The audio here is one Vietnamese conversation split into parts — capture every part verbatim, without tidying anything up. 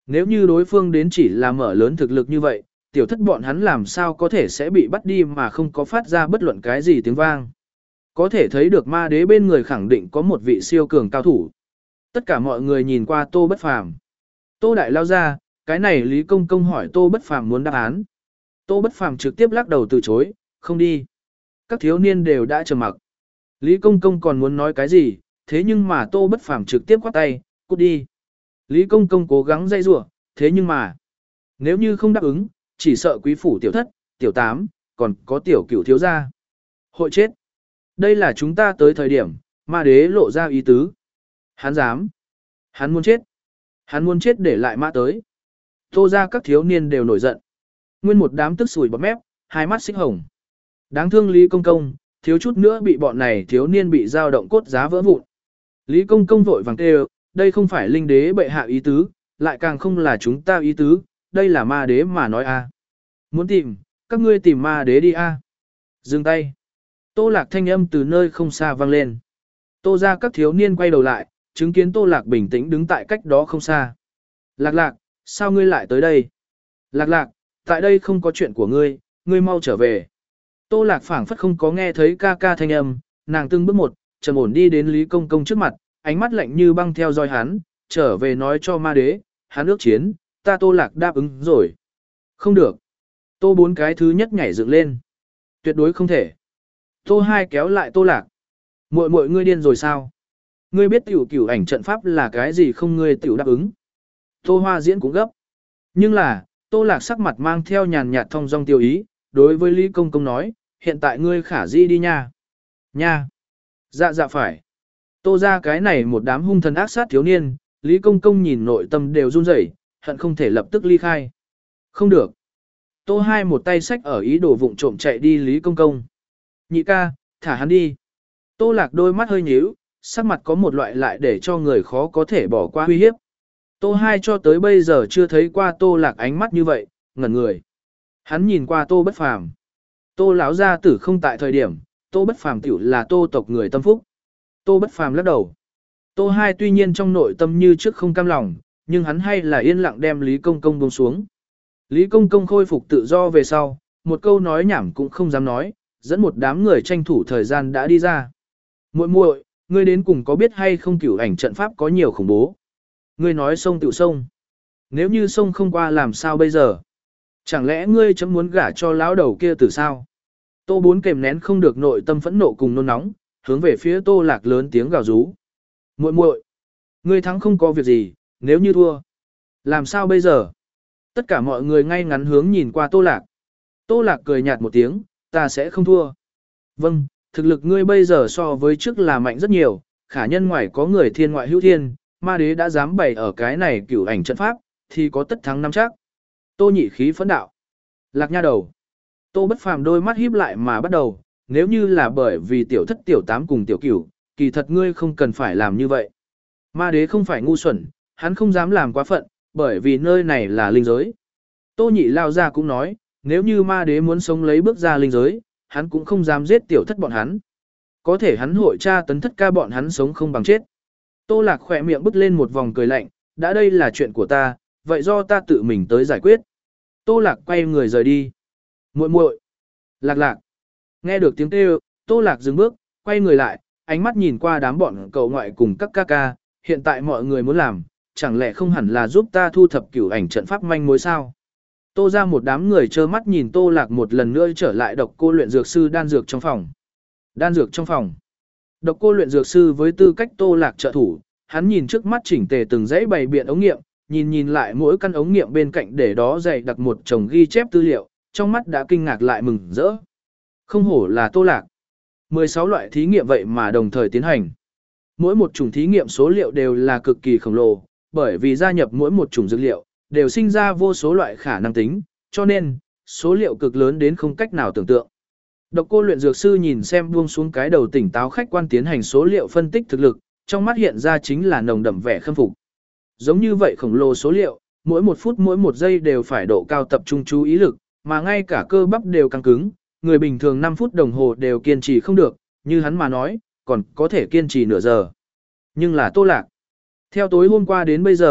Nếu như đối phương đến chỉ là mở lớn thực lực như vậy, tiểu thất bọn hắn làm sao có thể sẽ bị bắt đi mà không có phát ra bất luận cái gì tiếng vang. Có thể thấy được ma đế bên người khẳng định có một vị siêu cường cao thủ. Tất cả mọi người nhìn qua Tô Bất Phàm. Tô Đại lao ra, cái này Lý Công Công hỏi Tô Bất Phàm muốn đáp án. Tô Bất Phàm trực tiếp lắc đầu từ chối, không đi. Các thiếu niên đều đã trầm mặc. Lý Công Công còn muốn nói cái gì, thế nhưng mà Tô Bất Phàm trực tiếp quát tay, cút đi. Lý Công Công cố gắng dây rủa, thế nhưng mà, nếu như không đáp ứng, chỉ sợ quý phủ tiểu thất, tiểu tám, còn có tiểu cửu thiếu gia. Hội chết. Đây là chúng ta tới thời điểm, ma đế lộ ra ý tứ. Hắn dám. Hắn muốn chết. Hắn muốn chết để lại mã tới. Tô ra các thiếu niên đều nổi giận. Nguyên một đám tức sủi bọt mép, hai mắt xích hồng. Đáng thương Lý Công Công, thiếu chút nữa bị bọn này thiếu niên bị dao động cốt giá vỡ vụn. Lý Công Công vội vàng kêu, đây không phải linh đế bệ hạ ý tứ, lại càng không là chúng ta ý tứ, đây là ma đế mà nói a. Muốn tìm, các ngươi tìm ma đế đi a. Dừng tay. Tô Lạc thanh âm từ nơi không xa vang lên. Tô ra các thiếu niên quay đầu lại, chứng kiến Tô Lạc bình tĩnh đứng tại cách đó không xa. Lạc Lạc, sao ngươi lại tới đây? Lạc Lạc, tại đây không có chuyện của ngươi, ngươi mau trở về. Tô Lạc phảng phất không có nghe thấy ca ca thanh âm, nàng từng bước một, trầm ổn đi đến Lý Công Công trước mặt, ánh mắt lạnh như băng theo dõi hắn, trở về nói cho ma đế, hắn ước chiến, ta Tô Lạc đáp ứng rồi. Không được. Tô bốn cái thứ nhất nhảy dựng lên. Tuyệt đối không thể. Tô hai kéo lại Tô Lạc. Muội muội ngươi điên rồi sao? Ngươi biết tiểu cửu ảnh trận pháp là cái gì không, ngươi tiểu đáp ứng. Tô Hoa diễn cũng gấp. Nhưng là, Tô Lạc sắc mặt mang theo nhàn nhạt thông dong tiêu ý, đối với Lý Công Công nói, hiện tại ngươi khả di đi nha. Nha. Dạ dạ phải. Tô ra cái này một đám hung thần ác sát thiếu niên, Lý Công Công nhìn nội tâm đều run rẩy, hận không thể lập tức ly khai. Không được. Tô hai một tay xách ở ý đồ vụng trộm chạy đi Lý Công Công. Nhị ca, thả hắn đi. Tô Lạc đôi mắt hơi nhíu, sắc mặt có một loại lại để cho người khó có thể bỏ qua uy hiếp. Tô hai cho tới bây giờ chưa thấy qua Tô Lạc ánh mắt như vậy, ngẩn người. Hắn nhìn qua Tô Bất Phàm. Tô lão gia tử không tại thời điểm, Tô Bất Phàm tiểu là Tô tộc người tâm phúc. Tô Bất Phàm lắc đầu. Tô hai tuy nhiên trong nội tâm như trước không cam lòng, nhưng hắn hay là yên lặng đem Lý Công Công buông xuống. Lý Công Công khôi phục tự do về sau, một câu nói nhảm cũng không dám nói, dẫn một đám người tranh thủ thời gian đã đi ra. Muội muội, ngươi đến cùng có biết hay không cửu ảnh trận pháp có nhiều khủng bố? Ngươi nói sông tiểu sông. Nếu như sông không qua làm sao bây giờ? Chẳng lẽ ngươi chấm muốn gả cho lão đầu kia từ sao? Tô bốn kềm nén không được nội tâm phẫn nộ cùng nôn nóng, hướng về phía Tô Lạc lớn tiếng gào rú. Muội muội, ngươi thắng không có việc gì, nếu như thua, làm sao bây giờ? Tất cả mọi người ngay ngắn hướng nhìn qua Tô Lạc. Tô Lạc cười nhạt một tiếng, ta sẽ không thua. Vâng, thực lực ngươi bây giờ so với trước là mạnh rất nhiều, khả nhân ngoài có người thiên ngoại hữu thiên, ma đế đã dám bày ở cái này cửu ảnh trận pháp, thì có tất thắng năm chắc. Tô nhị khí phẫn đạo. Lạc nha đầu. Tô Bất Phàm đôi mắt híp lại mà bắt đầu, nếu như là bởi vì tiểu thất tiểu tám cùng tiểu cửu, kỳ thật ngươi không cần phải làm như vậy. Ma đế không phải ngu xuẩn, hắn không dám làm quá phận, bởi vì nơi này là linh giới. Tô nhị lao ra cũng nói, nếu như ma đế muốn sống lấy bước ra linh giới, hắn cũng không dám giết tiểu thất bọn hắn. Có thể hắn hội tra tấn thất ca bọn hắn sống không bằng chết. Tô Lạc khỏe miệng bứt lên một vòng cười lạnh, đã đây là chuyện của ta, vậy do ta tự mình tới giải quyết. Tô Lạc quay người rời đi. Muội muội, Lạc Lạc. Nghe được tiếng kêu, Tô Lạc dừng bước, quay người lại, ánh mắt nhìn qua đám bọn cậu ngoại cùng các ca ca, hiện tại mọi người muốn làm, chẳng lẽ không hẳn là giúp ta thu thập cửu ảnh trận pháp manh mối sao? Tô ra một đám người trơ mắt nhìn Tô Lạc một lần nữa trở lại độc cô luyện dược sư đan dược trong phòng. Đan dược trong phòng. Độc cô luyện dược sư với tư cách Tô Lạc trợ thủ, hắn nhìn trước mắt chỉnh tề từng dãy bày biện ống nghiệm, nhìn nhìn lại mỗi căn ống nghiệm bên cạnh để đó dày đặt một chồng ghi chép tư liệu, trong mắt đã kinh ngạc lại mừng rỡ. Không hổ là Tô Lạc. mười sáu loại thí nghiệm vậy mà đồng thời tiến hành. Mỗi một chủng thí nghiệm số liệu đều là cực kỳ khổng lồ, bởi vì gia nhập mỗi một chủng dược liệu, đều sinh ra vô số loại khả năng tính, cho nên, số liệu cực lớn đến không cách nào tưởng tượng. Độc cô luyện dược sư nhìn xem buông xuống cái đầu tỉnh táo khách quan tiến hành số liệu phân tích thực lực, trong mắt hiện ra chính là nồng đậm vẻ khâm phục. Giống như vậy khổng lồ số liệu, mỗi một phút mỗi một giây đều phải độ cao tập trung chú ý lực, mà ngay cả cơ bắp đều căng cứng, người bình thường năm phút đồng hồ đều kiên trì không được, như hắn mà nói, còn có thể kiên trì nửa giờ. Nhưng là Tô Lạc. Theo tối hôm qua đến bây giờ,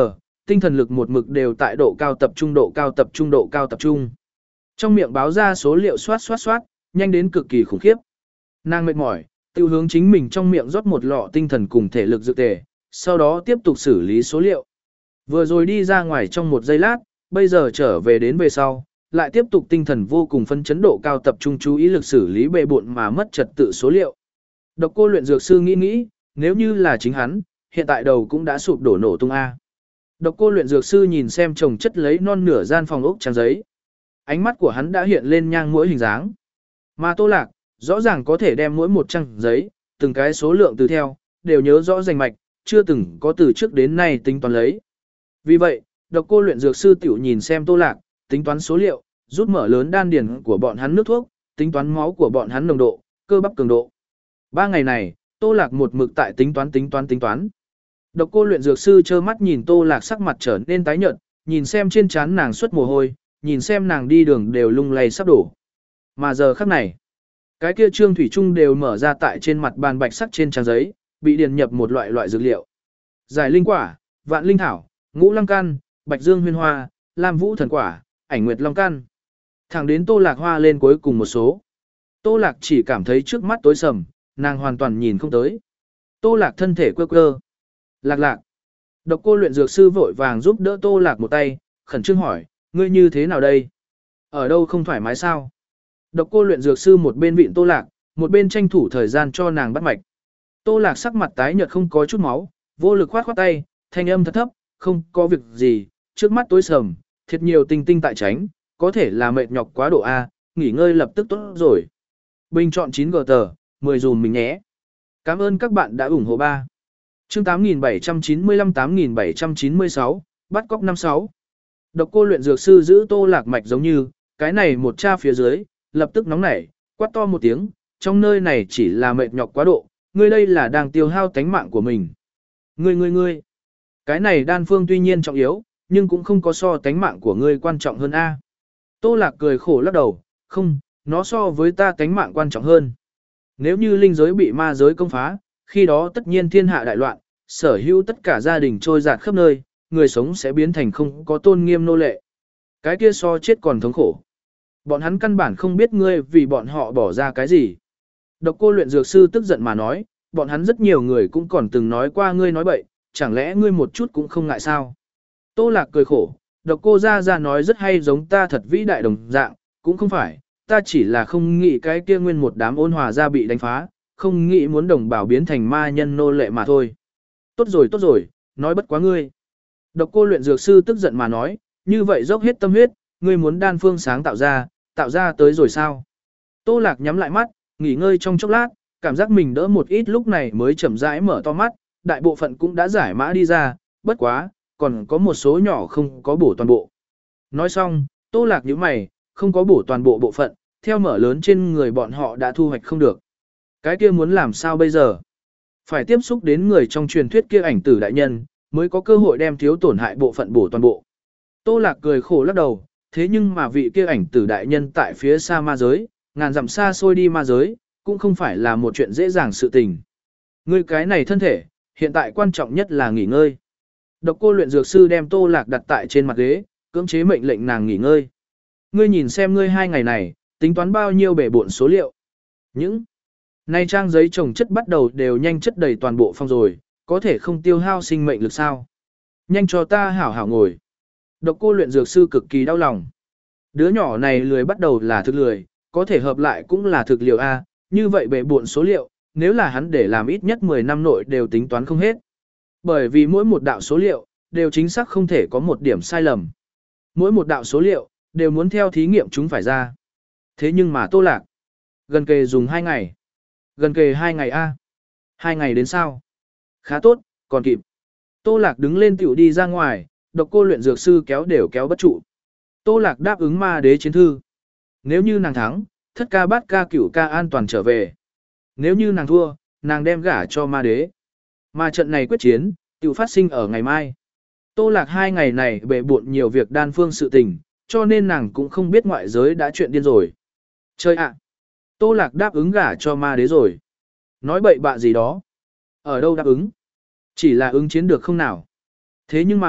tinh thần lực một mực đều tại độ cao tập trung độ cao tập trung độ cao tập trung. Trong miệng báo ra số liệu xoát xoát xoát, nhanh đến cực kỳ khủng khiếp. Nàng mệt mỏi, tiêu hướng chính mình trong miệng rót một lọ tinh thần cùng thể lực dược tề, sau đó tiếp tục xử lý số liệu. Vừa rồi đi ra ngoài trong một giây lát, bây giờ trở về đến về sau, lại tiếp tục tinh thần vô cùng phân chấn độ cao tập trung chú ý lực xử lý bề bộn mà mất trật tự số liệu. Độc Cô luyện dược sư nghĩ nghĩ, nếu như là chính hắn, hiện tại đầu cũng đã sụp đổ nổ tung a. Độc Cô luyện dược sư nhìn xem chồng chất lấy non nửa gian phòng ốc trang giấy. Ánh mắt của hắn đã hiện lên nhang mỗi hình dáng. Mà Tô Lạc, rõ ràng có thể đem mỗi một trang giấy, từng cái số lượng từ theo, đều nhớ rõ rành mạch, chưa từng có từ trước đến nay tính toán lấy. Vì vậy, Độc Cô luyện dược sư tiểu nhìn xem Tô Lạc, tính toán số liệu, rút mở lớn đan điền của bọn hắn nước thuốc, tính toán máu của bọn hắn nồng độ, cơ bắp cường độ. Ba ngày này, Tô Lạc một mực tại tính toán tính toán tính toán. Độc Cô luyện dược sư trơ mắt nhìn Tô Lạc sắc mặt trở nên tái nhợt, nhìn xem trên trán nàng xuất mồ hôi, nhìn xem nàng đi đường đều lung lay sắp đổ. Mà giờ khắc này, cái kia trương thủy chung đều mở ra tại trên mặt bàn bạch sắc trên trang giấy, bị điền nhập một loại loại dược liệu. Giải linh quả, vạn linh thảo, ngũ lăng căn, bạch dương huyên hoa, lam vũ thần quả, ảnh nguyệt long căn. Thẳng đến Tô Lạc hoa lên cuối cùng một số. Tô Lạc chỉ cảm thấy trước mắt tối sầm, nàng hoàn toàn nhìn không tới. Tô Lạc thân thể quơ quơ. Lạc lạc. Độc Cô luyện dược sư vội vàng giúp đỡ Tô Lạc một tay, khẩn trương hỏi, ngươi như thế nào đây? Ở đâu không thoải mái sao? Độc Cô luyện dược sư một bên vịn Tô Lạc, một bên tranh thủ thời gian cho nàng bắt mạch. Tô Lạc sắc mặt tái nhợt không có chút máu, vô lực khoát khoát tay, thanh âm thật thấp, không có việc gì, trước mắt tối sầm, thiệt nhiều tinh tinh tại tránh, có thể là mệt nhọc quá độ A, nghỉ ngơi lập tức tốt rồi. Bình chọn chín G tờ, mười dùm mình nhé. Cảm ơn các bạn đã ủng hộ ba. Chương tám nghìn bảy trăm chín mươi lăm tám nghìn bảy trăm chín mươi sáu, bắt cóc năm sáu. Độc Cô luyện dược sư giữ Tô Lạc mạch giống như, cái này một cha phía dưới, lập tức nóng nảy, quát to một tiếng, trong nơi này chỉ là mệt nhọc quá độ, ngươi đây là đang tiêu hao tánh mạng của mình. Ngươi ngươi ngươi, cái này đan phương tuy nhiên trọng yếu, nhưng cũng không có so tánh mạng của ngươi quan trọng hơn a. Tô Lạc cười khổ lắc đầu, không, nó so với ta tánh mạng quan trọng hơn. Nếu như linh giới bị ma giới công phá, khi đó tất nhiên thiên hạ đại loạn, sở hữu tất cả gia đình trôi dạt khắp nơi, người sống sẽ biến thành không có tôn nghiêm nô lệ. Cái kia so chết còn thống khổ. Bọn hắn căn bản không biết ngươi vì bọn họ bỏ ra cái gì. Độc Cô luyện dược sư tức giận mà nói, bọn hắn rất nhiều người cũng còn từng nói qua ngươi nói bậy, chẳng lẽ ngươi một chút cũng không ngại sao? Tô Lạc cười khổ, Độc Cô ra ra nói rất hay giống ta thật vĩ đại đồng dạng, cũng không phải, ta chỉ là không nghĩ cái kia nguyên một đám ôn hòa ra bị đánh phá, không nghĩ muốn đồng bào biến thành ma nhân nô lệ mà thôi. Tốt rồi tốt rồi, nói bất quá ngươi. Độc Cô luyện dược sư tức giận mà nói, như vậy dốc hết tâm huyết, ngươi muốn đan phương sáng tạo ra, tạo ra tới rồi sao? Tô Lạc nhắm lại mắt, nghỉ ngơi trong chốc lát, cảm giác mình đỡ một ít lúc này mới chậm rãi mở to mắt, đại bộ phận cũng đã giải mã đi ra, bất quá, còn có một số nhỏ không có bổ toàn bộ. Nói xong, Tô Lạc nhíu mày, không có bổ toàn bộ bộ phận, theo mở lớn trên người bọn họ đã thu hoạch không được. Cái kia muốn làm sao bây giờ? Phải tiếp xúc đến người trong truyền thuyết kia ảnh tử đại nhân, mới có cơ hội đem thiếu tổn hại bộ phận bổ toàn bộ. Tô Lạc cười khổ lắc đầu, thế nhưng mà vị kia ảnh tử đại nhân tại phía xa ma giới, ngàn dặm xa xôi đi ma giới, cũng không phải là một chuyện dễ dàng sự tình. Ngươi cái này thân thể, hiện tại quan trọng nhất là nghỉ ngơi. Độc Cô luyện dược sư đem Tô Lạc đặt tại trên mặt ghế, cưỡng chế mệnh lệnh nàng nghỉ ngơi. Ngươi nhìn xem ngươi hai ngày này, tính toán bao nhiêu bể bộn số liệu. Những nay trang giấy trồng chất bắt đầu đều nhanh chất đầy toàn bộ phòng rồi, có thể không tiêu hao sinh mệnh lực sao? Nhanh cho ta hảo hảo ngồi. Độc Cô luyện dược sư cực kỳ đau lòng. Đứa nhỏ này lười bắt đầu là thực lười, có thể hợp lại cũng là thực liều A, như vậy bể bộn số liệu, nếu là hắn để làm ít nhất mười năm nội đều tính toán không hết. Bởi vì mỗi một đạo số liệu, đều chính xác không thể có một điểm sai lầm. Mỗi một đạo số liệu, đều muốn theo thí nghiệm chúng phải ra. Thế nhưng mà Tô Lạc, gần kề dùng hai ngày. Gần kề hai ngày A. Hai ngày đến sao? Khá tốt, còn kịp. Tô Lạc đứng lên tiểu đi ra ngoài, Độc Cô luyện dược sư kéo đều kéo bất trụ. Tô Lạc đáp ứng ma đế chiến thư. Nếu như nàng thắng, thất ca bát ca cửu ca an toàn trở về. Nếu như nàng thua, nàng đem gả cho ma đế. Mà trận này quyết chiến, tiểu phát sinh ở ngày mai. Tô Lạc hai ngày này bệ bộn nhiều việc đan phương sự tình, cho nên nàng cũng không biết ngoại giới đã chuyện điên rồi. Chơi ạ! Tô Lạc đáp ứng gả cho ma đế rồi. Nói bậy bạ gì đó. Ở đâu đáp ứng? Chỉ là ứng chiến được không nào? Thế nhưng mà,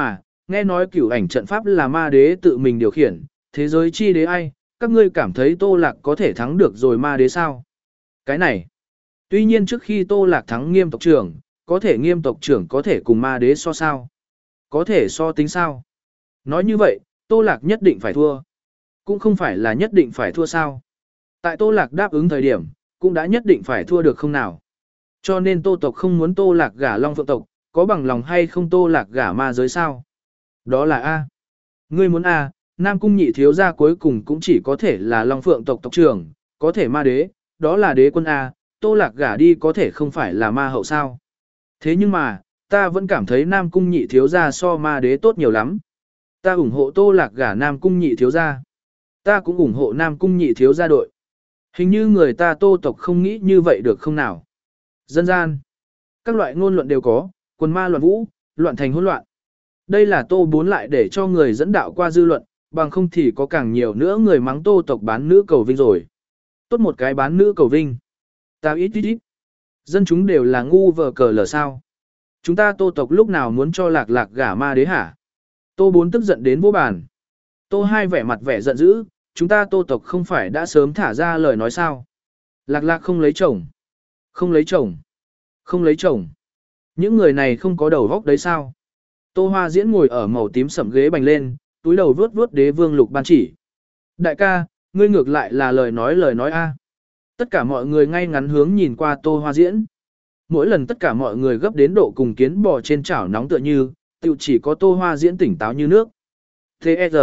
nghe nói cửu ảnh trận pháp là ma đế tự mình điều khiển, thế giới chi đế ai, các ngươi cảm thấy Tô Lạc có thể thắng được rồi ma đế sao? Cái này, tuy nhiên trước khi Tô Lạc thắng Nghiêm tộc trưởng, có thể Nghiêm tộc trưởng có thể cùng ma đế so sao? Có thể so tính sao? Nói như vậy, Tô Lạc nhất định phải thua. Cũng không phải là nhất định phải thua sao? Tại Tô Lạc đáp ứng thời điểm, cũng đã nhất định phải thua được không nào? Cho nên Tô tộc không muốn Tô Lạc gả Long Phượng tộc, có bằng lòng hay không Tô Lạc gả ma giới sao? Đó là A. Ngươi muốn A, Nam Cung nhị thiếu gia cuối cùng cũng chỉ có thể là Long Phượng tộc tộc trưởng, có thể ma đế, đó là đế quân A, Tô Lạc gả đi có thể không phải là ma hậu sao? Thế nhưng mà, ta vẫn cảm thấy Nam Cung nhị thiếu gia so ma đế tốt nhiều lắm. Ta ủng hộ Tô Lạc gả Nam Cung nhị thiếu gia. Ta cũng ủng hộ Nam Cung nhị thiếu gia đội. Hình như người ta Tô tộc không nghĩ như vậy được không nào? Dân gian, các loại ngôn luận đều có, quần ma loạn vũ, loạn thành hỗn loạn. Đây là Tô Bốn lại để cho người dẫn đạo qua dư luận, bằng không thì có càng nhiều nữa người mắng Tô tộc bán nữ cầu vinh rồi. Tốt một cái bán nữ cầu vinh. Ta ít ít ít. Dân chúng đều là ngu vờ cờ lờ sao. Chúng ta Tô tộc lúc nào muốn cho Lạc Lạc gả ma đế hả? Tô Bốn tức giận đến vô bàn. Tô Hai vẻ mặt vẻ giận dữ, chúng ta Tô tộc không phải đã sớm thả ra lời nói sao? Lạc Lạc không lấy chồng. Không lấy chồng. Không lấy chồng. Những người này không có đầu góc đấy sao? Tô Hoa Diễn ngồi ở màu tím sẫm ghế bành lên, túi đầu vuốt vuốt đế vương lục ban chỉ. Đại ca, ngươi ngược lại là lời nói lời nói a. Tất cả mọi người ngay ngắn hướng nhìn qua Tô Hoa Diễn. Mỗi lần tất cả mọi người gấp đến độ cùng kiến bò trên chảo nóng tựa như, tự chỉ có Tô Hoa Diễn tỉnh táo như nước. T-E-R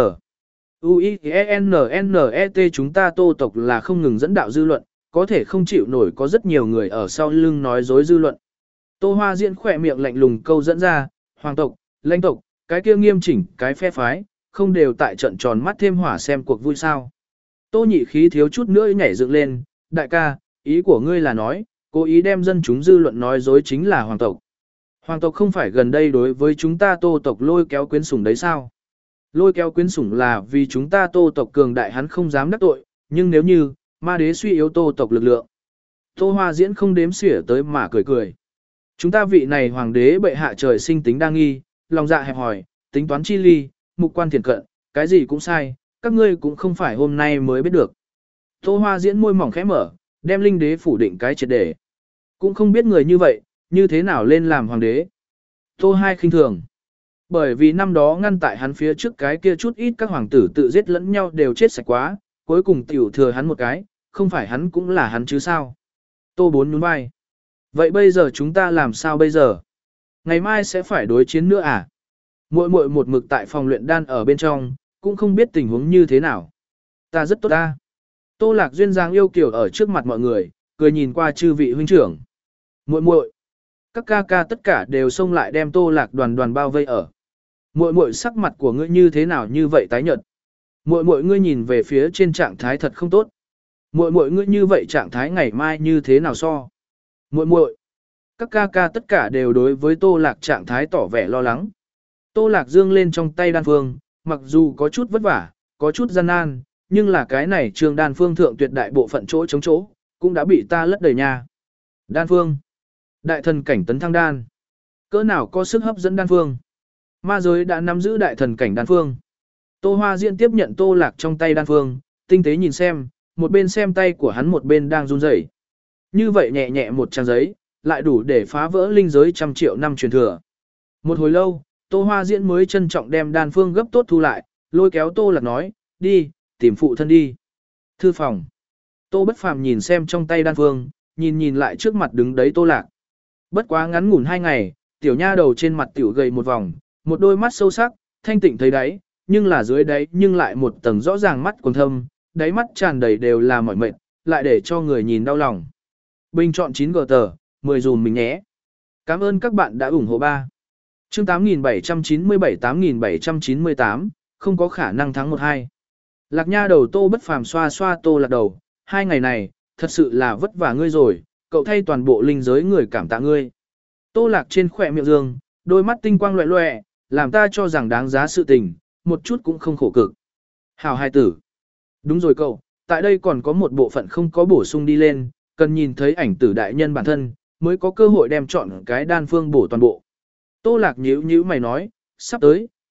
U-I-E-N-N-E-T chúng ta Tô tộc là không ngừng dẫn đạo dư luận, có thể không chịu nổi có rất nhiều người ở sau lưng nói dối dư luận. Tô Hoa Diễn khỏe miệng lạnh lùng câu dẫn ra, hoàng tộc, lãnh tộc, cái kia nghiêm chỉnh, cái phe phái, không đều tại trận tròn mắt thêm hỏa xem cuộc vui sao. Tô Nhị khí thiếu chút nữa nhảy dựng lên, đại ca, ý của ngươi là nói, cố ý đem dân chúng dư luận nói dối chính là hoàng tộc. Hoàng tộc không phải gần đây đối với chúng ta Tô tộc lôi kéo quyến sủng đấy sao? Lôi kéo quyến sủng là vì chúng ta Tô tộc cường đại hắn không dám đắc tội, nhưng nếu như ma đế suy yếu Tô tộc lực lượng. Tô Hoa Diễn không đếm xỉa tới mà cười cười. Chúng ta vị này hoàng đế bệ hạ trời sinh tính đa nghi, lòng dạ hẹp hòi, tính toán chi ly, mục quan thiền cận, cái gì cũng sai, các ngươi cũng không phải hôm nay mới biết được. Tô Hoa Diễn môi mỏng khẽ mở, đem linh đế phủ định cái triệt để. Cũng không biết người như vậy, như thế nào lên làm hoàng đế. Tô Hai khinh thường. Bởi vì năm đó ngăn tại hắn phía trước cái kia chút ít các hoàng tử tự giết lẫn nhau đều chết sạch quá, cuối cùng tiểu thừa hắn một cái, không phải hắn cũng là hắn chứ sao. Tô Bốn nhún vai. Vậy bây giờ chúng ta làm sao bây giờ? Ngày mai sẽ phải đối chiến nữa à? Muội muội một mực tại phòng luyện đan ở bên trong, cũng không biết tình huống như thế nào. Ta rất tốt ta. Tô Lạc duyên dáng yêu kiều ở trước mặt mọi người, cười nhìn qua chư vị huynh trưởng. Muội muội, các ca ca tất cả đều xông lại đem Tô Lạc đoàn đoàn bao vây ở. Muội muội sắc mặt của ngươi như thế nào như vậy tái nhợt? Muội muội ngươi nhìn về phía trên trạng thái thật không tốt. Muội muội ngươi như vậy trạng thái ngày mai như thế nào so? Muội muội, các ca ca tất cả đều đối với Tô Lạc trạng thái tỏ vẻ lo lắng. Tô Lạc dương lên trong tay đan phương, mặc dù có chút vất vả, có chút gian nan, nhưng là cái này trường đan phương thượng tuyệt đại bộ phận chỗ chống chỗ, cũng đã bị ta lất đầy nha. Đan phương, đại thần cảnh tấn thăng đan. Cỡ nào có sức hấp dẫn đan phương? Ma giới đã nắm giữ đại thần cảnh đan phương. Tô Hoa Diễn tiếp nhận Tô Lạc trong tay đan phương, tinh tế nhìn xem, một bên xem tay của hắn một bên đang run rẩy. Như vậy nhẹ nhẹ một trang giấy, lại đủ để phá vỡ linh giới trăm triệu năm truyền thừa. Một hồi lâu, Tô Hoa Diễn mới trân trọng đem đan phương gấp tốt thu lại, lôi kéo Tô Lạc nói, đi, tìm phụ thân đi. Thư phòng. Tô Bất Phàm nhìn xem trong tay đan phương, nhìn nhìn lại trước mặt đứng đấy Tô Lạc. Bất quá ngắn ngủn hai ngày, tiểu nha đầu trên mặt tiểu gầy một vòng, một đôi mắt sâu sắc, thanh tịnh thấy đáy, nhưng là dưới đáy nhưng lại một tầng rõ ràng mắt còn thâm, đáy mắt tràn đầy đều là mỏi mệt, lại để cho người nhìn đau lòng. Bình chọn chín gờ tờ, mười dùm mình nhé. Cảm ơn các bạn đã ủng hộ ba. Chương tám nghìn bảy trăm chín mươi bảy tám nghìn bảy trăm chín mươi tám, không có khả năng thắng một hai. Lạc nha đầu Tô Bất Phàm xoa xoa Tô Lạc đầu, hai ngày này, thật sự là vất vả ngươi rồi, cậu thay toàn bộ linh giới người cảm tạ ngươi. Tô Lạc trên khỏe miệng dương, đôi mắt tinh quang loẹ loẹ, làm ta cho rằng đáng giá sự tình, một chút cũng không khổ cực. Hảo hài tử. Đúng rồi cậu, tại đây còn có một bộ phận không có bổ sung đi lên, cần nhìn thấy ảnh tử đại nhân bản thân, mới có cơ hội đem chọn cái đan phương bổ toàn bộ. Tô Lạc nhíu nhíu mày nói, sắp tới,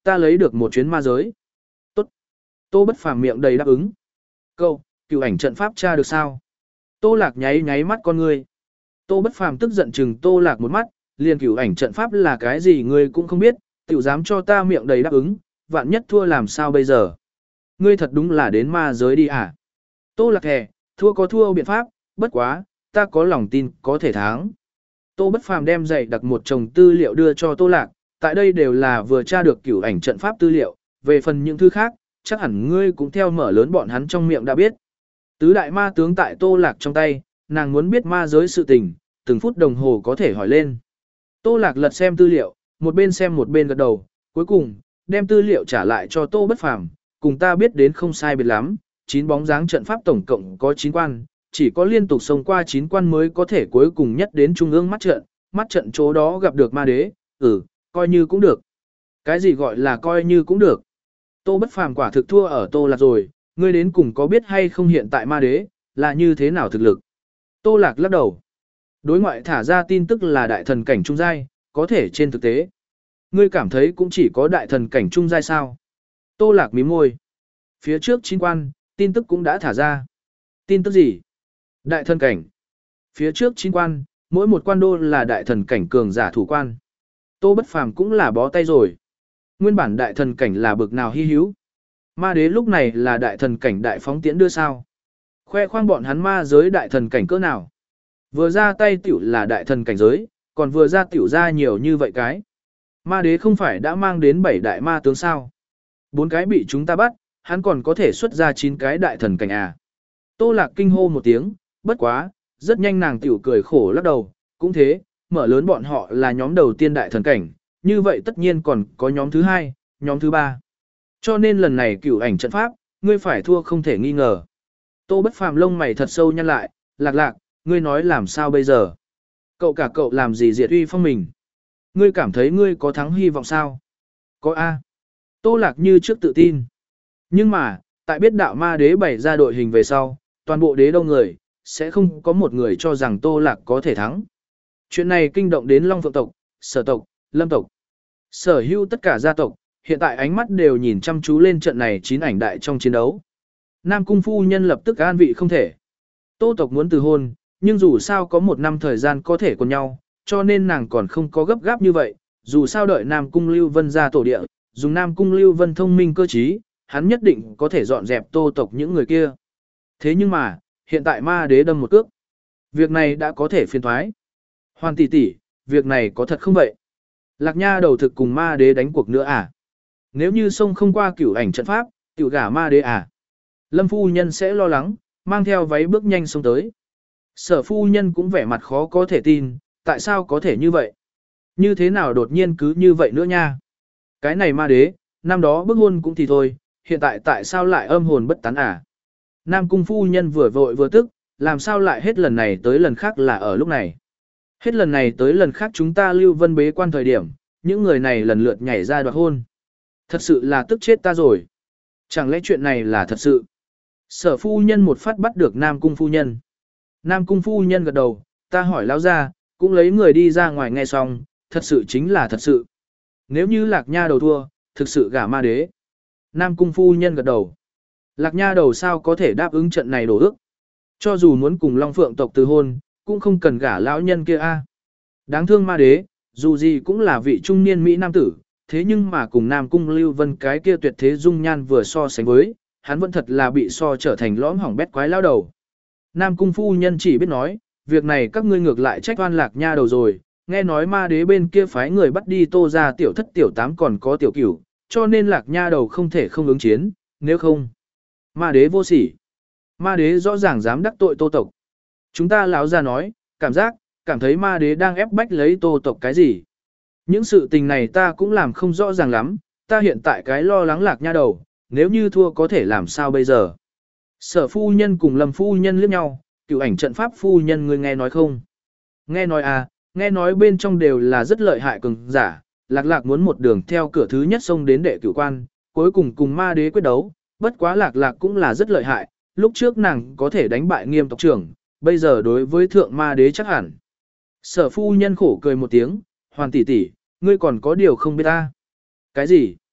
Ta lấy được một chuyến ma giới. Tốt. Tô Bất Phàm miệng đầy đáp ứng. Cậu, cửu ảnh trận pháp tra được sao? Tô Lạc nháy nháy mắt con ngươi. Tô Bất Phàm tức giận chừng Tô Lạc một mắt, liền cửu ảnh trận pháp là cái gì ngươi cũng không biết, tiểu dám cho ta miệng đầy đáp ứng, vạn nhất thua làm sao bây giờ? Ngươi thật đúng là đến ma giới đi à? Tô Lạc thề, thua có thua biện pháp, bất quá, ta có lòng tin có thể thắng. Tô Bất Phàm đem dạy đặt một chồng tư liệu đưa cho Tô Lạc, tại đây đều là vừa tra được cửu ảnh trận pháp tư liệu, về phần những thứ khác, chắc hẳn ngươi cũng theo mở lớn bọn hắn trong miệng đã biết. Tứ đại ma tướng tại Tô Lạc trong tay, nàng muốn biết ma giới sự tình, từng phút đồng hồ có thể hỏi lên. Tô Lạc lật xem tư liệu, một bên xem một bên gật đầu, cuối cùng, đem tư liệu trả lại cho Tô Bất Phàm, cùng ta biết đến không sai biệt lắm, chín bóng dáng trận pháp tổng cộng có chín quan, chỉ có liên tục xông qua chín quan mới có thể cuối cùng nhất đến trung ương mắt trận, mắt trận chỗ đó gặp được ma đế, ừ, coi như cũng được. Cái gì gọi là coi như cũng được? Tô Bất Phàm quả thực thua ở Tô Lạc rồi, ngươi đến cùng có biết hay không hiện tại ma đế, là như thế nào thực lực? Tô Lạc lắc đầu. Đối ngoại thả ra tin tức là đại thần cảnh trung giai, có thể trên thực tế. Ngươi cảm thấy cũng chỉ có đại thần cảnh trung giai sao? Tô Lạc mím môi. Phía trước chín quan, tin tức cũng đã thả ra. Tin tức gì? Đại thần cảnh. Phía trước chín quan, mỗi một quan đô là đại thần cảnh cường giả thủ quan. Tô Bất Phàm cũng là bó tay rồi. Nguyên bản đại thần cảnh là bực nào hy hữu. Ma đế lúc này là đại thần cảnh đại phóng tiễn đưa sao. Khoe khoang bọn hắn ma giới đại thần cảnh cỡ nào. Vừa ra tay tiểu là đại thần cảnh giới, còn vừa ra tiểu ra nhiều như vậy cái. Ma đế không phải đã mang đến bảy đại ma tướng sao. Bốn cái bị chúng ta bắt, hắn còn có thể xuất ra chín cái đại thần cảnh à. Tô Lạc kinh hô một tiếng, bất quá, rất nhanh nàng tiểu cười khổ lắc đầu, cũng thế, mở lớn bọn họ là nhóm đầu tiên đại thần cảnh, như vậy tất nhiên còn có nhóm thứ hai, nhóm thứ ba. Cho nên lần này cửu ảnh trận pháp, ngươi phải thua không thể nghi ngờ. Tô Bất Phàm lông mày thật sâu nhăn lại, Lạc Lạc, ngươi nói làm sao bây giờ? Cậu cả cậu làm gì diệt uy phong mình? Ngươi cảm thấy ngươi có thắng hy vọng sao? Có A. Tô Lạc như trước tự tin. Nhưng mà, tại biết đạo ma đế bày ra đội hình về sau, toàn bộ đế đông người, sẽ không có một người cho rằng Tô Lạc có thể thắng. Chuyện này kinh động đến Long Phượng tộc, Sở tộc, Lâm tộc. Sở hữu tất cả gia tộc, hiện tại ánh mắt đều nhìn chăm chú lên trận này chín ảnh đại trong chiến đấu. Nam Cung phu nhân lập tức an vị không thể. Tô tộc muốn từ hôn, nhưng dù sao có một năm thời gian có thể còn nhau, cho nên nàng còn không có gấp gáp như vậy. Dù sao đợi Nam Cung Lưu Vân ra tổ địa, dùng Nam Cung Lưu Vân thông minh cơ trí, hắn nhất định có thể dọn dẹp Tô tộc những người kia. Thế nhưng mà, hiện tại ma đế đâm một cước. Việc này đã có thể phiền thoái. Hoàn tỷ tỷ, việc này có thật không vậy? Lạc Nha đầu thực cùng ma đế đánh cuộc nữa à? Nếu như sông không qua cửu ảnh trận pháp, tiểu gả ma đế à? Lâm phu nhân sẽ lo lắng, mang theo váy bước nhanh xông tới. Sở phu nhân cũng vẻ mặt khó có thể tin, tại sao có thể như vậy? Như thế nào đột nhiên cứ như vậy nữa nha? Cái này ma đế, năm đó bức hôn cũng thì thôi, hiện tại tại sao lại âm hồn bất tán à? Nam cung phu nhân vừa vội vừa tức, làm sao lại hết lần này tới lần khác là ở lúc này? Hết lần này tới lần khác chúng ta Lưu Vân bế quan thời điểm, những người này lần lượt nhảy ra đoạt hôn. Thật sự là tức chết ta rồi. Chẳng lẽ chuyện này là thật sự? Sở phu nhân một phát bắt được Nam cung phu nhân. Nam cung phu nhân gật đầu, ta hỏi lão ra, cũng lấy người đi ra ngoài nghe xong, thật sự chính là thật sự. Nếu như Lạc Nha đầu thua, thực sự gả ma đế. Nam cung phu nhân gật đầu. Lạc Nha đầu sao có thể đáp ứng trận này đổ ước. Cho dù muốn cùng Long Phượng tộc từ hôn, cũng không cần gả lão nhân kia a. Đáng thương ma đế, dù gì cũng là vị trung niên Mỹ nam tử, thế nhưng mà cùng Nam Cung Lưu Vân cái kia tuyệt thế dung nhan vừa so sánh với, hắn vẫn thật là bị so trở thành lõm hỏng bét quái lao đầu. Nam Cung phu nhân chỉ biết nói, việc này các ngươi ngược lại trách oan Lạc Nha đầu rồi, nghe nói ma đế bên kia phái người bắt đi Tô ra tiểu thất tiểu tám còn có tiểu cửu, cho nên Lạc Nha đầu không thể không ứng chiến, nếu không. Ma đế vô sỉ. Ma đế rõ ràng dám đắc tội Tô tộc. Chúng ta lão ra nói, cảm giác, cảm thấy ma đế đang ép bách lấy Tô tộc cái gì. Những sự tình này ta cũng làm không rõ ràng lắm, ta hiện tại cái lo lắng Lạc Nha đầu, nếu như thua có thể làm sao bây giờ. Sở phu nhân cùng Lâm phu nhân liếc nhau, cựu ảnh trận pháp phu nhân ngươi nghe nói không? Nghe nói à, nghe nói bên trong đều là rất lợi hại cường giả, Lạc Lạc muốn một đường theo cửa thứ nhất xông đến đệ cửu quan, cuối cùng cùng ma đế quyết đấu, bất quá Lạc Lạc cũng là rất lợi hại, lúc trước nàng có thể đánh bại Nghiêm tộc trưởng, bây giờ đối với thượng ma đế chắc hẳn. Sở phu nhân khổ cười một tiếng, Hoàn tỷ tỷ, ngươi còn có điều không biết ta. Cái gì?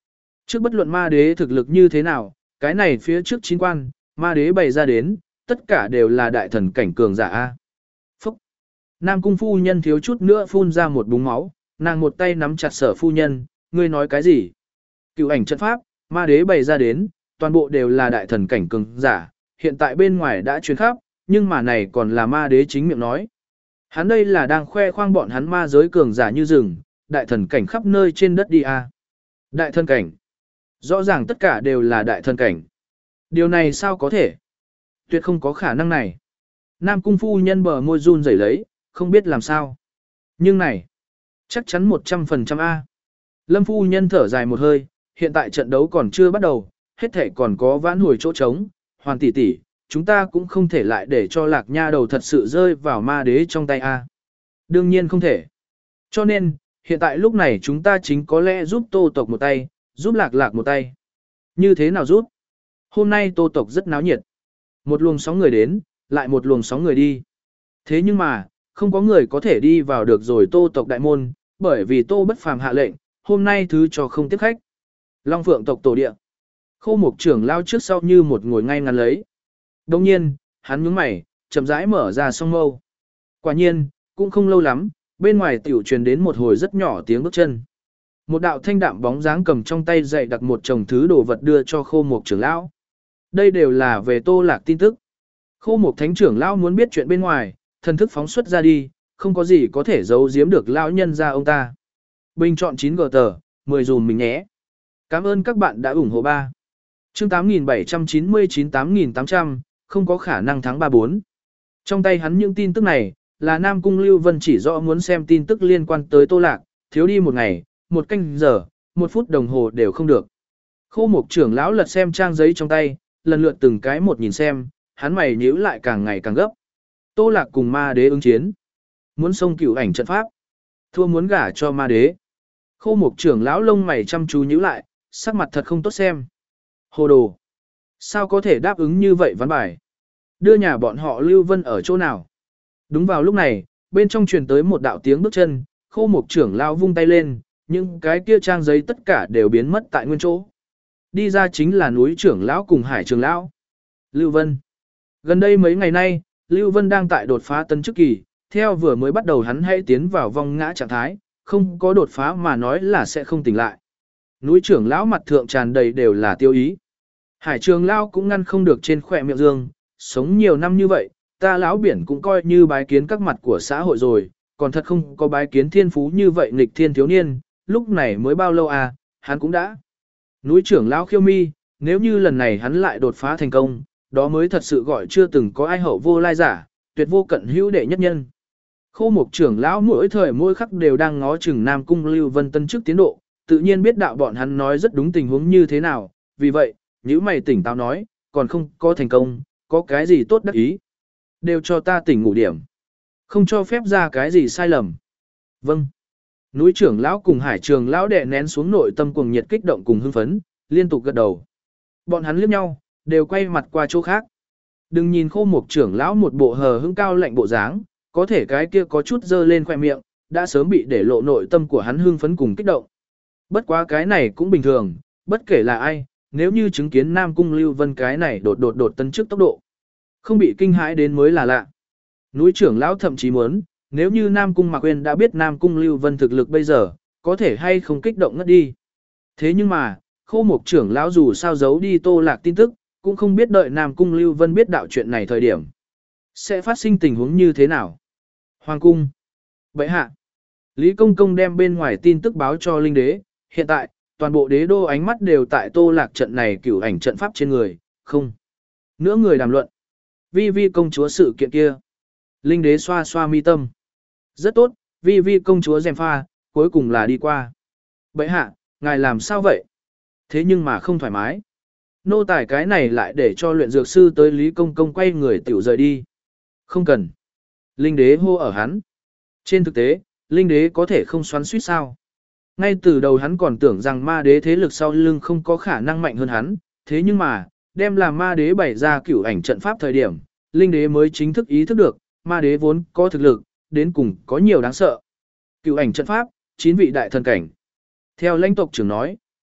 Trước bất luận ma đế thực lực như thế nào, cái này phía trước chín quan, ma đế bày ra đến, tất cả đều là đại thần cảnh cường giả A. Phúc! Nam cung phu nhân thiếu chút nữa phun ra một búng máu, nàng một tay nắm chặt Sở phu nhân, ngươi nói cái gì? Cựu ảnh trận pháp, ma đế bày ra đến, toàn bộ đều là đại thần cảnh cường giả, hiện tại bên ngoài đã truyền khắp, nhưng mà này còn là ma đế chính miệng nói. Hắn đây là đang khoe khoang bọn hắn ma giới cường giả như rừng, đại thần cảnh khắp nơi trên đất đi a. Đại thần cảnh. Rõ ràng tất cả đều là đại thần cảnh. Điều này sao có thể? Tuyệt không có khả năng này. Nam cung phu nhân bờ môi run rẩy lấy, không biết làm sao. Nhưng này, chắc chắn một trăm phần trăm A. Lâm phu nhân thở dài một hơi, hiện tại trận đấu còn chưa bắt đầu, hết thể còn có vãn hồi chỗ trống, Hoàn tỷ tỷ, chúng ta cũng không thể lại để cho Lạc Nha đầu thật sự rơi vào ma đế trong tay A. Đương nhiên không thể. Cho nên, hiện tại lúc này chúng ta chính có lẽ giúp Tô tộc một tay, giúp Lạc Lạc một tay. Như thế nào giúp? Hôm nay Tô tộc rất náo nhiệt. Một luồng sóng người đến, lại một luồng sóng người đi. Thế nhưng mà, không có người có thể đi vào được rồi Tô tộc đại môn, bởi vì Tô bất phàm hạ lệnh, hôm nay thứ cho không tiếp khách. Long Phượng tộc tổ địa. Khô Mục trưởng lao trước sau như một ngồi ngay ngắn lấy. Đồng nhiên, hắn nhướng mày, chậm rãi mở ra song mâu. Quả nhiên, cũng không lâu lắm, bên ngoài tiểu truyền đến một hồi rất nhỏ tiếng bước chân. Một đạo thanh đạm bóng dáng cầm trong tay dậy đặt một chồng thứ đồ vật đưa cho Khô Mục trưởng lão. Đây đều là về Tô Lạc tin tức. Khô Mục thánh trưởng lão muốn biết chuyện bên ngoài, thần thức phóng xuất ra đi, không có gì có thể giấu giếm được lão nhân ra ông ta. Bình chọn chín gờ tờ, mười dùm mình nhé. Cảm ơn các bạn đã ủng hộ ba. Chương tám nghìn bảy trăm chín mươi chín tám nghìn tám trăm, không có khả năng thắng ba bốn. Trong tay hắn những tin tức này, là Nam Cung Lưu Vân chỉ rõ muốn xem tin tức liên quan tới Tô Lạc, thiếu đi một ngày, một canh giờ, một phút đồng hồ đều không được. Khô Mục trưởng lão lật xem trang giấy trong tay, lần lượt từng cái một nhìn xem, hắn mày nhíu lại càng ngày càng gấp. Tô Lạc cùng ma đế ứng chiến. Muốn xông cửu ảnh trận pháp. Thua muốn gả cho ma đế. Khô Mục trưởng lão lông mày chăm chú nhíu lại, sắc mặt thật không tốt xem. Hồ đồ. Sao có thể đáp ứng như vậy ván bài? Đưa nhà bọn họ Lưu Vân ở chỗ nào? Đúng vào lúc này, bên trong truyền tới một đạo tiếng bước chân, Khô Mục trưởng lão vung tay lên, những cái kia trang giấy tất cả đều biến mất tại nguyên chỗ. Đi ra chính là núi trưởng lão cùng hải trưởng lão. Lưu Vân. Gần đây mấy ngày nay, Lưu Vân đang tại đột phá tân chức kỳ, theo vừa mới bắt đầu hắn hãy tiến vào vong ngã trạng thái, không có đột phá mà nói là sẽ không tỉnh lại. Núi trưởng lão mặt thượng tràn đầy đều là tiêu ý. Hải trường lão cũng ngăn không được trên khỏe miệng dương, sống nhiều năm như vậy, ta lão biển cũng coi như bái kiến các mặt của xã hội rồi, còn thật không có bái kiến thiên phú như vậy nghịch thiên thiếu niên, lúc này mới bao lâu à, hắn cũng đã. Núi trưởng lão khiêu mi, nếu như lần này hắn lại đột phá thành công, đó mới thật sự gọi chưa từng có ai hậu vô lai giả, tuyệt vô cận hữu đệ nhất nhân. Khô Mục trưởng lão mỗi thời mỗi khắc đều đang ngó chừng Nam Cung Lưu Vân tân chức tiến độ, tự nhiên biết đạo bọn hắn nói rất đúng tình huống như thế nào, vì vậy, nếu mày tỉnh táo nói, còn không có thành công, có cái gì tốt đắc ý. Đều cho ta tỉnh ngủ điểm. Không cho phép ra cái gì sai lầm. Vâng. Núi trưởng lão cùng hải trường lão đè nén xuống nội tâm cuồng nhiệt kích động cùng hưng phấn, liên tục gật đầu. Bọn hắn liếc nhau, đều quay mặt qua chỗ khác. Đừng nhìn Khô Mục trưởng lão một bộ hờ hững cao lạnh bộ dáng, có thể cái kia có chút dơ lên khoe miệng, đã sớm bị để lộ nội tâm của hắn hưng phấn cùng kích động. Bất quá cái này cũng bình thường, bất kể là ai, nếu như chứng kiến Nam Cung Lưu Vân cái này đột đột đột tân trước tốc độ, không bị kinh hãi đến mới là lạ. Núi trưởng lão thậm chí muốn, nếu như Nam Cung Mạc Uyên đã biết Nam Cung Lưu Vân thực lực bây giờ, có thể hay không kích động ngất đi. Thế nhưng mà, Khô Mục trưởng lão dù sao giấu đi Tô Lạc tin tức, cũng không biết đợi Nam Cung Lưu Vân biết đạo chuyện này thời điểm, sẽ phát sinh tình huống như thế nào. Hoàng cung. Bệ hạ. Lý Công Công đem bên ngoài tin tức báo cho Linh Đế, hiện tại, toàn bộ đế đô ánh mắt đều tại Tô Lạc trận này cửu ảnh trận pháp trên người, không. Nữa người đàm luận. Vi Vi công chúa sự kiện kia. Linh Đế xoa xoa mi tâm. Rất tốt, Vi Vi công chúa gièm pha, cuối cùng là đi qua. Bệ hạ, ngài làm sao vậy? Thế nhưng mà không thoải mái. Nô tài cái này lại để cho luyện dược sư tới Lý Công Công quay người tiểu rời đi. Không cần. Linh Đế hô ở hắn. Trên thực tế, Linh Đế có thể không xoắn suýt sao. Ngay từ đầu hắn còn tưởng rằng ma đế thế lực sau lưng không có khả năng mạnh hơn hắn, thế nhưng mà, đem làm ma đế bày ra cửu ảnh trận pháp thời điểm, Linh Đế mới chính thức ý thức được, ma đế vốn có thực lực, đến cùng có nhiều đáng sợ. Cửu ảnh trận pháp, chín vị đại thần cảnh. Theo lãnh tộc trưởng nói,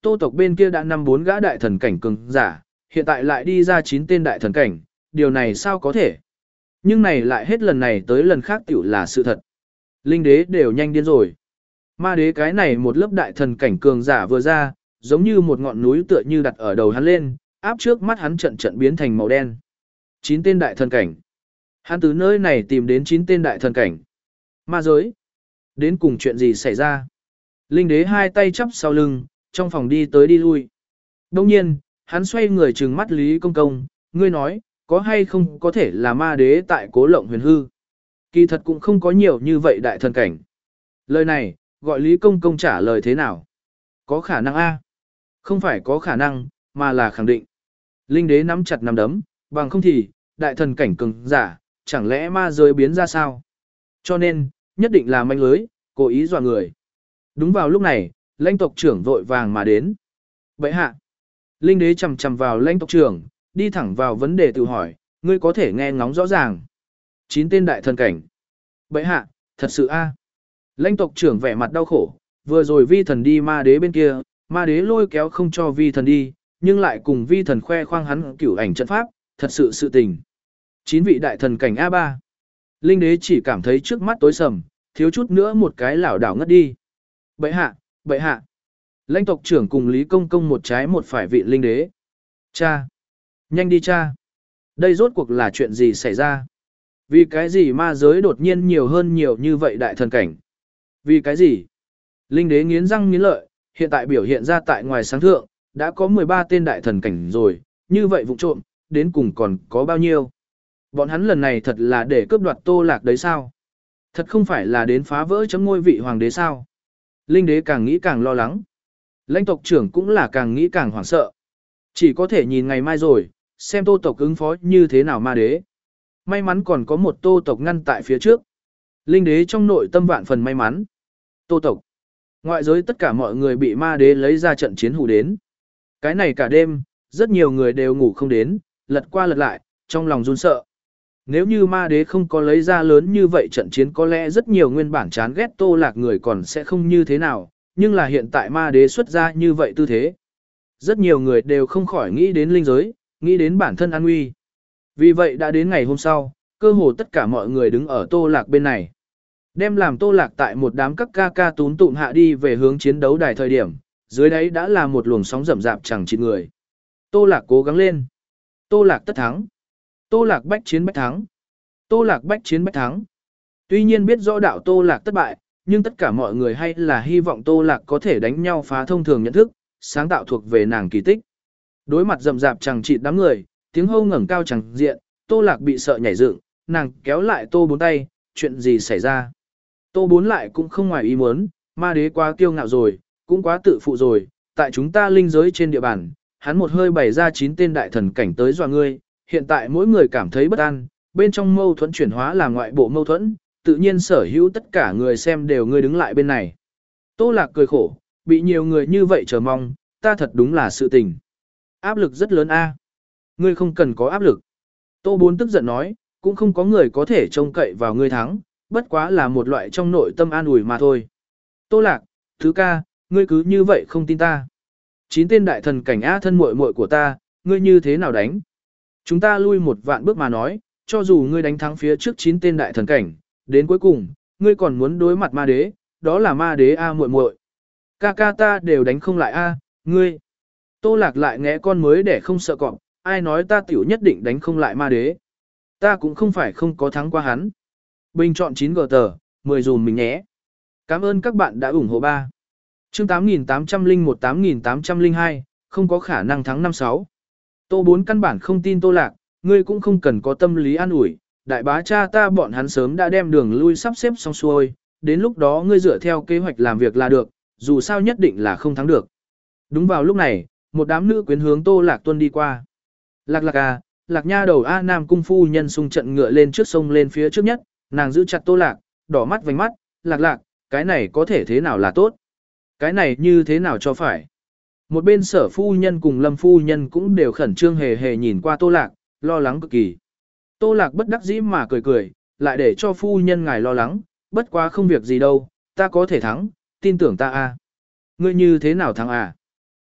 Tô tộc bên kia đã năm bốn gã đại thần cảnh cường giả, hiện tại lại đi ra chín tên đại thần cảnh, điều này sao có thể? Nhưng này lại hết lần này tới lần khác tiểu là sự thật. Linh đế đều nhanh điên rồi. Ma đế cái này một lớp đại thần cảnh cường giả vừa ra, giống như một ngọn núi tựa như đặt ở đầu hắn lên, áp trước mắt hắn trận trận biến thành màu đen. Chín tên đại thần cảnh. Hắn từ nơi này tìm đến chín tên đại thần cảnh. Ma giới. Đến cùng chuyện gì xảy ra? Linh đế hai tay chắp sau lưng, trong phòng đi tới đi lui. Đông nhiên, hắn xoay người trừng mắt Lý Công Công, ngươi nói, có hay không có thể là ma đế tại Cố Lộng Huyền hư? Kỳ thật cũng không có nhiều như vậy đại thần cảnh. Lời này, gọi Lý Công Công trả lời thế nào? Có khả năng a? Không phải có khả năng, mà là khẳng định. Linh đế nắm chặt nắm đấm, bằng không thì, đại thần cảnh cường giả, chẳng lẽ ma giới biến ra sao? Cho nên, nhất định là manh lưới, cố ý dọa người. Đúng vào lúc này, lãnh tộc trưởng vội vàng mà đến. Bệ hạ. Linh đế chầm chầm vào lãnh tộc trưởng, đi thẳng vào vấn đề tự hỏi, ngươi có thể nghe ngóng rõ ràng. Chín tên đại thần cảnh. Bệ hạ, thật sự a. Lãnh tộc trưởng vẻ mặt đau khổ, vừa rồi vi thần đi ma đế bên kia, ma đế lôi kéo không cho vi thần đi, nhưng lại cùng vi thần khoe khoang hắn cửu ảnh trận pháp, thật sự sự tình. Chín vị đại thần cảnh a ba. Linh đế chỉ cảm thấy trước mắt tối sầm, thiếu chút nữa một cái lảo đảo ngất đi. Bệ hạ, bệ hạ. Lãnh tộc trưởng cùng Lý Công Công một trái một phải vị linh đế. Cha. Nhanh đi cha. Đây rốt cuộc là chuyện gì xảy ra? Vì cái gì ma giới đột nhiên nhiều hơn nhiều như vậy đại thần cảnh? Vì cái gì? Linh đế nghiến răng nghiến lợi, hiện tại biểu hiện ra tại ngoài sáng thượng, đã có mười ba tên đại thần cảnh rồi, như vậy vụ trộm, đến cùng còn có bao nhiêu? Bọn hắn lần này thật là để cướp đoạt Tô Lạc đấy sao? Thật không phải là đến phá vỡ chấm ngôi vị hoàng đế sao? Linh đế càng nghĩ càng lo lắng. Lãnh tộc trưởng cũng là càng nghĩ càng hoảng sợ. Chỉ có thể nhìn ngày mai rồi, xem Tô tộc ứng phó như thế nào ma đế. May mắn còn có một Tô tộc ngăn tại phía trước. Linh đế trong nội tâm vạn phần may mắn. Tô tộc. Ngoại giới tất cả mọi người bị ma đế lấy ra trận chiến hù đến. Cái này cả đêm, rất nhiều người đều ngủ không đến, lật qua lật lại, trong lòng run sợ. Nếu như ma đế không có lấy ra lớn như vậy trận chiến có lẽ rất nhiều nguyên bản chán ghét Tô Lạc người còn sẽ không như thế nào, nhưng là hiện tại ma đế xuất ra như vậy tư thế. Rất nhiều người đều không khỏi nghĩ đến linh giới, nghĩ đến bản thân an nguy. Vì vậy đã đến ngày hôm sau, cơ hồ tất cả mọi người đứng ở Tô Lạc bên này. Đem làm Tô Lạc tại một đám các ca ca tún tụm hạ đi về hướng chiến đấu đài thời điểm, dưới đấy đã là một luồng sóng rầm rạp chẳng chịt người. Tô Lạc cố gắng lên. Tô Lạc tất thắng. Tô Lạc bách chiến bách thắng. Tô Lạc bách chiến bách thắng. Tuy nhiên biết rõ đạo Tô Lạc thất bại, nhưng tất cả mọi người hay là hy vọng Tô Lạc có thể đánh nhau phá thông thường nhận thức, sáng tạo thuộc về nàng kỳ tích. Đối mặt rầm rạp chẳng chịt đám người, tiếng hô ngẩng cao chẳng diện, Tô Lạc bị sợ nhảy dựng, nàng kéo lại Tô Bốn tay, chuyện gì xảy ra? Tô Bốn lại cũng không ngoài ý muốn, ma đế quá kiêu ngạo rồi, cũng quá tự phụ rồi, tại chúng ta linh giới trên địa bàn, hắn một hơi bày ra chín tên đại thần cảnh tới dọa ngươi, hiện tại mỗi người cảm thấy bất an, bên trong mâu thuẫn chuyển hóa là ngoại bộ mâu thuẫn, tự nhiên sở hữu tất cả người xem đều ngươi đứng lại bên này. Tô Lạc cười khổ, bị nhiều người như vậy chờ mong, ta thật đúng là sự tình. Áp lực rất lớn a. Ngươi không cần có áp lực. Tô Bốn tức giận nói, cũng không có người có thể trông cậy vào ngươi thắng, bất quá là một loại trong nội tâm an ủi mà thôi. Tô Lạc, thứ ca, ngươi cứ như vậy không tin ta. Chín tên đại thần cảnh á thân muội muội của ta, ngươi như thế nào đánh? Chúng ta lui một vạn bước mà nói, cho dù ngươi đánh thắng phía trước chín tên đại thần cảnh, đến cuối cùng, ngươi còn muốn đối mặt ma đế, đó là ma đế a muội muội. Ca ca ta đều đánh không lại a, ngươi. Tô Lạc lại nghe con mới để không sợ cọp, ai nói ta tiểu nhất định đánh không lại ma đế. Ta cũng không phải không có thắng qua hắn. Bình chọn chín gờ tờ, mười dùm mình nhé. Cảm ơn các bạn đã ủng hộ ba. Chương tám nghìn tám trăm lẻ một tám nghìn tám trăm lẻ hai, không có khả năng thắng năm sáu. Tô Bốn căn bản không tin Tô Lạc, ngươi cũng không cần có tâm lý an ủi, đại bá cha ta bọn hắn sớm đã đem đường lui sắp xếp xong xuôi, đến lúc đó ngươi dựa theo kế hoạch làm việc là được, dù sao nhất định là không thắng được. Đúng vào lúc này, một đám nữ quyến hướng Tô Lạc tuân đi qua. Lạc Lạc à, Lạc nha đầu A Nam cung phu nhân xung trận ngựa lên trước sông lên phía trước nhất, nàng giữ chặt Tô Lạc, đỏ mắt vành mắt, Lạc Lạc, cái này có thể thế nào là tốt? Cái này như thế nào cho phải? Một bên sở phu nhân cùng lâm phu nhân cũng đều khẩn trương hề hề nhìn qua Tô Lạc, lo lắng cực kỳ. Tô Lạc bất đắc dĩ mà cười cười, lại để cho phu nhân ngài lo lắng, bất quá không việc gì đâu, ta có thể thắng, tin tưởng ta a. Ngươi như thế nào thắng à?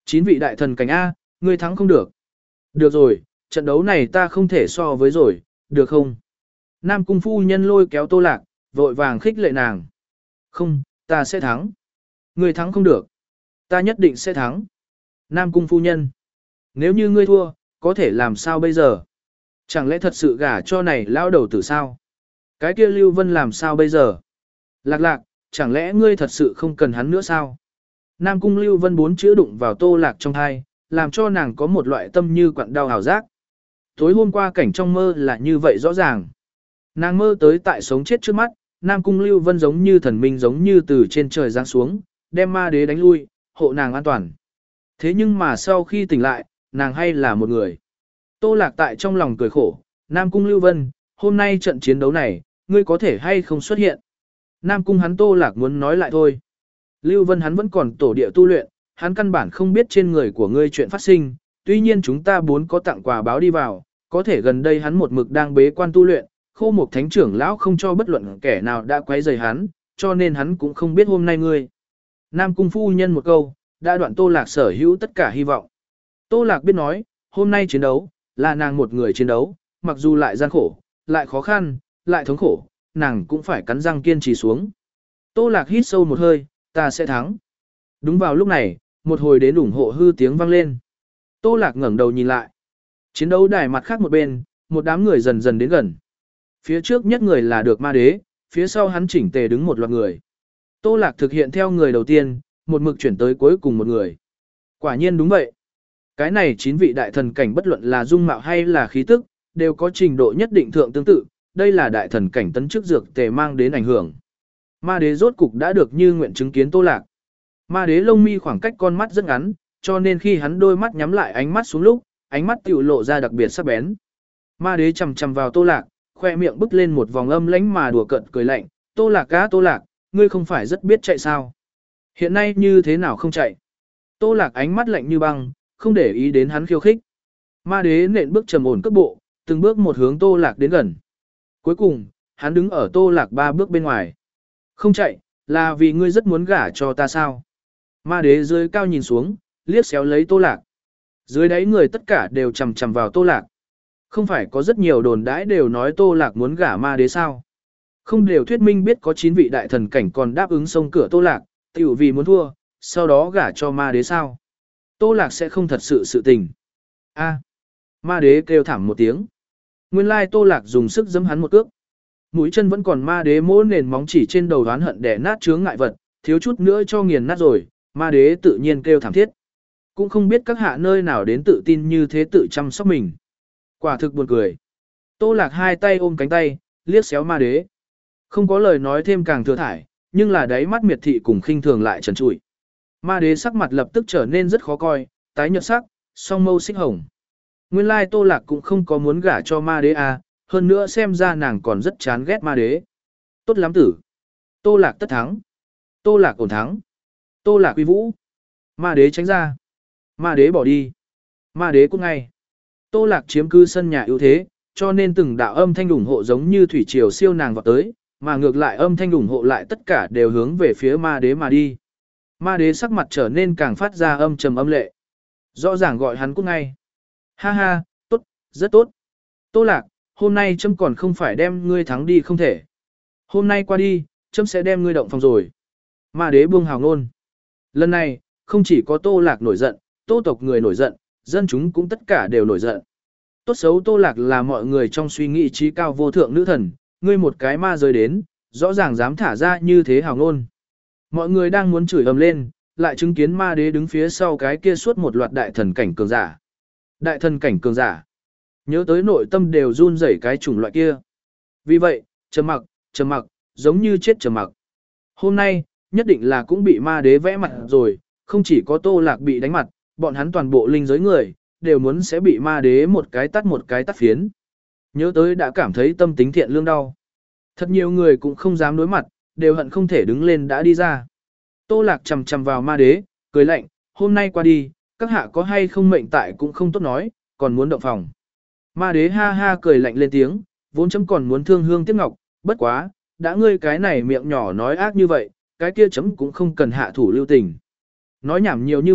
Chín vị đại thần cảnh A, ngươi thắng không được. Được rồi, trận đấu này ta không thể so với rồi, được không? Nam cung phu nhân lôi kéo Tô Lạc, vội vàng khích lệ nàng. Không, ta sẽ thắng. Ngươi thắng không được. Ta nhất định sẽ thắng. Nam cung phu nhân. Nếu như ngươi thua, có thể làm sao bây giờ? Chẳng lẽ thật sự gả cho này lao đầu tử sao? Cái kia Lưu Vân làm sao bây giờ? Lạc lạc, chẳng lẽ ngươi thật sự không cần hắn nữa sao? Nam cung Lưu Vân bốn chữ đụng vào Tô Lạc trong thai, làm cho nàng có một loại tâm như quặn đau hào giác. Tối hôm qua cảnh trong mơ là như vậy rõ ràng. Nàng mơ tới tại sống chết trước mắt, Nam cung Lưu Vân giống như thần minh giống như từ trên trời giáng xuống, đem ma đế đánh lui, hộ nàng an toàn. Thế nhưng mà sau khi tỉnh lại, nàng hay là một người. Tô Lạc tại trong lòng cười khổ, Nam cung Lưu Vân, hôm nay trận chiến đấu này, ngươi có thể hay không xuất hiện. Nam cung hắn Tô Lạc muốn nói lại thôi. Lưu Vân hắn vẫn còn tổ địa tu luyện, hắn căn bản không biết trên người của ngươi chuyện phát sinh, tuy nhiên chúng ta bốn có tặng quà báo đi vào, có thể gần đây hắn một mực đang bế quan tu luyện, Khô Mộc Thánh trưởng lão không cho bất luận kẻ nào đã quấy rầy hắn, cho nên hắn cũng không biết hôm nay ngươi. Nam cung phu nhân một câu, đã đoạn Tô Lạc sở hữu tất cả hy vọng. Tô Lạc biết nói, hôm nay chiến đấu, là nàng một người chiến đấu, mặc dù lại gian khổ, lại khó khăn, lại thống khổ, nàng cũng phải cắn răng kiên trì xuống. Tô Lạc hít sâu một hơi, ta sẽ thắng. Đúng vào lúc này, một hồi đến ủng hộ hư tiếng vang lên. Tô Lạc ngẩng đầu nhìn lại. Chiến đấu đài mặt khác một bên, một đám người dần dần đến gần. Phía trước nhất người là được ma đế, phía sau hắn chỉnh tề đứng một loạt người. Tô Lạc thực hiện theo người đầu tiên, một mực chuyển tới cuối cùng một người. Quả nhiên đúng vậy. Cái này chín vị đại thần cảnh bất luận là dung mạo hay là khí tức, đều có trình độ nhất định thượng tương tự, đây là đại thần cảnh tấn chức dược tề mang đến ảnh hưởng. Ma đế rốt cục đã được như nguyện chứng kiến Tô Lạc. Ma đế lông mi khoảng cách con mắt rất ngắn, cho nên khi hắn đôi mắt nhắm lại ánh mắt xuống lúc, ánh mắt tiểu lộ ra đặc biệt sắc bén. Ma đế chầm chầm vào Tô Lạc, khoe miệng bứt lên một vòng âm lãnh mà đùa cợt cười lạnh, Tô Lạc cá Tô Lạc, ngươi không phải rất biết chạy sao? Hiện nay như thế nào không chạy? Tô Lạc ánh mắt lạnh như băng, không để ý đến hắn khiêu khích. Ma đế nện bước trầm ổn cước bộ, từng bước một hướng Tô Lạc đến gần. Cuối cùng, hắn đứng ở Tô Lạc ba bước bên ngoài. Không chạy, là vì ngươi rất muốn gả cho ta sao? Ma đế dưới cao nhìn xuống, liếc xéo lấy Tô Lạc. Dưới đáy người tất cả đều chầm chầm vào Tô Lạc. Không phải có rất nhiều đồn đãi đều nói Tô Lạc muốn gả ma đế sao? Không đều thuyết minh biết có chín vị đại thần cảnh còn đáp ứng xông cửa Tô Lạc, tiểu vì muốn thua, sau đó gả cho ma đế sao? Tô Lạc sẽ không thật sự sự tình. A. Ma đế kêu thảm một tiếng. Nguyên lai Tô Lạc dùng sức giẫm hắn một cước. Mũi chân vẫn còn ma đế mỗ nền móng chỉ trên đầu đoán hận đẻ nát chướng ngại vật, thiếu chút nữa cho nghiền nát rồi, ma đế tự nhiên kêu thảm thiết. Cũng không biết các hạ nơi nào đến tự tin như thế tự chăm sóc mình. Quả thực buồn cười. Tô Lạc hai tay ôm cánh tay, liếc xéo ma đế. Không có lời nói thêm càng thừa thải, nhưng là đáy mắt miệt thị cùng khinh thường lại trần trụi. Ma đế sắc mặt lập tức trở nên rất khó coi, tái nhợt sắc, song mâu xích hồng. Nguyên lai Tô Lạc cũng không có muốn gả cho ma đế à, hơn nữa xem ra nàng còn rất chán ghét ma đế. Tốt lắm tử. Tô Lạc tất thắng. Tô Lạc ổn thắng. Tô Lạc uy vũ. Ma đế tránh ra. Ma đế bỏ đi. Ma đế cũng ngay. Tô Lạc chiếm cứ sân nhà ưu thế, cho nên từng đạo âm thanh ủng hộ giống như thủy triều siêu nàng vào tới, mà ngược lại âm thanh ủng hộ lại tất cả đều hướng về phía ma đế mà đi. Ma đế sắc mặt trở nên càng phát ra âm trầm âm lệ. Rõ ràng gọi hắn cũng ngay. Ha ha, tốt, rất tốt. Tô Lạc, hôm nay chấm còn không phải đem ngươi thắng đi không thể. Hôm nay qua đi, chấm sẽ đem ngươi động phòng rồi. Ma đế buông hào ngôn. Lần này, không chỉ có Tô Lạc nổi giận, Tô tộc người nổi giận, dân chúng cũng tất cả đều nổi giận. Tốt xấu Tô Lạc là mọi người trong suy nghĩ trí cao vô thượng nữ thần, ngươi một cái ma rơi đến, rõ ràng dám thả ra như thế hào ngôn. Mọi người đang muốn chửi ầm lên, lại chứng kiến ma đế đứng phía sau cái kia suốt một loạt đại thần cảnh cường giả. Đại thần cảnh cường giả. Nhớ tới nội tâm đều run rẩy cái chủng loại kia. Vì vậy, trầm mặc, trầm mặc, giống như chết trầm mặc. Hôm nay, nhất định là cũng bị ma đế vẽ mặt rồi, không chỉ có Tô Lạc bị đánh mặt, bọn hắn toàn bộ linh giới người, đều muốn sẽ bị ma đế một cái tắt một cái tắt phiến. Nhớ tới đã cảm thấy tâm tính thiện lương đau. Thật nhiều người cũng không dám đối mặt, đều hận không thể đứng lên đã đi ra. Tô Lạc chầm chầm vào ma đế, cười lạnh, hôm nay qua đi, các hạ có hay không mệnh tại cũng không tốt nói, còn muốn động phòng. Ma đế ha ha cười lạnh lên tiếng, vốn chấm còn muốn thương hương tiếc ngọc, bất quá, đã ngươi cái này miệng nhỏ nói ác như vậy, cái kia chấm cũng không cần hạ thủ lưu tình. Nói nhảm nhiều như vậy,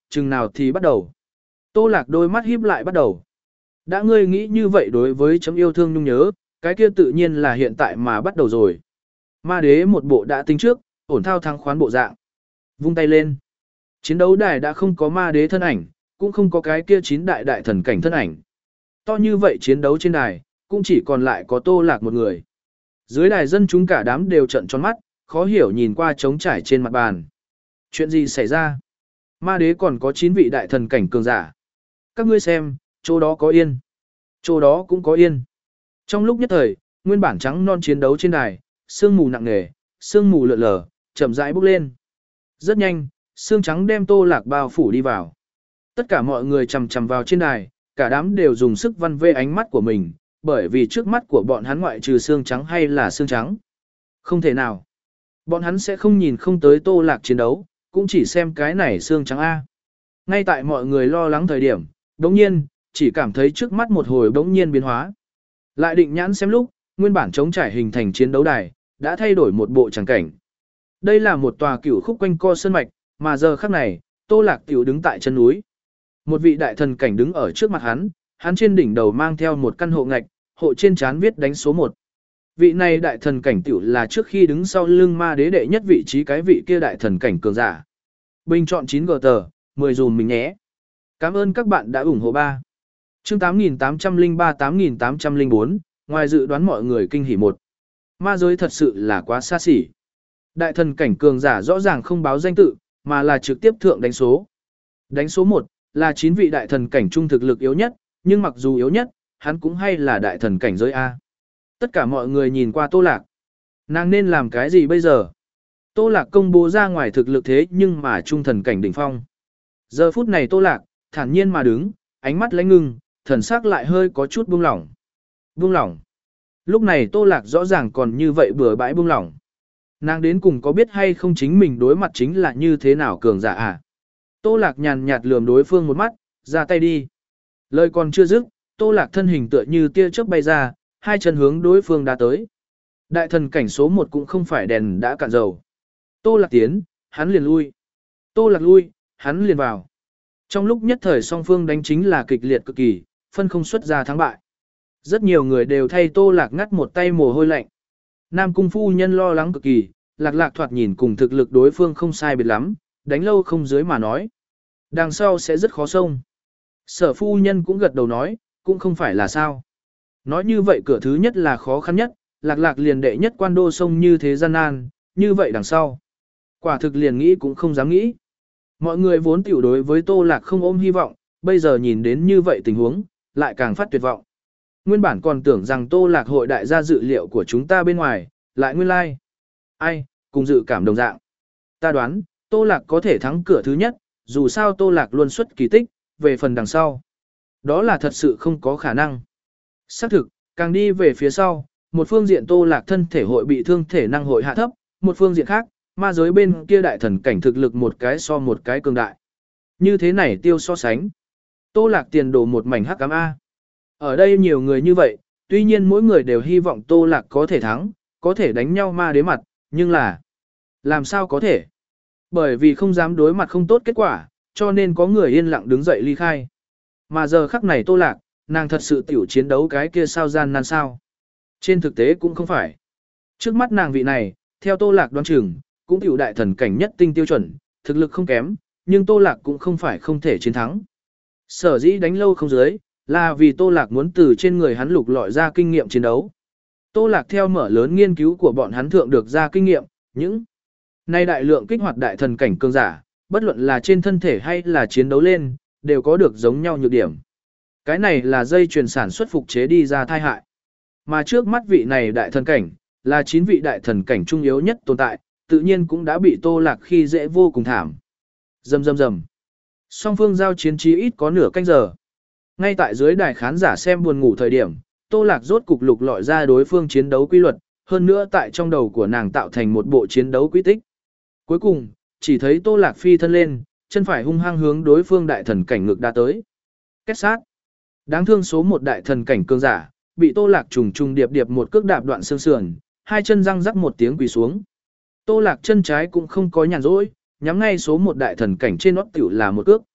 chừng nào thì bắt đầu. Tô Lạc đôi mắt híp lại bắt đầu. Đã ngươi nghĩ như vậy đối với chấm yêu thương nhung nhớ, cái kia tự nhiên là hiện tại mà bắt đầu rồi. Ma đế một bộ đã tính trước, ổn thao thắng khoán bộ dạng. Vung tay lên. Chiến đấu đài đã không có ma đế thân ảnh, cũng không có cái kia chín đại đại thần cảnh thân ảnh. To như vậy chiến đấu trên đài, cũng chỉ còn lại có Tô Lạc một người. Dưới đài dân chúng cả đám đều trợn tròn mắt, khó hiểu nhìn qua trống trải trên mặt bàn. Chuyện gì xảy ra? Ma đế còn có chín vị đại thần cảnh cường giả. Các ngươi xem, chỗ đó có yên. Chỗ đó cũng có yên. Trong lúc nhất thời, nguyên bản trắng non chiến đấu trên đài, sương mù nặng nề, sương mù lượn lờ, chậm rãi bốc lên. Rất nhanh, sương trắng đem Tô Lạc bao phủ đi vào. Tất cả mọi người chằm chằm vào trên đài, cả đám đều dùng sức văn vê ánh mắt của mình, bởi vì trước mắt của bọn hắn ngoại trừ sương trắng hay là sương trắng. Không thể nào. Bọn hắn sẽ không nhìn không tới Tô Lạc chiến đấu, cũng chỉ xem cái này sương trắng A. Ngay tại mọi người lo lắng thời điểm, đống nhiên, chỉ cảm thấy trước mắt một hồi đống nhiên biến hóa. Lại định nhãn xem lúc, nguyên bản trống trải hình thành chiến đấu đài, đã thay đổi một bộ tràng cảnh. Đây là một tòa cửu khúc quanh co sơn mạch, mà giờ khắc này, Tô Lạc tiểu đứng tại chân núi. Một vị đại thần cảnh đứng ở trước mặt hắn, hắn trên đỉnh đầu mang theo một căn hộ ngạch, hộ trên trán viết đánh số một. Vị này đại thần cảnh tiểu là trước khi đứng sau lưng ma đế đệ nhất vị trí cái vị kia đại thần cảnh cường giả. Bình chọn chín gờ tờ, mười dùm mình nhé. Cảm ơn các bạn đã ủng hộ ba. Chương tám nghìn tám trăm lẻ ba tám nghìn tám trăm lẻ bốn, ngoài dự đoán mọi người kinh hỉ một. Ma giới thật sự là quá xa xỉ. Đại thần cảnh cường giả rõ ràng không báo danh tự, mà là trực tiếp thượng đánh số. Đánh số một là chín vị đại thần cảnh trung thực lực yếu nhất, nhưng mặc dù yếu nhất, hắn cũng hay là đại thần cảnh giới A. Tất cả mọi người nhìn qua Tô Lạc. Nàng nên làm cái gì bây giờ? Tô Lạc công bố ra ngoài thực lực thế nhưng mà trung thần cảnh đỉnh phong. Giờ phút này Tô Lạc, thản nhiên mà đứng, ánh mắt lãnh ngưng, thần sắc lại hơi có chút buông lỏng. Buông lỏng. Lúc này Tô Lạc rõ ràng còn như vậy bừa bãi buông lỏng. Nàng đến cùng có biết hay không chính mình đối mặt chính là như thế nào cường giả à? Tô Lạc nhàn nhạt lườm đối phương một mắt, ra tay đi. Lời còn chưa dứt, Tô Lạc thân hình tựa như tia chớp bay ra, hai chân hướng đối phương đã tới. Đại thần cảnh số một cũng không phải đèn đã cạn dầu. Tô Lạc tiến, hắn liền lui. Tô Lạc lui, hắn liền vào. Trong lúc nhất thời song phương đánh chính là kịch liệt cực kỳ, phân không xuất ra thắng bại. Rất nhiều người đều thay Tô Lạc ngắt một tay mồ hôi lạnh. Nam cung phu nhân lo lắng cực kỳ, Lạc Lạc thoạt nhìn cùng thực lực đối phương không sai biệt lắm, đánh lâu không dưới mà nói. Đằng sau sẽ rất khó xông. Sở phu nhân cũng gật đầu nói, cũng không phải là sao. Nói như vậy cửa thứ nhất là khó khăn nhất, Lạc Lạc liền đệ nhất quan đô sông như thế gian nan, như vậy đằng sau. Quả thực liền nghĩ cũng không dám nghĩ. Mọi người vốn tiểu đối với Tô Lạc không ôm hy vọng, bây giờ nhìn đến như vậy tình huống, lại càng phát tuyệt vọng. Nguyên bản còn tưởng rằng Tô Lạc hội đại gia dự liệu của chúng ta bên ngoài, lại nguyên lai. Like. Ai, cùng dự cảm đồng dạng. Ta đoán, Tô Lạc có thể thắng cửa thứ nhất, dù sao Tô Lạc luôn xuất kỳ tích, về phần đằng sau. Đó là thật sự không có khả năng. Xác thực, càng đi về phía sau, một phương diện Tô Lạc thân thể hội bị thương thể năng hội hạ thấp, một phương diện khác, ma giới bên kia đại thần cảnh thực lực một cái so một cái cường đại. Như thế này tiêu so sánh. Tô Lạc tiền đồ một mảnh hắc ám A. Ở đây nhiều người như vậy, tuy nhiên mỗi người đều hy vọng Tô Lạc có thể thắng, có thể đánh nhau ma đế mặt, nhưng là làm sao có thể? Bởi vì không dám đối mặt không tốt kết quả, cho nên có người yên lặng đứng dậy ly khai. Mà giờ khắc này Tô Lạc, nàng thật sự tiểu chiến đấu cái kia sao gian nan sao? Trên thực tế cũng không phải. Trước mắt nàng vị này, theo Tô Lạc đoán chừng, cũng tiểu đại thần cảnh nhất tinh tiêu chuẩn, thực lực không kém, nhưng Tô Lạc cũng không phải không thể chiến thắng. Sở dĩ đánh lâu không dưới, là vì Tô Lạc muốn từ trên người hắn lục lọi ra kinh nghiệm chiến đấu. Tô Lạc theo mở lớn nghiên cứu của bọn hắn thượng được ra kinh nghiệm, những nay đại lượng kích hoạt đại thần cảnh cường giả, bất luận là trên thân thể hay là chiến đấu lên, đều có được giống nhau nhược điểm. Cái này là dây chuyền sản xuất phục chế đi ra thai hại. Mà trước mắt vị này đại thần cảnh, là chín vị đại thần cảnh trung yếu nhất tồn tại, tự nhiên cũng đã bị Tô Lạc khi dễ vô cùng thảm. Rầm rầm rầm. Song phương giao chiến trí ít có nửa canh giờ. Ngay tại dưới đài khán giả xem buồn ngủ thời điểm, Tô Lạc rốt cục lục lọi ra đối phương chiến đấu quy luật, hơn nữa tại trong đầu của nàng tạo thành một bộ chiến đấu quy tích. Cuối cùng, chỉ thấy Tô Lạc phi thân lên, chân phải hung hăng hướng đối phương đại thần cảnh ngực đã tới. Kết sát. Đáng thương số một đại thần cảnh cường giả, bị Tô Lạc trùng trùng điệp điệp một cước đạp đoạn xương sườn, hai chân răng rắc một tiếng quỳ xuống. Tô Lạc chân trái cũng không có nhàn rỗi, nhắm ngay số một đại thần cảnh trên nót tiểu là một cước.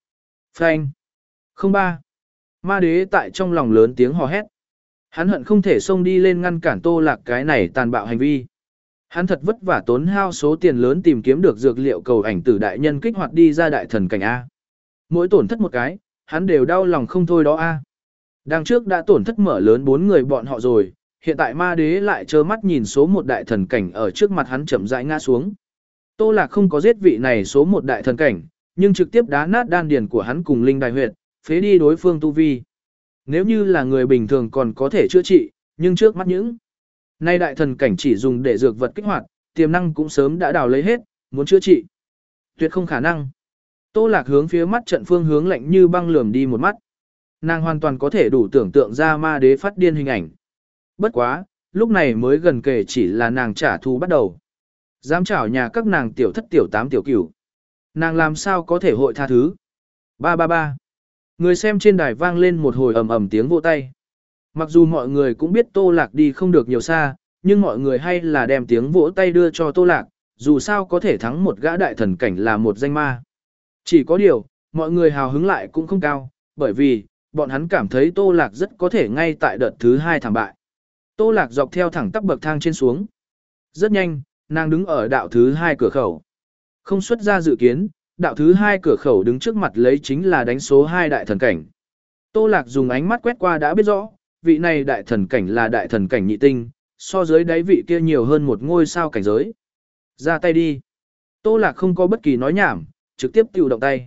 Phanh. Không ba. Ma đế tại trong lòng lớn tiếng hò hét. Hắn hận không thể xông đi lên ngăn cản Tô Lạc cái này tàn bạo hành vi. Hắn thật vất vả tốn hao số tiền lớn tìm kiếm được dược liệu cầu ảnh tử đại nhân kích hoạt đi ra đại thần cảnh A. Mỗi tổn thất một cái, hắn đều đau lòng không thôi đó A. Đằng trước đã tổn thất mở lớn bốn người bọn họ rồi, hiện tại ma đế lại trơ mắt nhìn số một đại thần cảnh ở trước mặt hắn chậm rãi ngã xuống. Tô Lạc không có giết vị này số một đại thần cảnh, nhưng trực tiếp đá nát đan điền của hắn cùng linh đài huyệt, phế đi đối phương tu vi. Nếu như là người bình thường còn có thể chữa trị, nhưng trước mắt những nay đại thần cảnh chỉ dùng để dược vật kích hoạt, tiềm năng cũng sớm đã đào lấy hết, muốn chữa trị. Tuyệt không khả năng. Tô Lạc hướng phía mắt trận phương hướng lạnh như băng lườm đi một mắt. Nàng hoàn toàn có thể đủ tưởng tượng ra ma đế phát điên hình ảnh. Bất quá, lúc này mới gần kề chỉ là nàng trả thù bắt đầu. Dám chảo nhà các nàng tiểu thất tiểu tám tiểu cửu. Nàng làm sao có thể hội tha thứ. Ba ba ba. Người xem trên đài vang lên một hồi ầm ầm tiếng vỗ tay. Mặc dù mọi người cũng biết Tô Lạc đi không được nhiều xa, nhưng mọi người hay là đem tiếng vỗ tay đưa cho Tô Lạc, dù sao có thể thắng một gã đại thần cảnh là một danh ma. Chỉ có điều, mọi người hào hứng lại cũng không cao, bởi vì, bọn hắn cảm thấy Tô Lạc rất có thể ngay tại đợt thứ hai thảm bại. Tô Lạc dọc theo thẳng tắp bậc thang trên xuống. Rất nhanh, nàng đứng ở đạo thứ hai cửa khẩu. Không xuất ra dự kiến, đạo thứ hai cửa khẩu đứng trước mặt lấy chính là đánh số hai đại thần cảnh. Tô Lạc dùng ánh mắt quét qua đã biết rõ, vị này đại thần cảnh là đại thần cảnh nhị tinh, so dưới đáy vị kia nhiều hơn một ngôi sao cảnh giới. Ra tay đi. Tô Lạc không có bất kỳ nói nhảm, trực tiếp tiêu động tay.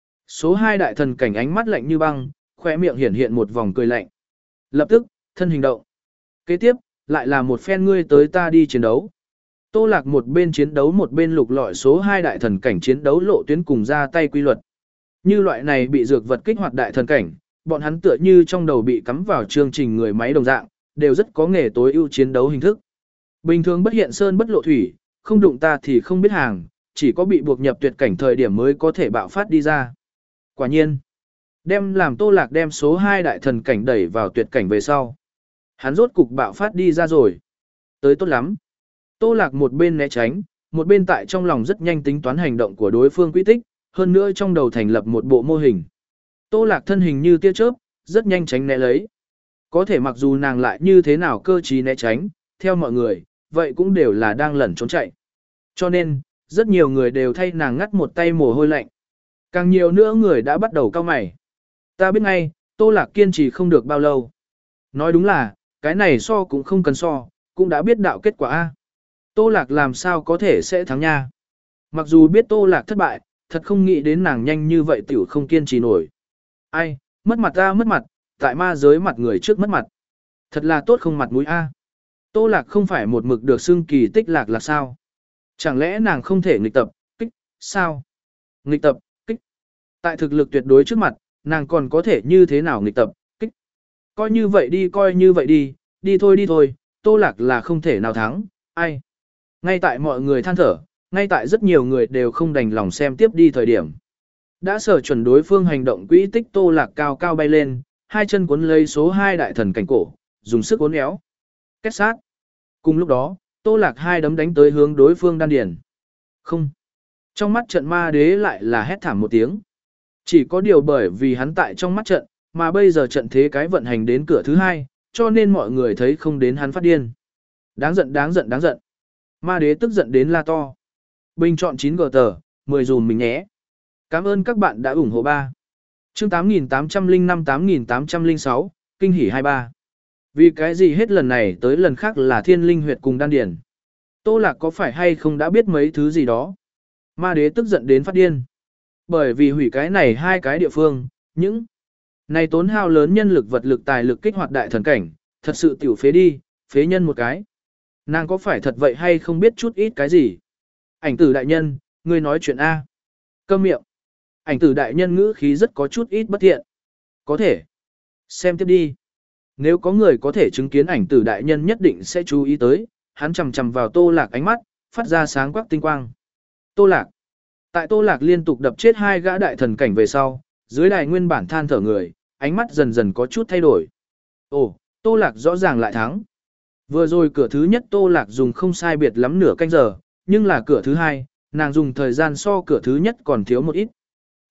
Số hai đại thần cảnh ánh mắt lạnh như băng, khóe miệng hiển hiện một vòng cười lạnh. Lập tức, thân hình động. Kế tiếp, lại là một phen ngươi tới ta đi chiến đấu. Tô Lạc một bên chiến đấu một bên lục lọi số hai đại thần cảnh chiến đấu lộ tuyến cùng ra tay quy luật. Như loại này bị dược vật kích hoạt đại thần cảnh, bọn hắn tựa như trong đầu bị cắm vào chương trình người máy đồng dạng, đều rất có nghề tối ưu chiến đấu hình thức. Bình thường bất hiện sơn bất lộ thủy, không đụng ta thì không biết hàng, chỉ có bị buộc nhập tuyệt cảnh thời điểm mới có thể bạo phát đi ra. Quả nhiên, đem làm Tô Lạc đem số hai đại thần cảnh đẩy vào tuyệt cảnh về sau. Hắn rốt cục bạo phát đi ra rồi. Tới tốt lắm. Tô Lạc một bên né tránh, một bên tại trong lòng rất nhanh tính toán hành động của đối phương quy tích, hơn nữa trong đầu thành lập một bộ mô hình. Tô Lạc thân hình như tia chớp, rất nhanh tránh né lấy. Có thể mặc dù nàng lại như thế nào cơ trí né tránh, theo mọi người, vậy cũng đều là đang lẩn trốn chạy. Cho nên, rất nhiều người đều thay nàng ngắt một tay mồ hôi lạnh. Càng nhiều nữa người đã bắt đầu cau mày. Ta biết ngay, Tô Lạc kiên trì không được bao lâu. Nói đúng là, cái này so cũng không cần so, cũng đã biết đạo kết quả A. Tô Lạc làm sao có thể sẽ thắng nha. Mặc dù biết Tô Lạc thất bại, thật không nghĩ đến nàng nhanh như vậy tiểu không kiên trì nổi. Ai, mất mặt ta mất mặt, tại ma giới mặt người trước mất mặt. Thật là tốt không mặt mũi A. Tô Lạc không phải một mực được xưng kỳ tích lạc là sao? Chẳng lẽ nàng không thể nghịch tập, kích, sao? Nghịch tập, kích. Tại thực lực tuyệt đối trước mặt, nàng còn có thể như thế nào nghịch tập, kích. Coi như vậy đi coi như vậy đi, đi thôi đi thôi, Tô Lạc là không thể nào thắng, ai? Ngay tại mọi người than thở, ngay tại rất nhiều người đều không đành lòng xem tiếp đi thời điểm. Đã sở chuẩn đối phương hành động quỹ tích Tô Lạc cao cao bay lên, hai chân cuốn lấy số hai đại thần cảnh cổ, dùng sức uốn éo. Kết sát. Cùng lúc đó, Tô Lạc hai đấm đánh tới hướng đối phương đan điền. Không. Trong mắt trận ma đế lại là hét thảm một tiếng. Chỉ có điều bởi vì hắn tại trong mắt trận, mà bây giờ trận thế cái vận hành đến cửa thứ hai, cho nên mọi người thấy không đến hắn phát điên. Đáng giận đáng giận đáng giận. Ma đế tức giận đến la to. Bình chọn chín gờ tờ, mười dùm mình nhé. Cảm ơn các bạn đã ủng hộ ba. Chương tám nghìn tám trăm lẻ năm tám nghìn tám trăm lẻ sáu, kinh hỉ hai mươi ba. Vì cái gì hết lần này tới lần khác là thiên linh huyệt cùng đan điền. Tô Lạc có phải hay không đã biết mấy thứ gì đó. Ma đế tức giận đến phát điên. Bởi vì hủy cái này hai cái địa phương, những này tốn hao lớn nhân lực vật lực tài lực kích hoạt đại thần cảnh, thật sự tiểu phế đi, phế nhân một cái. Nàng có phải thật vậy hay không biết chút ít cái gì? Ảnh tử đại nhân, ngươi nói chuyện A. Câm miệng. Ảnh tử đại nhân ngữ khí rất có chút ít bất thiện. Có thể. Xem tiếp đi. Nếu có người có thể chứng kiến ảnh tử đại nhân nhất định sẽ chú ý tới, hắn chầm chầm vào Tô Lạc ánh mắt, phát ra sáng quắc tinh quang. Tô Lạc. Tại Tô Lạc liên tục đập chết hai gã đại thần cảnh về sau, dưới đài nguyên bản than thở người, ánh mắt dần dần có chút thay đổi. Ồ, Tô Lạc rõ ràng lại thắng. Vừa rồi cửa thứ nhất Tô Lạc dùng không sai biệt lắm nửa canh giờ, nhưng là cửa thứ hai, nàng dùng thời gian so cửa thứ nhất còn thiếu một ít.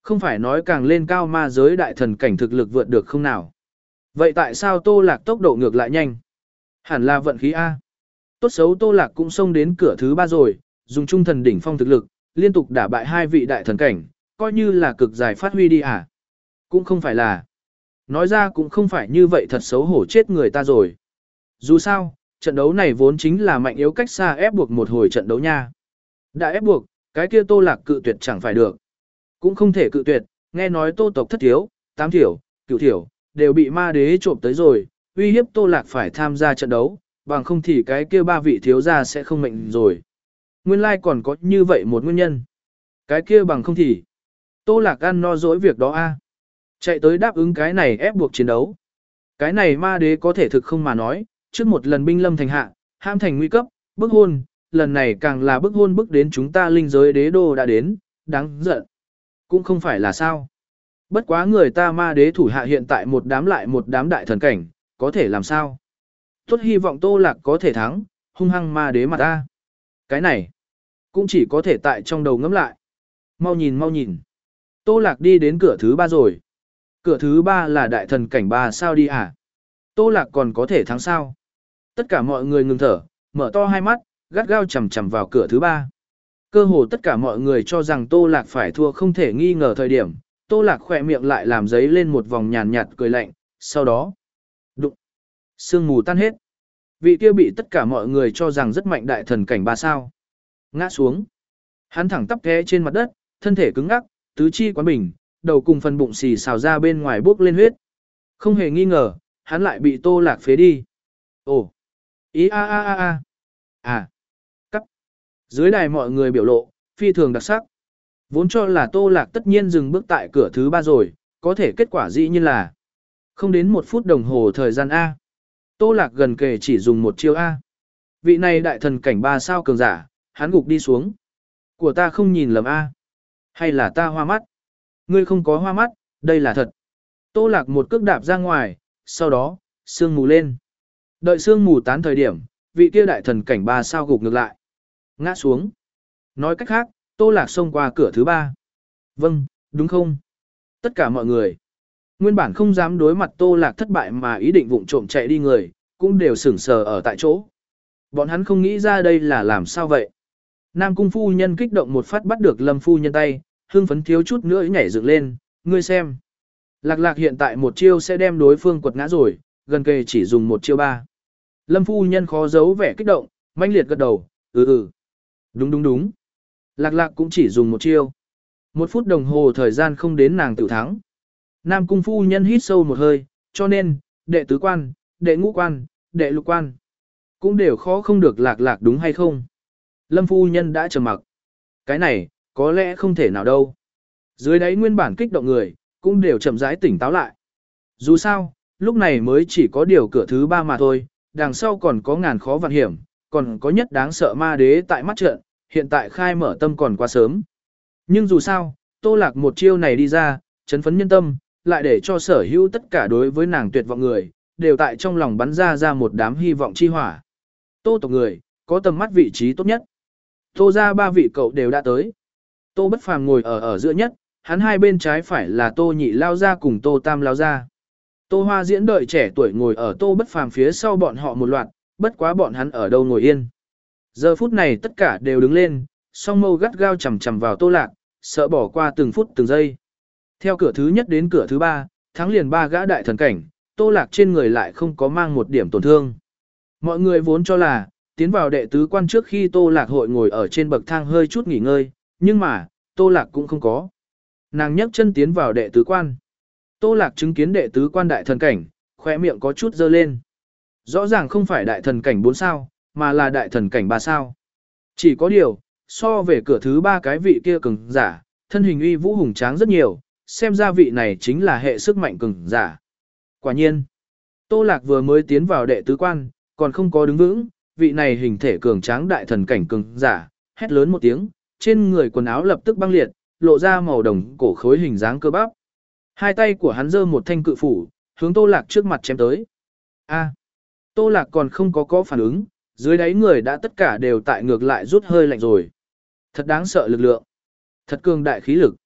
Không phải nói càng lên cao ma giới đại thần cảnh thực lực vượt được không nào. Vậy tại sao Tô Lạc tốc độ ngược lại nhanh? Hẳn là vận khí A. Tốt xấu Tô Lạc cũng xông đến cửa thứ ba rồi, dùng trung thần đỉnh phong thực lực, liên tục đả bại hai vị đại thần cảnh, coi như là cực giải phát huy đi à. Cũng không phải là. Nói ra cũng không phải như vậy thật xấu hổ chết người ta rồi. Dù sao, trận đấu này vốn chính là mạnh yếu cách xa ép buộc một hồi trận đấu nha. Đã ép buộc, cái kia Tô Lạc cự tuyệt chẳng phải được. Cũng không thể cự tuyệt, nghe nói Tô tộc thất thiếu, tám thiểu, cửu thiểu, đều bị ma đế trộm tới rồi, uy hiếp Tô Lạc phải tham gia trận đấu, bằng không thì cái kia ba vị thiếu gia sẽ không mệnh rồi. Nguyên lai like còn có như vậy một nguyên nhân. Cái kia bằng không thì Tô Lạc ăn no dỗi việc đó a. Chạy tới đáp ứng cái này ép buộc chiến đấu. Cái này ma đế có thể thực không mà nói, trước một lần binh lâm thành hạ, ham thành nguy cấp, bức hôn, lần này càng là bức hôn bức đến chúng ta linh giới đế đô đã đến, đáng giận. Cũng không phải là sao. Bất quá người ta ma đế thủ hạ hiện tại một đám lại một đám đại thần cảnh, có thể làm sao? Tốt hy vọng Tô Lạc có thể thắng, hung hăng ma đế mặt ta. Cái này, cũng chỉ có thể tại trong đầu ngẫm lại. Mau nhìn mau nhìn. Tô Lạc đi đến cửa thứ ba rồi. Cửa thứ ba là đại thần cảnh ba sao đi à? Tô Lạc còn có thể thắng sao? Tất cả mọi người ngừng thở, mở to hai mắt, gắt gao chằm chằm vào cửa thứ ba. Cơ hồ tất cả mọi người cho rằng Tô Lạc phải thua không thể nghi ngờ thời điểm. Tô Lạc khỏe miệng lại làm giấy lên một vòng nhàn nhạt cười lạnh, sau đó đụng. Sương mù tan hết. Vị kia bị tất cả mọi người cho rằng rất mạnh đại thần cảnh ba sao. Ngã xuống. Hắn thẳng tắp té trên mặt đất, thân thể cứng ngắc, tứ chi quán bình, đầu cùng phần bụng xì xào ra bên ngoài bốc lên huyết. Không hề nghi ngờ, hắn lại bị Tô Lạc phế đi. Ồ. Ý a a a a. À. Cắt. Dưới đài mọi người biểu lộ, phi thường đặc sắc. Vốn cho là Tô Lạc tất nhiên dừng bước tại cửa thứ ba rồi, có thể kết quả dĩ nhiên là không đến một phút đồng hồ thời gian A. Tô Lạc gần kề chỉ dùng một chiêu A. Vị này đại thần cảnh ba sao cường giả, hắn gục đi xuống. Của ta không nhìn lầm A. Hay là ta hoa mắt? Ngươi không có hoa mắt, đây là thật. Tô Lạc một cước đạp ra ngoài, sau đó, sương mù lên. Đợi sương mù tán thời điểm, vị kia đại thần cảnh ba sao gục ngược lại. Ngã xuống. Nói cách khác, Tô Lạc xông qua cửa thứ ba. Vâng, đúng không? Tất cả mọi người. Nguyên bản không dám đối mặt Tô Lạc thất bại mà ý định vụng trộm chạy đi người, cũng đều sửng sờ ở tại chỗ. Bọn hắn không nghĩ ra đây là làm sao vậy. Nam cung phu nhân kích động một phát bắt được Lâm phu nhân tay, hương phấn thiếu chút nữa nhảy dựng lên, ngươi xem. Lạc Lạc hiện tại một chiêu sẽ đem đối phương quật ngã rồi, gần kề chỉ dùng một chiêu ba. Lâm phu nhân khó giấu vẻ kích động, mãnh liệt gật đầu, ừ ừ. Đúng đúng đúng. Lạc Lạc cũng chỉ dùng một chiêu. Một phút đồng hồ thời gian không đến nàng tự thắng. Nam cung phu nhân hít sâu một hơi, cho nên, đệ tứ quan, đệ ngũ quan, đệ lục quan, cũng đều khó không được Lạc Lạc đúng hay không. Lâm phu nhân đã trầm mặc. Cái này, có lẽ không thể nào đâu. Dưới đáy nguyên bản kích động người, cũng đều chậm rãi tỉnh táo lại. Dù sao, lúc này mới chỉ có điều cửa thứ ba mà thôi, đằng sau còn có ngàn khó vạn hiểm, còn có nhất đáng sợ ma đế tại mắt trận, hiện tại khai mở tâm còn quá sớm. Nhưng dù sao, Tô Lạc một chiêu này đi ra, chấn phấn nhân tâm, lại để cho sở hữu tất cả đối với nàng tuyệt vọng người, đều tại trong lòng bắn ra ra một đám hy vọng chi hỏa. Tô tộc người, có tầm mắt vị trí tốt nhất. Tô ra ba vị cậu đều đã tới. Tô Bất Phàm ngồi ở ở giữa nhất, hắn hai bên trái phải là Tô Nhị lao ra cùng Tô Tam lao ra. Tô Hoa Diễn đợi trẻ tuổi ngồi ở Tô Bất Phàm phía sau bọn họ một loạt, bất quá bọn hắn ở đâu ngồi yên. Giờ phút này tất cả đều đứng lên, song mâu gắt gao chằm chằm vào Tô Lạc, sợ bỏ qua từng phút từng giây. Theo cửa thứ nhất đến cửa thứ ba, thắng liền ba gã đại thần cảnh, Tô Lạc trên người lại không có mang một điểm tổn thương. Mọi người vốn cho là, tiến vào đệ tứ quan trước khi Tô Lạc hội ngồi ở trên bậc thang hơi chút nghỉ ngơi, nhưng mà, Tô Lạc cũng không có. Nàng nhấc chân tiến vào đệ tứ quan. Tô Lạc chứng kiến đệ tứ quan đại thần cảnh, khóe miệng có chút dơ lên. Rõ ràng không phải đại thần cảnh bốn sao, mà là đại thần cảnh ba sao. Chỉ có điều, so về cửa thứ ba cái vị kia cường giả, thân hình uy vũ hùng tráng rất nhiều, xem ra vị này chính là hệ sức mạnh cường giả. Quả nhiên, Tô Lạc vừa mới tiến vào đệ tứ quan, còn không có đứng vững, vị này hình thể cường tráng đại thần cảnh cường giả, hét lớn một tiếng, trên người quần áo lập tức băng liệt, lộ ra màu đồng cổ khối hình dáng cơ bắp. Hai tay của hắn giơ một thanh cự phủ, hướng Tô Lạc trước mặt chém tới. A. Tô Lạc còn không có có phản ứng, dưới đáy người đã tất cả đều tại ngược lại rút hơi lạnh rồi. Thật đáng sợ lực lượng. Thật cường đại khí lực.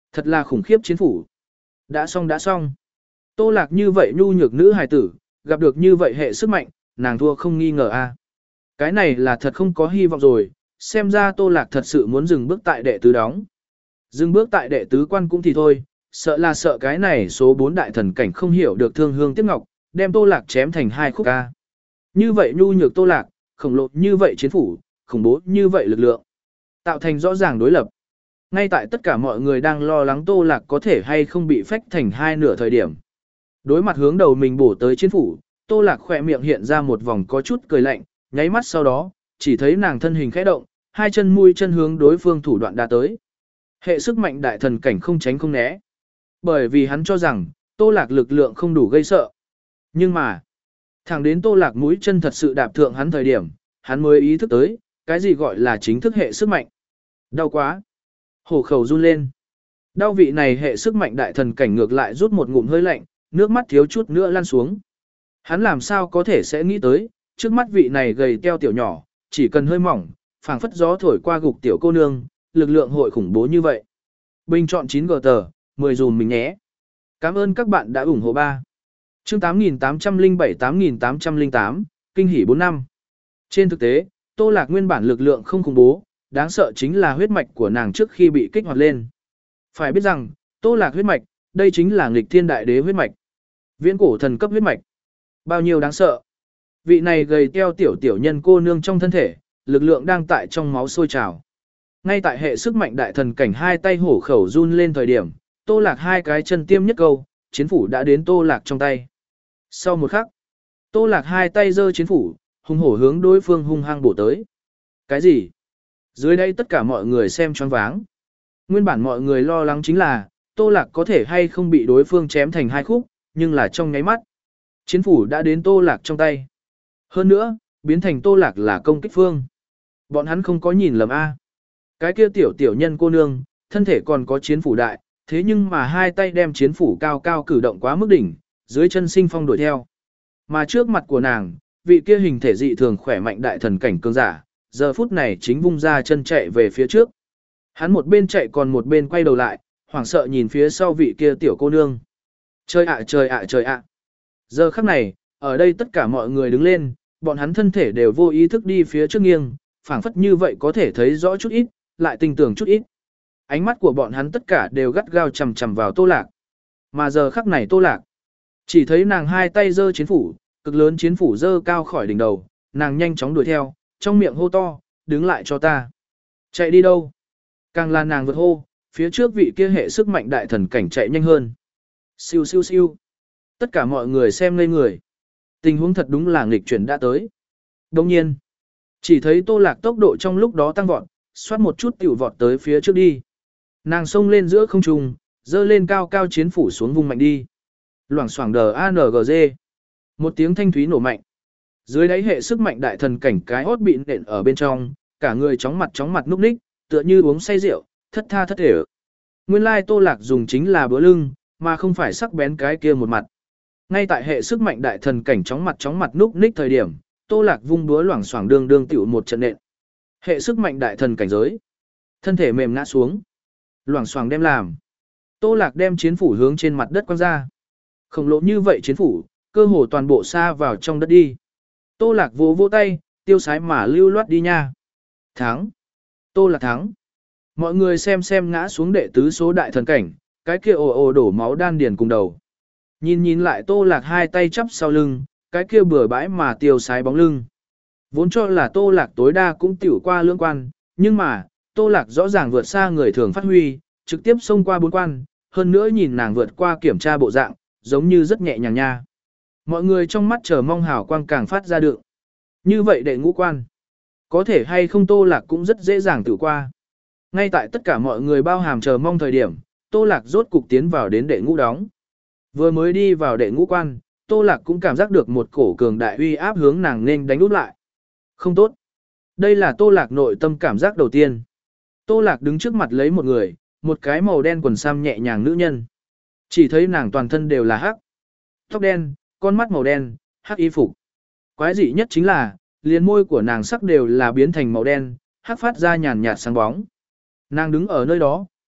Thật là khủng khiếp chiến phủ. Đã xong đã xong. Tô Lạc như vậy nhu nhược nữ hài tử, gặp được như vậy hệ sức mạnh, nàng thua không nghi ngờ a. Cái này là thật không có hy vọng rồi, xem ra Tô Lạc thật sự muốn dừng bước tại đệ tứ đóng. Dừng bước tại đệ tứ quan cũng thì thôi, sợ là sợ cái này số bốn đại thần cảnh không hiểu được thương hương tiếc ngọc, đem Tô Lạc chém thành hai khúc ca. Như vậy nhu nhược Tô Lạc, khổng lồ như vậy chiến phủ, khủng bố như vậy lực lượng, tạo thành rõ ràng đối lập. Ngay tại tất cả mọi người đang lo lắng Tô Lạc có thể hay không bị phách thành hai nửa thời điểm. Đối mặt hướng đầu mình bổ tới chiến phủ, Tô Lạc khỏe miệng hiện ra một vòng có chút cười lạnh, nháy mắt sau đó, chỉ thấy nàng thân hình khẽ động, hai chân mũi chân hướng đối phương thủ đoạn đã tới. Hệ sức mạnh đại thần cảnh không tránh không né. Bởi vì hắn cho rằng, Tô Lạc lực lượng không đủ gây sợ. Nhưng mà, thẳng đến Tô Lạc mũi chân thật sự đạp thượng hắn thời điểm, hắn mới ý thức tới, cái gì gọi là chính thức hệ sức mạnh. Đau quá. Hổ khẩu run lên. Đau vị này hệ sức mạnh đại thần cảnh ngược lại rút một ngụm hơi lạnh, nước mắt thiếu chút nữa lăn xuống. Hắn làm sao có thể sẽ nghĩ tới, trước mắt vị này gầy teo tiểu nhỏ, chỉ cần hơi mỏng, phảng phất gió thổi qua gục tiểu cô nương, lực lượng hội khủng bố như vậy. Bình chọn chín gờ tờ, mười dùm mình nhé. Cảm ơn các bạn đã ủng hộ ba. Chương tám nghìn tám trăm lẻ bảy tám nghìn tám trăm lẻ tám, kinh hỉ bốn năm. Trên thực tế, Tô Lạc nguyên bản lực lượng không khủng bố, đáng sợ chính là huyết mạch của nàng trước khi bị kích hoạt lên. Phải biết rằng, Tô Lạc huyết mạch, đây chính là nghịch thiên đại đế huyết mạch. Viễn cổ thần cấp huyết mạch. Bao nhiêu đáng sợ. Vị này gầy teo tiểu tiểu nhân cô nương trong thân thể, lực lượng đang tại trong máu sôi trào. Ngay tại hệ sức mạnh đại thần cảnh hai tay hổ khẩu run lên thời điểm, Tô Lạc hai cái chân tiêm nhất câu, chiến phủ đã đến Tô Lạc trong tay. Sau một khắc, Tô Lạc hai tay giơ chiến phủ, hung hổ hướng đối phương hung hăng bổ tới. Cái gì? Dưới đây tất cả mọi người xem choáng váng. Nguyên bản mọi người lo lắng chính là, Tô Lạc có thể hay không bị đối phương chém thành hai khúc, nhưng là trong nháy mắt. Chiến phủ đã đến Tô Lạc trong tay. Hơn nữa, biến thành Tô Lạc là công kích phương. Bọn hắn không có nhìn lầm A. Cái kia tiểu tiểu nhân cô nương, thân thể còn có chiến phủ đại, thế nhưng mà hai tay đem chiến phủ cao cao cử động quá mức đỉnh, dưới chân sinh phong đuổi theo. Mà trước mặt của nàng, vị kia hình thể dị thường khỏe mạnh đại thần cảnh cường giả, giờ phút này chính vung ra chân chạy về phía trước. Hắn một bên chạy còn một bên quay đầu lại, hoảng sợ nhìn phía sau vị kia tiểu cô nương. Trời ạ trời ạ trời ạ. Giờ khắc này, ở đây tất cả mọi người đứng lên, bọn hắn thân thể đều vô ý thức đi phía trước nghiêng, phảng phất như vậy có thể thấy rõ chút ít, lại tinh tưởng chút ít. Ánh mắt của bọn hắn tất cả đều gắt gao chằm chằm vào Tô Lạc. Mà giờ khắc này Tô Lạc, chỉ thấy nàng hai tay giơ chiến phủ, cực lớn chiến phủ giơ cao khỏi đỉnh đầu, nàng nhanh chóng đuổi theo, trong miệng hô to, đứng lại cho ta. Chạy đi đâu? Càng là nàng vượt hô, phía trước vị kia hệ sức mạnh đại thần cảnh chạy nhanh hơn. Siêu siêu siêu. Tất cả mọi người xem ngây người. Tình huống thật đúng là nghịch chuyển đã tới. Đồng nhiên, chỉ thấy Tô Lạc tốc độ trong lúc đó tăng vọt, xoát một chút tiểu vọt tới phía trước đi. Nàng xông lên giữa không trung, dơ lên cao cao chiến phủ xuống vùng mạnh đi. Loảng xoảng đờ a en giê. Một tiếng thanh thúy nổ mạnh. Dưới đáy hệ sức mạnh đại thần cảnh cái hốt bị nện ở bên trong, cả người chóng mặt chóng mặt núp ních, tựa như uống say rượu, thất tha thất thể. Nguyên lai Tô Lạc dùng chính là búa lưng, mà không phải sắc bén cái kia một mặt. Ngay tại hệ sức mạnh đại thần cảnh chóng mặt chóng mặt núp ních thời điểm, Tô Lạc vung búa loảng xoảng đương đương tiểu một trận nện. Hệ sức mạnh đại thần cảnh giới, thân thể mềm ngã xuống, loảng xoảng đem làm. Tô Lạc đem chiến phủ hướng trên mặt đất quăng ra. Khổng lồ như vậy chiến phủ, cơ hồ toàn bộ xa vào trong đất đi. Tô Lạc vỗ vỗ tay, tiêu sái mà lưu loát đi nha. Thắng. Tô Lạc thắng. Mọi người xem xem ngã xuống đệ tứ số đại thần cảnh, cái kia ồ ồ đổ máu đan điền cùng đầu. Nhìn nhìn lại Tô Lạc hai tay chắp sau lưng, cái kia bừa bãi mà tiêu sái bóng lưng. Vốn cho là Tô Lạc tối đa cũng tiểu qua lưỡng quan, nhưng mà, Tô Lạc rõ ràng vượt xa người thường phát huy, trực tiếp xông qua bốn quan, hơn nữa nhìn nàng vượt qua kiểm tra bộ dạng, giống như rất nhẹ nhàng nha. Mọi người trong mắt chờ mong hào quang càng phát ra được. Như vậy đệ ngũ quan, có thể hay không Tô Lạc cũng rất dễ dàng tự qua. Ngay tại tất cả mọi người bao hàm chờ mong thời điểm, Tô Lạc rốt cục tiến vào đến đệ ngũ đóng. Vừa mới đi vào đệ ngũ quan, Tô Lạc cũng cảm giác được một cổ cường đại uy áp hướng nàng nên đánh úp lại. Không tốt. Đây là Tô Lạc nội tâm cảm giác đầu tiên. Tô Lạc đứng trước mặt lấy một người, một cái màu đen quần sam nhẹ nhàng nữ nhân. Chỉ thấy nàng toàn thân đều là hắc. Tóc đen, con mắt màu đen, hắc y phục. Quái dị nhất chính là, liền môi của nàng sắc đều là biến thành màu đen, hắc phát ra nhàn nhạt sáng bóng. Nàng đứng ở nơi đó,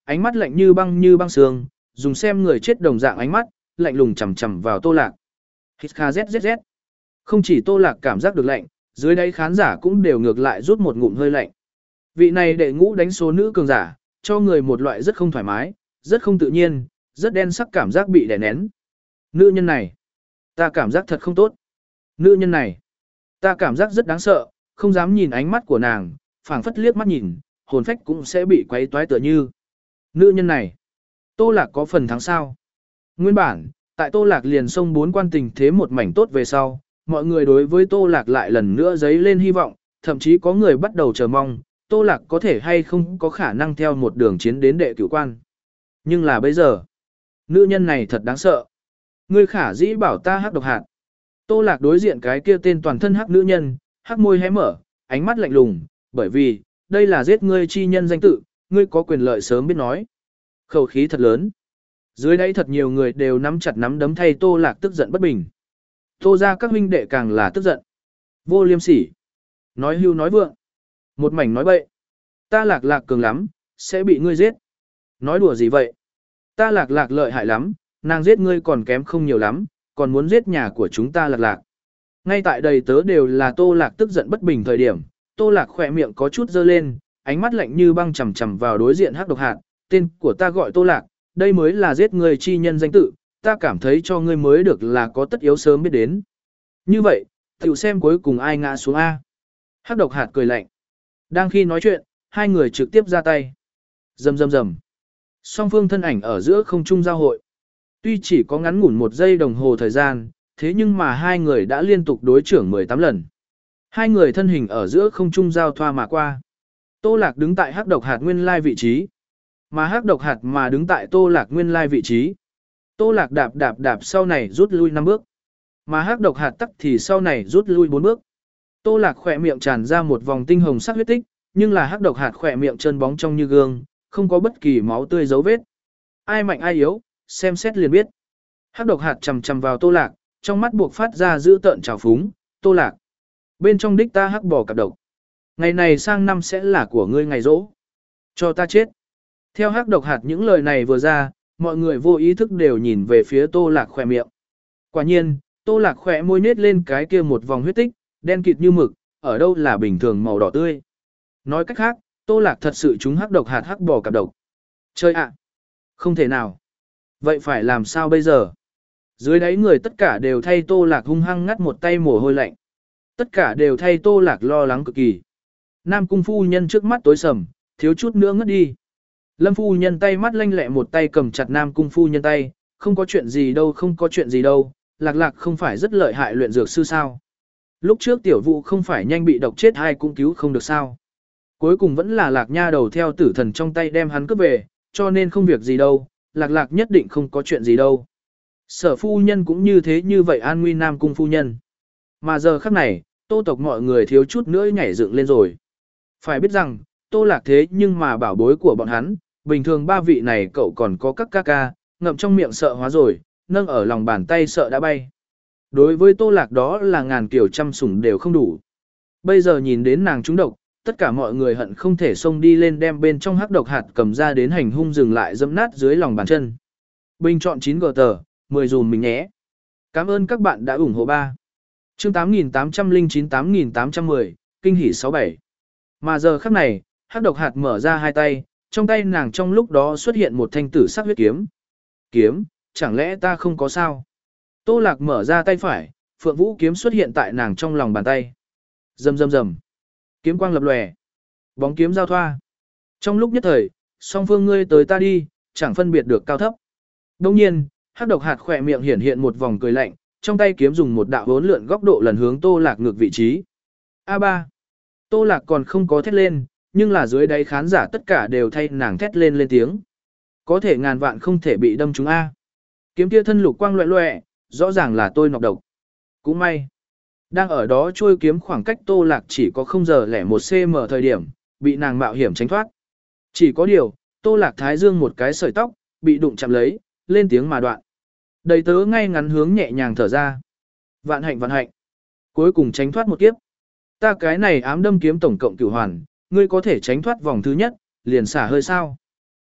ánh mắt lạnh như băng như băng sương, dùng xem người chết đồng dạng ánh mắt, lạnh lùng chằm chằm vào Tô Lạc. Hít kha zzz. Không chỉ Tô Lạc cảm giác được lạnh, dưới đáy khán giả cũng đều ngược lại rút một ngụm hơi lạnh. Vị này đệ ngũ đánh số nữ cường giả, cho người một loại rất không thoải mái, rất không tự nhiên, rất đen sắc cảm giác bị đè nén. Nữ nhân này, ta cảm giác thật không tốt. Nữ nhân này, ta cảm giác rất đáng sợ, không dám nhìn ánh mắt của nàng, phảng phất liếc mắt nhìn, hồn phách cũng sẽ bị quấy toái tựa như. Nữ nhân này, Tô Lạc có phần thắng sao? Nguyên bản, tại Tô Lạc liền xông bốn quan tình thế một mảnh tốt về sau, mọi người đối với Tô Lạc lại lần nữa dấy lên hy vọng, thậm chí có người bắt đầu chờ mong, Tô Lạc có thể hay không có khả năng theo một đường chiến đến đệ cửu quan. Nhưng là bây giờ, nữ nhân này thật đáng sợ. Ngươi khả dĩ bảo ta hắc độc hạt. Tô Lạc đối diện cái kia tên toàn thân hắc nữ nhân, hắc môi hé mở, ánh mắt lạnh lùng, bởi vì, đây là giết ngươi chi nhân danh tự, ngươi có quyền lợi sớm biết nói. Khẩu khí thật lớn. Dưới đây thật nhiều người đều nắm chặt nắm đấm thay Tô Lạc tức giận bất bình. Tô ra các huynh đệ càng là tức giận. Vô liêm sỉ. Nói hưu nói vượng. Một mảnh nói bậy. Ta Lạc Lạc cường lắm, sẽ bị ngươi giết. Nói đùa gì vậy? Ta Lạc Lạc lợi hại lắm, nàng giết ngươi còn kém không nhiều lắm, còn muốn giết nhà của chúng ta Lạc Lạc. Ngay tại đầy tớ đều là Tô Lạc tức giận bất bình thời điểm, Tô Lạc khỏe miệng có chút dơ lên, ánh mắt lạnh như băng chằm chằm vào đối diện hắc độc hạt, tên của ta gọi Tô Lạc, đây mới là giết người chi nhân danh tự, ta cảm thấy cho ngươi mới được là có tất yếu sớm biết đến. Như vậy, tiểu xem cuối cùng ai ngã xuống A. Hắc độc hạt cười lạnh. Đang khi nói chuyện, hai người trực tiếp ra tay. Rầm rầm rầm. Song phương thân ảnh ở giữa không trung giao hội. Tuy chỉ có ngắn ngủn một giây đồng hồ thời gian, thế nhưng mà hai người đã liên tục đối trưởng mười tám lần. Hai người thân hình ở giữa không trung giao thoa mà qua. Tô Lạc đứng tại hắc độc hạt nguyên lai vị trí. Mà hắc độc hạt mà đứng tại Tô Lạc nguyên lai vị trí. Tô Lạc đạp đạp đạp sau này rút lui năm bước. Mà hắc độc hạt tắc thì sau này rút lui bốn bước. Tô Lạc khỏe miệng tràn ra một vòng tinh hồng sắc huyết tích, nhưng là hắc độc hạt khỏe miệng trơn bóng trong như gương, không có bất kỳ máu tươi dấu vết. Ai mạnh ai yếu, xem xét liền biết. Hắc độc hạt chầm chầm vào Tô Lạc, trong mắt buộc phát ra dữ tợn trào phúng, Tô Lạc. Bên trong đích ta hắc bò cặp độc. Ngày này sang năm sẽ là của ngươi ngày rỗ. Cho ta chết. Theo hắc độc hạt những lời này vừa ra, mọi người vô ý thức đều nhìn về phía Tô Lạc khỏe miệng. Quả nhiên, Tô Lạc khỏe môi nết lên cái kia một vòng huyết tích, đen kịt như mực, ở đâu là bình thường màu đỏ tươi. Nói cách khác, Tô Lạc thật sự trúng hắc độc hạt hắc bò cặp độc. Chơi ạ! Không thể nào. Vậy phải làm sao bây giờ? Dưới đáy người tất cả đều thay Tô Lạc hung hăng ngắt một tay mồ hôi lạnh. Tất cả đều thay Tô Lạc lo lắng cực kỳ. Nam cung phu nhân trước mắt tối sầm, thiếu chút nữa ngất đi. Lâm phu nhân tay mắt lanh lẹ một tay cầm chặt Nam cung phu nhân tay, không có chuyện gì đâu không có chuyện gì đâu, Lạc Lạc không phải rất lợi hại luyện dược sư sao. Lúc trước tiểu vụ không phải nhanh bị độc chết hay cũng cứu không được sao. Cuối cùng vẫn là Lạc nha đầu theo tử thần trong tay đem hắn cướp về, cho nên không việc gì đâu, Lạc Lạc nhất định không có chuyện gì đâu. Sở phu nhân cũng như thế như vậy an nguy Nam cung phu nhân. Mà giờ khắc này, Tô tộc mọi người thiếu chút nữa nhảy dựng lên rồi. Phải biết rằng, Tô Lạc thế nhưng mà bảo bối của bọn hắn, bình thường ba vị này cậu còn có các ca ca, ngậm trong miệng sợ hóa rồi, nâng ở lòng bàn tay sợ đã bay. Đối với Tô Lạc đó là ngàn kiểu trăm sủng đều không đủ. Bây giờ nhìn đến nàng trúng độc, tất cả mọi người hận không thể xông đi lên đem bên trong hắc độc hạt cầm ra đến hành hung dừng lại dẫm nát dưới lòng bàn chân. Bình chọn chín gờ tờ, mười dùm mình nhé. Cảm ơn các bạn đã ủng hộ ba. Chương tám nghìn tám trăm lẻ chín tám nghìn tám trăm mười, kinh hỉ sáu bảy. Mà giờ khắc này, hắc độc hạt mở ra hai tay, trong tay nàng trong lúc đó xuất hiện một thanh tử sắc huyết kiếm. Kiếm, chẳng lẽ ta không có sao? Tô Lạc mở ra tay phải, Phượng Vũ kiếm xuất hiện tại nàng trong lòng bàn tay. Rầm rầm rầm. Kiếm quang lập lòe. Bóng kiếm giao thoa. Trong lúc nhất thời, song phương ngươi tới ta đi, chẳng phân biệt được cao thấp. Đồng nhiên, hắc độc hạt khỏe miệng hiển hiện một vòng cười lạnh, trong tay kiếm dùng một đạo hỗn lượn góc độ lần hướng Tô Lạc ngược vị trí. A ba. Tô Lạc còn không có thét lên, nhưng là dưới đáy khán giả tất cả đều thay nàng thét lên lên tiếng. Có thể ngàn vạn không thể bị đâm trúng A. Kiếm kia thân lục quang loẹ loẹ, rõ ràng là tôi nọc độc. Cũng may. Đang ở đó trôi kiếm khoảng cách Tô Lạc chỉ có không giờ lẻ một cm thời điểm, bị nàng mạo hiểm tránh thoát. Chỉ có điều, Tô Lạc thái dương một cái sợi tóc, bị đụng chạm lấy, lên tiếng mà đoạn. Đầy tớ ngay ngắn hướng nhẹ nhàng thở ra. Vạn hạnh vạn hạnh. Cuối cùng tránh thoát một kiếp. Ta cái này ám đâm kiếm tổng cộng cửu hoàn, ngươi có thể tránh thoát vòng thứ nhất, liền xả hơi sao.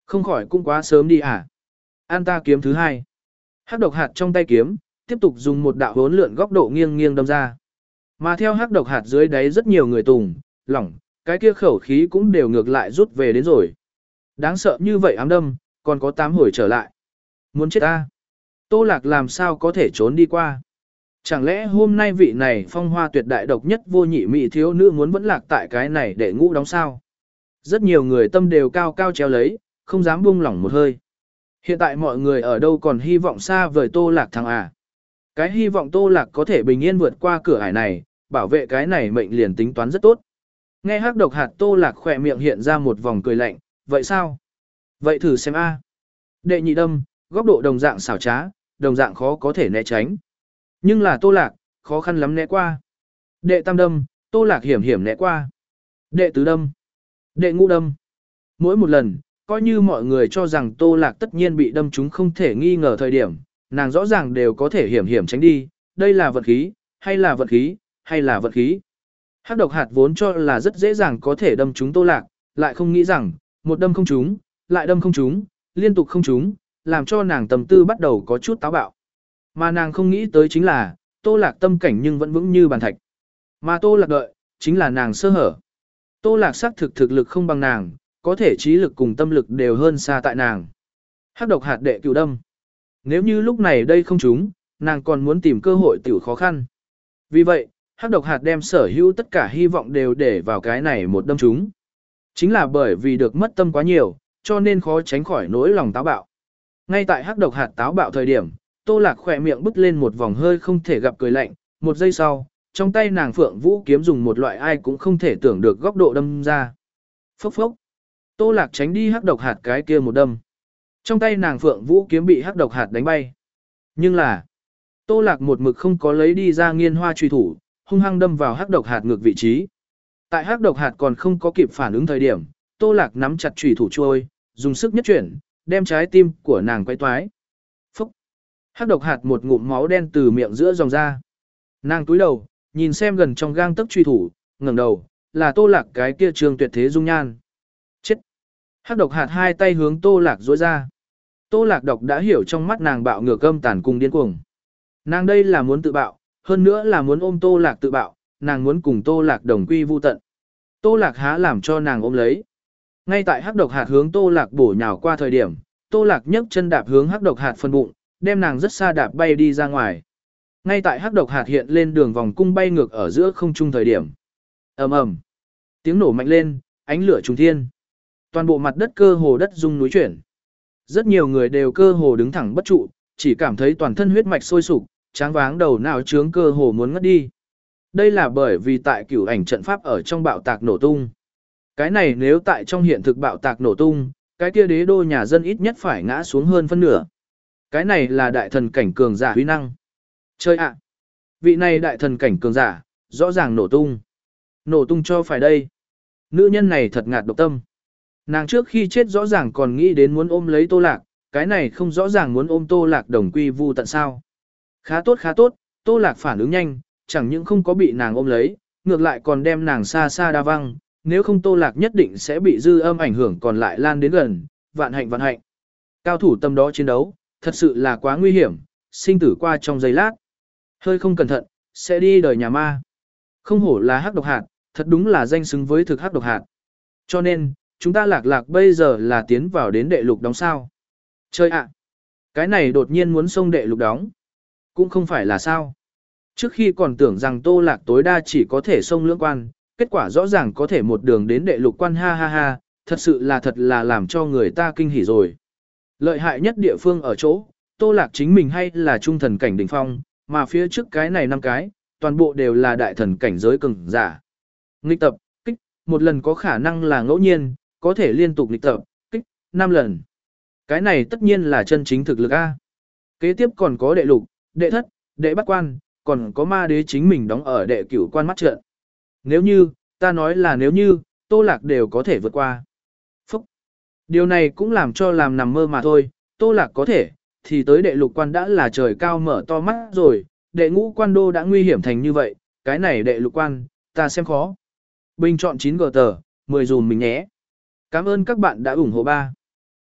Không khỏi cũng quá sớm đi à. An ta kiếm thứ hai. Hắc độc hạt trong tay kiếm, tiếp tục dùng một đạo hốn lượn góc độ nghiêng nghiêng đâm ra. Mà theo hắc độc hạt dưới đáy rất nhiều người tùng, lỏng, cái kia khẩu khí cũng đều ngược lại rút về đến rồi. Đáng sợ như vậy ám đâm, còn có tám hồi trở lại. Muốn chết ta. Tô Lạc làm sao có thể trốn đi qua. Chẳng lẽ hôm nay vị này phong hoa tuyệt đại độc nhất vô nhị mỹ thiếu nữ muốn vẫn lạc tại cái này để ngũ đóng sao? Rất nhiều người tâm đều cao cao treo lấy, không dám buông lỏng một hơi. Hiện tại mọi người ở đâu còn hy vọng xa vời Tô Lạc thằng à? Cái hy vọng Tô Lạc có thể bình yên vượt qua cửa ải này, bảo vệ cái này mệnh liền tính toán rất tốt. Nghe hắc độc hạt Tô Lạc khỏe miệng hiện ra một vòng cười lạnh, vậy sao? Vậy thử xem a. Đệ nhị đâm, góc độ đồng dạng xảo trá, đồng dạng khó có thể né tránh. Nhưng là Tô Lạc, khó khăn lắm né qua. Đệ tam đâm, Tô Lạc hiểm hiểm né qua. Đệ tứ đâm, đệ ngũ đâm. Mỗi một lần, coi như mọi người cho rằng Tô Lạc tất nhiên bị đâm chúng không thể nghi ngờ thời điểm, nàng rõ ràng đều có thể hiểm hiểm tránh đi, đây là vật khí, hay là vật khí, hay là vật khí. Hắc độc hạt vốn cho là rất dễ dàng có thể đâm chúng Tô Lạc, lại không nghĩ rằng, một đâm không trúng, lại đâm không trúng, liên tục không trúng, làm cho nàng tâm tư bắt đầu có chút táo bạo. Mà nàng không nghĩ tới chính là, Tô Lạc tâm cảnh nhưng vẫn vững như bàn thạch. Mà Tô Lạc đợi, chính là nàng sơ hở. Tô Lạc xác thực thực lực không bằng nàng, có thể trí lực cùng tâm lực đều hơn xa tại nàng. Hắc độc hạt đệ cửu đâm. Nếu như lúc này đây không trúng, nàng còn muốn tìm cơ hội tiểu khó khăn. Vì vậy, hắc độc hạt đem sở hữu tất cả hy vọng đều để vào cái này một đâm trúng. Chính là bởi vì được mất tâm quá nhiều, cho nên khó tránh khỏi nỗi lòng táo bạo. Ngay tại hắc độc hạt táo bạo thời điểm, Tô Lạc khỏe miệng bứt lên một vòng hơi không thể gặp cười lạnh, một giây sau, trong tay nàng phượng vũ kiếm dùng một loại ai cũng không thể tưởng được góc độ đâm ra. Phốc phốc. Tô Lạc tránh đi hắc độc hạt cái kia một đâm. Trong tay nàng phượng vũ kiếm bị hắc độc hạt đánh bay. Nhưng là, Tô Lạc một mực không có lấy đi ra nghiên hoa truy thủ, hung hăng đâm vào hắc độc hạt ngược vị trí. Tại hắc độc hạt còn không có kịp phản ứng thời điểm, Tô Lạc nắm chặt truy thủ trôi, dùng sức nhất chuyển, đem trái tim của nàng quay toái. Phốc. Hắc độc hạt một ngụm máu đen từ miệng giữa dòng ra. Nàng túi đầu, nhìn xem gần trong gang tấc truy thủ, ngẩng đầu, là Tô Lạc cái kia trường tuyệt thế dung nhan. Chết. Hắc độc hạt hai tay hướng Tô Lạc duỗi ra. Tô Lạc độc đã hiểu trong mắt nàng bạo ngược âm tàn cùng điên cuồng. Nàng đây là muốn tự bạo, hơn nữa là muốn ôm Tô Lạc tự bạo, nàng muốn cùng Tô Lạc đồng quy vu tận. Tô Lạc há làm cho nàng ôm lấy. Ngay tại hắc độc hạt hướng Tô Lạc bổ nhào qua thời điểm, Tô Lạc nhấc chân đạp hướng hắc độc hạt phân bụng, đem nàng rất xa đạp bay đi ra ngoài. Ngay tại hắc độc hạt hiện lên đường vòng cung bay ngược ở giữa không trung thời điểm. Ầm ầm. Tiếng nổ mạnh lên, ánh lửa trùng thiên. Toàn bộ mặt đất cơ hồ đất rung núi chuyển. Rất nhiều người đều cơ hồ đứng thẳng bất trụ, chỉ cảm thấy toàn thân huyết mạch sôi sục, tráng váng đầu não trướng cơ hồ muốn ngất đi. Đây là bởi vì tại cửu ảnh trận pháp ở trong bạo tạc nổ tung. Cái này nếu tại trong hiện thực bạo tạc nổ tung, cái kia đế đô nhà dân ít nhất phải ngã xuống hơn phân nửa. Cái này là đại thần cảnh cường giả huy năng. Chơi ạ! Vị này đại thần cảnh cường giả, rõ ràng nổ tung. Nổ tung cho phải đây. Nữ nhân này thật ngạt độc tâm. Nàng trước khi chết rõ ràng còn nghĩ đến muốn ôm lấy Tô Lạc, cái này không rõ ràng muốn ôm Tô Lạc đồng quy vu tận sao. Khá tốt khá tốt, Tô Lạc phản ứng nhanh, chẳng những không có bị nàng ôm lấy, ngược lại còn đem nàng xa xa đa văng, nếu không Tô Lạc nhất định sẽ bị dư âm ảnh hưởng còn lại lan đến gần, vạn hạnh vạn hạnh. Cao thủ tâm đó chiến đấu, thật sự là quá nguy hiểm, sinh tử qua trong giây lát. Hơi không cẩn thận, sẽ đi đời nhà ma. Không hổ là hắc độc hạt, thật đúng là danh xứng với thực hắc độc hạt. Cho nên, chúng ta Lạc Lạc bây giờ là tiến vào đến đệ lục đóng sao. Chơi ạ! Cái này đột nhiên muốn xông đệ lục đóng. Cũng không phải là sao. Trước khi còn tưởng rằng Tô Lạc tối đa chỉ có thể xông lưỡng quan, kết quả rõ ràng có thể một đường đến đệ lục quan ha ha ha, thật sự là thật là làm cho người ta kinh hỉ rồi. Lợi hại nhất địa phương ở chỗ, Tô Lạc chính mình hay là trung thần cảnh đỉnh phong, mà phía trước cái này năm cái, toàn bộ đều là đại thần cảnh giới cường giả. Nghịch tập, kích, một lần có khả năng là ngẫu nhiên, có thể liên tục nghịch tập, kích, năm lần. Cái này tất nhiên là chân chính thực lực A. Kế tiếp còn có đệ lục, đệ thất, đệ bát quan, còn có ma đế chính mình đóng ở đệ cửu quan mắt trận. Nếu như, ta nói là nếu như, Tô Lạc đều có thể vượt qua. Phúc! Điều này cũng làm cho làm nằm mơ mà thôi, Tô Lạc có thể, thì tới đệ lục quan đã là trời cao mở to mắt rồi, đệ ngũ quan đô đã nguy hiểm thành như vậy, cái này đệ lục quan, ta xem khó. Bình chọn chín gờ tờ, mười dùm mình nhé. Cảm ơn các bạn đã ủng hộ ba.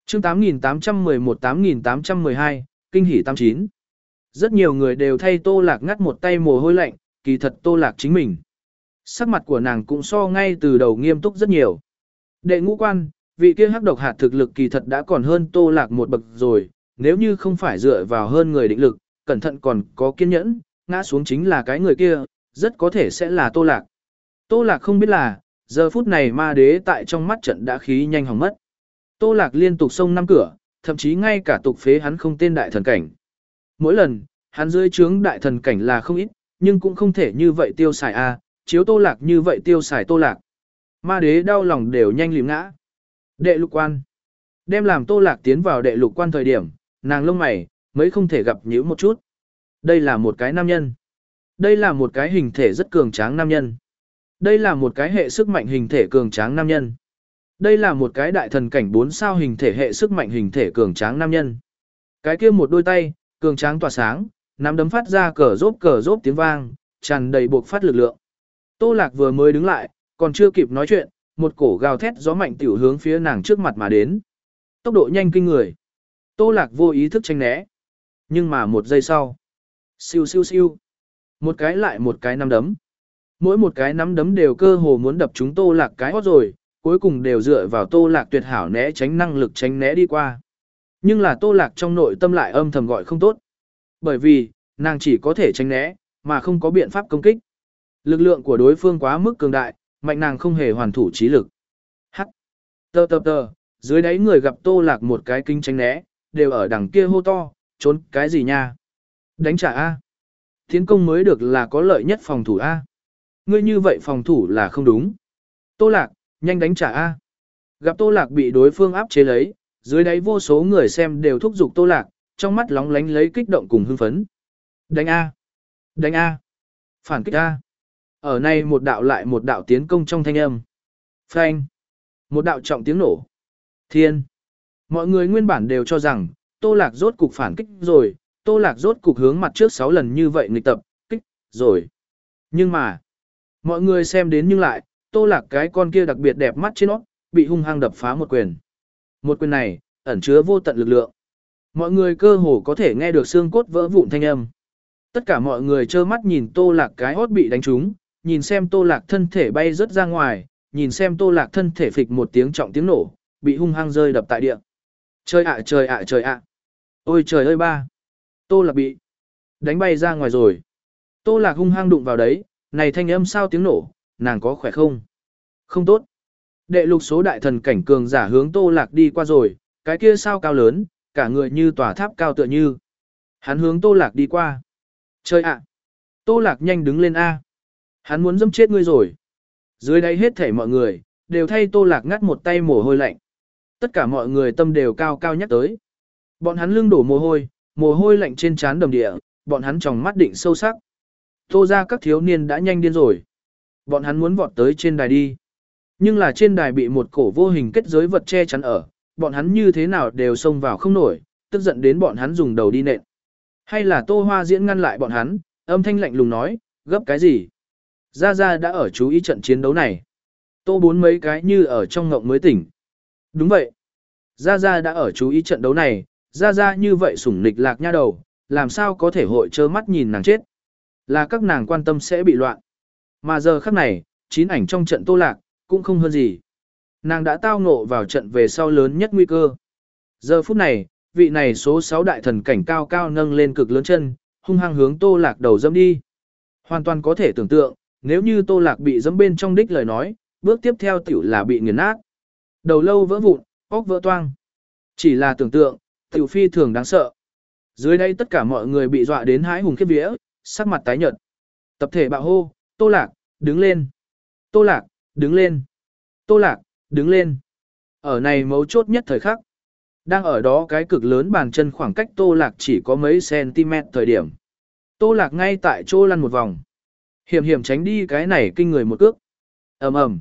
Chương tám nghìn tám trăm mười một tám nghìn tám trăm mười hai, kinh hỉ tám chín. Rất nhiều người đều thay Tô Lạc ngắt một tay mồ hôi lạnh, kỳ thật Tô Lạc chính mình. Sắc mặt của nàng cũng so ngay từ đầu nghiêm túc rất nhiều. Đệ ngũ quan, vị kia hắc độc hạt thực lực kỳ thật đã còn hơn Tô Lạc một bậc rồi, nếu như không phải dựa vào hơn người định lực, cẩn thận còn có kiên nhẫn, ngã xuống chính là cái người kia, rất có thể sẽ là Tô Lạc. Tô Lạc không biết là, giờ phút này ma đế tại trong mắt trận đã khí nhanh hỏng mất. Tô Lạc liên tục xông năm cửa, thậm chí ngay cả tục phế hắn không tên đại thần cảnh. Mỗi lần, hắn dưới trướng đại thần cảnh là không ít, nhưng cũng không thể như vậy tiêu xài a, chiếu Tô Lạc như vậy tiêu xài Tô Lạc. Ma đế đau lòng đều nhanh lìm ngã. Đệ lục quan. Đem làm Tô Lạc tiến vào đệ lục quan thời điểm, nàng lông mày, mới không thể gặp nhíu một chút. Đây là một cái nam nhân. Đây là một cái hình thể rất cường tráng nam nhân. Đây là một cái hệ sức mạnh hình thể cường tráng nam nhân. Đây là một cái đại thần cảnh bốn sao hình thể hệ sức mạnh hình thể cường tráng nam nhân. Cái kia một đôi tay, cường tráng tỏa sáng, nắm đấm phát ra cờ rốp cờ rốp tiếng vang, tràn đầy buộc phát lực lượng. Tô Lạc vừa mới đứng lại, còn chưa kịp nói chuyện, một cổ gào thét gió mạnh tiểu hướng phía nàng trước mặt mà đến. Tốc độ nhanh kinh người. Tô Lạc vô ý thức tránh né. Nhưng mà một giây sau, siêu siêu siêu, một cái lại một cái nắm đấm. Mỗi một cái nắm đấm đều cơ hồ muốn đập chúng Tô Lạc cái hót rồi, cuối cùng đều dựa vào Tô Lạc tuyệt hảo né tránh năng lực tránh né đi qua. Nhưng là Tô Lạc trong nội tâm lại âm thầm gọi không tốt. Bởi vì, nàng chỉ có thể tránh né, mà không có biện pháp công kích. Lực lượng của đối phương quá mức cường đại, mạnh nàng không hề hoàn thủ trí lực. Hắc. Tơ tơ tơ, dưới đáy người gặp Tô Lạc một cái kinh tránh né, đều ở đằng kia hô to, trốn cái gì nha? Đánh trả A. Tiến công mới được là có lợi nhất phòng thủ A. Ngươi như vậy phòng thủ là không đúng. Tô Lạc, nhanh đánh trả A. Gặp Tô Lạc bị đối phương áp chế lấy, dưới đáy vô số người xem đều thúc giục Tô Lạc, trong mắt lóng lánh lấy kích động cùng hưng phấn. Đánh A. Đánh A. Phản kích A. Ở này một đạo lại một đạo tiến công trong thanh âm. Phanh. Một đạo trọng tiếng nổ. Thiên. Mọi người nguyên bản đều cho rằng, Tô Lạc rốt cục phản kích rồi, Tô Lạc rốt cục hướng mặt trước sáu lần như vậy nghịch tập, kích, rồi. Nhưng mà, mọi người xem đến nhưng lại, Tô Lạc cái con kia đặc biệt đẹp mắt trên nó, bị hung hăng đập phá một quyền. Một quyền này, ẩn chứa vô tận lực lượng. Mọi người cơ hồ có thể nghe được xương cốt vỡ vụn thanh âm. Tất cả mọi người trơ mắt nhìn Tô Lạc cái hót bị đánh trúng, nhìn xem Tô Lạc thân thể bay rớt ra ngoài, nhìn xem Tô Lạc thân thể phịch một tiếng trọng tiếng nổ, bị hung hăng rơi đập tại địa. Trời ạ trời ạ trời ạ. Ôi trời ơi ba. Tô Lạc bị đánh bay ra ngoài rồi. Tô Lạc hung hăng đụng vào đấy, này thanh âm sao tiếng nổ, nàng có khỏe không? Không tốt. Đệ lục số đại thần cảnh cường giả hướng Tô Lạc đi qua rồi, cái kia sao cao lớn, cả người như tòa tháp cao tựa như. Hắn hướng Tô Lạc đi qua. Trời ạ. Tô Lạc nhanh đứng lên A. Hắn muốn dâm chết ngươi rồi. Dưới đây hết thảy mọi người, đều thay Tô Lạc ngắt một tay mồ hôi lạnh. Tất cả mọi người tâm đều cao cao nhắc tới. Bọn hắn lưng đổ mồ hôi, mồ hôi lạnh trên trán đầm địa, bọn hắn tròng mắt định sâu sắc. Tô ra các thiếu niên đã nhanh điên rồi. Bọn hắn muốn vọt tới trên đài đi. Nhưng là trên đài bị một cổ vô hình kết giới vật che chắn ở, bọn hắn như thế nào đều xông vào không nổi, tức giận đến bọn hắn dùng đầu đi nện. Hay là Tô Hoa Diễn ngăn lại bọn hắn, âm thanh lạnh lùng nói, gấp cái gì? Gia Gia đã ở chú ý trận chiến đấu này. Tô bốn mấy cái như ở trong ngộng mới tỉnh. Đúng vậy. Gia Gia đã ở chú ý trận đấu này, Gia Gia như vậy sủng nịch lạc nha đầu, làm sao có thể hội trơ mắt nhìn nàng chết. Là các nàng quan tâm sẽ bị loạn. Mà giờ khắc này, chín ảnh trong trận Tô Lạc, cũng không hơn gì. Nàng đã tao ngộ vào trận về sau lớn nhất nguy cơ. Giờ phút này, vị này số sáu đại thần cảnh cao cao nâng lên cực lớn chân, hung hăng hướng Tô Lạc đầu dẫm đi. Hoàn toàn có thể tưởng tượng, nếu như Tô Lạc bị dẫm bên trong đích lời nói, bước tiếp theo tiểu là bị nghiền nát. Đầu lâu vỡ vụn, óc vỡ toang. Chỉ là tưởng tượng, tiểu phi thường đáng sợ. Dưới đây tất cả mọi người bị dọa đến hãi hùng khiếp vía, sắc mặt tái nhợt. Tập thể bạo hô, Tô Lạc, đứng lên. Tô Lạc, đứng lên. Tô Lạc, đứng lên. Ở này mấu chốt nhất thời khắc. Đang ở đó cái cực lớn bàn chân khoảng cách Tô Lạc chỉ có mấy cm thời điểm. Tô Lạc ngay tại chỗ lăn một vòng. Hiểm hiểm tránh đi cái này kinh người một cước. Ầm ầm.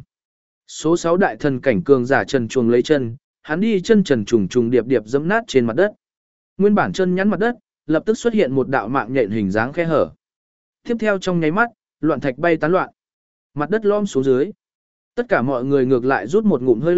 Số sáu đại thần cảnh cường giả trần chuồng lấy chân, hắn đi chân trần trùng trùng điệp điệp giẫm nát trên mặt đất. Nguyên bản chân nhắn mặt đất, lập tức xuất hiện một đạo mạng nhện hình dáng khe hở. Tiếp theo trong nháy mắt, loạn thạch bay tán loạn. Mặt đất lom xuống dưới. Tất cả mọi người ngược lại rút một ngụm hơi lạnh,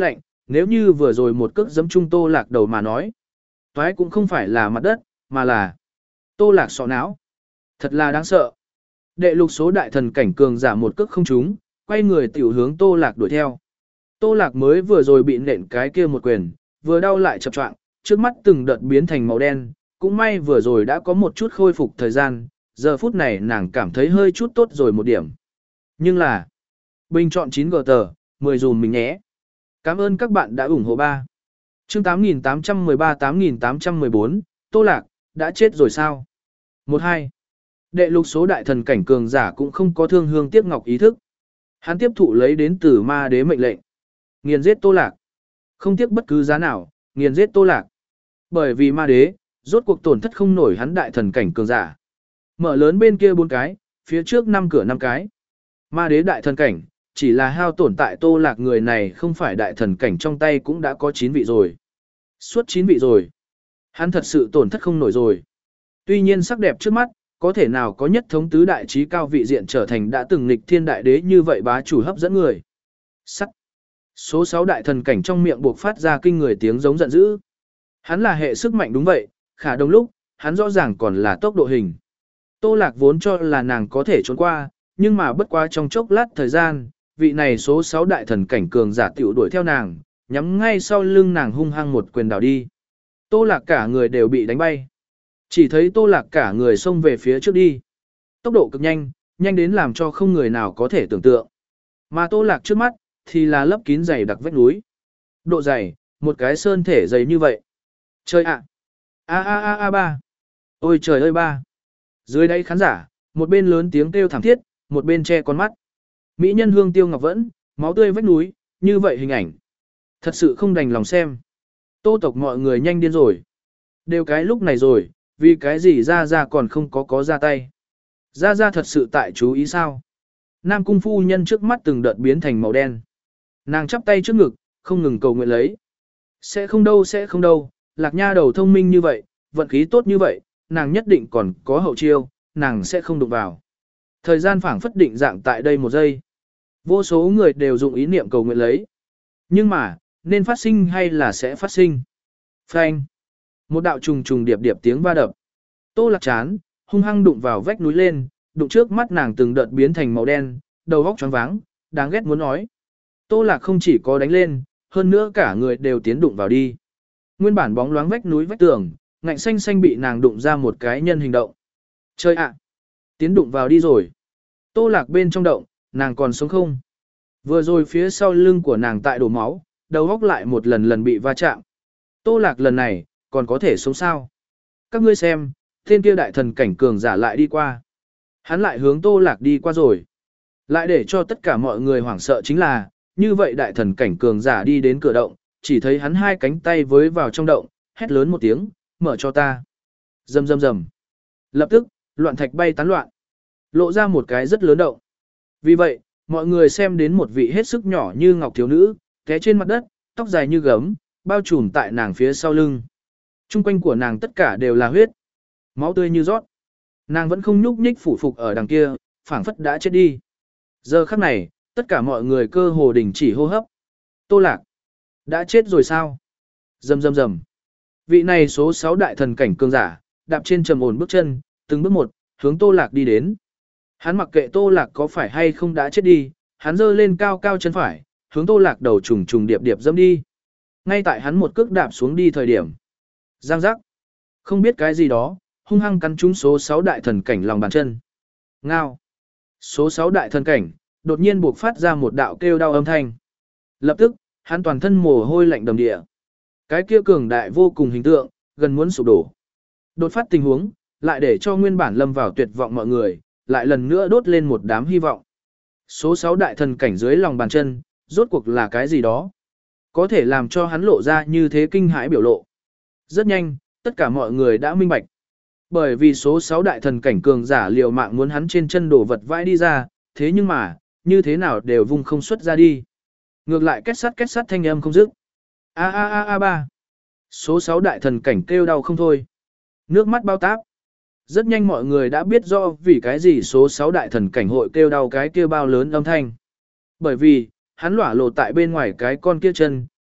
nếu như vừa rồi một cước giẫm trung Tô Lạc đầu mà nói. Toái cũng không phải là mặt đất, mà là Tô Lạc sọ não. Thật là đáng sợ. Đệ lục số đại thần cảnh cường giả một cước không trúng, quay người tiểu hướng Tô Lạc đuổi theo. Tô Lạc mới vừa rồi bị nện cái kia một quyền, vừa đau lại chập choạng, trước mắt từng đợt biến thành màu đen, cũng may vừa rồi đã có một chút khôi phục thời gian, giờ phút này nàng cảm thấy hơi chút tốt rồi một điểm. Nhưng là, bình chọn chín gờ tờ, mười dùm mình nhé. Cảm ơn các bạn đã ủng hộ ba. Chương tám nghìn tám trăm mười ba tám nghìn tám trăm mười bốn, Tô Lạc, đã chết rồi sao? một hai. Đệ lục số đại thần cảnh cường giả cũng không có thương hương tiếc ngọc ý thức. Hắn tiếp thụ lấy đến từ ma đế mệnh lệnh. Nghiền giết Tô Lạc. Không tiếc bất cứ giá nào, nghiền giết Tô Lạc. Bởi vì ma đế, rốt cuộc tổn thất không nổi hắn đại thần cảnh cường giả. Mở lớn bên kia bốn cái, phía trước năm cửa năm cái. Ma đế đại thần cảnh, chỉ là hao tổn tại Tô Lạc người này không phải đại thần cảnh trong tay cũng đã có chín vị rồi. Suốt chín vị rồi. Hắn thật sự tổn thất không nổi rồi. Tuy nhiên sắc đẹp trước mắt, có thể nào có nhất thống tứ đại trí cao vị diện trở thành đã từng nghịch thiên đại đế như vậy bá chủ hấp dẫn người. Sắc. Số sáu đại thần cảnh trong miệng buộc phát ra kinh người tiếng giống giận dữ. Hắn là hệ sức mạnh đúng vậy, khả đồng lúc, hắn rõ ràng còn là tốc độ hình. Tô Lạc vốn cho là nàng có thể trốn qua, nhưng mà bất quá trong chốc lát thời gian, vị này số sáu đại thần cảnh cường giả tiểu đuổi theo nàng, nhắm ngay sau lưng nàng hung hăng một quyền đảo đi. Tô Lạc cả người đều bị đánh bay. Chỉ thấy Tô Lạc cả người xông về phía trước đi. Tốc độ cực nhanh, nhanh đến làm cho không người nào có thể tưởng tượng. Mà Tô Lạc trước mắt, thì là lấp kín dày đặc vách núi. Độ dày, một cái sơn thể dày như vậy. Trời ạ! A a a a ba! Ôi trời ơi ba! Dưới đây khán giả, một bên lớn tiếng kêu thảm thiết, một bên che con mắt. Mỹ nhân hương tiêu ngọc vẫn, máu tươi vách núi, như vậy hình ảnh. Thật sự không đành lòng xem. Tô tộc mọi người nhanh điên rồi. Đều cái lúc này rồi, vì cái gì ra ra còn không có có ra tay. Ra ra thật sự tại chú ý sao? Nam cung phu nhân trước mắt từng đợt biến thành màu đen. Nàng chắp tay trước ngực, không ngừng cầu nguyện lấy. Sẽ không đâu sẽ không đâu, Lạc Nha đầu thông minh như vậy, vận khí tốt như vậy, nàng nhất định còn có hậu chiêu, nàng sẽ không đụng vào. Thời gian phảng phất định dạng tại đây một giây. Vô số người đều dùng ý niệm cầu nguyện lấy. Nhưng mà, nên phát sinh hay là sẽ phát sinh? Phanh. Một đạo trùng trùng điệp điệp tiếng va đập. Tô Lạc chán, hung hăng đụng vào vách núi lên, đụng trước mắt nàng từng đợt biến thành màu đen, đầu óc choáng váng, đáng ghét muốn nói. Tô Lạc không chỉ có đánh lên, hơn nữa cả người đều tiến đụng vào đi. Nguyên bản bóng loáng vách núi vách tường, ngạnh xanh xanh bị nàng đụng ra một cái nhân hình động. Chơi ạ! Tiến đụng vào đi rồi. Tô Lạc bên trong động, nàng còn sống không? Vừa rồi phía sau lưng của nàng tại đổ máu, đầu óc lại một lần lần bị va chạm. Tô Lạc lần này, còn có thể sống sao? Các ngươi xem, tên kia đại thần cảnh cường giả lại đi qua. Hắn lại hướng Tô Lạc đi qua rồi. Lại để cho tất cả mọi người hoảng sợ chính là, như vậy đại thần cảnh cường giả đi đến cửa động, chỉ thấy hắn hai cánh tay với vào trong động, hét lớn một tiếng, mở cho ta. Rầm rầm rầm. Lập tức, loạn thạch bay tán loạn. Lộ ra một cái rất lớn động. Vì vậy, mọi người xem đến một vị hết sức nhỏ như ngọc thiếu nữ, té trên mặt đất, tóc dài như gấm, bao trùm tại nàng phía sau lưng. Trung quanh của nàng tất cả đều là huyết. Máu tươi như rót. Nàng vẫn không nhúc nhích phủ phục ở đằng kia, phảng phất đã chết đi. Giờ khắc này, tất cả mọi người cơ hồ đình chỉ hô hấp. Tô Lạc. Đã chết rồi sao? Rầm rầm rầm. Vị này số sáu đại thần cảnh cường giả, đạp trên trầm ổn bước chân, từng bước một, hướng Tô Lạc đi đến. Hắn mặc kệ Tô Lạc có phải hay không đã chết đi, hắn giơ lên cao cao chân phải, hướng Tô Lạc đầu trùng trùng điệp điệp dẫm đi. Ngay tại hắn một cước đạp xuống đi thời điểm. Giang giác. Không biết cái gì đó, hung hăng cắn trúng số sáu đại thần cảnh lòng bàn chân. Ngao. Số sáu đại thần cảnh, đột nhiên buộc phát ra một đạo kêu đau âm thanh. Lập tức, hắn toàn thân mồ hôi lạnh đầm địa. Cái kia cường đại vô cùng hình tượng, gần muốn sụp đổ. Đột phát tình huống, lại để cho nguyên bản lâm vào tuyệt vọng mọi người, lại lần nữa đốt lên một đám hy vọng. Số sáu đại thần cảnh dưới lòng bàn chân, rốt cuộc là cái gì đó? Có thể làm cho hắn lộ ra như thế kinh hãi biểu lộ. Rất nhanh, tất cả mọi người đã minh bạch. Bởi vì số sáu đại thần cảnh cường giả liều mạng muốn hắn trên chân đổ vật vãi đi ra, thế nhưng mà, như thế nào đều vung không xuất ra đi. Ngược lại kết sắt kết sắt thanh âm không dứt. A a a a ba. Số sáu đại thần cảnh kêu đau không thôi. Nước mắt bao táp. Rất nhanh mọi người đã biết rõ vì cái gì số sáu đại thần cảnh hội kêu đau cái kia bao lớn âm thanh. Bởi vì, hắn lỏa lộ tại bên ngoài cái con kia chân,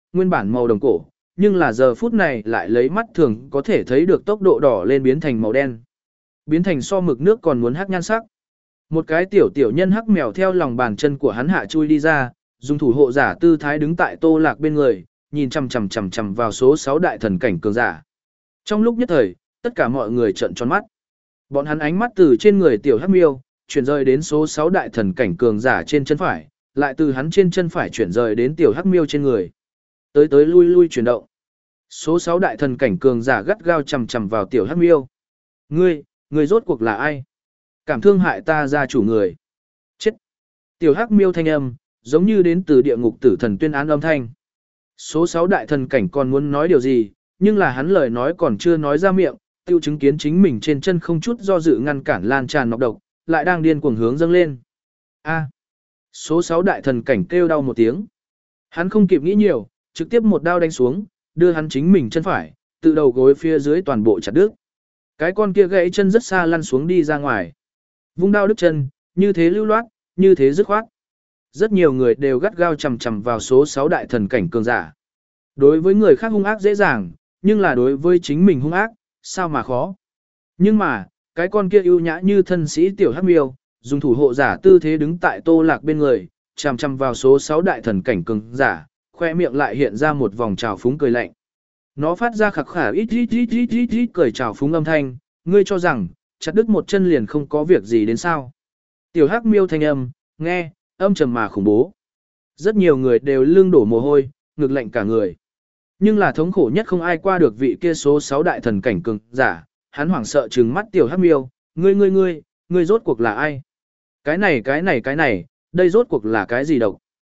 nguyên bản màu đồng cổ, nhưng là giờ phút này lại lấy mắt thường có thể thấy được tốc độ đỏ lên biến thành màu đen. Biến thành so mực nước còn muốn hắc nhan sắc. Một cái tiểu tiểu nhân hắc mèo theo lòng bàn chân của hắn hạ chui đi ra, dùng thủ hộ giả tư thái đứng tại Tô Lạc bên người, nhìn chằm chằm chằm chằm vào số sáu đại thần cảnh cường giả. Trong lúc nhất thời, tất cả mọi người trợn tròn mắt. Bọn hắn ánh mắt từ trên người tiểu hắc miêu, chuyển rời đến số sáu đại thần cảnh cường giả trên chân phải, lại từ hắn trên chân phải chuyển rời đến tiểu hắc miêu trên người. Tới tới lui lui chuyển động. Số sáu đại thần cảnh cường giả gắt gao chằm chằm vào tiểu hắc miêu. Ngươi, ngươi rốt cuộc là ai? Cảm thương hại ta gia chủ người. Chết. Tiểu hắc miêu thanh âm, giống như đến từ địa ngục tử thần tuyên án âm thanh. Số sáu đại thần cảnh còn muốn nói điều gì, nhưng là hắn lời nói còn chưa nói ra miệng, tiêu chứng kiến chính mình trên chân không chút do dự ngăn cản lan tràn nọc độc, lại đang điên cuồng hướng dâng lên. A. Số sáu đại thần cảnh kêu đau một tiếng. Hắn không kịp nghĩ nhiều, trực tiếp một đao đánh xuống, đưa hắn chính mình chân phải, từ đầu gối phía dưới toàn bộ chặt đứt. Cái con kia gãy chân rất xa lăn xuống đi ra ngoài. Vung đao đứt chân, như thế lưu loát, như thế dứt khoát. Rất nhiều người đều gắt gao chầm chầm vào số sáu đại thần cảnh cường giả. Đối với người khác hung ác dễ dàng, nhưng là đối với chính mình hung ác, sao mà khó. Nhưng mà, cái con kia ưu nhã như thân sĩ tiểu hắc miêu, dùng thủ hộ giả tư thế đứng tại Tô Lạc bên người, chằm chằm vào số sáu đại thần cảnh cường giả, khoe miệng lại hiện ra một vòng trào phúng cười lạnh. Nó phát ra khạc khả ít ít ít ít ít ít cười trào phúng âm thanh, ngươi cho rằng, chặt đứt một chân liền không có việc gì đến sao. Tiểu hắc miêu thanh âm, nghe, âm trầm mà khủng bố. Rất nhiều người đều lưng đổ mồ hôi, ngực lạnh cả người. Nhưng là thống khổ nhất không ai qua được vị kia số sáu đại thần cảnh cường giả, hắn hoảng sợ trừng mắt tiểu hắc miêu, ngươi ngươi ngươi, ngươi rốt cuộc là ai? Cái này cái này cái này, đây rốt cuộc là cái gì độc?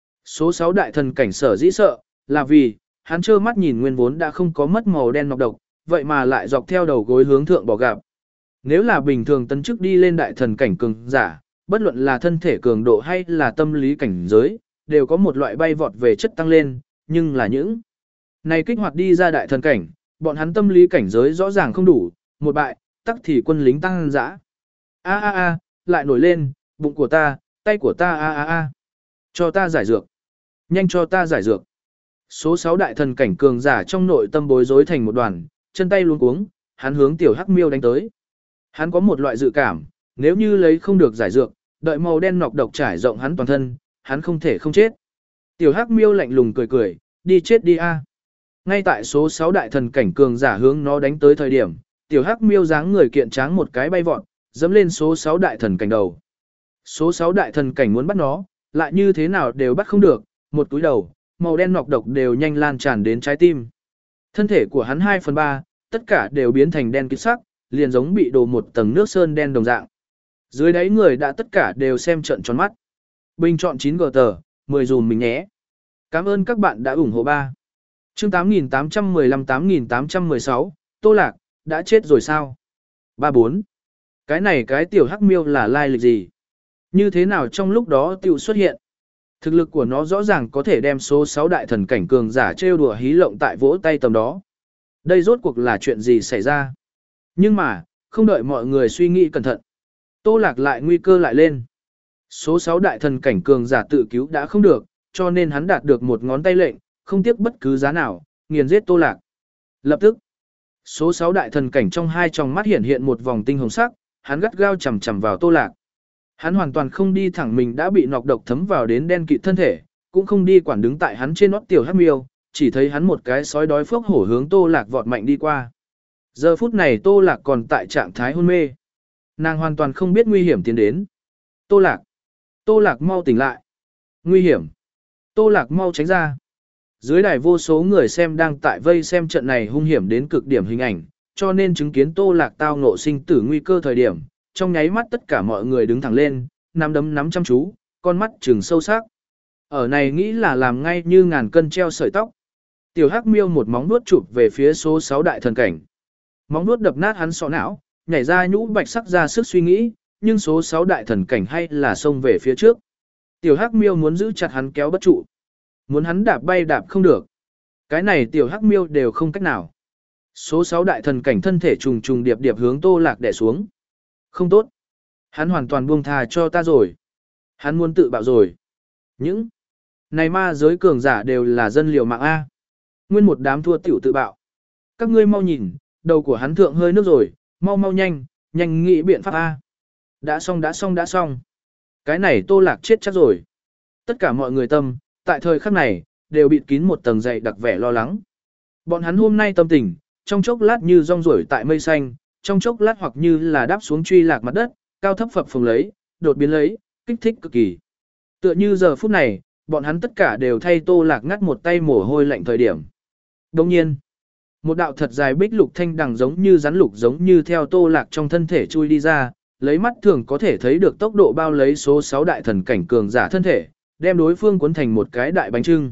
Số sáu đại thần cảnh sở dĩ sợ, là vì, hắn trơ mắt nhìn nguyên vốn đã không có mất màu đen nọc độc, vậy mà lại dọc theo đầu gối hướng thượng bỏ gặp. Nếu là bình thường tấn chức đi lên đại thần cảnh cường giả, bất luận là thân thể cường độ hay là tâm lý cảnh giới, đều có một loại bay vọt về chất tăng lên, nhưng là những này kích hoạt đi ra đại thần cảnh, bọn hắn tâm lý cảnh giới rõ ràng không đủ, một bại, tắc thì quân lính tăng dã. A a a, lại nổi lên, bụng của ta, tay của ta a a a. Cho ta giải dược. Nhanh cho ta giải dược. Số sáu đại thần cảnh cường giả trong nội tâm bối rối thành một đoàn, chân tay luống cuống, hắn hướng tiểu hắc miêu đánh tới. Hắn có một loại dự cảm, nếu như lấy không được giải dược, đợi màu đen nọc độc trải rộng hắn toàn thân, hắn không thể không chết. Tiểu hắc miêu lạnh lùng cười cười, đi chết đi a. Ngay tại số sáu đại thần cảnh cường giả hướng nó đánh tới thời điểm, tiểu hắc miêu dáng người kiện tráng một cái bay vọt, dẫm lên số sáu đại thần cảnh đầu. Số sáu đại thần cảnh muốn bắt nó, lại như thế nào đều bắt không được, một túi đầu, màu đen nọc độc đều nhanh lan tràn đến trái tim. Thân thể của hắn hai phần ba, tất cả đều biến thành đen kịt sắc, liền giống bị đổ một tầng nước sơn đen đồng dạng. Dưới đáy người đã tất cả đều xem trận tròn mắt. Bình chọn chín g tờ, mười dùm mình nhé. Cảm ơn các bạn đã ủng hộ ba. Chương tám nghìn tám trăm mười lăm tám nghìn tám trăm mười sáu, Tô Lạc, đã chết rồi sao? ba bốn. Cái này cái tiểu hắc miêu là lai lịch gì? Như thế nào trong lúc đó tiểu xuất hiện? Thực lực của nó rõ ràng có thể đem số sáu đại thần cảnh cường giả trêu đùa hí lộng tại vỗ tay tầm đó. Đây rốt cuộc là chuyện gì xảy ra? Nhưng mà, không đợi mọi người suy nghĩ cẩn thận. Tô Lạc lại nguy cơ lại lên. Số sáu đại thần cảnh cường giả tự cứu đã không được, cho nên hắn đạt được một ngón tay lệnh, không tiếc bất cứ giá nào, nghiền giết Tô Lạc. Lập tức, số sáu đại thần cảnh trong hai tròng mắt hiện hiện một vòng tinh hồng sắc, hắn gắt gao chầm chầm vào Tô Lạc. Hắn hoàn toàn không đi thẳng mình đã bị nọc độc thấm vào đến đen kịt thân thể, cũng không đi quản đứng tại hắn trên nót tiểu hắc miêu, chỉ thấy hắn một cái sói đói phốc hổ hướng Tô Lạc vọt mạnh đi qua. Giờ phút này Tô Lạc còn tại trạng thái hôn mê. Nàng hoàn toàn không biết nguy hiểm tiến đến. Tô Lạc! Tô Lạc mau tỉnh lại! Nguy hiểm! Tô Lạc mau tránh ra! Dưới đài vô số người xem đang tại vây xem trận này hung hiểm đến cực điểm hình ảnh, cho nên chứng kiến Tô Lạc tao ngộ sinh tử nguy cơ thời điểm, trong nháy mắt tất cả mọi người đứng thẳng lên, nắm đấm nắm chăm chú, con mắt trừng sâu sắc. Ở này nghĩ là làm ngay như ngàn cân treo sợi tóc. Tiểu Hắc Miêu một móng vuốt chụp về phía số sáu đại thần cảnh. Móng vuốt đập nát hắn sọ não, nhảy ra nhũ bạch sắc ra sức suy nghĩ, nhưng số sáu đại thần cảnh hay là xông về phía trước. Tiểu Hắc Miêu muốn giữ chặt hắn kéo bất trụ. Muốn hắn đạp bay đạp không được. Cái này tiểu Hắc Miêu đều không cách nào. Số sáu đại thần cảnh thân thể trùng trùng điệp điệp hướng Tô Lạc đè xuống. Không tốt. Hắn hoàn toàn buông tha cho ta rồi. Hắn muốn tự bạo rồi. Những này ma giới cường giả đều là dân liều mạng A. Nguyên một đám thua tiểu tự bạo. Các ngươi mau nhìn, đầu của hắn thượng hơi nước rồi, mau mau nhanh, nhanh nghĩ biện pháp A. Đã xong đã xong đã xong. Cái này Tô Lạc chết chắc rồi. Tất cả mọi người tâm, tại thời khắc này, đều bịt kín một tầng dày đặc vẻ lo lắng. Bọn hắn hôm nay tâm tình, trong chốc lát như rong ruổi tại mây xanh, trong chốc lát hoặc như là đáp xuống truy lạc mặt đất, cao thấp phập phồng lấy, đột biến lấy, kích thích cực kỳ. Tựa như giờ phút này, bọn hắn tất cả đều thay Tô Lạc ngắt một tay mồ hôi lạnh thời điểm. Đồng nhiên, một đạo thật dài bích lục thanh đằng giống như rắn lục giống như theo Tô Lạc trong thân thể chui đi ra, lấy mắt thường có thể thấy được tốc độ bao lấy số sáu đại thần cảnh cường giả thân thể, đem đối phương cuốn thành một cái đại bánh trưng.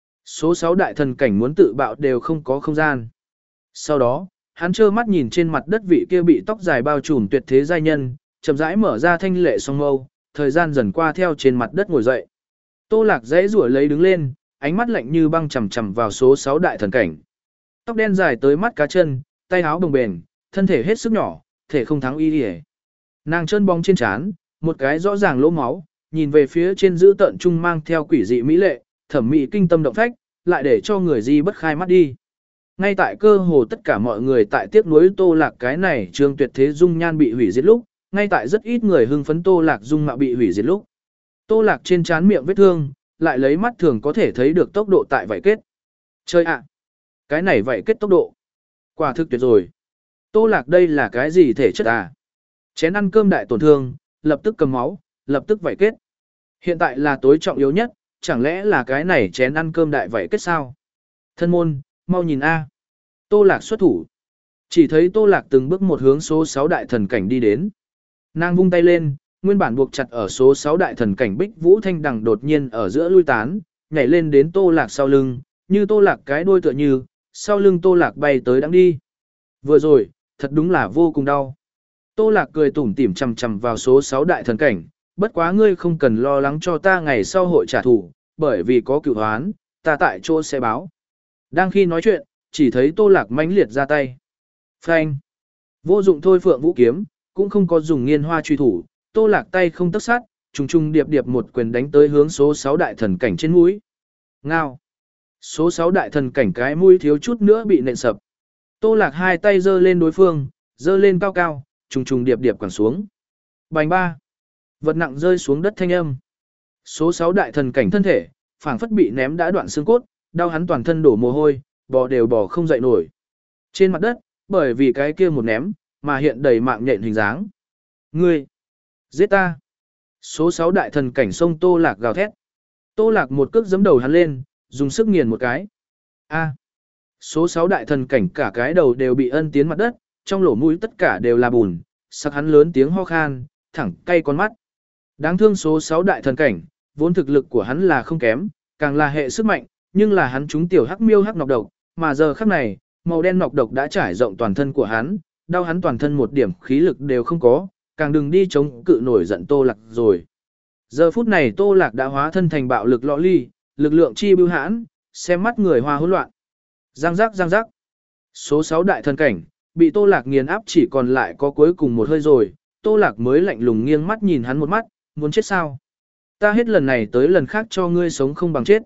Số sáu đại thần cảnh muốn tự bạo đều không có không gian. Sau đó, hắn trơ mắt nhìn trên mặt đất vị kia bị tóc dài bao trùm tuyệt thế giai nhân, chậm rãi mở ra thanh lệ song mâu, thời gian dần qua theo trên mặt đất ngồi dậy. Tô Lạc dãy rủa lấy đứng lên, ánh mắt lạnh như băng chằm chằm vào số sáu đại thần cảnh. Tóc đen dài tới mắt cá chân, tay áo đồng bền, thân thể hết sức nhỏ, thể không thắng y liễu. Nàng chân bóng trên trán, một cái rõ ràng lỗ máu, nhìn về phía trên giữ tận trung mang theo quỷ dị mỹ lệ, thẩm mỹ kinh tâm động phách, lại để cho người di bất khai mắt đi. Ngay tại cơ hồ tất cả mọi người tại tiếc nuối Tô Lạc cái này trương tuyệt thế dung nhan bị hủy diệt lúc, ngay tại rất ít người hưng phấn Tô Lạc dung mạo bị hủy diệt lúc. Tô Lạc trên trán miệng vết thương, lại lấy mắt thường có thể thấy được tốc độ tại vảy kết. Chơi ạ! Cái này vảy kết tốc độ. Quả thực tuyệt rồi. Tô Lạc đây là cái gì thể chất à? Chén ăn cơm đại tổn thương, lập tức cầm máu, lập tức vảy kết. Hiện tại là tối trọng yếu nhất, chẳng lẽ là cái này chén ăn cơm đại vảy kết sao? Thân môn, mau nhìn a. Tô Lạc xuất thủ. Chỉ thấy Tô Lạc từng bước một hướng số sáu đại thần cảnh đi đến. Nàng vung tay lên, nguyên bản buộc chặt ở số sáu đại thần cảnh Bích Vũ Thanh Đằng đột nhiên ở giữa lui tán, nhảy lên đến Tô Lạc sau lưng, như Tô Lạc cái đuôi tựa như, sau lưng Tô Lạc bay tới đang đi. Vừa rồi, thật đúng là vô cùng đau. Tô Lạc cười tủm tỉm chằm chằm vào số sáu đại thần cảnh, bất quá ngươi không cần lo lắng cho ta ngày sau hội trả thù, bởi vì có cửu hoán, ta tại chỗ sẽ báo. Đang khi nói chuyện, chỉ thấy Tô Lạc mãnh liệt ra tay. Phanh! Vô dụng thôi Phượng Vũ kiếm, cũng không có dùng nghiên hoa truy thủ, Tô Lạc tay không tấc sát, trùng trùng điệp điệp một quyền đánh tới hướng số sáu đại thần cảnh trên mũi. Ngao! Số sáu đại thần cảnh cái mũi thiếu chút nữa bị nện sập. Tô Lạc hai tay giơ lên đối phương, giơ lên cao cao, trùng trùng điệp điệp quẳng xuống. Bành ba! Vật nặng rơi xuống đất thanh âm. Số sáu đại thần cảnh thân thể, phảng phất bị ném đã đoạn xương cốt, đau hắn toàn thân đổ mồ hôi, bò đều bò không dậy nổi. Trên mặt đất, bởi vì cái kia một ném, mà hiện đầy mạng nhện hình dáng. Ngươi! Giết ta! Số sáu đại thần cảnh sông Tô Lạc gào thét. Tô Lạc một cước giẫm đầu hắn lên, dùng sức nghiền một cái. A! Số sáu đại thần cảnh cả cái đầu đều bị ân tiến mặt đất, trong lỗ mũi tất cả đều là bùn, sắc hắn lớn tiếng ho khan, thẳng cay con mắt. Đáng thương số sáu đại thần cảnh, vốn thực lực của hắn là không kém, càng là hệ sức mạnh, nhưng là hắn trúng tiểu hắc miêu hắc nọc độc, mà giờ khắc này, màu đen nọc độc đã trải rộng toàn thân của hắn, đau hắn toàn thân một điểm khí lực đều không có, càng đừng đi chống cự nổi giận Tô Lạc rồi. Giờ phút này Tô Lạc đã hóa thân thành bạo lực lọ ly, lực lượng chi bưu hãn, xem mắt người hoa hỗn loạn. Giang giác giang giác. Số sáu đại thần cảnh, bị Tô Lạc nghiền áp chỉ còn lại có cuối cùng một hơi rồi, Tô Lạc mới lạnh lùng nghiêng mắt nhìn hắn một mắt, muốn chết sao? Ta hết lần này tới lần khác cho ngươi sống không bằng chết.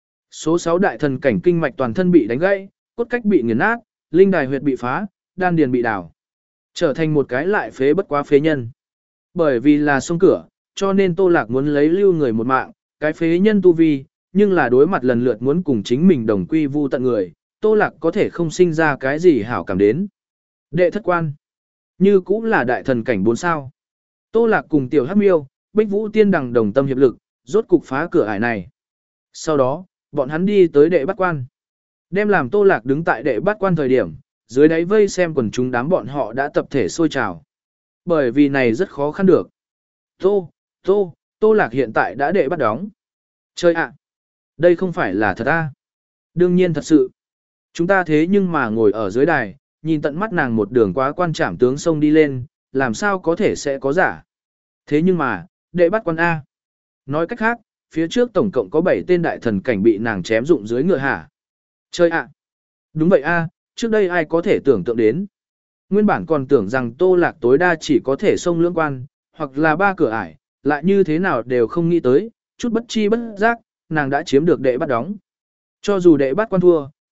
Số sáu đại thần cảnh kinh mạch toàn thân bị đánh gãy, cốt cách bị nghiền nát, linh đài huyệt bị phá, đan điền bị đảo. Trở thành một cái lại phế bất quá phế nhân. Bởi vì là sông cửa, cho nên Tô Lạc muốn lấy lưu người một mạng, cái phế nhân tu vi, nhưng là đối mặt lần lượt muốn cùng chính mình đồng quy vu tận người, Tô Lạc có thể không sinh ra cái gì hảo cảm đến. Đệ thất quan, như cũng là đại thần cảnh bốn sao. Tô Lạc cùng tiểu hắc miêu, Bích Vũ Tiên Đằng đồng tâm hiệp lực, rốt cục phá cửa ải này. Sau đó, bọn hắn đi tới đệ bát quan. Đem làm Tô Lạc đứng tại đệ bát quan thời điểm, dưới đáy vây xem quần chúng đám bọn họ đã tập thể sôi trào. Bởi vì này rất khó khăn được. Tô, Tô, Tô Lạc hiện tại đã đệ bắt đóng. Chơi ạ! Đây không phải là thật à? Đương nhiên thật sự. Chúng ta thế nhưng mà ngồi ở dưới đài, nhìn tận mắt nàng một đường quá quan trảm tướng sông đi lên, làm sao có thể sẽ có giả. Thế nhưng mà, đệ bắt quan A. Nói cách khác, phía trước tổng cộng có bảy tên đại thần cảnh bị nàng chém dụng dưới ngựa hả. Chơi ạ! Đúng vậy A, trước đây ai có thể tưởng tượng đến. Nguyên bản còn tưởng rằng Tô Lạc tối đa chỉ có thể xông lưỡng quan, hoặc là ba cửa ải, lại như thế nào đều không nghĩ tới, chút bất chi bất giác, nàng đã chiếm được đệ bắt đóng. Cho dù đệ bắt quan thua,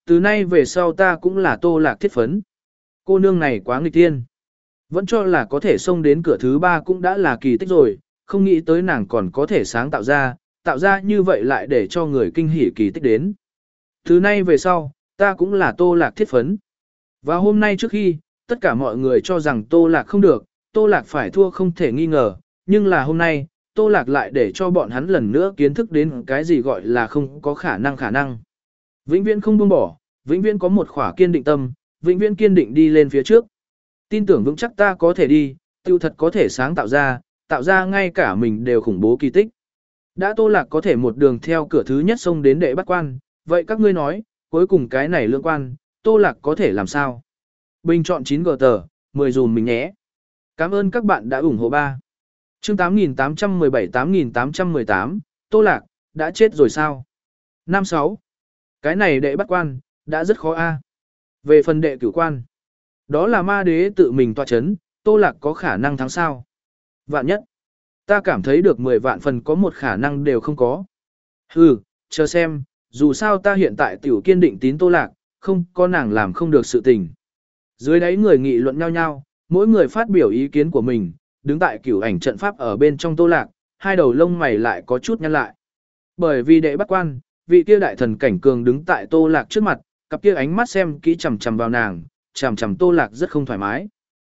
từ nay về sau ta cũng là Tô Lạc thiết phấn. Cô nương này quá nghịch tiên. Vẫn cho là có thể xông đến cửa thứ ba cũng đã là kỳ tích rồi, không nghĩ tới nàng còn có thể sáng tạo ra, tạo ra như vậy lại để cho người kinh hỉ kỳ tích đến. Từ nay về sau, ta cũng là Tô Lạc thiết phấn. Và hôm nay trước khi, tất cả mọi người cho rằng Tô Lạc không được, Tô Lạc phải thua không thể nghi ngờ, nhưng là hôm nay, Tô Lạc lại để cho bọn hắn lần nữa kiến thức đến cái gì gọi là không có khả năng khả năng. Vĩnh viễn không buông bỏ, vĩnh viễn có một khỏa kiên định tâm, vĩnh viễn kiên định đi lên phía trước. Tin tưởng vững chắc ta có thể đi, tiêu thật có thể sáng tạo ra, tạo ra ngay cả mình đều khủng bố kỳ tích. Đã Tô Lạc có thể một đường theo cửa thứ nhất xông đến đệ bắt quan, vậy các ngươi nói, cuối cùng cái này lương quan, Tô Lạc có thể làm sao? Bình chọn chín gờ tờ, mười dùm mình nhé. Cảm ơn các bạn đã ủng hộ ba. Chương tám nghìn tám trăm mười bảy tám nghìn tám trăm mười tám, Tô Lạc, đã chết rồi sao? Năm sáu. Cái này đệ bắt quan, đã rất khó a. Về phần đệ cửu quan, đó là ma đế tự mình tọa chấn, Tô Lạc có khả năng thắng sao? Vạn nhất, ta cảm thấy được mười vạn phần có một khả năng đều không có. Hừ, chờ xem, dù sao ta hiện tại tiểu kiên định tín Tô Lạc, không có nàng làm không được sự tình. Dưới đáy người nghị luận nhau nhau, mỗi người phát biểu ý kiến của mình, đứng tại cửu ảnh trận pháp ở bên trong Tô Lạc, hai đầu lông mày lại có chút nhăn lại. Bởi vì đệ bắt quan, vị kia đại thần cảnh cường đứng tại Tô Lạc trước mặt, cặp kia ánh mắt xem kỹ chằm chằm vào nàng, chằm chằm Tô Lạc rất không thoải mái.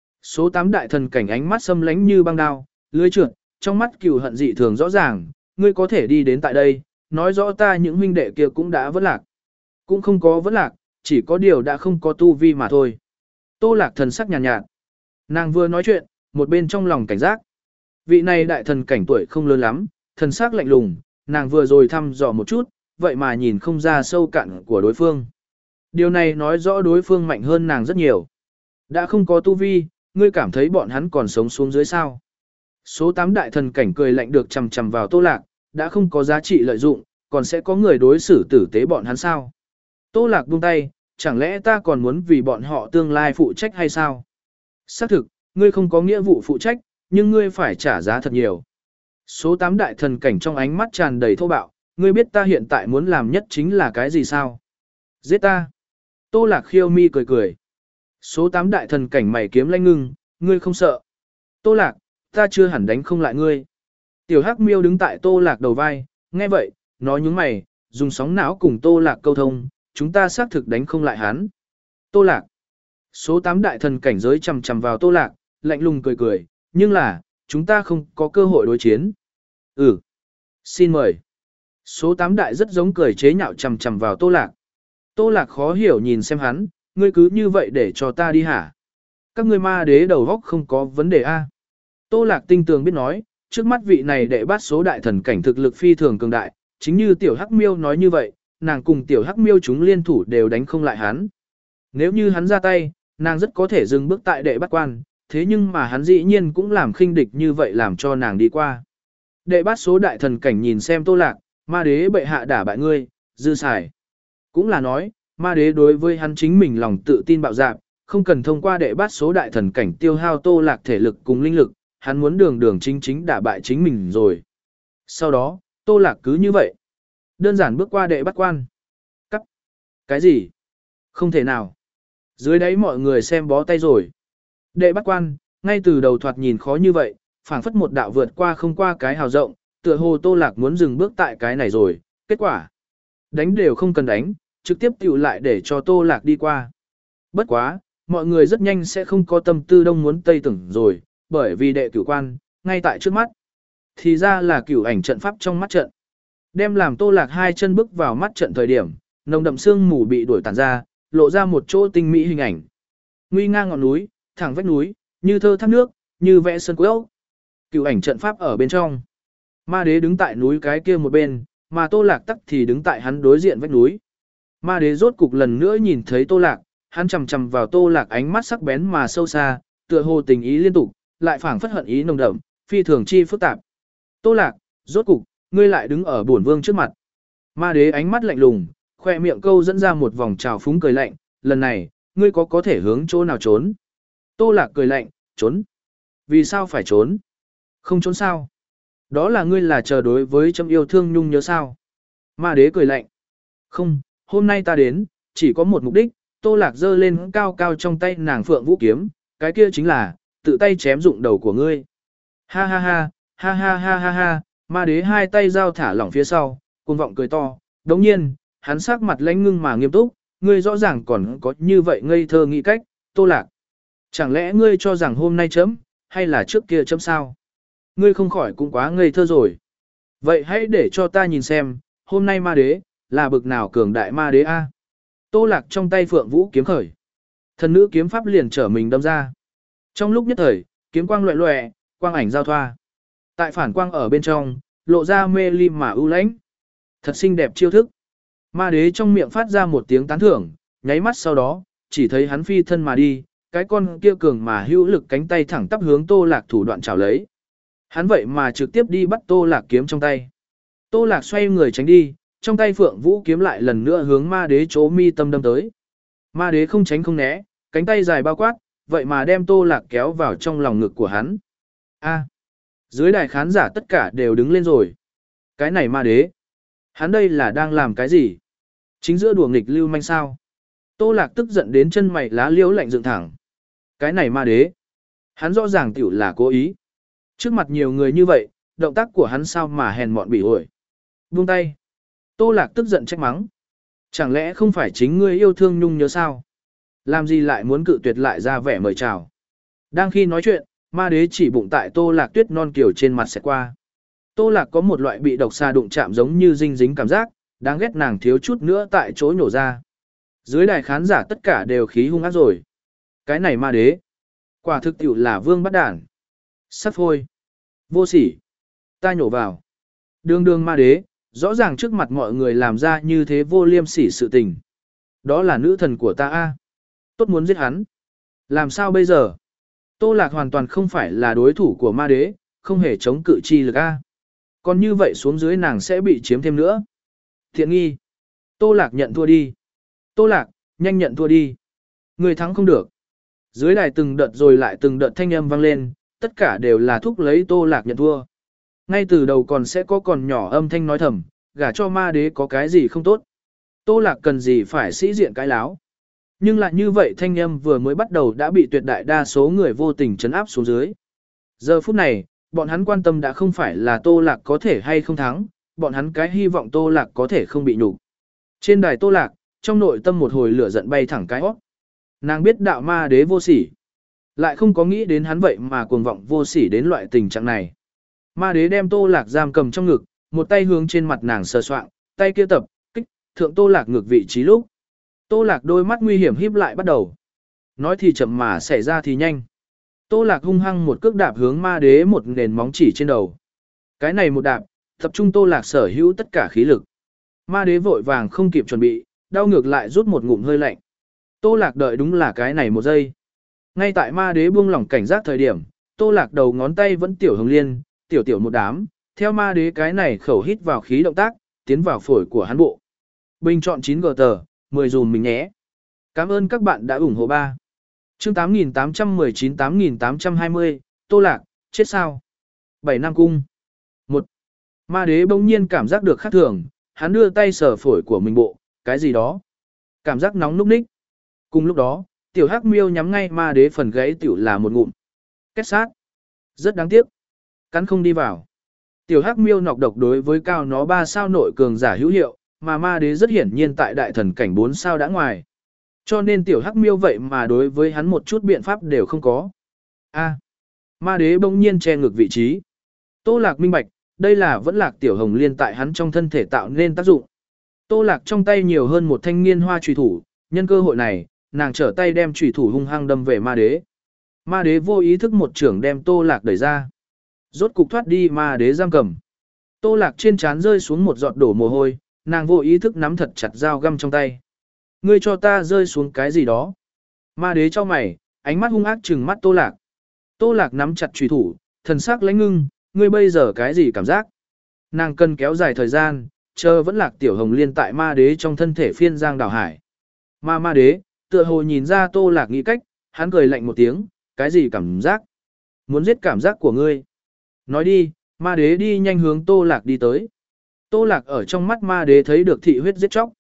Số tám đại thần cảnh ánh mắt xâm lánh như băng đao, lưới trượt, trong mắt cừu hận dị thường rõ ràng, ngươi có thể đi đến tại đây, nói rõ ta những huynh đệ kia cũng đã vẫn lạc. Cũng không có vẫn lạc, chỉ có điều đã không có tu vi mà thôi. Tô Lạc thần sắc nhàn nhạt, nhạt. Nàng vừa nói chuyện, một bên trong lòng cảnh giác. Vị này đại thần cảnh tuổi không lớn lắm, thần sắc lạnh lùng, nàng vừa rồi thăm dò một chút, vậy mà nhìn không ra sâu cạn của đối phương. Điều này nói rõ đối phương mạnh hơn nàng rất nhiều. Đã không có tu vi, ngươi cảm thấy bọn hắn còn sống xuống dưới sao? Số tám đại thần cảnh cười lạnh được chằm chằm vào Tô Lạc, đã không có giá trị lợi dụng, còn sẽ có người đối xử tử tế bọn hắn sao? Tô Lạc buông tay, chẳng lẽ ta còn muốn vì bọn họ tương lai phụ trách hay sao? Xác thực, ngươi không có nghĩa vụ phụ trách, nhưng ngươi phải trả giá thật nhiều. Số tám đại thần cảnh trong ánh mắt tràn đầy thô bạo, ngươi biết ta hiện tại muốn làm nhất chính là cái gì sao? Giết ta. Tô Lạc khiêu mi cười cười. Số tám đại thần cảnh mày kiếm lanh ngưng, ngươi không sợ. Tô Lạc, ta chưa hẳn đánh không lại ngươi. Tiểu Hắc Miêu đứng tại Tô Lạc đầu vai, nghe vậy, nó nhướng mày, dùng sóng não cùng Tô Lạc câu thông, chúng ta xác thực đánh không lại hắn. Tô Lạc. Số tám đại thần cảnh giới chằm chằm vào Tô Lạc, lạnh lùng cười cười, nhưng là, chúng ta không có cơ hội đối chiến. Ừ. Xin mời. Số tám đại rất giống cười chế nhạo chằm chằm vào Tô Lạc. Tô Lạc khó hiểu nhìn xem hắn, ngươi cứ như vậy để cho ta đi hả? Các ngươi ma đế đầu góc không có vấn đề a? Tô Lạc tinh tường biết nói, trước mắt vị này đệ bát số đại thần cảnh thực lực phi thường cường đại, chính như tiểu Hắc Miêu nói như vậy, nàng cùng tiểu Hắc Miêu chúng liên thủ đều đánh không lại hắn. Nếu như hắn ra tay, nàng rất có thể dừng bước tại đệ bát quan, thế nhưng mà hắn dĩ nhiên cũng làm khinh địch như vậy làm cho nàng đi qua. Đệ bát số đại thần cảnh nhìn xem Tô Lạc, ma đế bệ hạ đả bại ngươi, dư xài. Cũng là nói, ma đế đối với hắn chính mình lòng tự tin bạo dạn, không cần thông qua đệ bát số đại thần cảnh tiêu hao Tô Lạc thể lực cùng linh lực, hắn muốn đường đường chính chính đả bại chính mình rồi. Sau đó, Tô Lạc cứ như vậy. Đơn giản bước qua đệ bát quan. Cắt. Cái gì? Không thể nào. Dưới đấy mọi người xem bó tay rồi. Đệ bát quan, ngay từ đầu thoạt nhìn khó như vậy, phảng phất một đạo vượt qua không qua cái hào rộng, tựa hồ Tô Lạc muốn dừng bước tại cái này rồi, kết quả. Đánh đều không cần đánh, trực tiếp tiểu lại để cho Tô Lạc đi qua. Bất quá, mọi người rất nhanh sẽ không có tâm tư đông muốn tây tưởng rồi, bởi vì đệ cửu quan, ngay tại trước mắt. Thì ra là cửu ảnh trận pháp trong mắt trận. Đem làm Tô Lạc hai chân bước vào mắt trận thời điểm, nồng đậm sương mù bị đuổi tàn ra, lộ ra một chỗ tinh mỹ hình ảnh. Nguy ngang ngọn núi, thẳng vách núi, như thơ thác nước, như vẽ sân quế. Cửu ảnh trận pháp ở bên trong. Ma đế đứng tại núi cái kia một bên, mà Tô Lạc tắc thì đứng tại hắn đối diện vách núi. Ma đế rốt cục lần nữa nhìn thấy Tô Lạc, hắn chầm chầm vào Tô Lạc ánh mắt sắc bén mà sâu xa, tựa hồ tình ý liên tục, lại phảng phất hận ý nồng đậm, phi thường chi phức tạp. Tô Lạc, rốt cục, ngươi lại đứng ở bổn vương trước mặt. Ma đế ánh mắt lạnh lùng, khoe miệng câu dẫn ra một vòng trào phúng cười lạnh, lần này, ngươi có có thể hướng chỗ nào trốn? Tô Lạc cười lạnh, trốn. Vì sao phải trốn? Không trốn sao? Đó là ngươi là chờ đối với chấm yêu thương nhung nhớ sao? Ma đế cười lạnh. Không, hôm nay ta đến, Chỉ có một mục đích, Tô Lạc giơ lên cao cao trong tay nàng Phượng Vũ kiếm, cái kia chính là tự tay chém dụng đầu của ngươi. Ha ha ha, ha ha ha ha ha, ma đế hai tay giao thả lỏng phía sau, cuồng vọng cười to, đồng nhiên, hắn sắc mặt lãnh ngưng mà nghiêm túc, ngươi rõ ràng còn có như vậy ngây thơ nghĩ cách, Tô Lạc. Chẳng lẽ ngươi cho rằng hôm nay chấm, hay là trước kia chấm sao? Ngươi không khỏi cũng quá ngây thơ rồi. Vậy hãy để cho ta nhìn xem, hôm nay ma đế, là bực nào cường đại ma đế a? Tô Lạc trong tay Phượng Vũ kiếm khởi. Thần nữ kiếm pháp liền trở mình đâm ra. Trong lúc nhất thời, kiếm quang loẹ loẹ, quang ảnh giao thoa. Tại phản quang ở bên trong, lộ ra mê lim mà ưu lãnh. Thật xinh đẹp chiêu thức. Ma đế trong miệng phát ra một tiếng tán thưởng, nháy mắt sau đó, chỉ thấy hắn phi thân mà đi, cái con kia cường mà hữu lực cánh tay thẳng tắp hướng Tô Lạc thủ đoạn chảo lấy. Hắn vậy mà trực tiếp đi bắt Tô Lạc kiếm trong tay. Tô Lạc xoay người tránh đi, trong tay Phượng Vũ kiếm lại lần nữa hướng ma đế chỗ mi tâm đâm tới. Ma đế không tránh không né, cánh tay dài bao quát, vậy mà đem Tô Lạc kéo vào trong lòng ngực của hắn. A. Dưới đài khán giả tất cả đều đứng lên rồi. Cái này ma đế. Hắn đây là đang làm cái gì? Chính giữa đùa nghịch lưu manh sao? Tô Lạc tức giận đến chân mày lá liễu lạnh dựng thẳng. Cái này ma đế. Hắn rõ ràng tiểu là cố ý. Trước mặt nhiều người như vậy, động tác của hắn sao mà hèn mọn bỉ ổi. Buông tay. Tô Lạc tức giận trách mắng. Chẳng lẽ không phải chính ngươi yêu thương Nhung nhớ sao? Làm gì lại muốn cự tuyệt lại ra vẻ mời chào? Đang khi nói chuyện, ma đế chỉ bụng tại Tô Lạc tuyết non kiều trên mặt sẽ qua. Tô Lạc có một loại bị độc xà đụng chạm giống như dinh dính cảm giác, đáng ghét nàng thiếu chút nữa tại chỗ nhổ ra. Dưới đài khán giả tất cả đều khí hung ác rồi. Cái này ma đế. Quả thực tiểu là vương bắt đản. Sắt phôi. Vô sỉ. Ta nhổ vào. Đường đường ma đế, rõ ràng trước mặt mọi người làm ra như thế vô liêm sỉ sự tình. Đó là nữ thần của ta a. Tốt muốn giết hắn. Làm sao bây giờ? Tô Lạc hoàn toàn không phải là đối thủ của ma đế, không hề chống cự chi lực a. Còn như vậy xuống dưới nàng sẽ bị chiếm thêm nữa. Thiện nghi. Tô Lạc nhận thua đi. Tô Lạc, nhanh nhận thua đi. Người thắng không được. Dưới đài từng đợt rồi lại từng đợt thanh âm vang lên, tất cả đều là thúc lấy Tô Lạc nhận thua. Ngay từ đầu còn sẽ có còn nhỏ âm thanh nói thầm, gả cho ma đế có cái gì không tốt. Tô Lạc cần gì phải sĩ diện cái láo. Nhưng lại như vậy thanh âm vừa mới bắt đầu đã bị tuyệt đại đa số người vô tình trấn áp xuống dưới. Giờ phút này, bọn hắn quan tâm đã không phải là Tô Lạc có thể hay không thắng, bọn hắn cái hy vọng Tô Lạc có thể không bị nhục. Trên đài Tô Lạc, trong nội tâm một hồi lửa giận bay thẳng cái hót. Nàng biết đạo ma đế vô sỉ, lại không có nghĩ đến hắn vậy mà cuồng vọng vô sỉ đến loại tình trạng này. Ma đế đem Tô Lạc giam cầm trong ngực, một tay hướng trên mặt nàng sờ soạng, tay kia tập, kích, thượng Tô Lạc ngược vị trí lúc. Tô Lạc đôi mắt nguy hiểm híp lại bắt đầu. Nói thì chậm mà xảy ra thì nhanh. Tô Lạc hung hăng một cước đạp hướng ma đế một nền móng chỉ trên đầu. Cái này một đạp, tập trung Tô Lạc sở hữu tất cả khí lực. Ma đế vội vàng không kịp chuẩn bị, đau ngược lại rút một ngụm hơi lạnh. Tô Lạc đợi đúng là cái này một giây. Ngay tại ma đế buông lỏng cảnh giác thời điểm, Tô Lạc đầu ngón tay vẫn tiểu hồng liên, tiểu tiểu một đám, theo ma đế cái này khẩu hít vào khí động tác, tiến vào phổi của hắn bộ. Bình chọn chín gờ tờ, mười dùm mình nhé. Cảm ơn các bạn đã ủng hộ ba. Chương tám nghìn tám trăm mười chín tám nghìn tám trăm hai mươi, Tô Lạc, chết sao? Bảy Nam Cung. Một. Ma đế bỗng nhiên cảm giác được khác thường, hắn đưa tay sờ phổi của mình bộ, cái gì đó. Cảm giác nóng núc ních. Cùng lúc đó, tiểu hắc miêu nhắm ngay ma đế phần gáy tiểu là một ngụm. Kết sát. Rất đáng tiếc. Cắn không đi vào. Tiểu hắc miêu nọc độc đối với cao nó ba sao nội cường giả hữu hiệu, mà ma đế rất hiển nhiên tại đại thần cảnh bốn sao đã ngoài. Cho nên tiểu hắc miêu vậy mà đối với hắn một chút biện pháp đều không có. A. Ma đế bỗng nhiên che ngược vị trí. Tô Lạc minh bạch, đây là vẫn lạc tiểu hồng liên tại hắn trong thân thể tạo nên tác dụng. Tô Lạc trong tay nhiều hơn một thanh niên hoa trùy thủ, nhân cơ hội này, nàng trở tay đem trùy thủ hung hăng đâm về ma đế. Ma đế vô ý thức một trưởng đem Tô Lạc đẩy ra. Rốt cục thoát đi ma đế giam cầm. Tô Lạc trên trán rơi xuống một giọt đổ mồ hôi, nàng vô ý thức nắm thật chặt dao găm trong tay. Ngươi cho ta rơi xuống cái gì đó. Ma đế cho mày, ánh mắt hung ác trừng mắt Tô Lạc. Tô Lạc nắm chặt trùy thủ, thần sắc lãnh ngưng, ngươi bây giờ cái gì cảm giác? Nàng cần kéo dài thời gian, chờ vẫn lạc tiểu hồng liên tại ma đế trong thân thể phiên giang đảo hải. Ma ma đế, tựa hồ nhìn ra Tô Lạc nghĩ cách, hắn cười lạnh một tiếng, cái gì cảm giác? Muốn giết cảm giác của ngươi. Nói đi, ma đế đi nhanh hướng Tô Lạc đi tới. Tô Lạc ở trong mắt ma đế thấy được thị huyết giết chóc.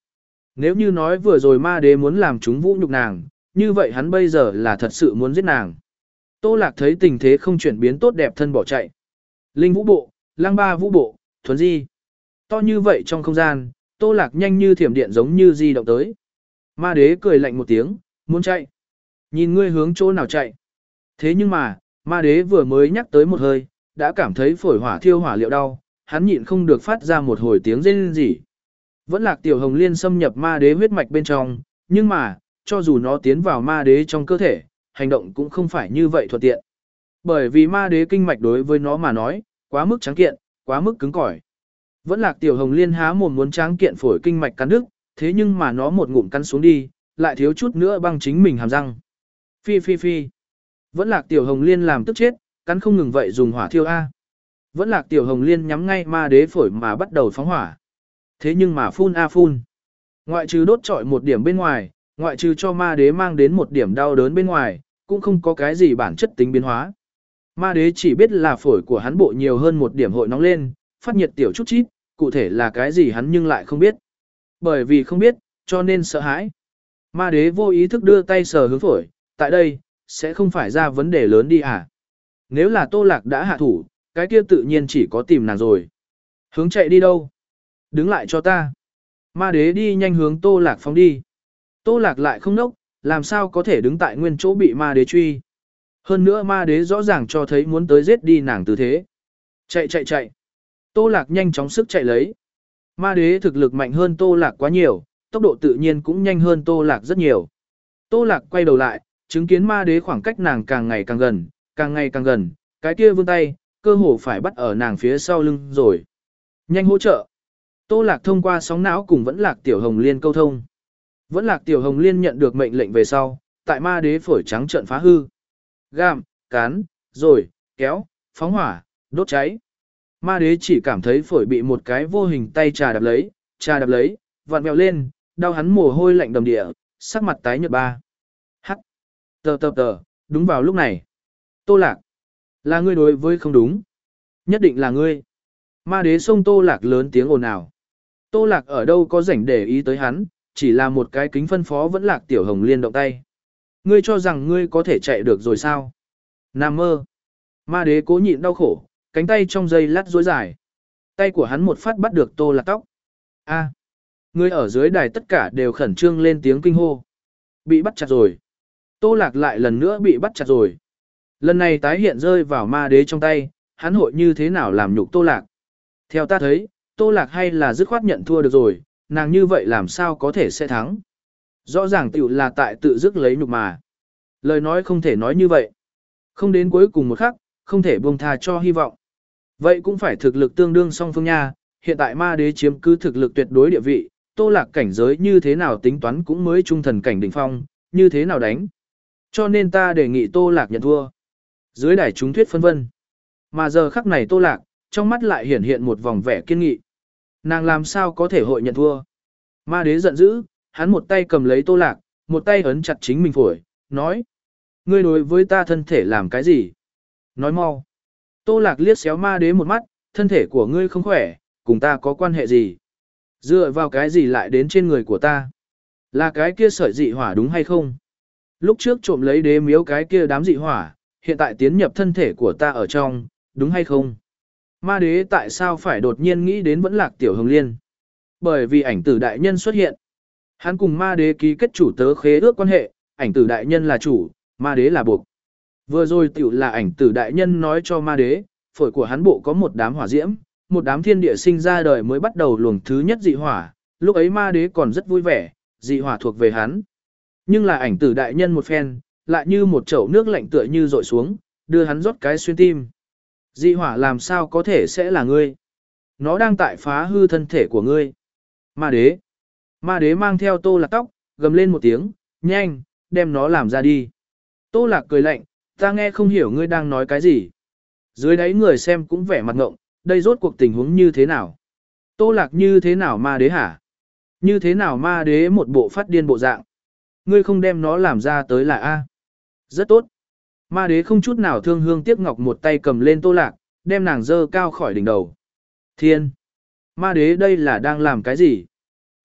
Nếu như nói vừa rồi ma đế muốn làm chúng vũ nhục nàng, như vậy hắn bây giờ là thật sự muốn giết nàng. Tô Lạc thấy tình thế không chuyển biến tốt đẹp thân bỏ chạy. Linh vũ bộ, lăng ba vũ bộ, thuấn di. To như vậy trong không gian, Tô Lạc nhanh như thiểm điện giống như di động tới. Ma đế cười lạnh một tiếng, muốn chạy. Nhìn ngươi hướng chỗ nào chạy. Thế nhưng mà, ma đế vừa mới nhắc tới một hơi, đã cảm thấy phổi hỏa thiêu hỏa liệu đau, hắn nhịn không được phát ra một hồi tiếng rên rỉ. Vẫn Lạc Tiểu Hồng Liên xâm nhập ma đế huyết mạch bên trong, nhưng mà, cho dù nó tiến vào ma đế trong cơ thể, hành động cũng không phải như vậy thuận tiện. Bởi vì ma đế kinh mạch đối với nó mà nói, quá mức trắng kiện, quá mức cứng cỏi. Vẫn Lạc Tiểu Hồng Liên há mồm muốn tráng kiện phổi kinh mạch cắn đứt, thế nhưng mà nó một ngụm cắn xuống đi, lại thiếu chút nữa băng chính mình hàm răng. Phi phi phi. Vẫn Lạc Tiểu Hồng Liên làm tức chết, cắn không ngừng vậy dùng hỏa thiêu a. Vẫn Lạc Tiểu Hồng Liên nhắm ngay ma đế phổi mà bắt đầu phóng hỏa. Thế nhưng mà phun a phun. Ngoại trừ đốt trọi một điểm bên ngoài, ngoại trừ cho ma đế mang đến một điểm đau đớn bên ngoài, cũng không có cái gì bản chất tính biến hóa. Ma đế chỉ biết là phổi của hắn bộ nhiều hơn một điểm hội nóng lên, phát nhiệt tiểu chút chít, cụ thể là cái gì hắn nhưng lại không biết. Bởi vì không biết, cho nên sợ hãi. Ma đế vô ý thức đưa tay sờ hướng phổi, tại đây, sẽ không phải ra vấn đề lớn đi à. Nếu là Tô Lạc đã hạ thủ, cái kia tự nhiên chỉ có tìm nàng rồi. Hướng chạy đi đâu? Đứng lại cho ta. Ma đế đi nhanh hướng Tô Lạc phóng đi. Tô Lạc lại không nốc, làm sao có thể đứng tại nguyên chỗ bị ma đế truy. Hơn nữa ma đế rõ ràng cho thấy muốn tới giết đi nàng tư thế. Chạy chạy chạy. Tô Lạc nhanh chóng sức chạy lấy. Ma đế thực lực mạnh hơn Tô Lạc quá nhiều, tốc độ tự nhiên cũng nhanh hơn Tô Lạc rất nhiều. Tô Lạc quay đầu lại, chứng kiến ma đế khoảng cách nàng càng ngày càng gần, càng ngày càng gần, cái kia vươn tay, cơ hồ phải bắt ở nàng phía sau lưng rồi. Nhanh hỗ trợ. Tô Lạc thông qua sóng não cùng Vẫn Lạc Tiểu Hồng Liên câu thông. Vẫn Lạc Tiểu Hồng Liên nhận được mệnh lệnh về sau, tại ma đế phổi trắng trợn phá hư. Gam, cán, rồi, kéo, phóng hỏa, đốt cháy. Ma đế chỉ cảm thấy phổi bị một cái vô hình tay trà đạp lấy, trà đạp lấy, vặn vẹo lên, đau hắn mồ hôi lạnh đầm địa, sắc mặt tái nhợt ba. Hắc. Tờ tờ tờ, đúng vào lúc này. Tô Lạc. Là ngươi đối với không đúng. Nhất định là ngươi. Ma đế xông Tô Lạc lớn tiếng ồn ào. Tô Lạc ở đâu có rảnh để ý tới hắn, chỉ là một cái kính phân phó Vẫn Lạc Tiểu Hồng Liên động tay. Ngươi cho rằng ngươi có thể chạy được rồi sao? Nằm mơ. Ma đế cố nhịn đau khổ, cánh tay trong dây lát rối dài. Tay của hắn một phát bắt được Tô Lạc tóc. A. Ngươi ở dưới đài tất cả đều khẩn trương lên tiếng kinh hô. Bị bắt chặt rồi. Tô Lạc lại lần nữa bị bắt chặt rồi. Lần này tái hiện rơi vào ma đế trong tay, hắn hội như thế nào làm nhục Tô Lạc. Theo ta thấy, Tô Lạc hay là dứt khoát nhận thua được rồi, nàng như vậy làm sao có thể sẽ thắng. Rõ ràng tiểu là tại tự dứt lấy nhục mà. Lời nói không thể nói như vậy. Không đến cuối cùng một khắc, không thể buông tha cho hy vọng. Vậy cũng phải thực lực tương đương song phương nha, hiện tại ma đế chiếm cứ thực lực tuyệt đối địa vị, Tô Lạc cảnh giới như thế nào tính toán cũng mới trung thần cảnh đỉnh phong, như thế nào đánh. Cho nên ta đề nghị Tô Lạc nhận thua. Dưới đài chúng thuyết phân vân. Mà giờ khắc này Tô Lạc, trong mắt lại hiển hiện một vòng vẻ kiên nghị. Nàng làm sao có thể hội nhận thua. Ma đế giận dữ, hắn một tay cầm lấy Tô Lạc, một tay ấn chặt chính mình phổi, nói. Ngươi đối với ta thân thể làm cái gì? Nói mau. Tô Lạc liếc xéo ma đế một mắt, thân thể của ngươi không khỏe, cùng ta có quan hệ gì? Dựa vào cái gì lại đến trên người của ta? Là cái kia sợi dị hỏa đúng hay không? Lúc trước trộm lấy đế miếu cái kia đám dị hỏa, hiện tại tiến nhập thân thể của ta ở trong, đúng hay không? Ma đế tại sao phải đột nhiên nghĩ đến Vẫn Lạc Tiểu Hồng Liên? Bởi vì ảnh tử đại nhân xuất hiện. Hắn cùng ma đế ký kết chủ tớ khế ước quan hệ, ảnh tử đại nhân là chủ, ma đế là buộc. Vừa rồi tiểu là ảnh tử đại nhân nói cho ma đế, phổi của hắn bộ có một đám hỏa diễm, một đám thiên địa sinh ra đời mới bắt đầu luồng thứ nhất dị hỏa, lúc ấy ma đế còn rất vui vẻ, dị hỏa thuộc về hắn. Nhưng là ảnh tử đại nhân một phen, lại như một chậu nước lạnh tựa như dội xuống, đưa hắn rót cái xuyên tim. Dị hỏa làm sao có thể sẽ là ngươi? Nó đang tại phá hư thân thể của ngươi. Ma đế. Ma đế mang theo Tô Lạc tóc, gầm lên một tiếng, nhanh, đem nó làm ra đi. Tô Lạc cười lạnh, ta nghe không hiểu ngươi đang nói cái gì. Dưới đáy người xem cũng vẻ mặt ngộng, đây rốt cuộc tình huống như thế nào? Tô Lạc như thế nào ma đế hả? Như thế nào ma đế một bộ phát điên bộ dạng? Ngươi không đem nó làm ra tới là A. Rất tốt. Ma đế không chút nào thương hương tiếc ngọc một tay cầm lên Tô Lạc, đem nàng dơ cao khỏi đỉnh đầu. Thiên! Ma đế đây là đang làm cái gì?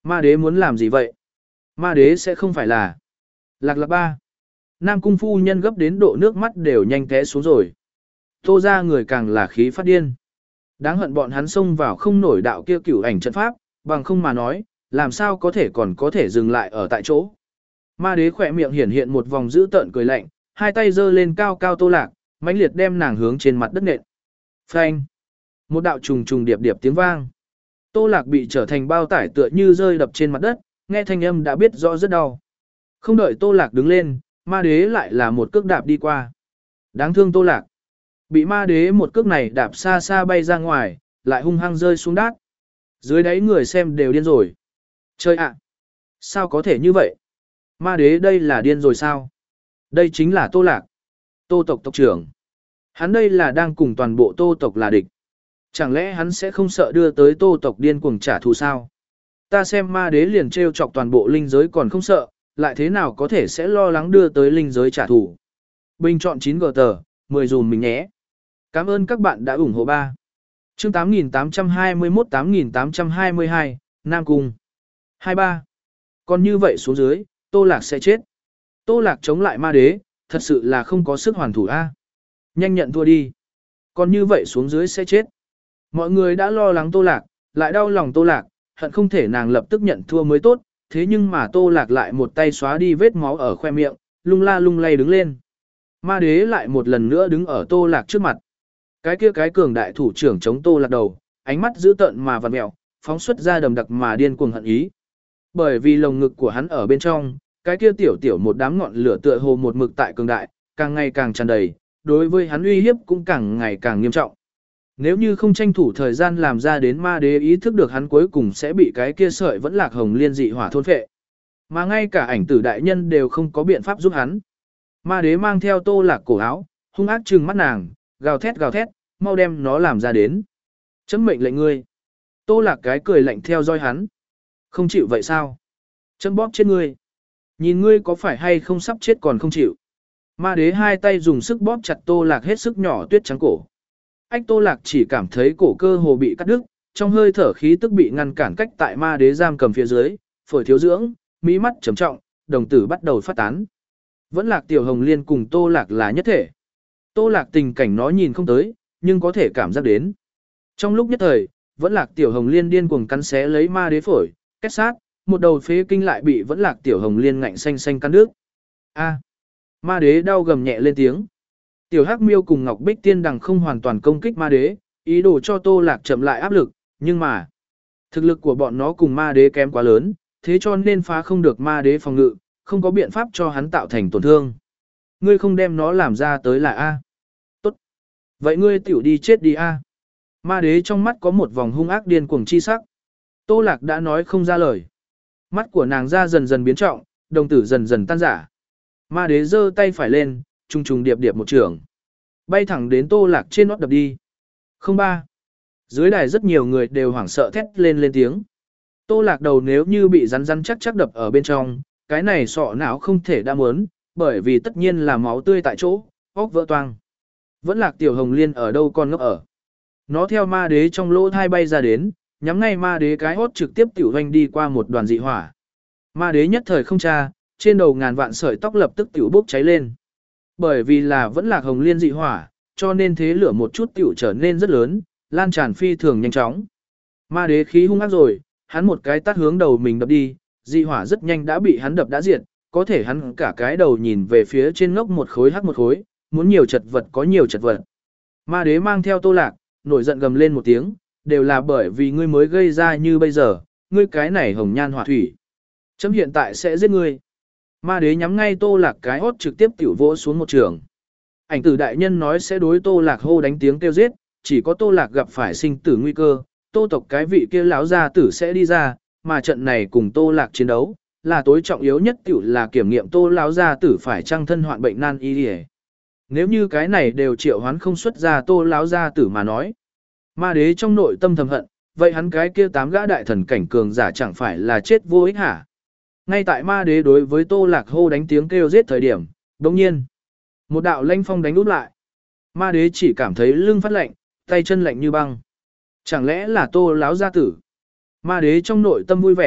Ma đế muốn làm gì vậy? Ma đế sẽ không phải là... Lạc lạc ba. Nam cung phu nhân gấp đến độ nước mắt đều nhanh té xuống rồi. Tô ra người càng là khí phát điên. Đáng hận bọn hắn xông vào không nổi đạo kia cửu ảnh trận pháp, bằng không mà nói, làm sao có thể còn có thể dừng lại ở tại chỗ. Ma đế khỏe miệng hiển hiện một vòng dữ tợn cười lạnh, hai tay giơ lên cao cao Tô Lạc, mãnh liệt đem nàng hướng trên mặt đất nện. Phanh! Một đạo trùng trùng điệp điệp tiếng vang. Tô Lạc bị trở thành bao tải tựa như rơi đập trên mặt đất, nghe thanh âm đã biết rõ rất đau. Không đợi Tô Lạc đứng lên, ma đế lại là một cước đạp đi qua. Đáng thương Tô Lạc. Bị ma đế một cước này đạp xa xa bay ra ngoài, lại hung hăng rơi xuống đát. Dưới đáy người xem đều điên rồi. Chơi ạ! Sao có thể như vậy? Ma đế đây là điên rồi sao? Đây chính là Tô Lạc. Tô tộc tộc trưởng. Hắn đây là đang cùng toàn bộ Tô tộc là địch. Chẳng lẽ hắn sẽ không sợ đưa tới Tô tộc điên cuồng trả thù sao? Ta xem ma đế liền trêu chọc toàn bộ linh giới còn không sợ, lại thế nào có thể sẽ lo lắng đưa tới linh giới trả thù. Bình chọn chín gờ tờ, mười dùm mình nhé. Cảm ơn các bạn đã ủng hộ ba. Chương tám nghìn tám trăm hai mươi mốt tám nghìn tám trăm hai mươi hai, Nam Cung. hai ba. Còn như vậy xuống dưới, Tô Lạc sẽ chết. Tô Lạc chống lại ma đế, thật sự là không có sức hoàn thủ a. Nhanh nhận thua đi. Còn như vậy xuống dưới sẽ chết. Mọi người đã lo lắng Tô Lạc, lại đau lòng Tô Lạc, hận không thể nàng lập tức nhận thua mới tốt, thế nhưng mà Tô Lạc lại một tay xóa đi vết máu ở khoe miệng, lung la lung lay đứng lên. Ma đế lại một lần nữa đứng ở Tô Lạc trước mặt. Cái kia cái cường đại thủ trưởng chống Tô Lạc đầu, ánh mắt dữ tợn mà vặn mèo, phóng xuất ra đầm đặc mà điên cuồng hận ý. Bởi vì lồng ngực của hắn ở bên trong, cái kia tiểu tiểu một đám ngọn lửa tựa hồ một mực tại cường đại, càng ngày càng tràn đầy, đối với hắn uy hiếp cũng càng ngày càng nghiêm trọng. Nếu như không tranh thủ thời gian làm ra đến ma đế ý thức được hắn cuối cùng sẽ bị cái kia sợi vẫn lạc hồng liên dị hỏa thôn phệ. Mà ngay cả ảnh tử đại nhân đều không có biện pháp giúp hắn. Ma đế mang theo Tô Lạc cổ áo, hung ác trừng mắt nàng, gào thét gào thét, mau đem nó làm ra đến. Chấm mệnh lệnh ngươi. Tô Lạc cái cười lạnh theo dõi hắn. Không chịu vậy sao? Chấm bóp chết ngươi. Nhìn ngươi có phải hay không sắp chết còn không chịu. Ma đế hai tay dùng sức bóp chặt Tô Lạc hết sức nhỏ tuyết trắng cổ. Ách Tô Lạc chỉ cảm thấy cổ cơ hồ bị cắt đứt, trong hơi thở khí tức bị ngăn cản cách tại ma đế giam cầm phía dưới, phổi thiếu dưỡng, mỹ mắt trầm trọng, đồng tử bắt đầu phát tán. Vẫn Lạc Tiểu Hồng Liên cùng Tô Lạc là nhất thể. Tô Lạc tình cảnh nó nhìn không tới, nhưng có thể cảm giác đến. Trong lúc nhất thời, Vẫn Lạc Tiểu Hồng Liên điên cuồng cắn xé lấy ma đế phổi, kết sát, một đầu phế kinh lại bị Vẫn Lạc Tiểu Hồng Liên ngạnh xanh xanh cắn đứt. A! Ma đế đau gầm nhẹ lên tiếng. Tiểu Hắc Miêu cùng Ngọc Bích Tiên Đằng không hoàn toàn công kích ma đế, ý đồ cho Tô Lạc chậm lại áp lực, nhưng mà thực lực của bọn nó cùng ma đế kém quá lớn, thế cho nên phá không được ma đế phòng ngự, không có biện pháp cho hắn tạo thành tổn thương. Ngươi không đem nó làm ra tới là A. Tốt. Vậy ngươi tiểu đi chết đi A. Ma đế trong mắt có một vòng hung ác điên cuồng chi sắc. Tô Lạc đã nói không ra lời. Mắt của nàng ra dần dần biến trọng, đồng tử dần dần tan rã. Ma đế giơ tay phải lên, trùng trùng điệp điệp một trường. Bay thẳng đến Tô Lạc trên nót đập đi. Không ba. Dưới đài rất nhiều người đều hoảng sợ thét lên lên tiếng. Tô Lạc đầu nếu như bị rắn rắn chắc chắc đập ở bên trong, cái này sọ não không thể đã muốn, bởi vì tất nhiên là máu tươi tại chỗ, óc vỡ toang. Vẫn Lạc Tiểu Hồng Liên ở đâu còn ngốc ở. Nó theo ma đế trong lỗ thai bay ra đến, nhắm ngay ma đế cái hốt trực tiếp tiểu hoành đi qua một đoàn dị hỏa. Ma đế nhất thời không tra, trên đầu ngàn vạn sợi tóc lập tức tiểu bốc cháy lên. Bởi vì là Vẫn Lạc Hồng Liên dị hỏa, cho nên thế lửa một chút tiểu trở nên rất lớn, lan tràn phi thường nhanh chóng. Ma đế khí hung ác rồi, hắn một cái tát hướng đầu mình đập đi, dị hỏa rất nhanh đã bị hắn đập đã diệt, có thể hắn cả cái đầu nhìn về phía trên ngốc một khối hắc một khối, muốn nhiều chật vật có nhiều chật vật. Ma đế mang theo Tô Lạc, nổi giận gầm lên một tiếng, đều là bởi vì ngươi mới gây ra như bây giờ, ngươi cái này hồng nhan hỏa thủy. Chấm hiện tại sẽ giết ngươi. Ma đế nhắm ngay Tô Lạc cái hốt trực tiếp tiểu vỗ xuống một trường. Ảnh tử đại nhân nói sẽ đối Tô Lạc hô đánh tiếng kêu giết, chỉ có Tô Lạc gặp phải sinh tử nguy cơ, Tô tộc cái vị kia lão gia tử sẽ đi ra, mà trận này cùng Tô Lạc chiến đấu, là tối trọng yếu nhất tiểu là kiểm nghiệm Tô lão gia tử phải chăng thân hoạn bệnh nan y. Nếu như cái này đều triệu hoán không xuất ra Tô lão gia tử mà nói, ma đế trong nội tâm thầm hận, vậy hắn cái kia tám gã đại thần cảnh cường giả chẳng phải là chết vô ích hả? Ngay tại ma đế đối với Tô Lạc hô đánh tiếng kêu giết thời điểm, đồng nhiên, một đạo lanh phong đánh út lại. Ma đế chỉ cảm thấy lưng phát lạnh, tay chân lạnh như băng. Chẳng lẽ là Tô lão gia tử? Ma đế trong nội tâm vui vẻ,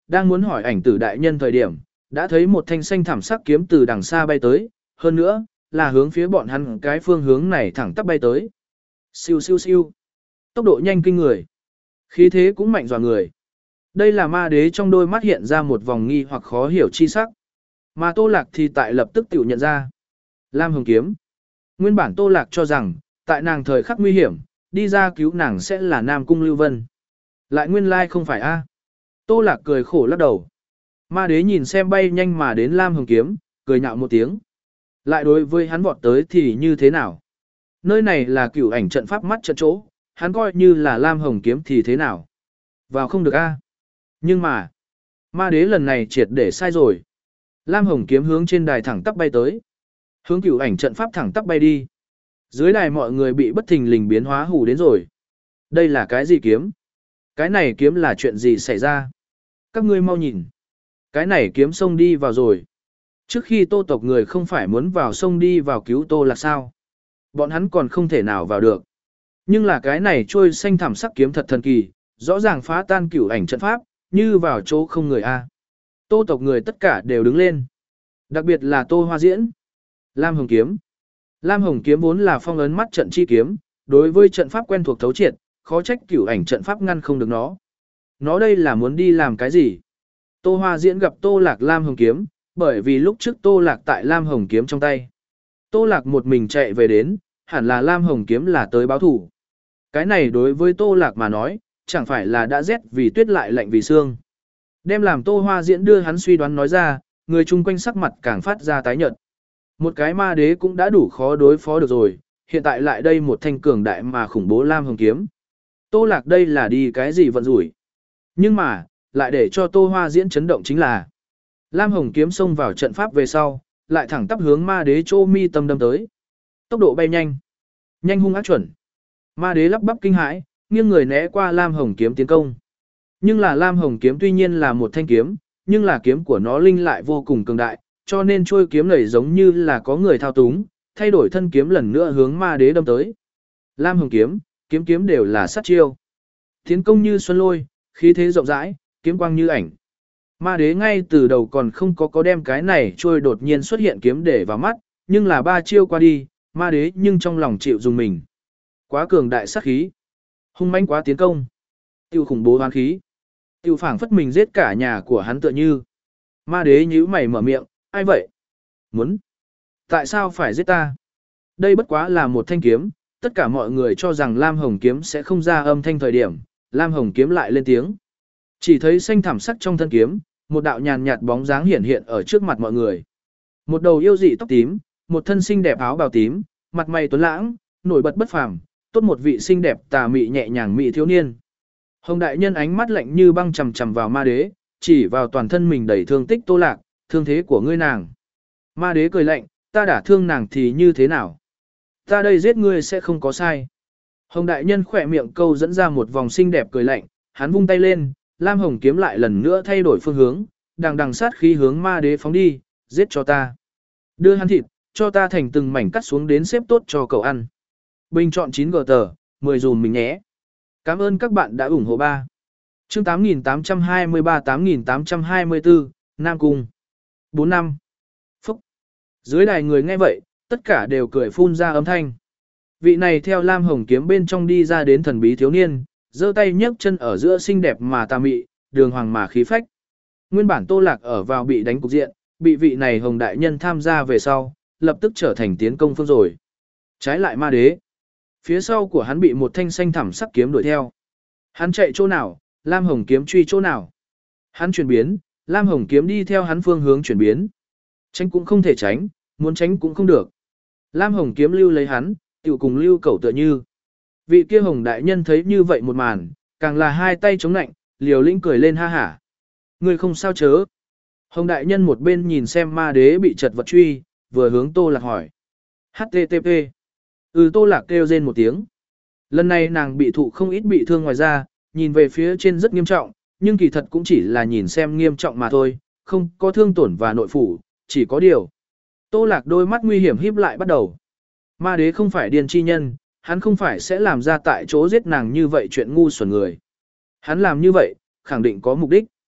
đang muốn hỏi ảnh tử đại nhân thời điểm, đã thấy một thanh xanh thảm sắc kiếm từ đằng xa bay tới, hơn nữa, là hướng phía bọn hắn cái phương hướng này thẳng tắp bay tới. Siêu siêu siêu. Tốc độ nhanh kinh người. Khí thế cũng mạnh dọa người. Đây là ma đế trong đôi mắt hiện ra một vòng nghi hoặc khó hiểu chi sắc. Mà Tô Lạc thì tại lập tức tự nhận ra. Lam Hồng Kiếm. Nguyên bản Tô Lạc cho rằng, tại nàng thời khắc nguy hiểm, đi ra cứu nàng sẽ là Nam Cung Lưu Vân. Lại nguyên lai không phải a. Tô Lạc cười khổ lắc đầu. Ma đế nhìn xem bay nhanh mà đến Lam Hồng Kiếm, cười nhạo một tiếng. Lại đối với hắn vọt tới thì như thế nào? Nơi này là cửu ảnh trận pháp mắt trận chỗ, hắn coi như là Lam Hồng Kiếm thì thế nào? Vào không được a. Nhưng mà, ma đế lần này triệt để sai rồi. Lam Hồng Kiếm hướng trên đài thẳng tắp bay tới. Hướng cửu ảnh trận pháp thẳng tắp bay đi. Dưới đài mọi người bị bất thình lình biến hóa hù đến rồi. Đây là cái gì kiếm? Cái này kiếm là chuyện gì xảy ra? Các ngươi mau nhìn. Cái này kiếm sông đi vào rồi. Trước khi Tô tộc người không phải muốn vào sông đi vào cứu Tô là sao? Bọn hắn còn không thể nào vào được. Nhưng là cái này trôi xanh thảm sắc kiếm thật thần kỳ, rõ ràng phá tan cửu ảnh trận pháp, như vào chỗ không người a. Tô tộc người tất cả đều đứng lên. Đặc biệt là Tô Hoa Diễn. Lam Hồng Kiếm. Lam Hồng Kiếm vốn là phong ấn mắt trận chi kiếm, đối với trận pháp quen thuộc thấu triệt, khó trách cửu ảnh trận pháp ngăn không được nó. Nó đây là muốn đi làm cái gì? Tô Hoa Diễn gặp Tô Lạc Lam Hồng Kiếm, bởi vì lúc trước Tô Lạc tại Lam Hồng Kiếm trong tay. Tô Lạc một mình chạy về đến, hẳn là Lam Hồng Kiếm là tới báo thủ. Cái này đối với Tô Lạc mà nói, chẳng phải là đã rét vì tuyết lại lạnh vì xương. Đem làm Tô Hoa Diễn đưa hắn suy đoán nói ra, người chung quanh sắc mặt càng phát ra tái nhợt. Một cái ma đế cũng đã đủ khó đối phó được rồi, hiện tại lại đây một thanh cường đại mà khủng bố Lam Hồng Kiếm. Tô Lạc đây là đi cái gì vận rủi. Nhưng mà, lại để cho Tô Hoa Diễn chấn động chính là Lam Hồng Kiếm xông vào trận pháp về sau, lại thẳng tắp hướng ma đế chỗ mi tâm đâm tới. Tốc độ bay nhanh, nhanh hung ác chuẩn. Ma đế lắp bắp kinh hãi, nghiêng người né qua Lam Hồng Kiếm tiến công. Nhưng là Lam Hồng Kiếm tuy nhiên là một thanh kiếm, nhưng là kiếm của nó linh lại vô cùng cường đại, cho nên trôi kiếm này giống như là có người thao túng, thay đổi thân kiếm lần nữa hướng ma đế đâm tới. Lam Hồng Kiếm, kiếm kiếm đều là sát chiêu. Tiến công như xuân lôi, khí thế rộng rãi, kiếm quang như ảnh. Ma đế ngay từ đầu còn không có có đem cái này trôi đột nhiên xuất hiện kiếm để vào mắt, nhưng là ba chiêu qua đi, ma đế nhưng trong lòng chịu dùng mình. Quá cường đại sát khí, hung mãnh quá tiến công, tiêu khủng bố hoán khí, tiêu phảng phất mình giết cả nhà của hắn tựa như. Ma đế nhíu mày mở miệng, ai vậy? Muốn? Tại sao phải giết ta? Đây bất quá là một thanh kiếm, tất cả mọi người cho rằng Lam Hồng Kiếm sẽ không ra âm thanh thời điểm, Lam Hồng Kiếm lại lên tiếng. Chỉ thấy xanh thảm sắc trong thân kiếm, một đạo nhàn nhạt bóng dáng hiện hiện ở trước mặt mọi người. Một đầu yêu dị tóc tím, một thân xinh đẹp áo bào tím, mặt mày tuấn lãng, nổi bật bất phàm, tốt một vị xinh đẹp tà mị nhẹ nhàng mị thiếu niên. Hồng đại nhân ánh mắt lạnh như băng chằm chằm vào ma đế, chỉ vào toàn thân mình đầy thương tích Tô Lạc, thương thế của ngươi nàng. Ma đế cười lạnh, ta đả thương nàng thì như thế nào? Ta đây giết ngươi sẽ không có sai. Hồng đại nhân khỏe miệng câu dẫn ra một vòng xinh đẹp cười lạnh, hắn vung tay lên, Lam Hồng Kiếm lại lần nữa thay đổi phương hướng, đằng đằng sát khí hướng ma đế phóng đi, giết cho ta. Đưa hắn thịt, cho ta thành từng mảnh cắt xuống đến xếp tốt cho cậu ăn. Bình chọn chín gờ tờ, mười dùm mình nhé. Cảm ơn các bạn đã ủng hộ ba. Chương tám nghìn tám trăm hai mươi ba tám nghìn tám trăm hai mươi tư, Nam Cung. bốn năm. Phúc. Dưới đài người nghe vậy, tất cả đều cười phun ra âm thanh. Vị này theo Lam Hồng Kiếm bên trong đi ra đến thần bí thiếu niên, giơ tay nhấc chân ở giữa xinh đẹp mà tà mị, đường hoàng mà khí phách. Nguyên bản Tô Lạc ở vào bị đánh cục diện, bị vị này Hồng đại nhân tham gia về sau, lập tức trở thành tiến công phương rồi. Trái lại ma đế, phía sau của hắn bị một thanh xanh thẳm sắc kiếm đuổi theo. Hắn chạy chỗ nào, Lam Hồng Kiếm truy chỗ nào. Hắn chuyển biến, Lam Hồng Kiếm đi theo hắn phương hướng chuyển biến. Tránh cũng không thể tránh, muốn tránh cũng không được. Lam Hồng Kiếm lưu lấy hắn, tiểu cùng lưu cẩu tựa như. Vị kia Hồng đại nhân thấy như vậy một màn, càng là hai tay chống nạnh, liều lĩnh cười lên ha hả. Người không sao chớ. Hồng đại nhân một bên nhìn xem ma đế bị chật vật truy, vừa hướng Tô Lạc hỏi. hát tê tê pê. Ừ, Tô Lạc kêu rên một tiếng. Lần này nàng bị thụ không ít bị thương ngoài ra, nhìn về phía trên rất nghiêm trọng, nhưng kỳ thật cũng chỉ là nhìn xem nghiêm trọng mà thôi, không có thương tổn và nội phủ, chỉ có điều. Tô Lạc đôi mắt nguy hiểm híp lại bắt đầu. Ma đế không phải điên chi nhân, hắn không phải sẽ làm ra tại chỗ giết nàng như vậy chuyện ngu xuẩn người. Hắn làm như vậy, khẳng định có mục đích.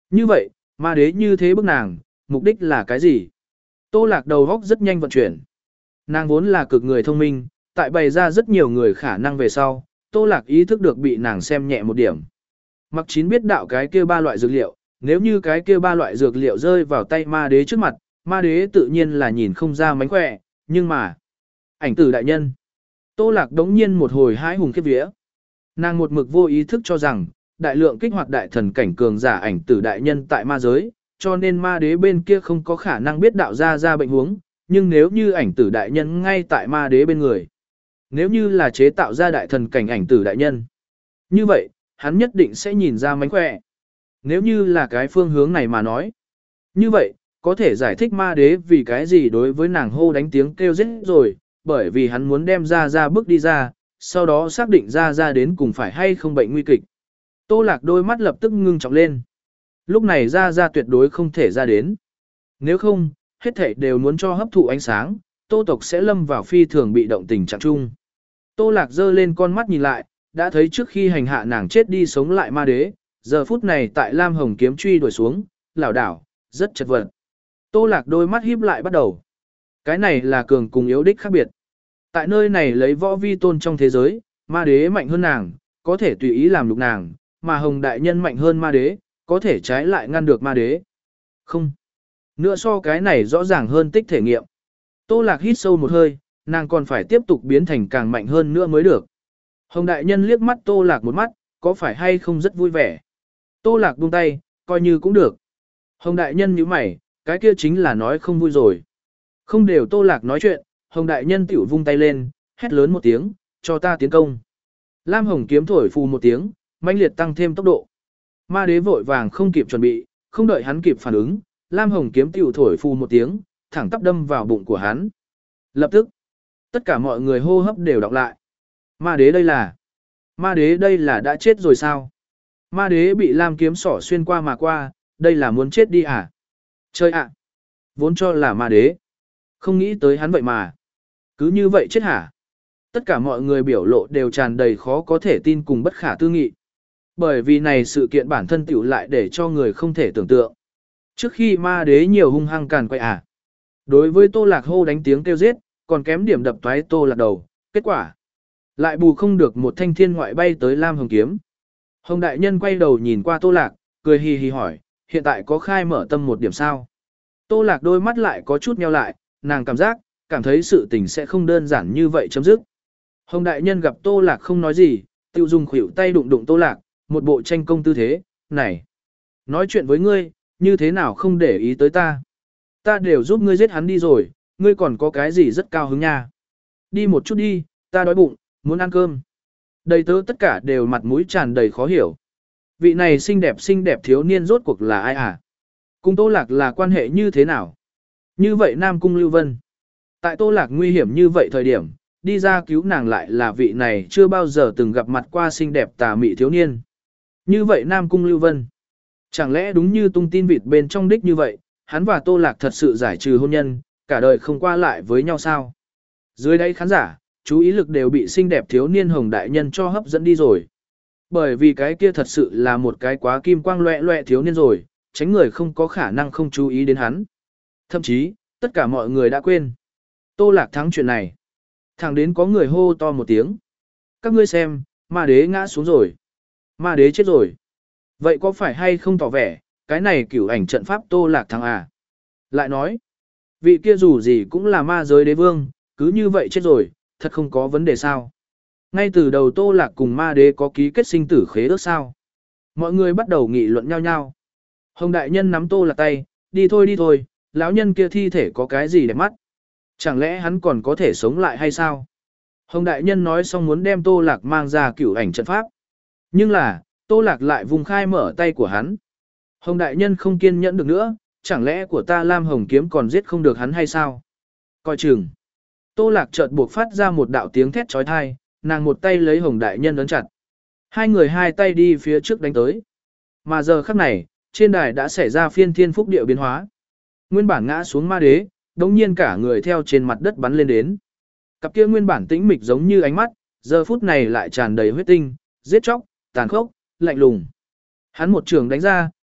Như vậy, ma đế như thế bức nàng, mục đích là cái gì? Tô Lạc đầu góc rất nhanh vận chuyển. Nàng vốn là cực người thông minh, tại bày ra rất nhiều người khả năng về sau, Tô Lạc ý thức được bị nàng xem nhẹ một điểm. Mặc chín biết đạo cái kia ba loại dược liệu, nếu như cái kia ba loại dược liệu rơi vào tay ma đế trước mặt, ma đế tự nhiên là nhìn không ra mánh khỏe, nhưng mà... Ảnh tử đại nhân. Tô Lạc đống nhiên một hồi hái hùng khiếp vía. Nàng một mực vô ý thức cho rằng, đại lượng kích hoạt đại thần cảnh cường giả ảnh tử đại nhân tại ma giới, cho nên ma đế bên kia không có khả năng biết đạo ra ra bệnh huống, nhưng nếu như ảnh tử đại nhân ngay tại ma đế bên người, nếu như là chế tạo ra đại thần cảnh ảnh tử đại nhân, như vậy, hắn nhất định sẽ nhìn ra mánh khỏe. Nếu như là cái phương hướng này mà nói, như vậy, có thể giải thích ma đế vì cái gì đối với nàng hô đánh tiếng kêu giết rồi, bởi vì hắn muốn đem ra ra bước đi ra, sau đó xác định ra ra đến cùng phải hay không bệnh nguy kịch. Tô Lạc đôi mắt lập tức ngưng trọng lên. Lúc này ra ra tuyệt đối không thể ra đến. Nếu không, hết thảy đều muốn cho hấp thụ ánh sáng, Tô tộc sẽ lâm vào phi thường bị động tình trạng chung. Tô Lạc giơ lên con mắt nhìn lại, đã thấy trước khi hành hạ nàng chết đi sống lại ma đế, giờ phút này tại Lam Hồng kiếm truy đuổi xuống, lảo đảo, rất chật vật. Tô Lạc đôi mắt híp lại bắt đầu. Cái này là cường cùng yếu đích khác biệt. Tại nơi này lấy võ vi tôn trong thế giới, ma đế mạnh hơn nàng, có thể tùy ý làm nhục nàng, mà Hồng đại nhân mạnh hơn ma đế, có thể trái lại ngăn được ma đế. Không. Nữa so cái này rõ ràng hơn tích thể nghiệm. Tô Lạc hít sâu một hơi, nàng còn phải tiếp tục biến thành càng mạnh hơn nữa mới được. Hồng đại nhân liếc mắt Tô Lạc một mắt, có phải hay không rất vui vẻ. Tô Lạc buông tay, coi như cũng được. Hồng đại nhân nhíu mày, cái kia chính là nói không vui rồi. Không đều Tô Lạc nói chuyện, Hồng đại nhân tiểu vung tay lên, hét lớn một tiếng, cho ta tiến công. Lam Hồng kiếm thổi phù một tiếng, mãnh liệt tăng thêm tốc độ. Ma đế vội vàng không kịp chuẩn bị, không đợi hắn kịp phản ứng, Lam Hồng kiếm tiểu thổi phù một tiếng, thẳng tắp đâm vào bụng của hắn. Lập tức, tất cả mọi người hô hấp đều đọc lại. Ma đế đây là... Ma đế đây là đã chết rồi sao? Ma đế bị Lam kiếm sỏ xuyên qua mà qua, đây là muốn chết đi à? Chơi ạ! Vốn cho là ma đế. Không nghĩ tới hắn vậy mà. Cứ như vậy chết hả? Tất cả mọi người biểu lộ đều tràn đầy khó có thể tin cùng bất khả tư nghị. Bởi vì này sự kiện bản thân tiểu lại để cho người không thể tưởng tượng. Trước khi ma đế nhiều hung hăng càn quay à? Đối với Tô Lạc hô đánh tiếng kêu giết, còn kém điểm đập toái Tô Lạc đầu, kết quả lại bù không được một thanh thiên ngoại bay tới Lam Hồng kiếm. Hồng đại nhân quay đầu nhìn qua Tô Lạc, cười hì hì hỏi, hiện tại có khai mở tâm một điểm sao? Tô Lạc đôi mắt lại có chút nheo lại, nàng cảm giác, cảm thấy sự tình sẽ không đơn giản như vậy chấm dứt. Hồng đại nhân gặp Tô Lạc không nói gì, tiêu dùng khuỷu tay đụng đụng Tô Lạc, một bộ tranh công tư thế, này, nói chuyện với ngươi, như thế nào không để ý tới ta? Ta đều giúp ngươi giết hắn đi rồi, ngươi còn có cái gì rất cao hứng nha? Đi một chút đi, ta đói bụng, muốn ăn cơm. Đầy tớ tất cả đều mặt mũi tràn đầy khó hiểu. Vị này xinh đẹp xinh đẹp thiếu niên rốt cuộc là ai à? Cùng Tô Lạc là quan hệ như thế nào? Như vậy Nam Cung Lưu Vân. Tại Tô Lạc nguy hiểm như vậy thời điểm, đi ra cứu nàng lại là vị này chưa bao giờ từng gặp mặt qua xinh đẹp tà mị thiếu niên. Như vậy Nam Cung Lưu Vân. Chẳng lẽ đúng như tung tin vịt bên trong đích như vậy, hắn và Tô Lạc thật sự giải trừ hôn nhân, cả đời không qua lại với nhau sao? Dưới đây khán giả, chú ý lực đều bị xinh đẹp thiếu niên Hồng đại nhân cho hấp dẫn đi rồi. Bởi vì cái kia thật sự là một cái quá kim quang loẹ loẹ thiếu niên rồi, tránh người không có khả năng không chú ý đến hắn. Thậm chí, tất cả mọi người đã quên. Tô Lạc thắng chuyện này. Thẳng đến có người hô to một tiếng. Các ngươi xem, ma đế ngã xuống rồi. Ma đế chết rồi. Vậy có phải hay không tỏ vẻ, cái này cửu ảnh trận pháp Tô Lạc thắng à? Lại nói, vị kia dù gì cũng là ma giới đế vương, cứ như vậy chết rồi, thật không có vấn đề sao? Ngay từ đầu Tô Lạc cùng ma đế có ký kết sinh tử khế ước sao? Mọi người bắt đầu nghị luận nhau nhau. Hồng đại nhân nắm Tô Lạc tay, đi thôi đi thôi, lão nhân kia thi thể có cái gì đẹp mắt? Chẳng lẽ hắn còn có thể sống lại hay sao? Hồng đại nhân nói xong muốn đem Tô Lạc mang ra cửu ảnh trận pháp. Nhưng là, Tô Lạc lại vùng khai mở tay của hắn. Hồng đại nhân không kiên nhẫn được nữa, chẳng lẽ của ta Lam Hồng kiếm còn giết không được hắn hay sao? Coi chừng. Tô Lạc chợt buộc phát ra một đạo tiếng thét chói tai, nàng một tay lấy Hồng đại nhân ấn chặt. Hai người hai tay đi phía trước đánh tới. Mà giờ khắc này, trên đài đã xảy ra phiên thiên phúc điệu biến hóa. Nguyên bản ngã xuống ma đế, đống nhiên cả người theo trên mặt đất bắn lên đến. Cặp kia nguyên bản tĩnh mịch giống như ánh mắt, giờ phút này lại tràn đầy huyết tinh, giết chóc, tàn khốc, lạnh lùng. Hắn một trường đánh ra,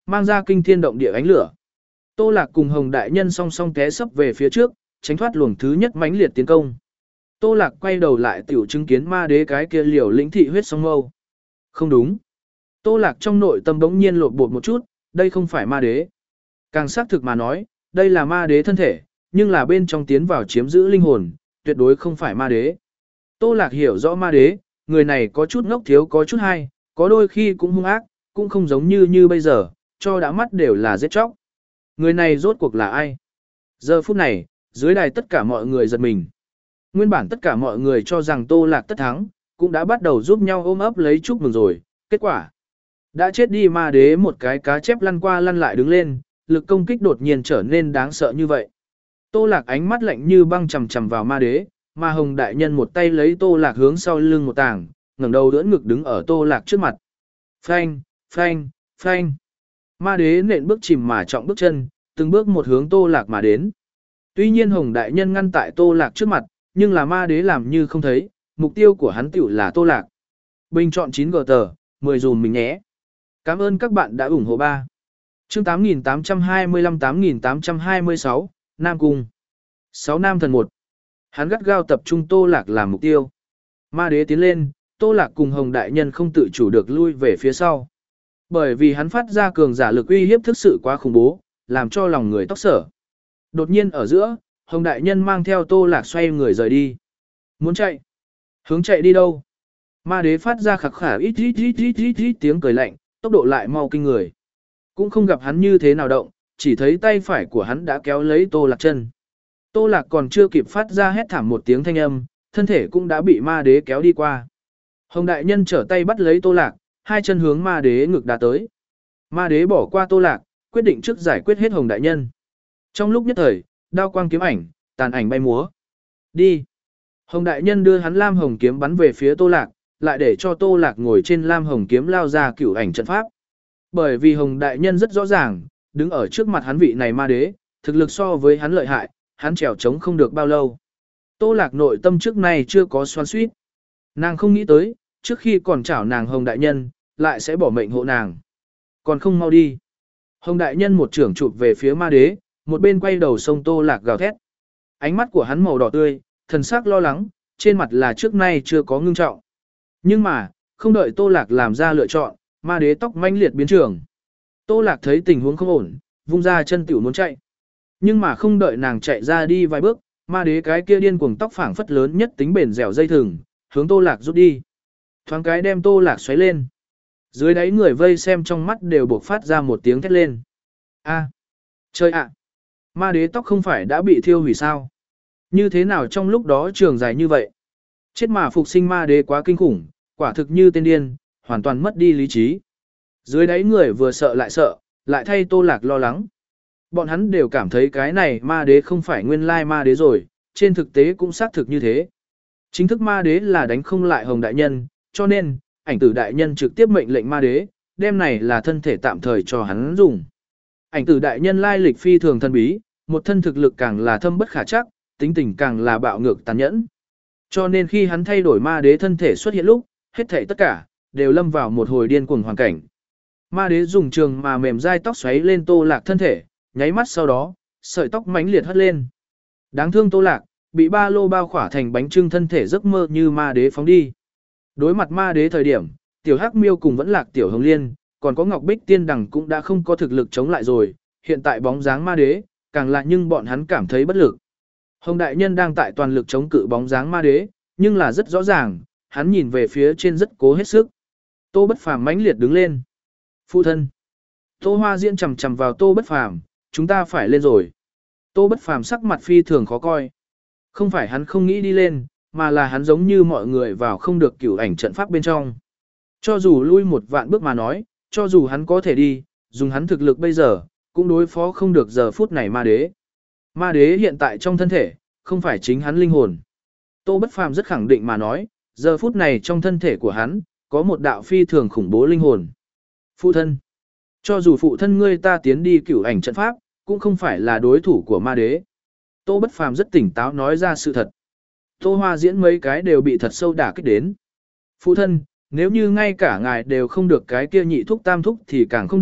mang ra kinh thiên động địa ánh lửa. Tô Lạc cùng Hồng Đại Nhân song song té sấp về phía trước, tránh thoát luồng thứ nhất mãnh liệt tiến công. Tô Lạc quay đầu lại tiểu chứng kiến ma đế cái kia liều lĩnh thị huyết song mâu. Không đúng. Tô Lạc trong nội tâm bỗng nhiên lột bột một chút, đây không phải ma đế. Càng xác thực mà nói, đây là ma đế thân thể, nhưng là bên trong tiến vào chiếm giữ linh hồn, tuyệt đối không phải ma đế. Tô Lạc hiểu rõ ma đế, người này có chút ngốc thiếu có chút hay, có đôi khi cũng hung ác, cũng không giống như như bây giờ, cho đã mắt đều là giết chóc. Người này rốt cuộc là ai? Giờ phút này, dưới đài tất cả mọi người giật mình. Nguyên bản tất cả mọi người cho rằng Tô Lạc tất thắng, cũng đã bắt đầu giúp nhau ôm ấp lấy chúc mừng rồi. Kết quả, đã chết đi ma đế một cái cá chép lăn qua lăn lại đứng lên, lực công kích đột nhiên trở nên đáng sợ như vậy. Tô Lạc ánh mắt lạnh như băng chằm chằm vào ma đế, mà Hồng Đại Nhân một tay lấy Tô Lạc hướng sau lưng một tảng, ngẩng đầu đỡ ngực đứng ở Tô Lạc trước mặt. Phanh, phanh, phanh. Ma đế nện bước chìm mà trọng bước chân, từng bước một hướng Tô Lạc mà đến. Tuy nhiên Hồng Đại Nhân ngăn tại Tô Lạc trước mặt, nhưng là ma đế làm như không thấy, mục tiêu của hắn tiểu là Tô Lạc. Bình chọn chín gờ tờ, mười dùm mình nhé. Cảm ơn các bạn đã ủng hộ ba. Chương tám nghìn tám trăm hai mươi lăm tám nghìn tám trăm hai mươi sáu, Nam Cung. sáu Nam Thần một. Hắn gắt gao tập trung Tô Lạc làm mục tiêu. Ma đế tiến lên, Tô Lạc cùng Hồng Đại Nhân không tự chủ được lui về phía sau. Bởi vì hắn phát ra cường giả lực uy hiếp thực sự quá khủng bố, làm cho lòng người tóc sở. Đột nhiên ở giữa, Hồng Đại Nhân mang theo Tô Lạc xoay người rời đi. Muốn chạy? Hướng chạy đi đâu? Ma đế phát ra khặc khả ít ít ít ít ít ít tiếng cười lạnh, tốc độ lại mau kinh người. Cũng không gặp hắn như thế nào động, chỉ thấy tay phải của hắn đã kéo lấy Tô Lạc chân. Tô Lạc còn chưa kịp phát ra hét thảm một tiếng thanh âm, thân thể cũng đã bị ma đế kéo đi qua. Hồng Đại Nhân trở tay bắt lấy Tô Lạc, hai chân hướng ma đế ngực đá tới. Ma đế bỏ qua Tô Lạc, quyết định trước giải quyết hết Hồng Đại Nhân. Trong lúc nhất thời, đao quang kiếm ảnh, tàn ảnh bay múa. Đi. Hồng Đại Nhân đưa hắn lam hồng kiếm bắn về phía Tô Lạc, lại để cho Tô Lạc ngồi trên lam hồng kiếm lao ra cửu ảnh trận pháp. Bởi vì Hồng Đại Nhân rất rõ ràng, đứng ở trước mặt hắn vị này ma đế, thực lực so với hắn lợi hại, hắn trèo trống không được bao lâu. Tô Lạc nội tâm trước nay chưa có xoan suýt. Nàng không nghĩ tới, trước khi còn chảo nàng Hồng Đại Nhân, lại sẽ bỏ mệnh hộ nàng. Còn không mau đi. Hồng Đại Nhân một trưởng chụp về phía ma đế, một bên quay đầu sông Tô Lạc gào thét. Ánh mắt của hắn màu đỏ tươi, thần sắc lo lắng, trên mặt là trước nay chưa có ngưng trọng. Nhưng mà, không đợi Tô Lạc làm ra lựa chọn, ma đế tóc manh liệt biến trường. Tô Lạc thấy tình huống không ổn, vung ra chân tiểu muốn chạy. Nhưng mà không đợi nàng chạy ra đi vài bước, ma đế cái kia điên cuồng tóc phảng phất lớn nhất tính bền dẻo dây thừng, hướng Tô Lạc rút đi. Thoáng cái đem Tô Lạc xoáy lên. Dưới đáy người vây xem trong mắt đều buộc phát ra một tiếng thét lên. A, chơi ạ! Ma đế tóc không phải đã bị thiêu hủy sao? Như thế nào trong lúc đó trường dài như vậy? Chết mà phục sinh ma đế quá kinh khủng, quả thực như tên điên, hoàn toàn mất đi lý trí. Dưới đáy người vừa sợ lại sợ, lại thay Tô Lạc lo lắng. Bọn hắn đều cảm thấy cái này ma đế không phải nguyên lai ma đế rồi, trên thực tế cũng xác thực như thế. Chính thức ma đế là đánh không lại Hồng Đại Nhân, cho nên, ảnh tử đại nhân trực tiếp mệnh lệnh ma đế, đem này là thân thể tạm thời cho hắn dùng. Ảnh tử đại nhân lai lịch phi thường thân bí, một thân thực lực càng là thâm bất khả chắc, tính tình càng là bạo ngược tàn nhẫn. Cho nên khi hắn thay đổi ma đế thân thể xuất hiện lúc, hết thảy tất cả, đều lâm vào một hồi điên cuồng hoàn cảnh. Ma đế dùng trường mà mềm dai tóc xoáy lên Tô Lạc thân thể, nháy mắt sau đó, sợi tóc mãnh liệt hất lên. Đáng thương Tô Lạc, bị ba lô bao khỏa thành bánh trưng thân thể giấc mơ như ma đế phóng đi. Đối mặt ma đế thời điểm, tiểu hắc miêu cùng vẫn lạc tiểu hồng liên, còn có ngọc bích tiên đằng cũng đã không có thực lực chống lại rồi, hiện tại bóng dáng ma đế, càng lại nhưng bọn hắn cảm thấy bất lực. Hồng Đại Nhân đang tại toàn lực chống cự bóng dáng ma đế, nhưng là rất rõ ràng, hắn nhìn về phía trên rất cố hết sức. Tô Bất Phàm mãnh liệt đứng lên. Phụ thân. Tô Hoa Diễn chầm chầm vào Tô Bất Phàm, chúng ta phải lên rồi. Tô Bất Phàm sắc mặt phi thường khó coi. Không phải hắn không nghĩ đi lên, mà là hắn giống như mọi người vào không được cửu ảnh trận pháp bên trong. Cho dù lui một vạn bước mà nói, cho dù hắn có thể đi, dùng hắn thực lực bây giờ, cũng đối phó không được giờ phút này ma đế. Ma đế hiện tại trong thân thể, không phải chính hắn linh hồn. Tô Bất Phàm rất khẳng định mà nói, giờ phút này trong thân thể của hắn, có một đạo phi thường khủng bố linh hồn. Phụ thân. Cho dù phụ thân ngươi ta tiến đi cửu ảnh trận pháp, cũng không phải là đối thủ của ma đế. Tô Bất Phàm rất tỉnh táo nói ra sự thật. Tô Hoa Diễn mấy cái đều bị thật sâu đả kích đến. Phụ thân, nếu như ngay cả ngài đều không được cái kia nhị thúc tam thúc thì càng không được,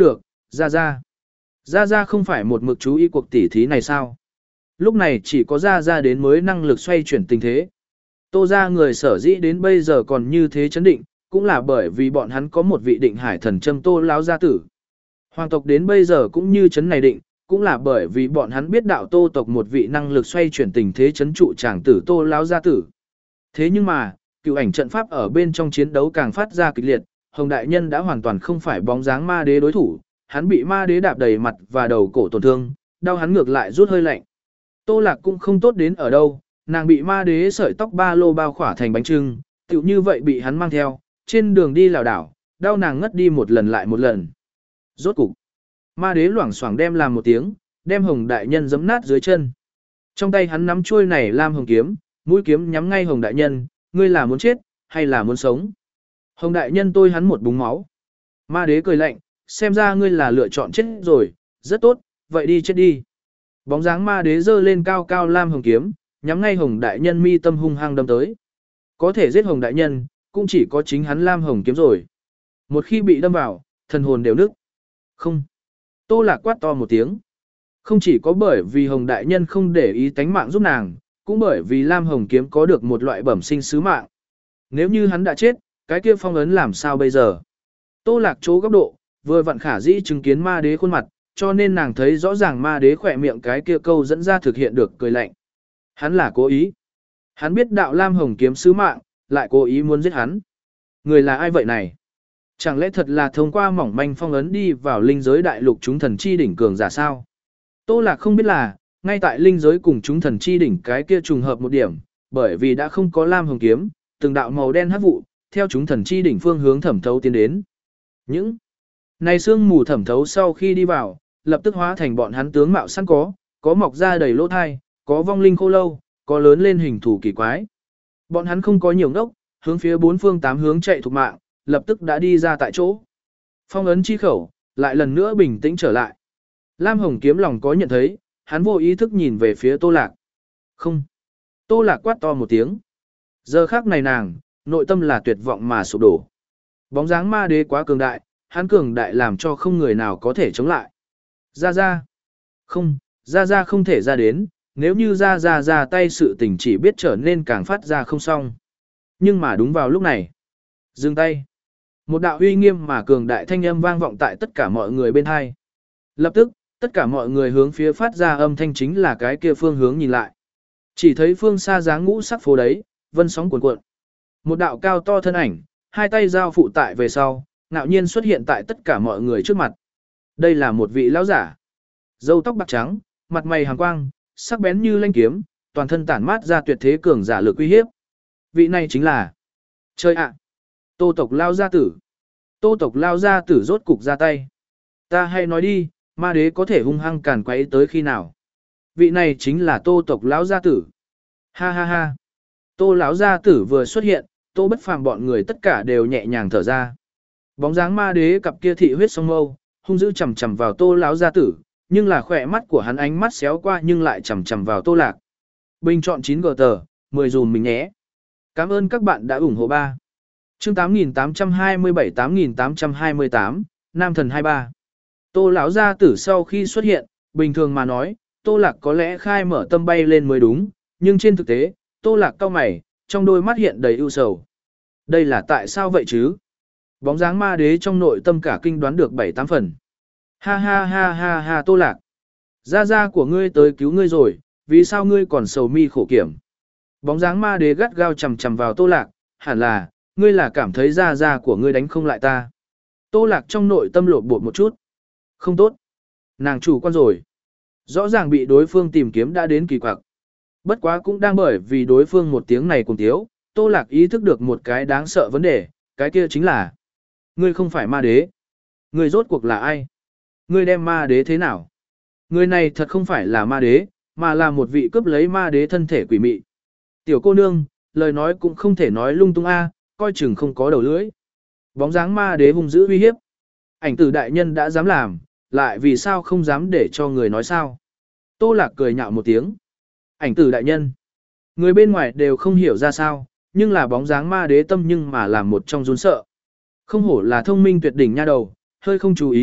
Ra Ra. Ra Ra không phải một mực chú ý cuộc tỉ thí này sao? Lúc này chỉ có Ra Ra đến mới năng lực xoay chuyển tình thế. Tô ra người sở dĩ đến bây giờ còn như thế chấn định, cũng là bởi vì bọn hắn có một vị định hải thần châm Tô lão gia tử. Hoàng tộc đến bây giờ cũng như chấn này định, cũng là bởi vì bọn hắn biết đạo Tô tộc một vị năng lực xoay chuyển tình thế chấn trụ chàng tử Tô lão gia tử. Thế nhưng mà, cựu ảnh trận pháp ở bên trong chiến đấu càng phát ra kịch liệt, Hồng đại nhân đã hoàn toàn không phải bóng dáng ma đế đối thủ, hắn bị ma đế đạp đầy mặt và đầu cổ tổn thương, đau hắn ngược lại rút hơi lạnh. Tô Lạc cũng không tốt đến ở đâu, nàng bị ma đế sợi tóc ba lô bao khỏa thành bánh trưng, tựu như vậy bị hắn mang theo, trên đường đi lảo đảo, đau nàng ngất đi một lần lại một lần. Rốt cục, ma đế loảng xoảng đem làm một tiếng, đem Hồng đại nhân giẫm nát dưới chân. Trong tay hắn nắm chuôi này lam hồng kiếm, mũi kiếm nhắm ngay Hồng đại nhân, ngươi là muốn chết, hay là muốn sống? Hồng đại nhân tôi hắn một búng máu. Ma đế cười lạnh, xem ra ngươi là lựa chọn chết rồi, rất tốt, vậy đi chết đi. Bóng dáng ma đế giơ lên cao cao lam hồng kiếm, nhắm ngay Hồng đại nhân mi tâm hung hăng đâm tới. Có thể giết Hồng đại nhân, cũng chỉ có chính hắn lam hồng kiếm rồi. Một khi bị đâm vào, thần hồn đều nức. Không. Tô Lạc quát to một tiếng. Không chỉ có bởi vì Hồng đại nhân không để ý tánh mạng giúp nàng, cũng bởi vì lam hồng kiếm có được một loại bẩm sinh sứ mạng. Nếu như hắn đã chết, cái kia phong ấn làm sao bây giờ? Tô Lạc chỗ góc độ, vừa vặn khả dĩ chứng kiến ma đế khuôn mặt, cho nên nàng thấy rõ ràng ma đế khỏe miệng cái kia câu dẫn ra thực hiện được cười lạnh. Hắn là cố ý. Hắn biết đạo lam hồng kiếm sứ mạng, lại cố ý muốn giết hắn. Người là ai vậy này? Chẳng lẽ thật là thông qua mỏng manh phong ấn đi vào linh giới đại lục chúng thần chi đỉnh cường giả sao? Tô Lạc không biết là, ngay tại linh giới cùng chúng thần chi đỉnh cái kia trùng hợp một điểm, bởi vì đã không có lam hồng kiếm, từng đạo màu đen hắc vụ, theo chúng thần chi đỉnh phương hướng thẩm thấu tiến đến. Những này sương mù thẩm thấu sau khi đi vào, lập tức hóa thành bọn hắn tướng mạo sẵn có, có mọc ra đầy lỗ thai, có vong linh khô lâu, có lớn lên hình thù kỳ quái. Bọn hắn không có nhiều ngốc, hướng phía bốn phương tám hướng chạy thục mạng, lập tức đã đi ra tại chỗ. Phong ấn chi khẩu, lại lần nữa bình tĩnh trở lại. Lam Hồng kiếm lòng có nhận thấy, hắn vô ý thức nhìn về phía Tô Lạc. Không. Tô Lạc quát to một tiếng. Giờ khác này nàng, nội tâm là tuyệt vọng mà sụp đổ. Bóng dáng ma đế quá cường đại, hắn cường đại làm cho không người nào có thể chống lại. Ra ra. Không, ra ra không thể ra đến, nếu như ra ra ra tay sự tình chỉ biết trở nên càng phát ra không xong. Nhưng mà đúng vào lúc này. Dừng tay. Một đạo uy nghiêm mà cường đại thanh âm vang vọng tại tất cả mọi người bên hai. Lập tức, tất cả mọi người hướng phía phát ra âm thanh chính là cái kia phương hướng nhìn lại. Chỉ thấy phương xa dáng ngũ sắc phố đấy, vân sóng cuồn cuộn. Một đạo cao to thân ảnh, hai tay giao phụ tại về sau, ngạo nhiên xuất hiện tại tất cả mọi người trước mặt. Đây là một vị lão giả. Râu tóc bạc trắng, mặt mày hàn quang, sắc bén như lanh kiếm, toàn thân tản mát ra tuyệt thế cường giả lực uy hiếp. Vị này chính là Chơi ạ! Tô tộc lao gia tử. Tô tộc lao gia tử rốt cục ra tay. Ta hay nói đi, ma đế có thể hung hăng càn quấy tới khi nào. Vị này chính là Tô tộc lão gia tử. Ha ha ha. Tô lão gia tử vừa xuất hiện, Tô Bất Phàm bọn người tất cả đều nhẹ nhàng thở ra. Bóng dáng ma đế cặp kia thị huyết song mâu, hung dữ chằm chằm vào Tô lão gia tử, nhưng là khỏe mắt của hắn ánh mắt xéo qua nhưng lại chằm chằm vào Tô Lạc. Bình chọn chín gờ tờ, mười dùm mình nhé. Cảm ơn các bạn đã ủng hộ ba. Chương tám nghìn tám trăm hai mươi bảy tám nghìn tám trăm hai mươi tám, Nam thần hai mươi ba. Tô lão gia tử sau khi xuất hiện, bình thường mà nói, Tô Lạc có lẽ khai mở tâm bay lên mới đúng, nhưng trên thực tế, Tô Lạc cau mày, trong đôi mắt hiện đầy ưu sầu. Đây là tại sao vậy chứ? Bóng dáng ma đế trong nội tâm cả kinh đoán được bảy tám phần. Ha ha ha ha ha Tô Lạc. Gia gia của ngươi tới cứu ngươi rồi, vì sao ngươi còn sầu mi khổ kiểm? Bóng dáng ma đế gắt gao chằm chằm vào Tô Lạc, hẳn là, ngươi là cảm thấy gia gia của ngươi đánh không lại ta. Tô Lạc trong nội tâm lột bột một chút. Không tốt. Nàng chủ quan rồi. Rõ ràng bị đối phương tìm kiếm đã đến kỳ quặc. Bất quá cũng đang bởi vì đối phương một tiếng này cùng tiếu, Tô Lạc ý thức được một cái đáng sợ vấn đề, cái kia chính là ngươi không phải ma đế. Ngươi rốt cuộc là ai? Ngươi đem ma đế thế nào? Người này thật không phải là ma đế, mà là một vị cướp lấy ma đế thân thể quỷ mị. Tiểu cô nương, lời nói cũng không thể nói lung tung a, coi chừng không có đầu lưỡi. Bóng dáng ma đế hung dữ uy hiếp. Ảnh tử đại nhân đã dám làm, lại vì sao không dám để cho người nói sao? Tô Lạc cười nhạo một tiếng. Ảnh tử đại nhân. Người bên ngoài đều không hiểu ra sao, nhưng là bóng dáng ma đế tâm nhưng mà làm một trong run sợ. Không hổ là thông minh tuyệt đỉnh nha đầu, hơi không chú ý,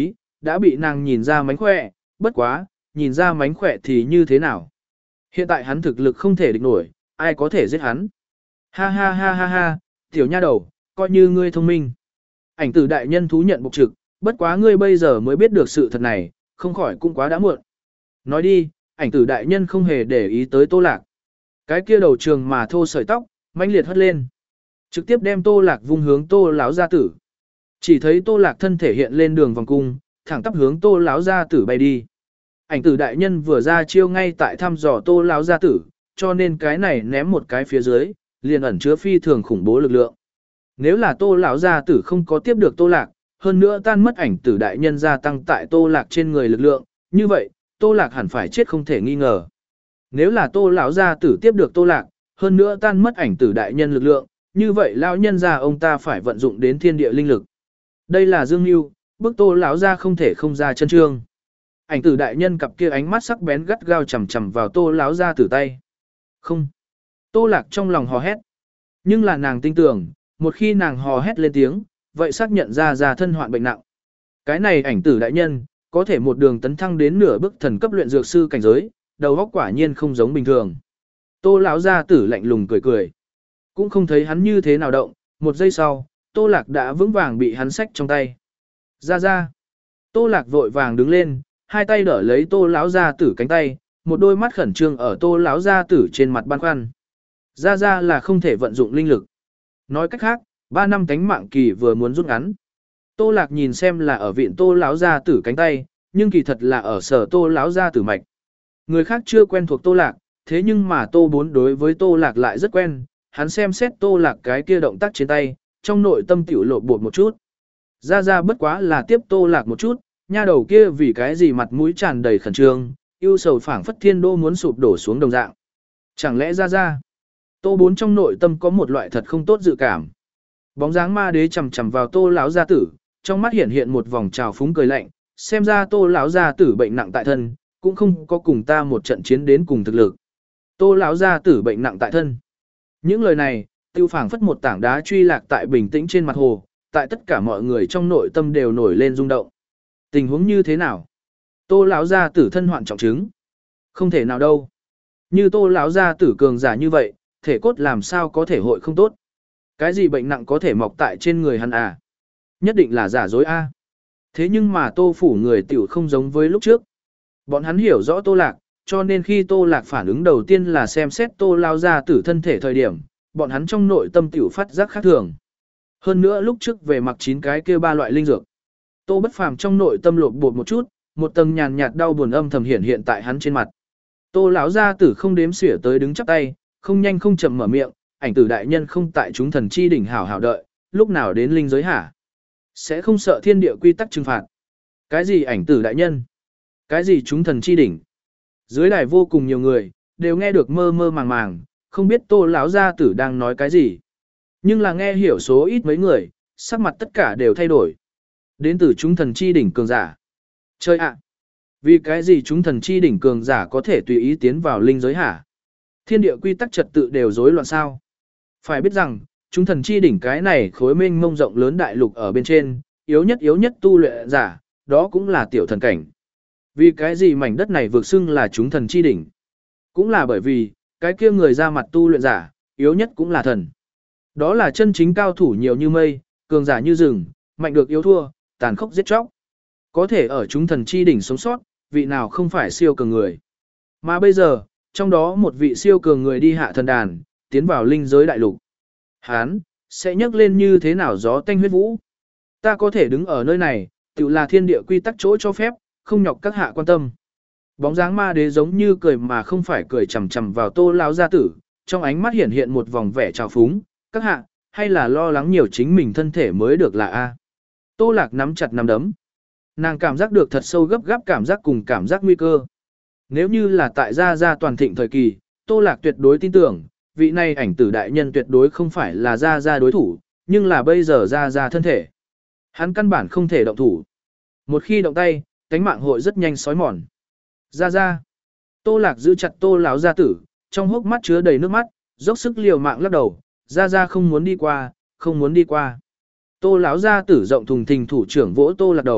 đã bị nàng nhìn ra mánh khỏe, bất quá, nhìn ra mánh khỏe thì như thế nào. Hiện tại hắn thực lực không thể địch nổi, ai có thể giết hắn. Ha ha ha ha ha, tiểu nha đầu, coi như ngươi thông minh. Ảnh tử đại nhân thú nhận bộc trực, bất quá ngươi bây giờ mới biết được sự thật này, không khỏi cũng quá đã muộn. Nói đi, ảnh tử đại nhân không hề để ý tới Tô Lạc. Cái kia đầu trường mà thô sợi tóc, mãnh liệt hất lên. Trực tiếp đem Tô Lạc vung hướng Tô lão gia tử. Chỉ thấy Tô Lạc thân thể hiện lên đường vòng cung, thẳng tắp hướng Tô lão gia tử bay đi. Ảnh tử đại nhân vừa ra chiêu ngay tại thăm dò Tô lão gia tử, cho nên cái này ném một cái phía dưới, liền ẩn chứa phi thường khủng bố lực lượng. Nếu là Tô lão gia tử không có tiếp được Tô Lạc, hơn nữa tan mất ảnh tử đại nhân gia tăng tại Tô Lạc trên người lực lượng, như vậy, Tô Lạc hẳn phải chết không thể nghi ngờ. Nếu là Tô lão gia tử tiếp được Tô Lạc, hơn nữa tan mất ảnh tử đại nhân lực lượng, như vậy lão nhân gia ông ta phải vận dụng đến thiên địa linh lực. Đây là Dương Nưu, bức Tô lão gia không thể không ra chân trương. Ảnh tử đại nhân cặp kia ánh mắt sắc bén gắt gao chằm chằm vào Tô lão gia tử tay. Không. Tô Lạc trong lòng hò hét. Nhưng là nàng tin tưởng, một khi nàng hò hét lên tiếng, vậy xác nhận ra ra thân hoạn bệnh nặng. Cái này ảnh tử đại nhân, có thể một đường tấn thăng đến nửa bước thần cấp luyện dược sư cảnh giới, đầu óc quả nhiên không giống bình thường. Tô lão gia tử lạnh lùng cười cười. Cũng không thấy hắn như thế nào động, một giây sau, Tô Lạc đã vững vàng bị hắn xách trong tay. Ra ra. Tô Lạc vội vàng đứng lên, hai tay đỡ lấy Tô lão gia tử cánh tay, một đôi mắt khẩn trương ở Tô lão gia tử trên mặt băn khoăn. Ra ra là không thể vận dụng linh lực. Nói cách khác, ba năm tánh mạng kỳ vừa muốn rút ngắn. Tô Lạc nhìn xem là ở viện Tô lão gia tử cánh tay, nhưng kỳ thật là ở sở Tô lão gia tử mạch. Người khác chưa quen thuộc Tô Lạc, thế nhưng mà Tô Bốn đối với Tô Lạc lại rất quen, hắn xem xét Tô Lạc cái kia động tác trên tay, trong nội tâm tiểu lộ bột một chút. Ra ra bất quá là tiếp Tô Lạc một chút, nha đầu kia vì cái gì mặt mũi tràn đầy khẩn trương, yêu sầu phảng phất thiên đô muốn sụp đổ xuống đồng dạng. Chẳng lẽ ra ra? Tô Bốn trong nội tâm có một loại thật không tốt dự cảm. Bóng dáng ma đế chầm chầm vào Tô lão gia tử, trong mắt hiện hiện một vòng trào phúng cười lạnh, xem ra Tô lão gia tử bệnh nặng tại thân, cũng không có cùng ta một trận chiến đến cùng thực lực. Tô lão gia tử bệnh nặng tại thân. Những lời này, tiêu phảng phất một tảng đá truy lạc tại bình tĩnh trên mặt hồ, tại tất cả mọi người trong nội tâm đều nổi lên rung động. Tình huống như thế nào? Tô lão gia tử thân hoạn trọng chứng. Không thể nào đâu. Như Tô lão gia tử cường giả như vậy, thể cốt làm sao có thể hội không tốt? Cái gì bệnh nặng có thể mọc tại trên người hắn à? Nhất định là giả dối a. Thế nhưng mà Tô phủ người tiểu không giống với lúc trước. Bọn hắn hiểu rõ Tô Lạc, cho nên khi Tô Lạc phản ứng đầu tiên là xem xét Tô lão gia tử thân thể thời điểm, bọn hắn trong nội tâm tiểu phát giác khác thường. Hơn nữa lúc trước về mặc chín cái kia ba loại linh dược. Tô Bất Phàm trong nội tâm lột bột một chút, một tầng nhàn nhạt đau buồn âm thầm hiện hiện tại hắn trên mặt. Tô lão gia tử không đếm xỉa tới đứng chắp tay, không nhanh không chậm mở miệng, ảnh tử đại nhân không tại chúng thần chi đỉnh hảo hảo đợi, lúc nào đến linh giới hả? Sẽ không sợ thiên địa quy tắc trừng phạt. Cái gì ảnh tử đại nhân? Cái gì chúng thần chi đỉnh? Dưới đài vô cùng nhiều người, đều nghe được mơ mơ màng màng, không biết Tô lão gia tử đang nói cái gì. Nhưng là nghe hiểu số ít mấy người, sắc mặt tất cả đều thay đổi. Đến từ chúng thần chi đỉnh cường giả. Chơi ạ! Vì cái gì chúng thần chi đỉnh cường giả có thể tùy ý tiến vào linh giới hả? Thiên địa quy tắc trật tự đều rối loạn sao? Phải biết rằng, chúng thần chi đỉnh cái này khối mênh mông rộng lớn đại lục ở bên trên, yếu nhất yếu nhất tu luyện giả, đó cũng là tiểu thần cảnh. Vì cái gì mảnh đất này vượt xưng là chúng thần chi đỉnh? Cũng là bởi vì, cái kia người ra mặt tu luyện giả, yếu nhất cũng là thần. Đó là chân chính cao thủ nhiều như mây, cường giả như rừng, mạnh được yếu thua, tàn khốc giết chóc. Có thể ở chúng thần chi đỉnh sống sót, vị nào không phải siêu cường người. Mà bây giờ, trong đó một vị siêu cường người đi hạ thần đàn, tiến vào linh giới đại lục. Hán, sẽ nhấc lên như thế nào gió tanh huyết vũ. Ta có thể đứng ở nơi này, tự là thiên địa quy tắc chỗ cho phép, không nhọc các hạ quan tâm. Bóng dáng ma đế giống như cười mà không phải cười chằm chằm vào Tô lão gia tử, trong ánh mắt hiện hiện một vòng vẻ trào phúng, các hạ, hay là lo lắng nhiều chính mình thân thể mới được là a. Tô Lạc nắm chặt nắm đấm. Nàng cảm giác được thật sâu gấp gáp cảm giác cùng cảm giác nguy cơ. Nếu như là tại gia gia toàn thịnh thời kỳ, Tô Lạc tuyệt đối tin tưởng, vị này ảnh tử đại nhân tuyệt đối không phải là gia gia đối thủ, nhưng là bây giờ gia gia thân thể. Hắn căn bản không thể động thủ. Một khi động tay, cánh mạng hội rất nhanh sói mòn. Gia gia. Tô Lạc giữ chặt Tô lão gia tử, trong hốc mắt chứa đầy nước mắt, dốc sức liều mạng lắc đầu, gia gia không muốn đi qua, không muốn đi qua. Tô lão gia tử rộng thùng thình thủ trưởng vỗ Tô Lạc đầu,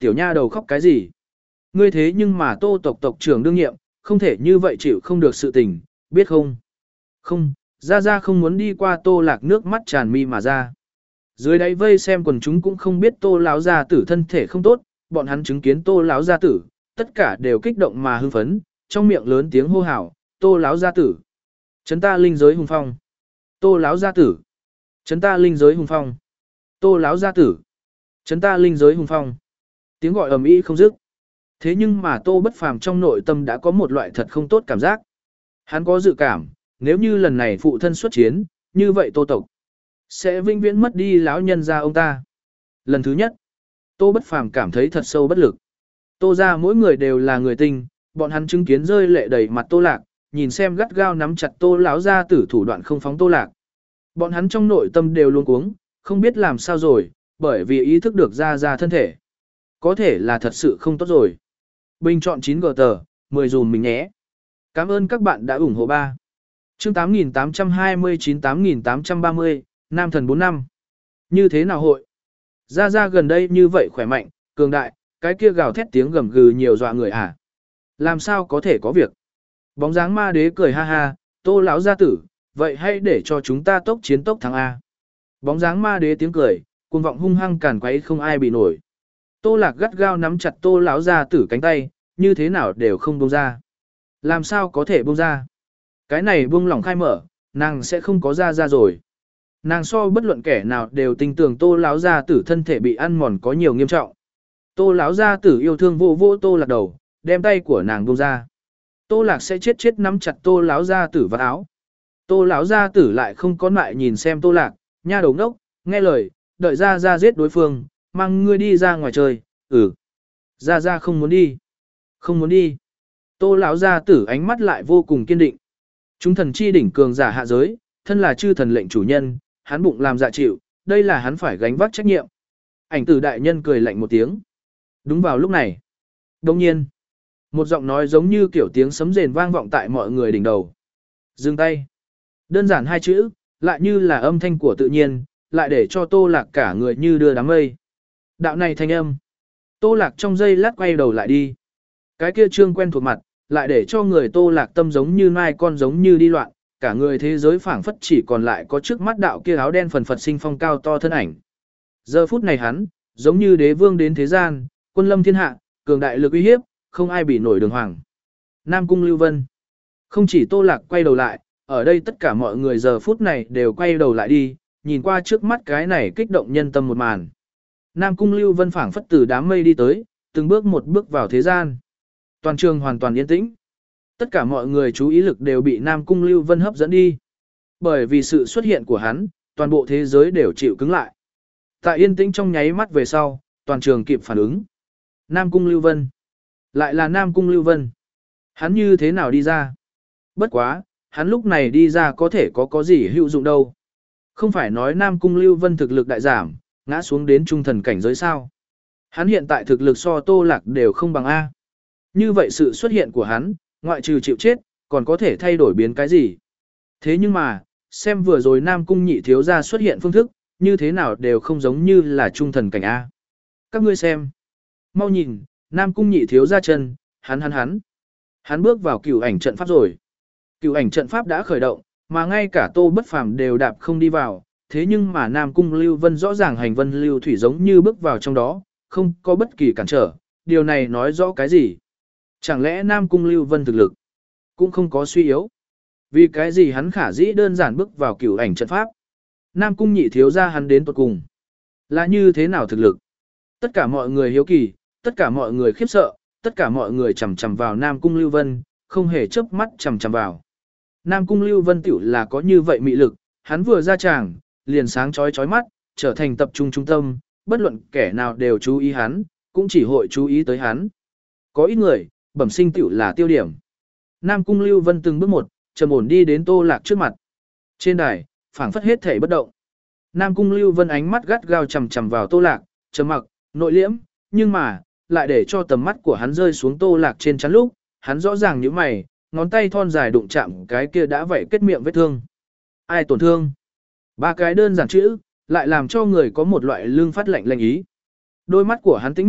tiểu nha đầu khóc cái gì? Ngươi thế nhưng mà Tô tộc tộc trưởng đương nhiệm, không thể như vậy chịu không được sự tình, biết không? Không, Gia Gia không muốn đi qua Tô Lạc nước mắt tràn mi mà ra. Dưới đáy vây xem quần chúng cũng không biết Tô lão gia tử thân thể không tốt, bọn hắn chứng kiến Tô lão gia tử, tất cả đều kích động mà hưng phấn, trong miệng lớn tiếng hô hào, Tô lão gia tử, trấn ta linh giới hùng phong. Tô lão gia tử, trấn ta linh giới hùng phong. Tô lão gia tử, trấn ta linh giới hùng phong. Tiếng gọi ầm ĩ không dứt. Thế nhưng mà Tô Bất Phàm trong nội tâm đã có một loại thật không tốt cảm giác. Hắn có dự cảm, nếu như lần này phụ thân xuất chiến, như vậy Tô tộc sẽ vĩnh viễn mất đi lão nhân gia ông ta. Lần thứ nhất, Tô Bất Phàm cảm thấy thật sâu bất lực. Tô gia mỗi người đều là người tinh, bọn hắn chứng kiến rơi lệ đầy mặt Tô Lạc, nhìn xem gắt gao nắm chặt Tô lão gia tử thủ đoạn không phóng Tô Lạc. Bọn hắn trong nội tâm đều luống cuống, không biết làm sao rồi, bởi vì ý thức được Gia Gia thân thể. Có thể là thật sự không tốt rồi. Bình chọn chín gờ tờ, mười dùm mình nhé. Cảm ơn các bạn đã ủng hộ ba. Chương tám nghìn tám trăm hai mươi chín tám nghìn tám trăm ba mươi, Nam thần bốn năm. Như thế nào hội? Gia Gia gần đây như vậy khỏe mạnh, cường đại, cái kia gào thét tiếng gầm gừ nhiều dọa người à? Làm sao có thể có việc? Bóng dáng ma đế cười ha ha, Tô lão gia tử, vậy hãy để cho chúng ta tốc chiến tốc thắng A. Bóng dáng ma đế tiếng cười, cuồng vọng hung hăng càn quấy không ai bị nổi. Tô Lạc gắt gao nắm chặt Tô lão gia tử cánh tay, như thế nào đều không buông ra. Làm sao có thể buông ra? Cái này buông lỏng khai mở, nàng sẽ không có ra ra rồi. Nàng so bất luận kẻ nào đều tin tưởng Tô lão gia tử thân thể bị ăn mòn có nhiều nghiêm trọng. Tô lão gia tử yêu thương vô vô Tô Lạc đầu, đem tay của nàng buông ra. Tô Lạc sẽ chết chết nắm chặt Tô lão gia tử vào áo. Tô lão gia tử lại không có lại nhìn xem Tô Lạc, nha đầu ngốc, nghe lời, đợi ra ra giết đối phương, mang ngươi đi ra ngoài chơi. Ừ. Ra ra không muốn đi. Không muốn đi. Tô lão gia tử ánh mắt lại vô cùng kiên định. Chúng thần chi đỉnh cường giả hạ giới, thân là chư thần lệnh chủ nhân, hắn bụng làm dạ chịu, đây là hắn phải gánh vác trách nhiệm. Ảnh tử đại nhân cười lạnh một tiếng. Đúng vào lúc này. Đồng nhiên, một giọng nói giống như kiểu tiếng sấm rền vang vọng tại mọi người đỉnh đầu. Dừng tay. Đơn giản hai chữ, lại như là âm thanh của tự nhiên, lại để cho Tô Lạc cả người như đưa đám mây. Đạo này thanh âm. Tô Lạc trong giây lát quay đầu lại đi. Cái kia trương quen thuộc mặt, lại để cho người Tô Lạc tâm giống như mai con giống như đi loạn, cả người thế giới phảng phất chỉ còn lại có trước mắt đạo kia áo đen phần phật sinh phong cao to thân ảnh. Giờ phút này hắn, giống như đế vương đến thế gian, quân lâm thiên hạ, cường đại lực uy hiếp, không ai bị nổi đường hoàng. Nam Cung Lưu Vân. Không chỉ Tô Lạc quay đầu lại, ở đây tất cả mọi người giờ phút này đều quay đầu lại đi, nhìn qua trước mắt cái này kích động nhân tâm một màn. Nam Cung Lưu Vân phảng phất từ đám mây đi tới, từng bước một bước vào thế gian. Toàn trường hoàn toàn yên tĩnh. Tất cả mọi người chú ý lực đều bị Nam Cung Lưu Vân hấp dẫn đi. Bởi vì sự xuất hiện của hắn, toàn bộ thế giới đều chịu cứng lại. Tại yên tĩnh trong nháy mắt về sau, toàn trường kịp phản ứng. Nam Cung Lưu Vân. Lại là Nam Cung Lưu Vân. Hắn như thế nào đi ra? Bất quá, hắn lúc này đi ra có thể có có gì hữu dụng đâu. Không phải nói Nam Cung Lưu Vân thực lực đại giảm, ngã xuống đến trung thần cảnh giới sao. Hắn hiện tại thực lực so Tô Lạc đều không bằng A. Như vậy sự xuất hiện của hắn, ngoại trừ chịu chết, còn có thể thay đổi biến cái gì. Thế nhưng mà, xem vừa rồi Nam Cung nhị thiếu gia xuất hiện phương thức, như thế nào đều không giống như là trung thần cảnh A. Các ngươi xem. Mau nhìn, Nam Cung nhị thiếu gia chân, hắn hắn hắn. Hắn bước vào cửu ảnh trận pháp rồi. Cửu ảnh trận pháp đã khởi động, mà ngay cả Tô Bất Phàm đều đạp không đi vào, thế nhưng mà Nam Cung Lưu Vân rõ ràng hành vân lưu thủy giống như bước vào trong đó, không có bất kỳ cản trở, điều này nói rõ cái gì? Chẳng lẽ Nam Cung Lưu Vân thực lực cũng không có suy yếu? Vì cái gì hắn khả dĩ đơn giản bước vào cửu ảnh trận pháp? Nam Cung nhị thiếu gia hắn đến tuột cùng là như thế nào thực lực? Tất cả mọi người hiếu kỳ, tất cả mọi người khiếp sợ, tất cả mọi người chằm chằm vào Nam Cung Lưu Vân, không hề chớp mắt chằm chằm vào. Nam Cung Lưu Vân tiểu là có như vậy mị lực, hắn vừa ra tràng, liền sáng chói chói mắt, trở thành tập trung trung tâm, bất luận kẻ nào đều chú ý hắn, cũng chỉ hội chú ý tới hắn. Có ít người, bẩm sinh tiểu là tiêu điểm. Nam Cung Lưu Vân từng bước một, trầm ổn đi đến Tô Lạc trước mặt. Trên đài, phảng phất hết thể bất động. Nam Cung Lưu Vân ánh mắt gắt gao chằm chằm vào Tô Lạc, trầm mặc, nội liễm, nhưng mà, lại để cho tầm mắt của hắn rơi xuống Tô Lạc trên trán lúc, hắn rõ ràng nhíu mày, ngón tay thon dài đụng chạm cái kia đã vậy kết miệng vết thương. Ai tổn thương? Ba cái đơn giản chữ, lại làm cho người có một loại lương phát lạnh lạnh ý. Đôi mắt của hắn tĩnh mịch,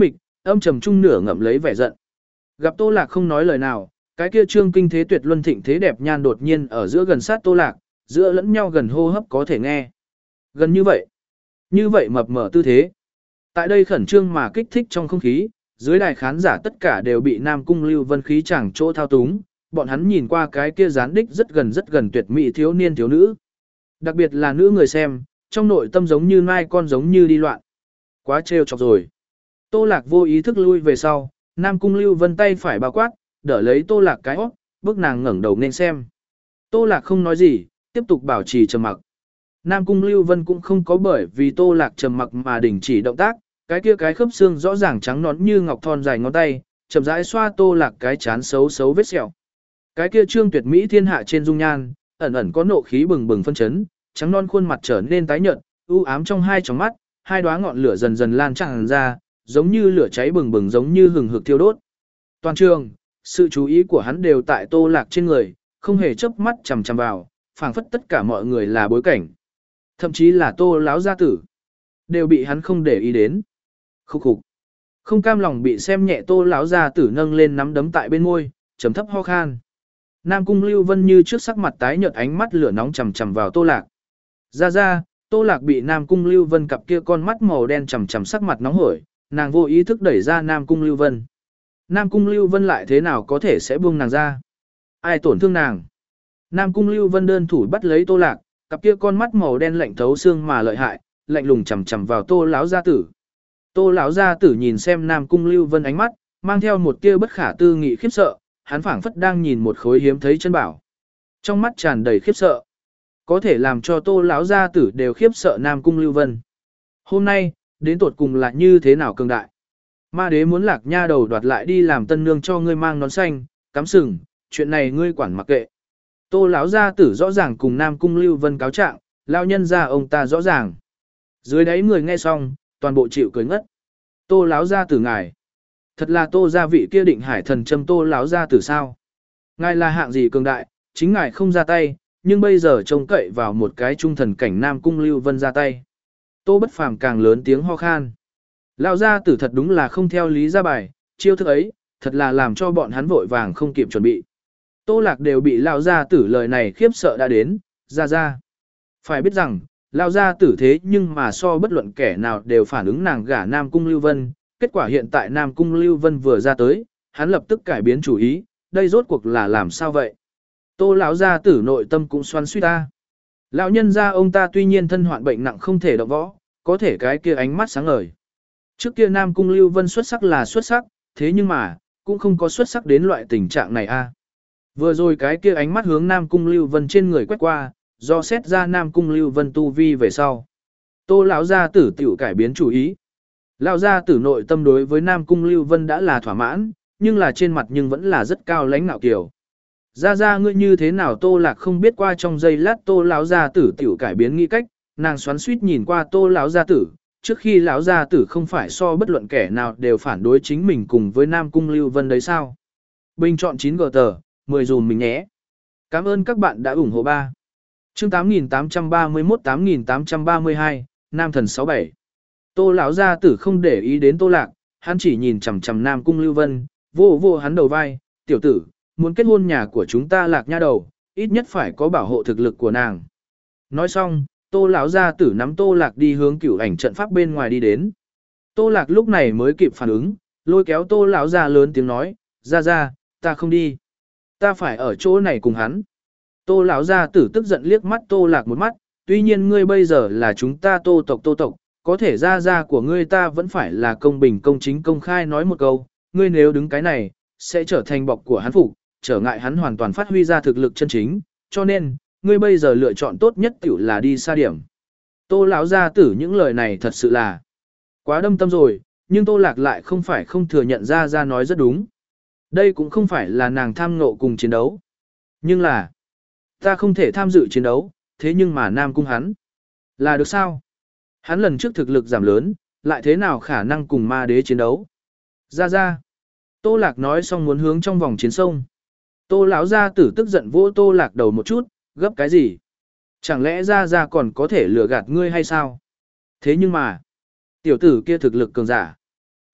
âm trầm trung nửa ngậm lấy vẻ giận. Gặp Tô Lạc không nói lời nào, cái kia trương kinh thế tuyệt luân thịnh thế đẹp nhan đột nhiên ở giữa gần sát Tô Lạc, giữa lẫn nhau gần hô hấp có thể nghe. Gần như vậy. Như vậy mập mờ tư thế. Tại đây khẩn trương mà kích thích trong không khí, dưới đài khán giả tất cả đều bị Nam Cung Lưu Vân khí chẳng chỗ thao túng, bọn hắn nhìn qua cái kia gián đích rất gần rất gần tuyệt mỹ thiếu niên thiếu nữ. Đặc biệt là nữ người xem, trong nội tâm giống như nai con giống như đi loạn. Quá trêu chọc rồi. Tô Lạc vô ý thức lui về sau, Nam Cung Lưu Vân tay phải bao quát, đỡ lấy Tô Lạc cái hót, bước nàng ngẩng đầu nên xem. Tô Lạc không nói gì, tiếp tục bảo trì trầm mặc. Nam Cung Lưu Vân cũng không có bởi vì Tô Lạc trầm mặc mà đình chỉ động tác, cái kia cái khớp xương rõ ràng trắng nõn như ngọc thon dài ngón tay, chậm rãi xoa Tô Lạc cái chán xấu xấu vết sẹo. Cái kia trương tuyệt mỹ thiên hạ trên dung nhan, ẩn ẩn có nộ khí bừng bừng phân chấn, trắng non khuôn mặt trở nên tái nhợt, u ám trong hai tròng mắt, hai đóa ngọn lửa dần dần lan tràn ra, giống như lửa cháy bừng bừng giống như hừng hực thiêu đốt. Toàn trường, sự chú ý của hắn đều tại Tô Lạc trên người, không hề chớp mắt chằm chằm vào, phảng phất tất cả mọi người là bối cảnh. Thậm chí là Tô lão gia tử, đều bị hắn không để ý đến. Khúc khục. Không cam lòng bị xem nhẹ Tô lão gia tử nâng lên nắm đấm tại bên môi, trầm thấp ho khan. Nam Cung Lưu Vân như trước sắc mặt tái nhợt ánh mắt lửa nóng chằm chằm vào Tô Lạc. Ra ra, Tô Lạc bị Nam Cung Lưu Vân cặp kia con mắt màu đen chằm chằm sắc mặt nóng hổi, nàng vô ý thức đẩy ra Nam Cung Lưu Vân. Nam Cung Lưu Vân lại thế nào có thể sẽ buông nàng ra? Ai tổn thương nàng? Nam Cung Lưu Vân đơn thủ bắt lấy Tô Lạc, cặp kia con mắt màu đen lạnh thấu xương mà lợi hại, lạnh lùng chằm chằm vào Tô lão gia tử. Tô lão gia tử nhìn xem Nam Cung Lưu Vân ánh mắt, mang theo một tia bất khả tư nghị khiếp sợ, hắn phảng phất đang nhìn một khối hiếm thấy chân bảo. Trong mắt tràn đầy khiếp sợ, có thể làm cho Tô lão gia tử đều khiếp sợ Nam Cung Lưu Vân. Hôm nay, đến tột cùng là như thế nào cường đại? Ma đế muốn Lạc Nha đầu đoạt lại đi làm tân nương cho ngươi mang nón xanh, cắm sừng, chuyện này ngươi quản mặc kệ. Tô lão gia tử rõ ràng cùng Nam Cung Lưu Vân cáo trạng, lão nhân gia ông ta rõ ràng. Dưới đáy người nghe xong, toàn bộ chịu cười ngất. Tô lão gia tử ngài, thật là Tô gia vị kia định hải thần châm Tô lão gia tử sao? Ngài là hạng gì cường đại, chính ngài không ra tay, nhưng bây giờ trông cậy vào một cái trung thần cảnh Nam Cung Lưu Vân ra tay. Tô Bất Phàm càng lớn tiếng ho khan. Lão gia tử thật đúng là không theo lý ra bài, chiêu thức ấy, thật là làm cho bọn hắn vội vàng không kịp chuẩn bị. Tô Lạc đều bị lão gia tử lời này khiếp sợ đã đến, ra ra. Phải biết rằng, lão gia tử thế nhưng mà so bất luận kẻ nào đều phản ứng nàng gả Nam Cung Lưu Vân, kết quả hiện tại Nam Cung Lưu Vân vừa ra tới, hắn lập tức cải biến chủ ý, đây rốt cuộc là làm sao vậy? Tô lão gia tử nội tâm cũng xoắn suýt ta. Lão nhân gia ông ta tuy nhiên thân hoạn bệnh nặng không thể động võ, có thể cái kia ánh mắt sáng ngời. Trước kia Nam Cung Lưu Vân xuất sắc là xuất sắc, thế nhưng mà, cũng không có xuất sắc đến loại tình trạng này a. Vừa rồi cái kia ánh mắt hướng Nam Cung Lưu Vân trên người quét qua, do xét ra Nam Cung Lưu Vân tu vi về sau. Tô lão gia tử tiểu cải biến chủ ý. Lão gia tử nội tâm đối với Nam Cung Lưu Vân đã là thỏa mãn, nhưng là trên mặt nhưng vẫn là rất cao lãnh nạo kiểu. Ra ra ngươi như thế nào Tô Lạc không biết qua trong giây lát Tô lão gia tử tiểu cải biến nghĩ cách, nàng xoắn suýt nhìn qua Tô lão gia tử, trước khi lão gia tử không phải so bất luận kẻ nào đều phản đối chính mình cùng với Nam Cung Lưu Vân đấy sao? Bình chọn chín gờ tờ, mười dùm mình nhé. Cảm ơn các bạn đã ủng hộ ba. Chương tám nghìn tám trăm ba mươi mốt tám nghìn tám trăm ba mươi hai, Nam Thần sáu bảy. Tô lão gia tử không để ý đến Tô Lạc, hắn chỉ nhìn chằm chằm Nam Cung Lưu Vân, vô vô hắn đầu vai, "Tiểu tử, muốn kết hôn nhà của chúng ta Lạc Nha đầu, ít nhất phải có bảo hộ thực lực của nàng." Nói xong, Tô lão gia tử nắm Tô Lạc đi hướng Cửu Ảnh trận pháp bên ngoài đi đến. Tô Lạc lúc này mới kịp phản ứng, lôi kéo Tô lão gia lớn tiếng nói, "Ra ra, ta không đi. Ta phải ở chỗ này cùng hắn." Tô lão gia tử tức giận liếc mắt Tô Lạc một mắt, "Tuy nhiên ngươi bây giờ là chúng ta Tô tộc Tô tộc, có thể ra ra của ngươi ta vẫn phải là công bình công chính công khai nói một câu, ngươi nếu đứng cái này, sẽ trở thành bọc của hắn phục, trở ngại hắn hoàn toàn phát huy ra thực lực chân chính, cho nên, ngươi bây giờ lựa chọn tốt nhất tiểu là đi xa điểm." Tô lão gia tử những lời này thật sự là quá đâm tâm rồi, nhưng Tô Lạc lại không phải không thừa nhận ra ra nói rất đúng. Đây cũng không phải là nàng tham ngộ cùng chiến đấu, nhưng là ta không thể tham dự chiến đấu, thế nhưng mà Nam Cung hắn là được sao? Hắn lần trước thực lực giảm lớn, lại thế nào khả năng cùng ma đế chiến đấu? Ra ra. Tô Lạc nói xong muốn hướng trong vòng chiến sông. Tô lão gia tử tức giận vỗ Tô Lạc đầu một chút, gấp cái gì? Chẳng lẽ ra ra còn có thể lừa gạt ngươi hay sao? Thế nhưng mà, tiểu tử kia thực lực cường giả.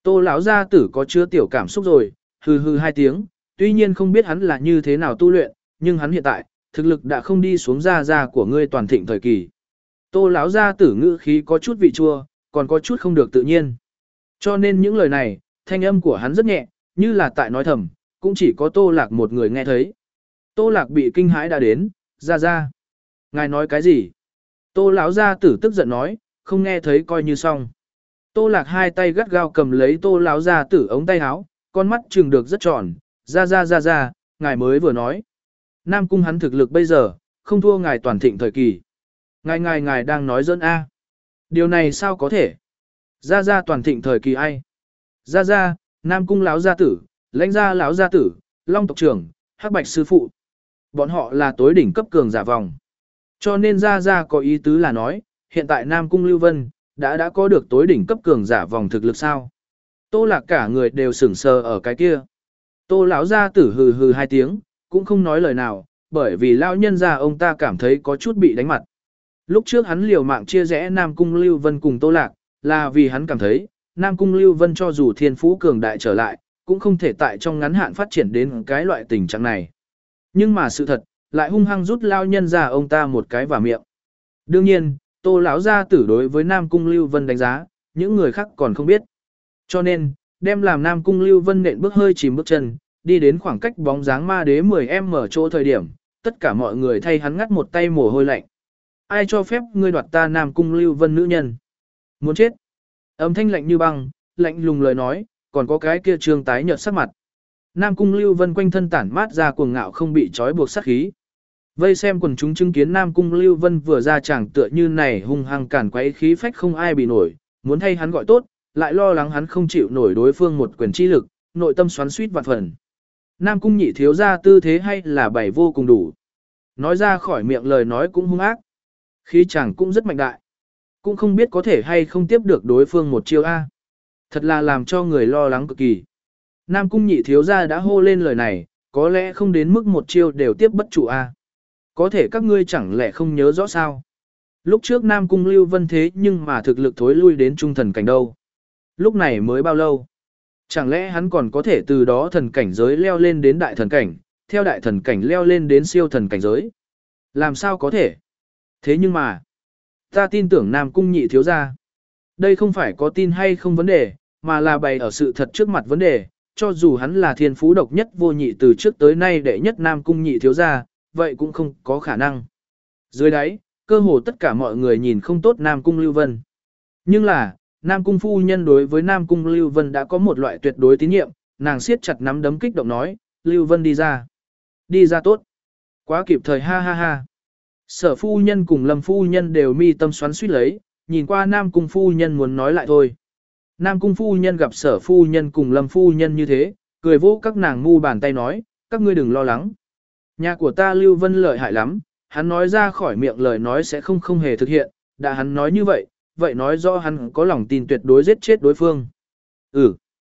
Tô lão gia tử có chứa tiểu cảm xúc rồi, hừ hừ hai tiếng, tuy nhiên không biết hắn là như thế nào tu luyện, nhưng hắn hiện tại, thực lực đã không đi xuống ra ra của ngươi toàn thịnh thời kỳ. Tô lão gia tử ngữ khí có chút vị chua, còn có chút không được tự nhiên. Cho nên những lời này, thanh âm của hắn rất nhẹ, như là tại nói thầm, cũng chỉ có Tô Lạc một người nghe thấy. Tô Lạc bị kinh hãi đã đến, ra ra. Ngài nói cái gì? Tô lão gia tử tức giận nói, không nghe thấy coi như xong. Tô Lạc hai tay gắt gao cầm lấy Tô lão gia tử ống tay áo, con mắt trừng được rất tròn, ra ra ra ra, ngài mới vừa nói. Nam cung hắn thực lực bây giờ, không thua ngài toàn thịnh thời kỳ. Ngài ngài ngài đang nói dẫn A. Điều này sao có thể? Ra ra toàn thịnh thời kỳ ai? Ra ra, Nam cung lão gia tử, lãnh gia lão gia tử, Long tộc trưởng, Hắc Bạch sư phụ. Bọn họ là tối đỉnh cấp cường giả vòng. Cho nên ra ra có ý tứ là nói, hiện tại Nam cung Lưu Vân đã đã có được tối đỉnh cấp cường giả vòng thực lực sao? Tô Lạc cả người đều sững sờ ở cái kia. Tô lão gia tử hừ hừ hai tiếng, cũng không nói lời nào, bởi vì lão nhân gia ông ta cảm thấy có chút bị đánh mặt. Lúc trước hắn liều mạng chia rẽ Nam cung Lưu Vân cùng Tô Lạc, là vì hắn cảm thấy, Nam cung Lưu Vân cho dù thiên phú cường đại trở lại, cũng không thể tại trong ngắn hạn phát triển đến cái loại tình trạng này. Nhưng mà sự thật, lại hung hăng rút lao nhân ra ông ta một cái vào miệng. Đương nhiên, Tô lão gia tử đối với Nam cung Lưu Vân đánh giá, những người khác còn không biết. Cho nên, đem làm Nam cung Lưu Vân nện bước hơi chìm bước chân, đi đến khoảng cách bóng dáng ma đế mười em ở chỗ thời điểm, tất cả mọi người thay hắn ngắt một tay mồ hôi lạnh. Ai cho phép ngươi đoạt ta Nam cung Lưu Vân nữ nhân? Muốn chết. Âm thanh lạnh như băng, lạnh lùng lời nói, còn có cái kia trương tái nhợt sắc mặt. Nam cung Lưu Vân quanh thân tản mát ra cuồng ngạo không bị trói buộc sát khí. Vây xem quần chúng chứng kiến Nam cung Lưu Vân vừa ra chàng tựa như này hung hăng cản quấy khí phách không ai bị nổi, muốn thay hắn gọi tốt, lại lo lắng hắn không chịu nổi đối phương một quyền chi lực, nội tâm xoắn xuýt vạn phần. Nam cung nhị thiếu gia tư thế hay là bày vô cùng đủ. Nói ra khỏi miệng lời nói cũng hung ác. Khí chàng cũng rất mạnh đại. Cũng không biết có thể hay không tiếp được đối phương một chiêu A. Thật là làm cho người lo lắng cực kỳ. Nam cung nhị thiếu gia đã hô lên lời này, có lẽ không đến mức một chiêu đều tiếp bất trụ A. Có thể các ngươi chẳng lẽ không nhớ rõ sao. Lúc trước Nam cung Lưu Vân thế nhưng mà thực lực thối lui đến trung thần cảnh đâu. Lúc này mới bao lâu? Chẳng lẽ hắn còn có thể từ đó thần cảnh giới leo lên đến đại thần cảnh, theo đại thần cảnh leo lên đến siêu thần cảnh giới? Làm sao có thể? Thế nhưng mà, ta tin tưởng Nam cung nhị thiếu gia. Đây không phải có tin hay không vấn đề, mà là bày ở sự thật trước mặt vấn đề, cho dù hắn là thiên phú độc nhất vô nhị từ trước tới nay đệ nhất Nam cung nhị thiếu gia, vậy cũng không có khả năng. Dưới đáy, cơ hồ tất cả mọi người nhìn không tốt Nam cung Lưu Vân. Nhưng là, Nam cung phu nhân đối với Nam cung Lưu Vân đã có một loại tuyệt đối tín nhiệm, nàng siết chặt nắm đấm kích động nói, Lưu Vân đi ra. Đi ra tốt. Quá kịp thời ha ha ha. Sở phu nhân cùng Lâm phu nhân đều mi tâm xoắn suýt lấy, nhìn qua Nam cung phu nhân muốn nói lại thôi. Nam cung phu nhân gặp sở phu nhân cùng Lâm phu nhân như thế, cười vỗ các nàng mu bàn tay nói, các ngươi đừng lo lắng. Nhà của ta Lưu Vân lợi hại lắm, hắn nói ra khỏi miệng lời nói sẽ không không hề thực hiện, đã hắn nói như vậy, vậy nói rõ hắn có lòng tin tuyệt đối giết chết đối phương. Ừ.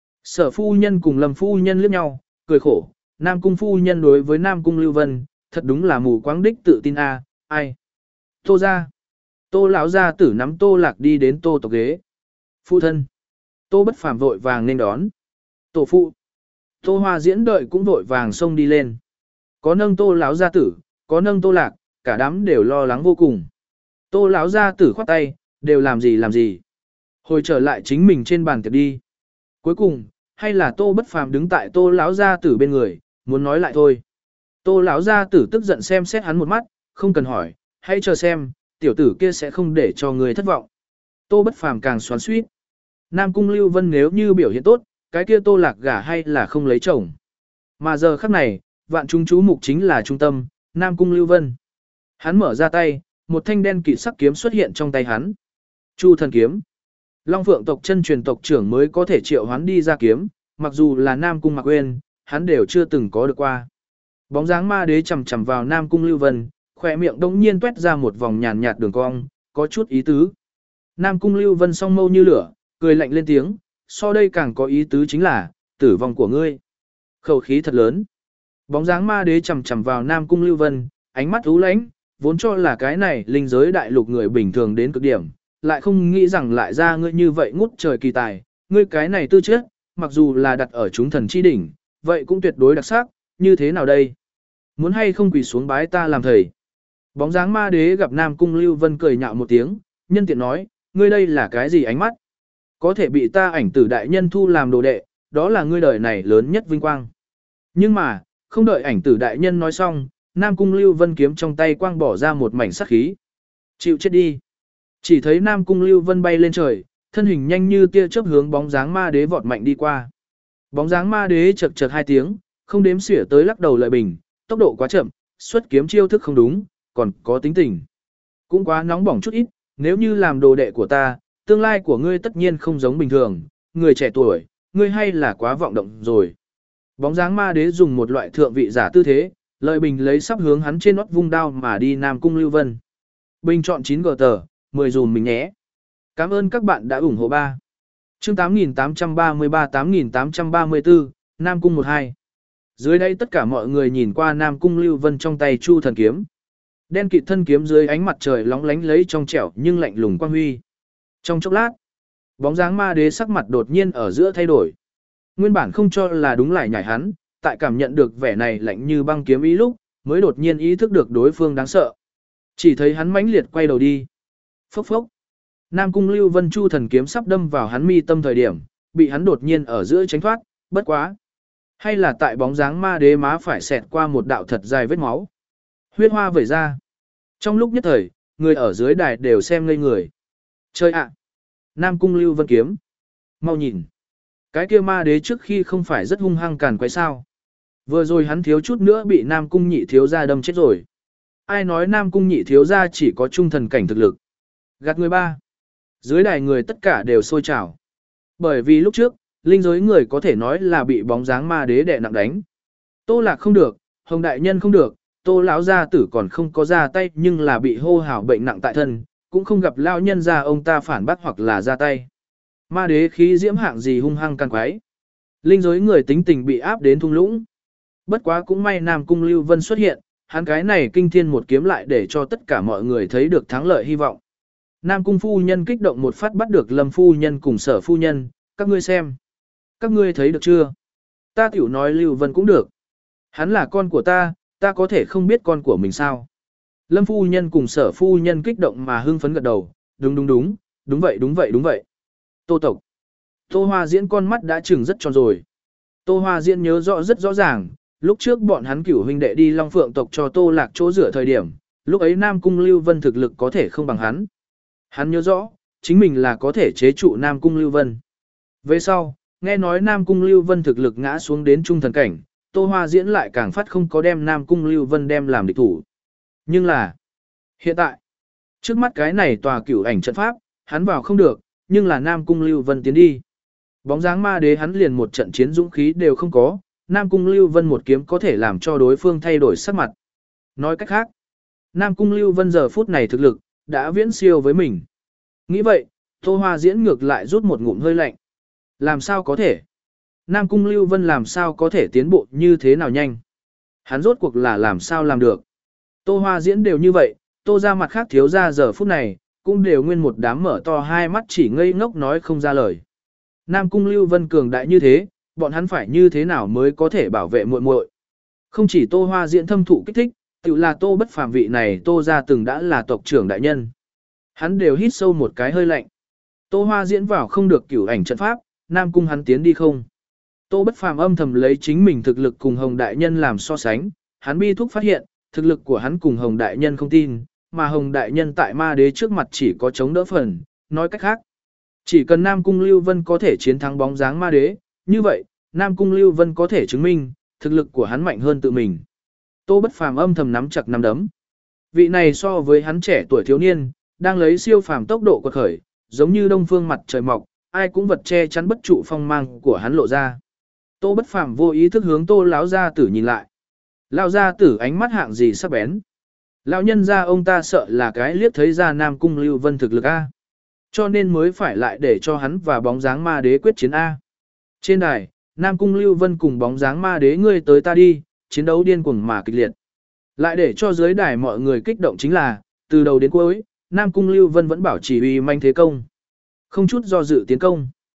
Sở phu nhân cùng Lâm phu nhân liếc nhau, cười khổ, Nam cung phu nhân đối với Nam cung Lưu Vân, thật đúng là mù quáng đích tự tin a, ai. Tô ra. Tô lão gia tử nắm Tô Lạc đi đến Tô tộc ghế. Phụ thân. Tô bất phàm vội vàng nên đón. Tổ phụ. Tô Hoa diễn đợi cũng vội vàng xông đi lên. Có nâng Tô lão gia tử, có nâng Tô Lạc, cả đám đều lo lắng vô cùng. Tô lão gia tử khoát tay, đều làm gì làm gì. Hồi trở lại chính mình trên bàn tiệc đi. Cuối cùng, hay là Tô bất phàm đứng tại Tô lão gia tử bên người, muốn nói lại thôi. Tô lão gia tử tức giận xem xét hắn một mắt, không cần hỏi, hãy chờ xem, tiểu tử kia sẽ không để cho người thất vọng. Tô bất phàm càng xoắn xuýt. Nam cung Lưu Vân nếu như biểu hiện tốt, cái kia Tô Lạc gả hay là không lấy chồng. Mà giờ khắc này, vạn chúng chú mục chính là trung tâm, Nam cung Lưu Vân. Hắn mở ra tay, một thanh đen kịt sắc kiếm xuất hiện trong tay hắn. Chu thần kiếm. Long Phượng tộc chân truyền tộc trưởng mới có thể triệu hắn đi ra kiếm, mặc dù là Nam cung Mạc Uyên, hắn đều chưa từng có được qua. Bóng dáng ma đế chầm chầm vào Nam cung Lưu Vân, khỏe miệng đống nhiên tuét ra một vòng nhàn nhạt đường cong, có chút ý tứ. Nam cung Lưu Vân song mâu như lửa, cười lạnh lên tiếng, so đây càng có ý tứ chính là, tử vong của ngươi. Khẩu khí thật lớn. Bóng dáng ma đế chầm chầm vào Nam cung Lưu Vân, ánh mắt u lãnh, vốn cho là cái này linh giới đại lục người bình thường đến cực điểm, lại không nghĩ rằng lại ra ngươi như vậy ngút trời kỳ tài, Ngươi cái này tư chất, mặc dù là đặt ở chúng thần chi đỉnh, vậy cũng tuyệt đối đặc sắc, như thế nào đây? Muốn hay không quỳ xuống bái ta làm thầy? Bóng dáng ma đế gặp Nam Cung Lưu Vân cười nhạo một tiếng, nhân tiện nói, ngươi đây là cái gì ánh mắt? Có thể bị ta ảnh tử đại nhân thu làm đồ đệ, đó là ngươi đời này lớn nhất vinh quang. Nhưng mà, không đợi ảnh tử đại nhân nói xong, Nam Cung Lưu Vân kiếm trong tay quang bỏ ra một mảnh sắc khí. Chịu chết đi. Chỉ thấy Nam Cung Lưu Vân bay lên trời, thân hình nhanh như tia chớp hướng bóng dáng ma đế vọt mạnh đi qua. Bóng dáng ma đế chật chật hai tiếng, không đếm xỉa tới lắc đầu lợi bình, tốc độ quá chậm, xuất kiếm chiêu thức không đúng, còn có tính tình. Cũng quá nóng bỏng chút ít, nếu như làm đồ đệ của ta, tương lai của ngươi tất nhiên không giống bình thường, người trẻ tuổi, ngươi hay là quá vọng động rồi. Bóng dáng ma đế dùng một loại thượng vị giả tư thế, lợi bình lấy sắp hướng hắn trên nót vung đao mà đi Nam Cung Lưu Vân. Bình chọn chín gờ tờ, mười dùm mình nhé. Cảm ơn các bạn đã ủng hộ ba. Chương tám nghìn tám trăm ba mươi ba tám nghìn tám trăm ba mươi tư, Nam Cung một hai. Dưới đây tất cả mọi người nhìn qua Nam Cung Lưu Vân trong tay Chu Thần Kiếm. Đen kịt thân kiếm dưới ánh mặt trời lóng lánh lấy trong trẻo nhưng lạnh lùng quang huy. Trong chốc lát, bóng dáng ma đế sắc mặt đột nhiên ở giữa thay đổi. Nguyên bản không cho là đúng lại nhảy hắn, tại cảm nhận được vẻ này lạnh như băng kiếm ý lúc, mới đột nhiên ý thức được đối phương đáng sợ. Chỉ thấy hắn mãnh liệt quay đầu đi. Phốc phốc. Nam Cung Lưu Vân Chu Thần Kiếm sắp đâm vào hắn mi tâm thời điểm, bị hắn đột nhiên ở giữa tránh thoát, bất quá. Hay là tại bóng dáng ma đế má phải xẹt qua một đạo thật dài vết máu. Huyết hoa vẩy ra. Trong lúc nhất thời, người ở dưới đài đều xem ngây người. Chơi ạ! Nam Cung Lưu Vân kiếm. Mau nhìn. Cái kia ma đế trước khi không phải rất hung hăng càn quấy sao. Vừa rồi hắn thiếu chút nữa bị Nam Cung nhị thiếu gia đâm chết rồi. Ai nói Nam Cung nhị thiếu gia chỉ có trung thần cảnh thực lực. Gạt người ba. Dưới đài người tất cả đều sôi trào. Bởi vì lúc trước, linh giới người có thể nói là bị bóng dáng ma đế đè nặng đánh. Tô Lạc không được, Hồng Đại Nhân không được, Tô lão gia tử còn không có ra tay nhưng là bị hô hào bệnh nặng tại thân, cũng không gặp lão nhân gia ông ta phản bác hoặc là ra tay. Ma đế khí diễm hạng gì hung hăng can quái. Linh giới người tính tình bị áp đến thung lũng. Bất quá cũng may Nam Cung Lưu Vân xuất hiện, hắn cái này kinh thiên một kiếm lại để cho tất cả mọi người thấy được thắng lợi hy vọng. Nam Cung phu nhân kích động một phát bắt được Lâm phu nhân cùng Sở phu nhân, các ngươi xem. Các ngươi thấy được chưa? Ta tiểu nói Lưu Vân cũng được. Hắn là con của ta, ta có thể không biết con của mình sao? Lâm phu nhân cùng Sở phu nhân kích động mà hưng phấn gật đầu, đúng đúng đúng, đúng vậy đúng vậy đúng vậy. Tô tộc. Tô Hoa Diễn con mắt đã trừng rất tròn rồi. Tô Hoa Diễn nhớ rõ rất rõ ràng, lúc trước bọn hắn cửu huynh đệ đi Long Phượng tộc cho Tô Lạc chỗ rửa thời điểm, lúc ấy Nam Cung Lưu Vân thực lực có thể không bằng hắn. Hắn nhớ rõ, chính mình là có thể chế trụ Nam Cung Lưu Vân. Về sau, nghe nói Nam Cung Lưu Vân thực lực ngã xuống đến trung thần cảnh, Tô Hoa Diễn lại càng phát không có đem Nam Cung Lưu Vân đem làm địch thủ. Nhưng là, hiện tại, trước mắt cái này tòa cửu ảnh trận pháp, hắn vào không được, nhưng là Nam Cung Lưu Vân tiến đi. Bóng dáng ma đế hắn liền một trận chiến dũng khí đều không có, Nam Cung Lưu Vân một kiếm có thể làm cho đối phương thay đổi sắc mặt. Nói cách khác, Nam Cung Lưu Vân giờ phút này thực lực, đã viễn siêu với mình. Nghĩ vậy, Tô Hoa Diễn ngược lại rút một ngụm hơi lạnh. Làm sao có thể? Nam Cung Lưu Vân làm sao có thể tiến bộ như thế nào nhanh? Hắn rốt cuộc là làm sao làm được? Tô Hoa Diễn đều như vậy, Tô ra mặt khác thiếu ra giờ phút này, cũng đều nguyên một đám mở to hai mắt chỉ ngây ngốc nói không ra lời. Nam Cung Lưu Vân cường đại như thế, bọn hắn phải như thế nào mới có thể bảo vệ muội muội? Không chỉ Tô Hoa Diễn thâm thụ kích thích, tự là Tô Bất Phàm vị này Tô gia từng đã là tộc trưởng đại nhân. Hắn đều hít sâu một cái hơi lạnh. Tô Hoa Diễn vào không được cửu ảnh trận pháp, Nam Cung hắn tiến đi không. Tô Bất Phàm âm thầm lấy chính mình thực lực cùng Hồng đại nhân làm so sánh, hắn bi thúc phát hiện, thực lực của hắn cùng Hồng đại nhân không tin, mà Hồng đại nhân tại ma đế trước mặt chỉ có chống đỡ phần, nói cách khác, chỉ cần Nam Cung Lưu Vân có thể chiến thắng bóng dáng ma đế, như vậy, Nam Cung Lưu Vân có thể chứng minh, thực lực của hắn mạnh hơn tự mình. Tô Bất Phàm âm thầm nắm chặt nắm đấm. Vị này so với hắn trẻ tuổi thiếu niên, đang lấy siêu phàm tốc độ quật khởi, giống như đông phương mặt trời mọc, ai cũng vật che chắn bất trụ phong mang của hắn lộ ra. Tô Bất Phàm vô ý thức hướng Tô lão gia tử nhìn lại. Lão gia tử ánh mắt hạng gì sắc bén. Lão nhân gia ông ta sợ là cái liếc thấy ra Nam Cung Lưu Vân thực lực a. Cho nên mới phải lại để cho hắn và bóng dáng ma đế quyết chiến a. Trên đài, Nam Cung Lưu Vân cùng bóng dáng ma đế ngươi tới ta đi, chiến đấu điên cuồng mà kịch liệt. Lại để cho dưới đài mọi người kích động chính là, từ đầu đến cuối, Nam Cung Lưu Vân vẫn bảo chỉ uy manh thế công. Không chút do dự tiến công.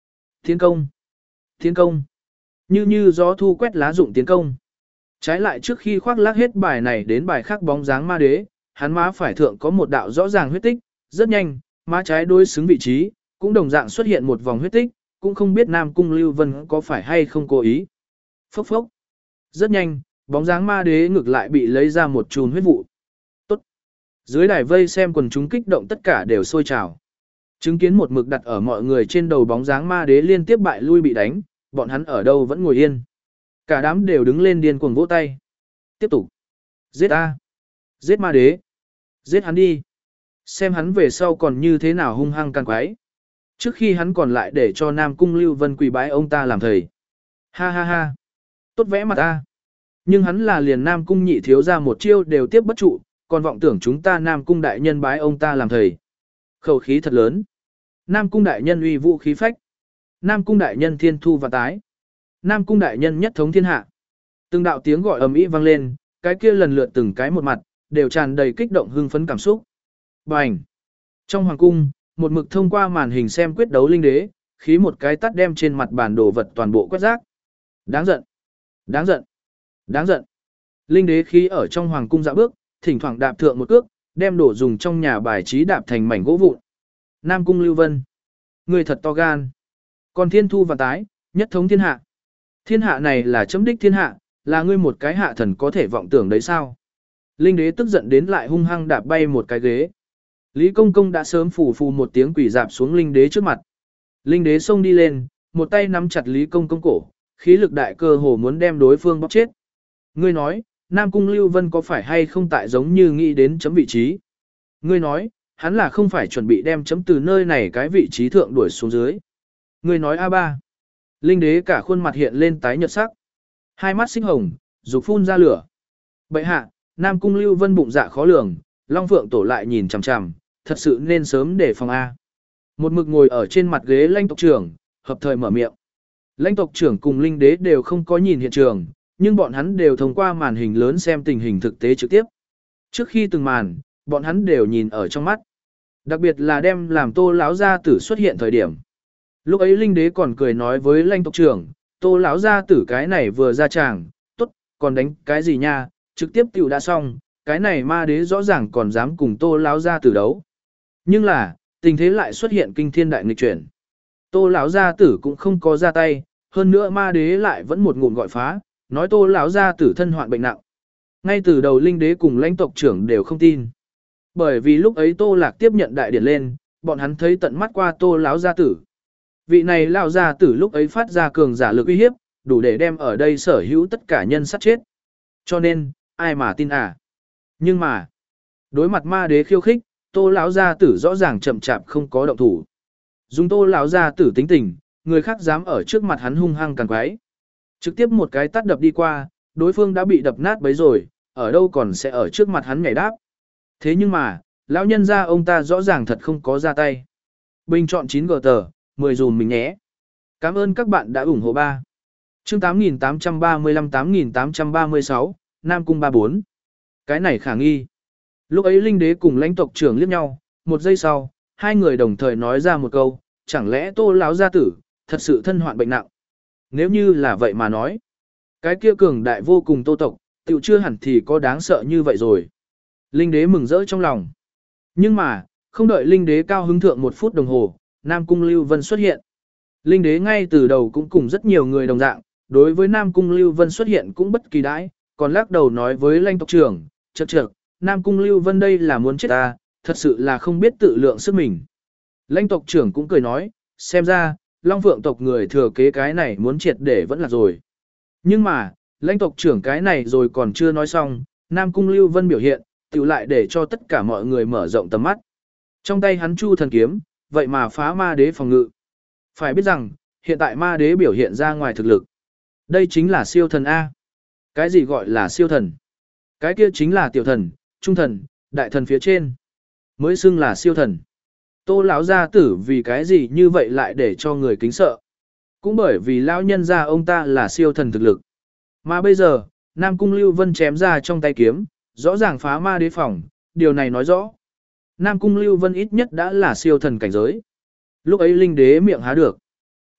Tiến công! Tiến công! Như như gió thu quét lá rụng tiến công. Trái lại trước khi khoác lác hết bài này đến bài khác bóng dáng ma đế, hắn má phải thượng có một đạo rõ ràng huyết tích, rất nhanh, má trái đối xứng vị trí, cũng đồng dạng xuất hiện một vòng huyết tích, cũng không biết Nam Cung Lưu Vân có phải hay không cố ý. Phốc phốc. Rất nhanh, bóng dáng ma đế ngược lại bị lấy ra một chùm huyết vụ. Tốt. Dưới đài vây xem quần chúng kích động tất cả đều sôi trào. Chứng kiến một mực đặt ở mọi người trên đầu bóng dáng ma đế liên tiếp bại lui bị đánh, bọn hắn ở đâu vẫn ngồi yên. Cả đám đều đứng lên điên cuồng vỗ tay. Tiếp tục. Giết A. Giết ma đế. Giết hắn đi. Xem hắn về sau còn như thế nào hung hăng can quái. Trước khi hắn còn lại để cho Nam Cung Lưu Vân quỳ bái ông ta làm thầy. Ha ha ha. Tốt vẽ mặt ta. Nhưng hắn là liền Nam Cung nhị thiếu ra một chiêu đều tiếp bất trụ, còn vọng tưởng chúng ta Nam Cung đại nhân bái ông ta làm thầy. Khẩu khí thật lớn. Nam Cung đại nhân uy vũ khí phách. Nam Cung đại nhân thiên thu và tái. Nam Cung đại nhân nhất thống thiên hạ. Từng đạo tiếng gọi ầm ĩ vang lên, cái kia lần lượt từng cái một mặt, đều tràn đầy kích động hưng phấn cảm xúc. Bành! Trong hoàng cung, một mực thông qua màn hình xem quyết đấu linh đế, khí một cái tắt đem trên mặt bản đồ vật toàn bộ quét rác. Đáng giận! Đáng giận! Đáng giận! Linh đế khí ở trong hoàng cung dạo bước, thỉnh thoảng đạp thượng một cước, đem đồ dùng trong nhà bài trí đạp thành mảnh gỗ vụn. Nam Cung Lưu Vân! Người thật to gan! Còn thiên thu và tái, nhất thống thiên hạ. Thiên hạ này là chấm đích thiên hạ, là ngươi một cái hạ thần có thể vọng tưởng đấy sao? Linh đế tức giận đến lại hung hăng đạp bay một cái ghế. Lý Công Công đã sớm phù phù một tiếng quỷ dạp xuống linh đế trước mặt. Linh đế xông đi lên, một tay nắm chặt Lý Công Công cổ, khí lực đại cơ hồ muốn đem đối phương bóp chết. Ngươi nói, Nam Cung Lưu Vân có phải hay không tại giống như nghĩ đến chấm vị trí? Ngươi nói, hắn là không phải chuẩn bị đem chấm từ nơi này cái vị trí thượng đuổi xuống dưới? Ngươi nói a ba. Linh đế cả khuôn mặt hiện lên tái nhợt sắc. Hai mắt xích hồng, dục phun ra lửa. Bệ hạ, Nam Cung Lưu Vân bụng dạ khó lường, Long Phượng Tổ lại nhìn chằm chằm, thật sự nên sớm để phòng A. Một mực ngồi ở trên mặt ghế lãnh tộc trưởng, hợp thời mở miệng. Lãnh tộc trưởng cùng linh đế đều không có nhìn hiện trường, nhưng bọn hắn đều thông qua màn hình lớn xem tình hình thực tế trực tiếp. Trước khi từng màn, bọn hắn đều nhìn ở trong mắt. Đặc biệt là đem làm Tô lão gia tử xuất hiện thời điểm. Lúc ấy linh đế còn cười nói với lãnh tộc trưởng, Tô lão gia tử cái này vừa ra tràng, tốt, còn đánh cái gì nha, trực tiếp tiểu đã xong, cái này ma đế rõ ràng còn dám cùng Tô lão gia tử đấu. Nhưng là, tình thế lại xuất hiện kinh thiên đại nghịch chuyển. Tô lão gia tử cũng không có ra tay, hơn nữa ma đế lại vẫn một ngụm gọi phá, nói Tô lão gia tử thân hoạn bệnh nặng. Ngay từ đầu linh đế cùng lãnh tộc trưởng đều không tin. Bởi vì lúc ấy Tô Lạc tiếp nhận đại điển lên, bọn hắn thấy tận mắt qua Tô lão gia tử. Vị này lão gia tử lúc ấy phát ra cường giả lực uy hiếp, đủ để đem ở đây sở hữu tất cả nhân sát chết. Cho nên, ai mà tin à? Nhưng mà, đối mặt ma đế khiêu khích, Tô lão gia tử rõ ràng chậm chạp không có động thủ. Dùng Tô lão gia tử tính tình, người khác dám ở trước mặt hắn hung hăng càn quái. Trực tiếp một cái tát đập đi qua, đối phương đã bị đập nát bấy rồi, ở đâu còn sẽ ở trước mặt hắn nhảy đáp. Thế nhưng mà, lão nhân gia ông ta rõ ràng thật không có ra tay. Bình chọn chín gờ tờ, mười dùm mình nhé. Cảm ơn các bạn đã ủng hộ ba. Chương tám nghìn tám trăm ba mươi lăm tám nghìn tám trăm ba mươi sáu, Nam Cung ba bốn. Cái này khả nghi. Lúc ấy linh đế cùng lãnh tộc trưởng liếc nhau, một giây sau, hai người đồng thời nói ra một câu, chẳng lẽ Tô lão gia tử thật sự thân hoạn bệnh nặng? Nếu như là vậy mà nói, cái kia cường đại vô cùng Tô tộc, tiểu chưa hẳn thì có đáng sợ như vậy rồi. Linh đế mừng rỡ trong lòng. Nhưng mà, không đợi linh đế cao hứng thượng một phút đồng hồ, Nam Cung Lưu Vân xuất hiện. Linh đế ngay từ đầu cũng cùng rất nhiều người đồng dạng, đối với Nam Cung Lưu Vân xuất hiện cũng bất kỳ đãi, còn lắc đầu nói với lãnh tộc trưởng, chậc chậc, Nam Cung Lưu Vân đây là muốn chết ta, thật sự là không biết tự lượng sức mình. Lãnh tộc trưởng cũng cười nói, xem ra, Long Phượng tộc người thừa kế cái này muốn triệt để vẫn là rồi. Nhưng mà, lãnh tộc trưởng cái này rồi còn chưa nói xong, Nam Cung Lưu Vân biểu hiện, tự lại để cho tất cả mọi người mở rộng tầm mắt. Trong tay hắn chu thần kiếm, vậy mà phá ma đế phòng ngự. Phải biết rằng, hiện tại ma đế biểu hiện ra ngoài thực lực. Đây chính là siêu thần A. Cái gì gọi là siêu thần? Cái kia chính là tiểu thần, trung thần, đại thần phía trên. Mới xưng là siêu thần. Tô lão gia tử vì cái gì như vậy lại để cho người kính sợ. Cũng bởi vì lão nhân gia ông ta là siêu thần thực lực. Mà bây giờ, Nam Cung Lưu Vân chém ra trong tay kiếm, rõ ràng phá ma đế phòng, điều này nói rõ. Nam Cung Lưu Vân ít nhất đã là siêu thần cảnh giới. Lúc ấy linh đế miệng há được.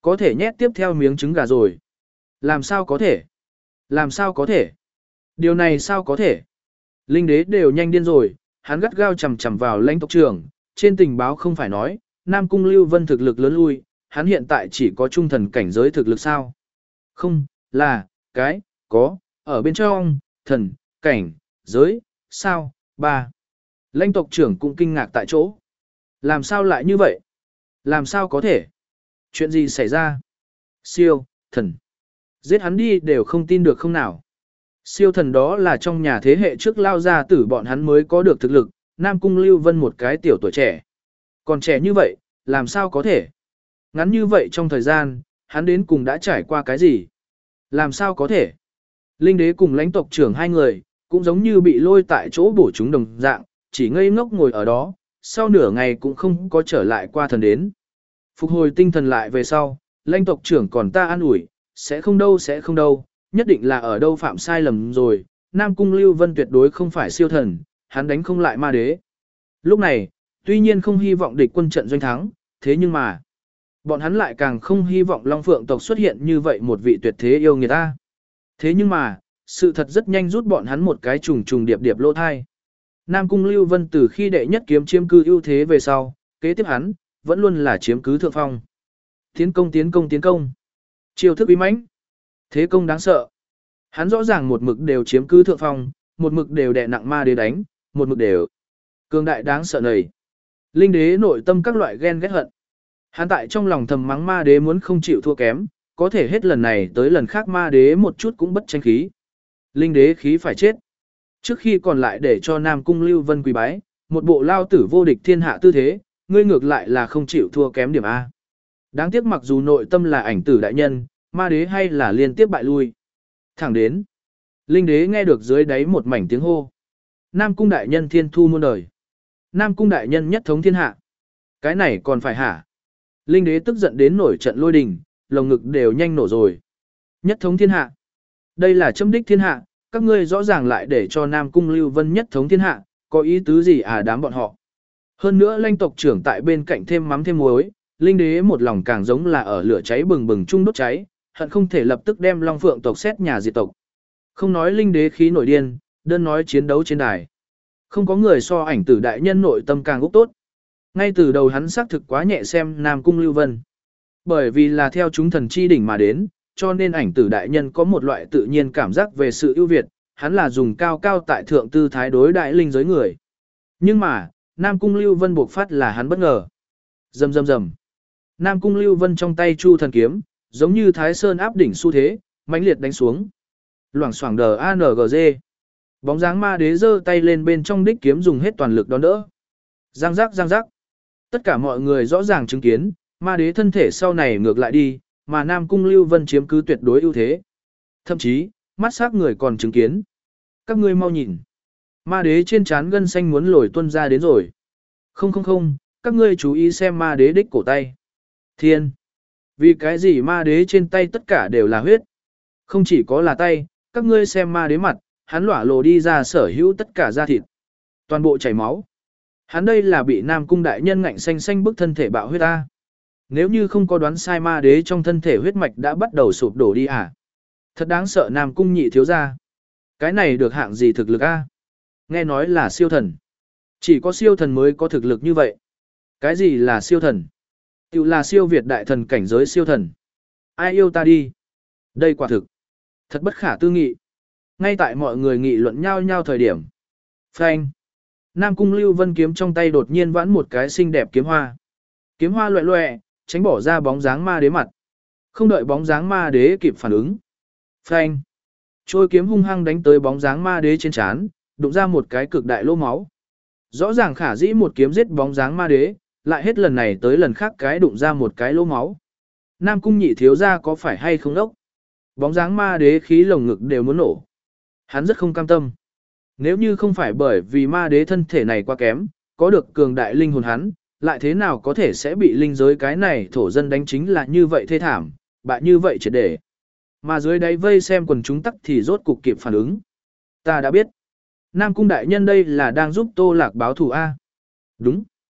Có thể nhét tiếp theo miếng trứng gà rồi. Làm sao có thể? Làm sao có thể? Điều này sao có thể? Linh đế đều nhanh điên rồi, hắn gắt gao chầm chầm vào lãnh tộc trưởng, trên tình báo không phải nói, Nam Cung Lưu Vân thực lực lớn lui, hắn hiện tại chỉ có trung thần cảnh giới thực lực sao? Không, là, cái, có, ở bên trong, thần, cảnh, giới, sao, ba. Lãnh tộc trưởng cũng kinh ngạc tại chỗ. Làm sao lại như vậy? Làm sao có thể? Chuyện gì xảy ra? Siêu, thần. Giết hắn đi đều không tin được không nào. Siêu thần đó là trong nhà thế hệ trước lao ra tử bọn hắn mới có được thực lực, Nam Cung Lưu Vân một cái tiểu tuổi trẻ. Còn trẻ như vậy, làm sao có thể? Ngắn như vậy trong thời gian, hắn đến cùng đã trải qua cái gì? Làm sao có thể? Linh đế cùng lãnh tộc trưởng hai người, cũng giống như bị lôi tại chỗ bổ chúng đồng dạng, chỉ ngây ngốc ngồi ở đó, sau nửa ngày cũng không có trở lại qua thần đến. Phục hồi tinh thần lại về sau, lãnh tộc trưởng còn ta an ủi, sẽ không đâu sẽ không đâu, nhất định là ở đâu phạm sai lầm rồi, Nam Cung Lưu Vân tuyệt đối không phải siêu thần, hắn đánh không lại ma đế. Lúc này, tuy nhiên không hy vọng địch quân trận doanh thắng, thế nhưng mà, bọn hắn lại càng không hy vọng Long Phượng tộc xuất hiện như vậy một vị tuyệt thế yêu người ta. Thế nhưng mà, sự thật rất nhanh rút bọn hắn một cái trùng trùng điệp điệp lỗ thai. Nam Cung Lưu Vân từ khi đệ nhất kiếm chiếm cứ ưu thế về sau, kế tiếp hắn, vẫn luôn là chiếm cứ thượng phong. Tiến công tiến công tiến công. Chiêu thức uy mãnh. Thế công đáng sợ. Hắn rõ ràng một mực đều chiếm cứ thượng phong, một mực đều đè nặng ma đế đánh, một mực đều cường đại đáng sợ này. Linh đế nội tâm các loại ghen ghét hận. Hắn tại trong lòng thầm mắng ma đế muốn không chịu thua kém, có thể hết lần này tới lần khác ma đế một chút cũng bất tranh khí. Linh đế khí phải chết. Trước khi còn lại để cho Nam Cung Lưu Vân quỳ bái, một bộ lao tử vô địch thiên hạ tư thế, ngươi ngược lại là không chịu thua kém điểm A. Đáng tiếc mặc dù nội tâm là ảnh tử đại nhân, ma đế hay là liên tiếp bại lui. Thẳng đến, Linh đế nghe được dưới đáy một mảnh tiếng hô. Nam Cung đại nhân thiên thu muôn đời. Nam Cung đại nhân nhất thống thiên hạ. Cái này còn phải hả? Linh đế tức giận đến nổi trận lôi đình, lồng ngực đều nhanh nổ rồi. Nhất thống thiên hạ. Đây là châm đích thiên hạ, các ngươi rõ ràng lại để cho Nam Cung Lưu Vân nhất thống thiên hạ, có ý tứ gì à đám bọn họ. Hơn nữa lãnh tộc trưởng tại bên cạnh thêm mắm thêm muối, Linh đế một lòng càng giống là ở lửa cháy bừng bừng chung đốt cháy, hận không thể lập tức đem Long Phượng tộc xét nhà diệt tộc. Không nói Linh đế khí nổi điên, đơn nói chiến đấu trên đài. Không có người so ảnh tử đại nhân nội tâm càng úc tốt. Ngay từ đầu hắn xác thực quá nhẹ xem Nam Cung Lưu Vân. Bởi vì là theo chúng thần chi đỉnh mà đến, cho nên ảnh tử đại nhân có một loại tự nhiên cảm giác về sự ưu việt, hắn là dùng cao cao tại thượng tư thái đối đại linh giới người. Nhưng mà, Nam Cung Lưu Vân buộc phát là hắn bất ngờ. Rầm rầm rầm. Nam Cung Lưu Vân trong tay Chu thần kiếm, giống như Thái Sơn áp đỉnh xu thế, mãnh liệt đánh xuống. Loảng xoảng đờ a en giê. Bóng dáng ma đế giơ tay lên bên trong đích kiếm dùng hết toàn lực đón đỡ. Giang giác giang giác. Tất cả mọi người rõ ràng chứng kiến, ma đế thân thể sau này ngược lại đi, mà Nam Cung Lưu Vân chiếm cứ tuyệt đối ưu thế. Thậm chí, mắt sắc người còn chứng kiến. Các ngươi mau nhìn. Ma đế trên trán gân xanh muốn lồi tuôn ra đến rồi. Không không không, các ngươi chú ý xem ma đế đích cổ tay. Thiên. Vì cái gì ma đế trên tay tất cả đều là huyết. Không chỉ có là tay, các ngươi xem ma đế mặt, hắn lỏa lồ đi ra sở hữu tất cả da thịt. Toàn bộ chảy máu. Hắn đây là bị Nam Cung đại nhân ngạnh xanh xanh bức thân thể bạo huyết ta. Nếu như không có đoán sai ma đế trong thân thể huyết mạch đã bắt đầu sụp đổ đi à? Thật đáng sợ Nam Cung nhị thiếu gia. Cái này được hạng gì thực lực a? Nghe nói là siêu thần. Chỉ có siêu thần mới có thực lực như vậy. Cái gì là siêu thần? Tự là siêu việt đại thần cảnh giới siêu thần. Ai yêu ta đi? Đây quả thực. Thật bất khả tư nghị. Ngay tại mọi người nghị luận nhau nhau thời điểm. Phanh. Nam Cung Lưu Vân kiếm trong tay đột nhiên vãn một cái xinh đẹp kiếm hoa. Kiếm hoa loẹ loẹ, tránh bỏ ra bóng dáng ma đế mặt. Không đợi bóng dáng ma đế kịp phản ứng. Phanh. Trôi kiếm hung hăng đánh tới bóng dáng ma đế trên trán, đụng ra một cái cực đại lỗ máu. Rõ ràng khả dĩ một kiếm giết bóng dáng ma đế, lại hết lần này tới lần khác cái đụng ra một cái lỗ máu. Nam Cung nhị thiếu gia có phải hay không đốc? Bóng dáng ma đế khí lồng ngực đều muốn nổ. Hắn rất không cam tâm. Nếu như không phải bởi vì ma đế thân thể này quá kém, có được cường đại linh hồn hắn, lại thế nào có thể sẽ bị linh giới cái này thổ dân đánh chính là như vậy thê thảm, bại như vậy triệt để. Mà dưới đáy vây xem quần chúng tắc thì rốt cục kịp phản ứng. Ta đã biết. Nam Cung đại nhân đây là đang giúp Tô Lạc báo thù A. Đúng.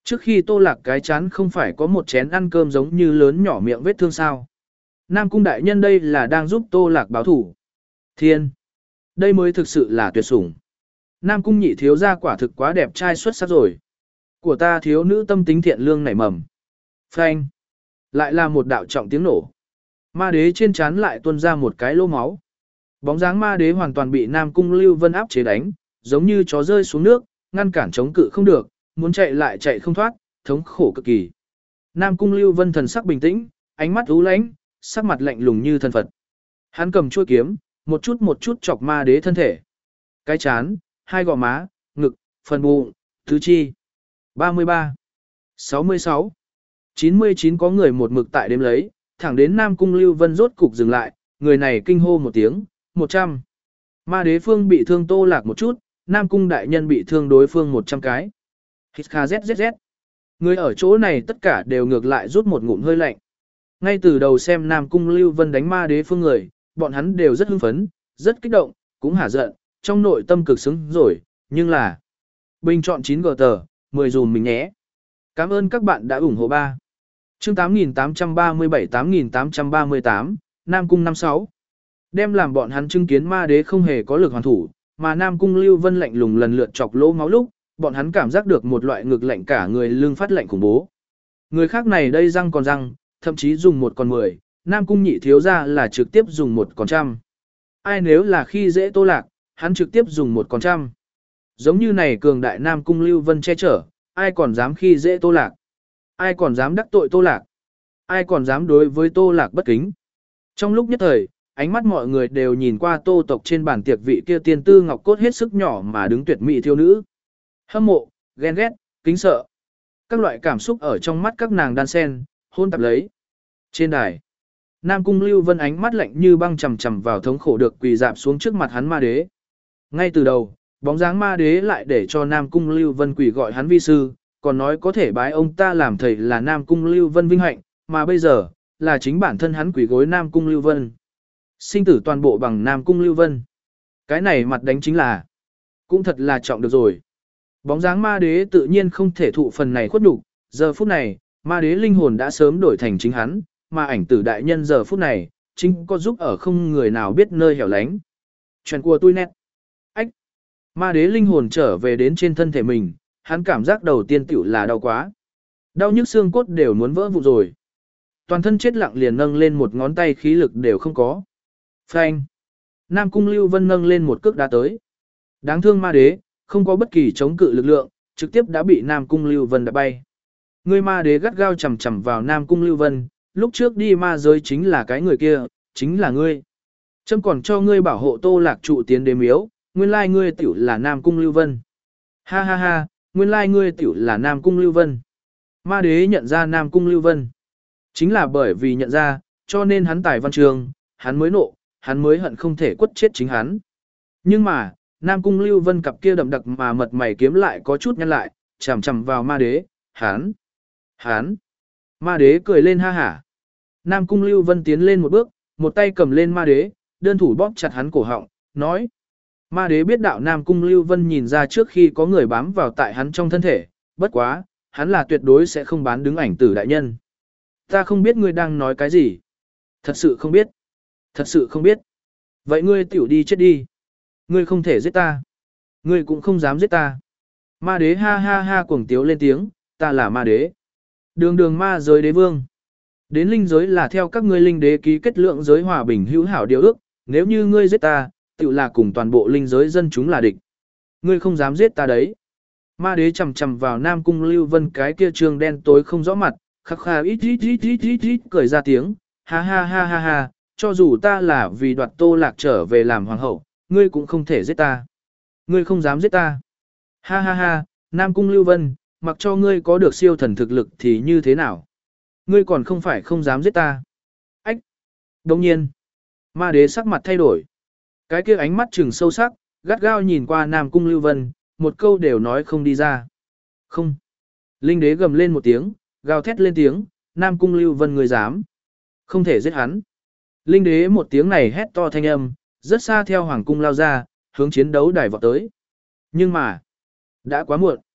Trước khi Tô Lạc cái chán không phải có một chén ăn cơm giống như lớn nhỏ miệng vết thương sao. Nam Cung đại nhân đây là đang giúp Tô Lạc báo thủ. Thiên! Đây mới thực sự là tuyệt sủng. Nam Cung nhị thiếu gia quả thực quá đẹp trai xuất sắc rồi. Của ta thiếu nữ tâm tính thiện lương nảy mầm. Phanh! Lại là một đạo trọng tiếng nổ. Ma đế trên chán lại tuôn ra một cái lỗ máu. Bóng dáng ma đế hoàn toàn bị Nam Cung Lưu Vân áp chế đánh, giống như chó rơi xuống nước, ngăn cản chống cự không được, muốn chạy lại chạy không thoát, thống khổ cực kỳ. Nam Cung Lưu Vân thần sắc bình tĩnh, ánh mắt u lãnh, sắc mặt lạnh lùng như thần Phật. Hắn cầm chuôi kiếm, một chút một chút chọc ma đế thân thể. Cái chán, hai gò má, ngực, phần bụng, tứ chi. ba mươi ba, sáu mươi sáu, chín mươi chín có người một mực tại đếm lấy, thẳng đến Nam Cung Lưu Vân rốt cục dừng lại, người này kinh hô một tiếng, một trăm. Ma đế phương bị thương Tô Lạc một chút, Nam Cung đại nhân bị thương đối phương một trăm cái. Hít kha zzz. Người ở chỗ này tất cả đều ngược lại rút một ngụm hơi lạnh. Ngay từ đầu xem Nam Cung Lưu Vân đánh ma đế phương người, bọn hắn đều rất hưng phấn, rất kích động, cũng hả giận, trong nội tâm cực xứng rồi, nhưng là bình chọn chín gờ tờ, mười dùm mình nhé. Cảm ơn các bạn đã ủng hộ ba. Chương tám nghìn tám trăm ba mươi bảy tám nghìn tám trăm ba mươi tám, Nam Cung năm sáu. Đem làm bọn hắn chứng kiến ma đế không hề có lực hoàn thủ, mà Nam Cung Lưu Vân lạnh lùng lần lượt chọc lỗ máu lúc, bọn hắn cảm giác được một loại ngực lạnh cả người lưng phát lạnh khủng bố. Người khác này đây răng còn răng, thậm chí dùng một còn mười, Nam Cung nhị thiếu ra là trực tiếp dùng một còn trăm. Ai nếu là khi dễ Tô Lạc, hắn trực tiếp dùng một còn trăm. Giống như này cường đại Nam Cung Lưu Vân che chở, ai còn dám khi dễ Tô Lạc? Ai còn dám đắc tội Tô Lạc? Ai còn dám đối với Tô Lạc bất kính? Trong lúc nhất thời, ánh mắt mọi người đều nhìn qua Tô tộc trên bàn tiệc vị kia tiên tư ngọc cốt hết sức nhỏ mà đứng tuyệt mỹ thiếu nữ. Hâm mộ, ghen ghét, kính sợ. Các loại cảm xúc ở trong mắt các nàng đan sen, hôn tạp lấy. Trên đài, Nam Cung Lưu Vân ánh mắt lạnh như băng chầm chầm vào thống khổ được quỳ dạp xuống trước mặt hắn ma đế. Ngay từ đầu, bóng dáng ma đế lại để cho Nam Cung Lưu Vân quỳ gọi hắn vi sư, còn nói có thể bái ông ta làm thầy là Nam Cung Lưu Vân vinh hạnh, mà bây giờ, là chính bản thân hắn quỳ gối Nam Cung Lưu Vân. Sinh tử toàn bộ bằng Nam Cung Lưu Vân. Cái này mặt đánh chính là, cũng thật là trọng được rồi. Bóng dáng ma đế tự nhiên không thể thụ phần này khuất nhục, giờ phút này, ma đế linh hồn đã sớm đổi thành chính hắn, mà ảnh tử đại nhân giờ phút này, chính có giúp ở không người nào biết nơi hẻo lánh. Chuyện của tôi nét. Ách. Ma đế linh hồn trở về đến trên thân thể mình, hắn cảm giác đầu tiên tiểu là đau quá. Đau nhức xương cốt đều muốn vỡ vụn rồi. Toàn thân chết lặng liền nâng lên một ngón tay khí lực đều không có. Phanh. Nam Cung Lưu Vân nâng lên một cước đá tới. Đáng thương ma đế, không có bất kỳ chống cự lực lượng, trực tiếp đã bị Nam Cung Lưu Vân đá bay. Người ma đế gắt gao chầm chầm vào Nam Cung Lưu Vân, lúc trước đi ma giới chính là cái người kia, chính là ngươi. Trâm còn cho ngươi bảo hộ Tô Lạc trụ tiến đế miếu, nguyên lai ngươi tiểu là Nam Cung Lưu Vân. Ha ha ha, nguyên lai ngươi tiểu là Nam Cung Lưu Vân. Ma đế nhận ra Nam Cung Lưu Vân. Chính là bởi vì nhận ra, cho nên hắn tài văn trường, hắn mới nộ, hắn mới hận không thể quất chết chính hắn. Nhưng mà, Nam Cung Lưu Vân cặp kia đậm đặc mà mật mày kiếm lại có chút nhăn lại, chằm chằm vào ma đế, hắn, hắn. Ma đế cười lên ha hả. Nam Cung Lưu Vân tiến lên một bước, một tay cầm lên ma đế, đơn thủ bóp chặt hắn cổ họng, nói. Ma đế biết đạo Nam Cung Lưu Vân nhìn ra trước khi có người bám vào tại hắn trong thân thể, bất quá, hắn là tuyệt đối sẽ không bán đứng ảnh tử đại nhân. Ta không biết ngươi đang nói cái gì. Thật sự không biết. Thật sự không biết. Vậy ngươi tiểu đi chết đi. Ngươi không thể giết ta. Ngươi cũng không dám giết ta. Ma đế ha ha ha cuồng tiếu lên tiếng, ta là ma đế. Đường đường ma giới đế vương. Đến linh giới là theo các ngươi linh đế ký kết lượng giới hòa bình hữu hảo điều ước, nếu như ngươi giết ta, tự là cùng toàn bộ linh giới dân chúng là địch. Ngươi không dám giết ta đấy. Ma đế chầm chầm vào Nam Cung Lưu Vân cái kia trường đen tối không rõ mặt, khắc khà ít ít ít ít ít ít cười ra tiếng, ha ha ha ha ha, cho dù ta là vì đoạt Tô Lạc trở về làm hoàng hậu, ngươi cũng không thể giết ta. Ngươi không dám giết ta. Ha ha ha, Nam Cung Lưu Vân, mặc cho ngươi có được siêu thần thực lực thì như thế nào? Ngươi còn không phải không dám giết ta. Ách! Đồng nhiên, ma đế sắc mặt thay đổi. Cái kia ánh mắt trừng sâu sắc, gắt gao nhìn qua Nam Cung Lưu Vân, một câu đều nói không đi ra. Không! Linh đế gầm lên một tiếng, gào thét lên tiếng, Nam Cung Lưu Vân ngươi dám. Không thể giết hắn. Linh đế một tiếng này hét to thanh âm, rất xa theo hoàng cung lao ra, hướng chiến đấu đài vọt tới. Nhưng mà, đã quá muộn.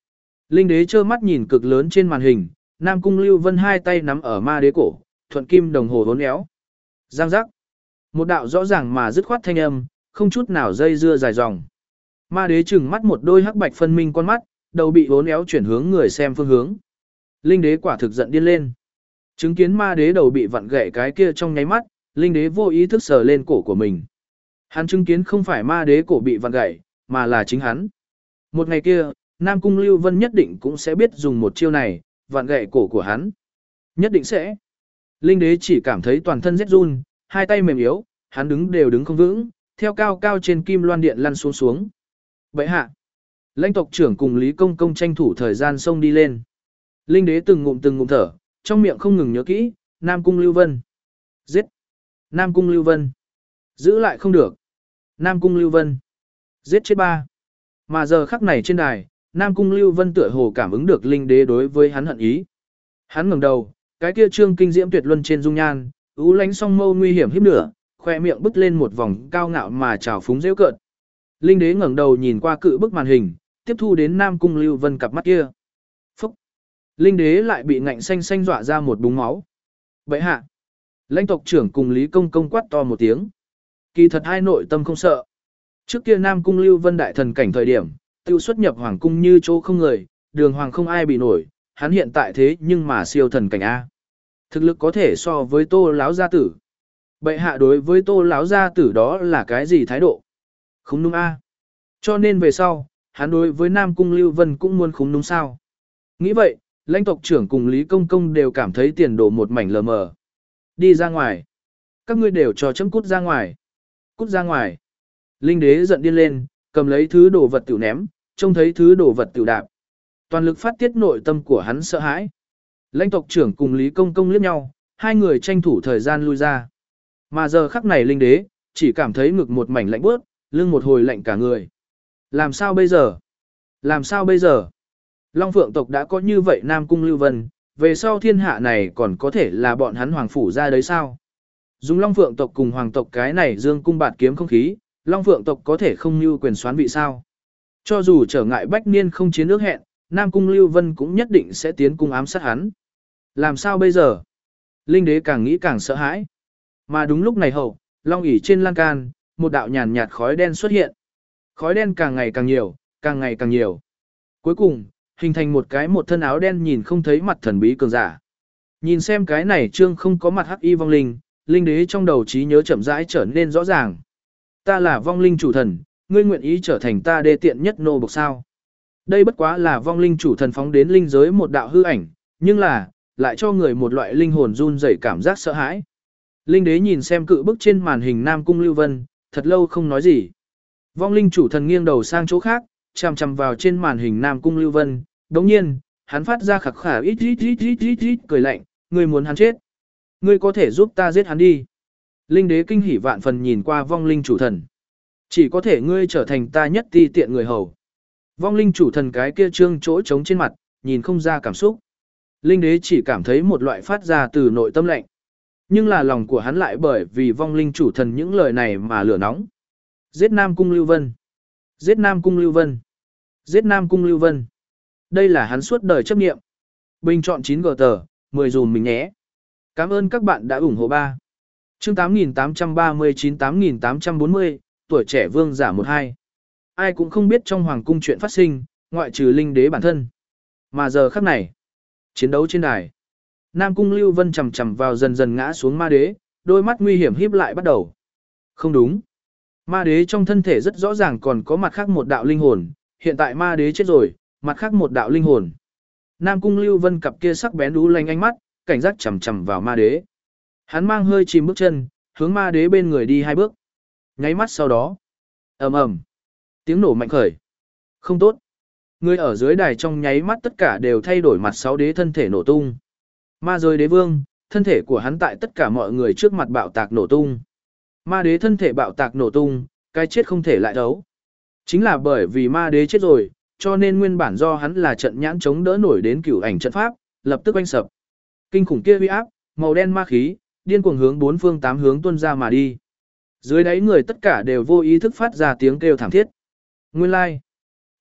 Linh đế trơ mắt nhìn cực lớn trên màn hình, Nam Cung Lưu Vân hai tay nắm ở ma đế cổ, thuận kim đồng hồ hốn éo. Giang giác. Một đạo rõ ràng mà dứt khoát thanh âm, không chút nào dây dưa dài dòng. Ma đế trừng mắt một đôi hắc bạch phân minh con mắt, đầu bị hốn éo chuyển hướng người xem phương hướng. Linh đế quả thực giận điên lên. Chứng kiến ma đế đầu bị vặn gãy cái kia trong nháy mắt, linh đế vô ý thức sờ lên cổ của mình. Hắn chứng kiến không phải ma đế cổ bị vặn gãy, mà là chính hắn. Một ngày kia, Nam Cung Lưu Vân nhất định cũng sẽ biết dùng một chiêu này, vặn gãy cổ của hắn. Nhất định sẽ. Linh đế chỉ cảm thấy toàn thân rét run, hai tay mềm yếu, hắn đứng đều đứng không vững, theo cao cao trên kim loan điện lăn xuống xuống. Bệ hạ. Lãnh tộc trưởng cùng Lý Công Công tranh thủ thời gian xông đi lên. Linh đế từng ngụm từng ngụm thở, trong miệng không ngừng nhớ kỹ, Nam Cung Lưu Vân. Giết. Nam Cung Lưu Vân. Giữ lại không được. Nam Cung Lưu Vân. Giết chết ba. Mà giờ khắc này trên đài, Nam Cung Lưu Vân tựa hồ cảm ứng được linh đế đối với hắn hận ý. Hắn ngẩng đầu, cái kia trương kinh diễm tuyệt luân trên dung nhan, ú lánh song mâu nguy hiểm hiếp nửa, khoe miệng bứt lên một vòng cao ngạo mà trào phúng rêu cợt. Linh đế ngẩng đầu nhìn qua cự bức màn hình, tiếp thu đến Nam Cung Lưu Vân cặp mắt kia. Phúc! Linh đế lại bị ngạnh xanh xanh dọa ra một búng máu. Bệ hạ! Lãnh tộc trưởng cùng Lý Công Công quát to một tiếng. Kỳ thật hai nội tâm không sợ. Trước kia Nam Cung Lưu Vân đại thần cảnh thời điểm, tiêu xuất nhập hoàng cung như chỗ không người, đường hoàng không ai bị nổi, hắn hiện tại thế nhưng mà siêu thần cảnh A. Thực lực có thể so với Tô Láo gia tử. Bệ hạ đối với Tô Láo gia tử đó là cái gì thái độ? Không đúng A. Cho nên về sau, hắn đối với Nam Cung Lưu Vân cũng muốn khúng đúng sao. Nghĩ vậy, lãnh tộc trưởng cùng Lý Công Công đều cảm thấy tiền đổ một mảnh lờ mờ. Đi ra ngoài. Các ngươi đều cho chấm cút ra ngoài. Cút ra ngoài. Linh đế giận điên lên, cầm lấy thứ đồ vật tiểu ném, trông thấy thứ đồ vật tiểu đạp. Toàn lực phát tiết nội tâm của hắn sợ hãi. Lãnh tộc trưởng cùng Lý Công Công liếc nhau, hai người tranh thủ thời gian lui ra. Mà giờ khắc này linh đế, chỉ cảm thấy ngực một mảnh lạnh bước, lưng một hồi lạnh cả người. Làm sao bây giờ? Làm sao bây giờ? Long Phượng tộc đã có như vậy Nam Cung Lưu Vân, về sau thiên hạ này còn có thể là bọn hắn hoàng phủ ra đấy sao? Dùng Long Phượng tộc cùng hoàng tộc cái này dương cung bạt kiếm không khí, Long Phượng tộc có thể không như quyền soán vị sao? Cho dù trở ngại bách niên không chiến ước hẹn, Nam Cung Lưu Vân cũng nhất định sẽ tiến cung ám sát hắn. Làm sao bây giờ? Linh đế càng nghĩ càng sợ hãi. Mà đúng lúc này hậu, long ỷ trên lan can, một đạo nhàn nhạt khói đen xuất hiện. Khói đen càng ngày càng nhiều, càng ngày càng nhiều. Cuối cùng, hình thành một cái một thân áo đen nhìn không thấy mặt thần bí cường giả. Nhìn xem cái này trương không có mặt hắc y vong linh, linh đế trong đầu trí nhớ chậm rãi trở nên rõ ràng. Ta là vong linh chủ thần, ngươi nguyện ý trở thành ta đê tiện nhất nô bộc sao? Đây bất quá là vong linh chủ thần phóng đến linh giới một đạo hư ảnh, nhưng là, lại cho người một loại linh hồn run rẩy cảm giác sợ hãi. Linh đế nhìn xem cự bức trên màn hình Nam Cung Lưu Vân, thật lâu không nói gì. Vong linh chủ thần nghiêng đầu sang chỗ khác, chằm chằm vào trên màn hình Nam Cung Lưu Vân, đồng nhiên, hắn phát ra khạc khả ít ít ít ít ít ít cười lạnh, ngươi muốn hắn chết. Ngươi có thể giúp ta giết hắn đi. Linh đế kinh hỉ vạn phần nhìn qua vong linh chủ thần. Chỉ có thể ngươi trở thành ta nhất ti tiện người hầu. Vong linh chủ thần cái kia trương chỗ trống trên mặt, nhìn không ra cảm xúc. Linh đế chỉ cảm thấy một loại phát ra từ nội tâm lạnh. Nhưng là lòng của hắn lại bởi vì vong linh chủ thần những lời này mà lửa nóng. Giết Nam Cung Lưu Vân. Giết Nam Cung Lưu Vân. Giết Nam Cung Lưu Vân. Đây là hắn suốt đời chấp nghiệm. Bình chọn chín g tờ, mười dùm mình nhé. Cảm ơn các bạn đã ủng hộ ba. Chương tám nghìn tám trăm ba mươi chín tám nghìn tám trăm bốn mươi, tuổi trẻ vương giả một hai. Ai cũng không biết trong hoàng cung chuyện phát sinh, ngoại trừ linh đế bản thân. Mà giờ khắc này, chiến đấu trên đài. Nam Cung Lưu Vân chầm chầm vào dần dần ngã xuống ma đế, đôi mắt nguy hiểm híp lại bắt đầu. Không đúng. Ma đế trong thân thể rất rõ ràng còn có mặt khác một đạo linh hồn, hiện tại ma đế chết rồi, mặt khác một đạo linh hồn. Nam Cung Lưu Vân cặp kia sắc bén đú lanh ánh mắt, cảnh giác chầm chầm vào ma đế. Hắn mang hơi chìm bước chân, hướng ma đế bên người đi hai bước. Nháy mắt sau đó, ầm ầm, tiếng nổ mạnh khởi. Không tốt. Người ở dưới đài trong nháy mắt tất cả đều thay đổi mặt sáu đế thân thể nổ tung. Ma giới đế vương, thân thể của hắn tại tất cả mọi người trước mặt bạo tạc nổ tung. Ma đế thân thể bạo tạc nổ tung, cái chết không thể lại đấu. Chính là bởi vì ma đế chết rồi, cho nên nguyên bản do hắn là trận nhãn chống đỡ nổi đến cửu ảnh trận pháp, lập tức oanh sập. Kinh khủng kia uy áp, màu đen ma khí, điên cuồng hướng bốn phương tám hướng tuôn ra mà đi. Dưới đáy người tất cả đều vô ý thức phát ra tiếng kêu thảm thiết. Nguyên lai, like.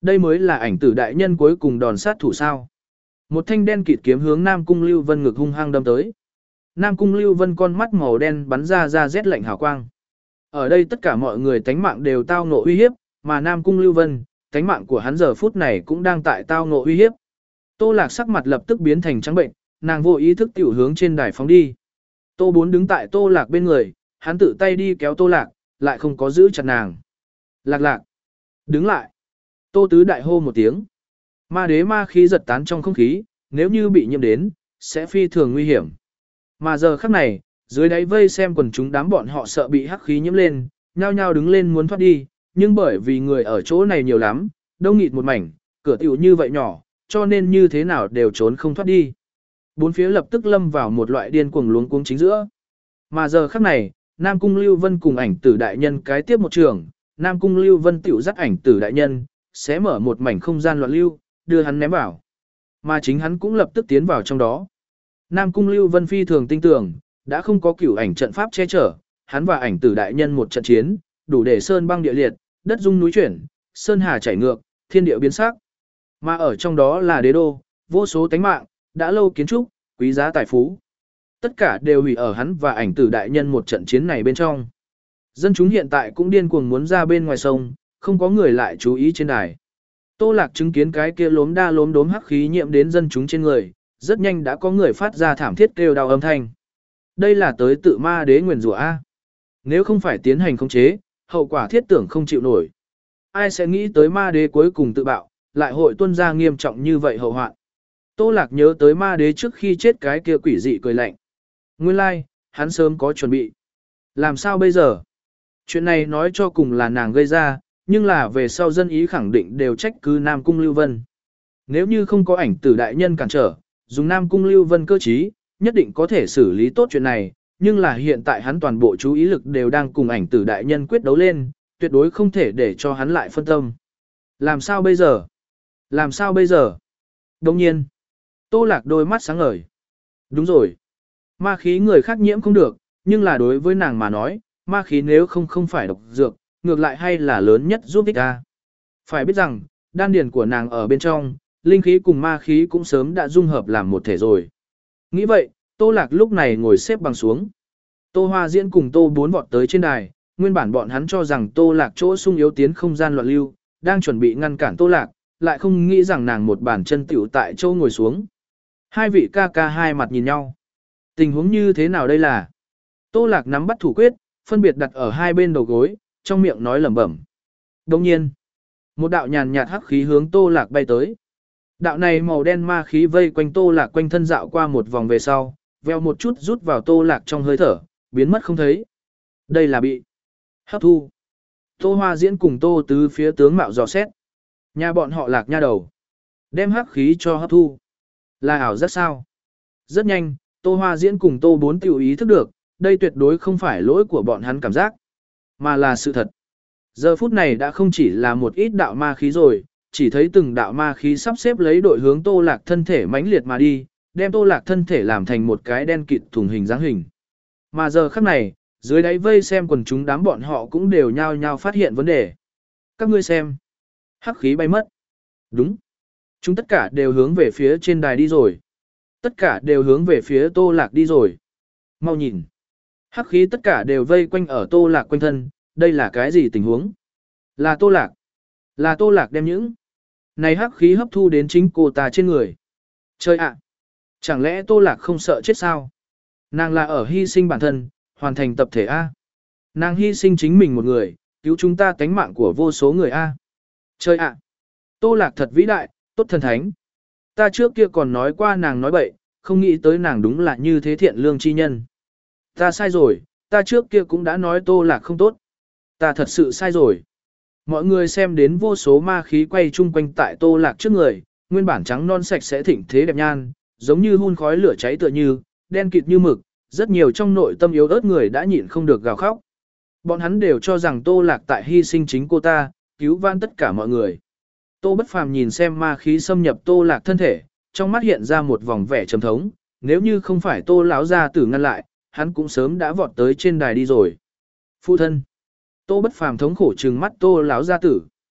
Đây mới là ảnh tử đại nhân cuối cùng đòn sát thủ sao. Một thanh đen kịt kiếm hướng Nam Cung Lưu Vân ngực hung hăng đâm tới. Nam Cung Lưu Vân con mắt màu đen bắn ra ra rét lạnh hào quang. Ở đây tất cả mọi người tánh mạng đều tao ngộ uy hiếp, mà Nam Cung Lưu Vân, tánh mạng của hắn giờ phút này cũng đang tại tao ngộ uy hiếp. Tô Lạc sắc mặt lập tức biến thành trắng bệnh, nàng vô ý thức tiểu hướng trên đài phóng đi. Tô Bốn đứng tại Tô Lạc bên người, hắn tự tay đi kéo Tô Lạc, lại không có giữ chặt nàng. Lạc lạc, đứng lại. Tô Tứ đại hô một tiếng. Ma đế ma khí giật tán trong không khí, nếu như bị nhiễm đến, sẽ phi thường nguy hiểm. Mà giờ khắc này, dưới đáy vây xem quần chúng đám bọn họ sợ bị hắc khí nhiễm lên, nhao nhao đứng lên muốn thoát đi, nhưng bởi vì người ở chỗ này nhiều lắm, đông nghịt một mảnh, cửa tiểu như vậy nhỏ, cho nên như thế nào đều trốn không thoát đi. Bốn phía lập tức lâm vào một loại điên cuồng luống cuống chính giữa. Mà giờ khắc này, Nam Cung Lưu Vân cùng ảnh tử đại nhân cái tiếp một trường, Nam Cung Lưu Vân tiểu dắt ảnh tử đại nhân, sẽ mở một mảnh không gian loạn lưu, đưa hắn ném vào. Mà chính hắn cũng lập tức tiến vào trong đó. Nam Cung Lưu Vân phi thường tinh tường, đã không có cửu ảnh trận pháp che chở, hắn và ảnh tử đại nhân một trận chiến, đủ để sơn băng địa liệt, đất rung núi chuyển, sơn hà chảy ngược, thiên địa biến sắc. Mà ở trong đó là đế đô, vô số tánh mạng, đã lâu kiến trúc, quý giá tài phú. Tất cả đều hủy ở hắn và ảnh tử đại nhân một trận chiến này bên trong. Dân chúng hiện tại cũng điên cuồng muốn ra bên ngoài sông, không có người lại chú ý trên đài. Tô Lạc chứng kiến cái kia lốm đa lốm đốm hắc khí nhiễm đến dân chúng trên người, rất nhanh đã có người phát ra thảm thiết kêu đau âm thanh. Đây là tới tự ma đế nguyền rủa A. Nếu không phải tiến hành khống chế, hậu quả thiết tưởng không chịu nổi. Ai sẽ nghĩ tới ma đế cuối cùng tự bạo, lại hội tuân ra nghiêm trọng như vậy hậu hoạn. Tô Lạc nhớ tới ma đế trước khi chết cái kia quỷ dị cười lạnh. Nguyên lai, like, hắn sớm có chuẩn bị. Làm sao bây giờ? Chuyện này nói cho cùng là nàng gây ra, nhưng là về sau dân ý khẳng định đều trách cứ Nam Cung Lưu Vân. Nếu như không có ảnh tử đại nhân cản trở, dùng Nam Cung Lưu Vân cơ trí, nhất định có thể xử lý tốt chuyện này, nhưng là hiện tại hắn toàn bộ chú ý lực đều đang cùng ảnh tử đại nhân quyết đấu lên, tuyệt đối không thể để cho hắn lại phân tâm. Làm sao bây giờ? Làm sao bây giờ? Đồng nhiên, Tô Lạc đôi mắt sáng ngời. Đúng rồi. Ma khí người khác nhiễm không được, nhưng là đối với nàng mà nói, ma khí nếu không không phải độc dược, ngược lại hay là lớn nhất giúp ích ta. Phải biết rằng, đan điền của nàng ở bên trong, linh khí cùng ma khí cũng sớm đã dung hợp làm một thể rồi. Nghĩ vậy, Tô Lạc lúc này ngồi xếp bằng xuống. Tô Hoa Diễn cùng Tô Bốn vọt tới trên đài, nguyên bản bọn hắn cho rằng Tô Lạc chỗ sung yếu tiến không gian loạn lưu, đang chuẩn bị ngăn cản Tô Lạc, lại không nghĩ rằng nàng một bàn chân tiểu tại chỗ ngồi xuống. Hai vị ca ca hai mặt nhìn nhau. Tình huống như thế nào đây là? Tô Lạc nắm bắt thủ quyết, phân biệt đặt ở hai bên đầu gối, trong miệng nói lẩm bẩm. Đồng nhiên, một đạo nhàn nhạt hắc khí hướng Tô Lạc bay tới. Đạo này màu đen ma khí vây quanh Tô Lạc quanh thân dạo qua một vòng về sau, veo một chút rút vào Tô Lạc trong hơi thở, biến mất không thấy. Đây là bị hấp thu. Tô Hoa Diễn cùng Tô Tứ phía tướng mạo dò xét. Nhà bọn họ Lạc nha đầu. Đem hắc khí cho hấp thu. Là ảo giác sao? Rất nhanh, Tô Hoa Diễn cùng Tô Bốn tiểu ý thức được, đây tuyệt đối không phải lỗi của bọn hắn cảm giác, mà là sự thật. Giờ phút này đã không chỉ là một ít đạo ma khí rồi, chỉ thấy từng đạo ma khí sắp xếp lấy đội hướng Tô Lạc thân thể mãnh liệt mà đi, đem Tô Lạc thân thể làm thành một cái đen kịt thùng hình dáng hình. Mà giờ khắc này, dưới đáy vây xem quần chúng đám bọn họ cũng đều nhao nhao phát hiện vấn đề. Các ngươi xem, hắc khí bay mất. Đúng. Chúng tất cả đều hướng về phía trên đài đi rồi. Tất cả đều hướng về phía Tô Lạc đi rồi. Mau nhìn. Hắc khí tất cả đều vây quanh ở Tô Lạc quanh thân, đây là cái gì tình huống? Là Tô Lạc. Là Tô Lạc đem những này hắc khí hấp thu đến chính cô ta trên người. Trời ạ! Chẳng lẽ Tô Lạc không sợ chết sao? Nàng là ở hy sinh bản thân, hoàn thành tập thể A. Nàng hy sinh chính mình một người, cứu chúng ta tánh mạng của vô số người A. Trời ạ! Tô Lạc thật vĩ đại, tốt thần thánh. Ta trước kia còn nói qua nàng nói bậy, không nghĩ tới nàng đúng là như thế thiện lương chi nhân. Ta sai rồi, ta trước kia cũng đã nói Tô Lạc không tốt. Ta thật sự sai rồi. Mọi người xem đến vô số ma khí quay chung quanh tại Tô Lạc trước người, nguyên bản trắng non sạch sẽ thịnh thế đẹp nhan, giống như hun khói lửa cháy tựa như, đen kịt như mực, rất nhiều trong nội tâm yếu ớt người đã nhịn không được gào khóc. Bọn hắn đều cho rằng Tô Lạc tại hy sinh chính cô ta, cứu vãn tất cả mọi người. Tô Bất Phàm nhìn xem ma khí xâm nhập Tô Lạc thân thể, trong mắt hiện ra một vòng vẻ trầm thống, nếu như không phải Tô lão gia tử ngăn lại, hắn cũng sớm đã vọt tới trên đài đi rồi. Phụ thân. Tô Bất Phàm thống khổ trừng mắt Tô lão gia tử.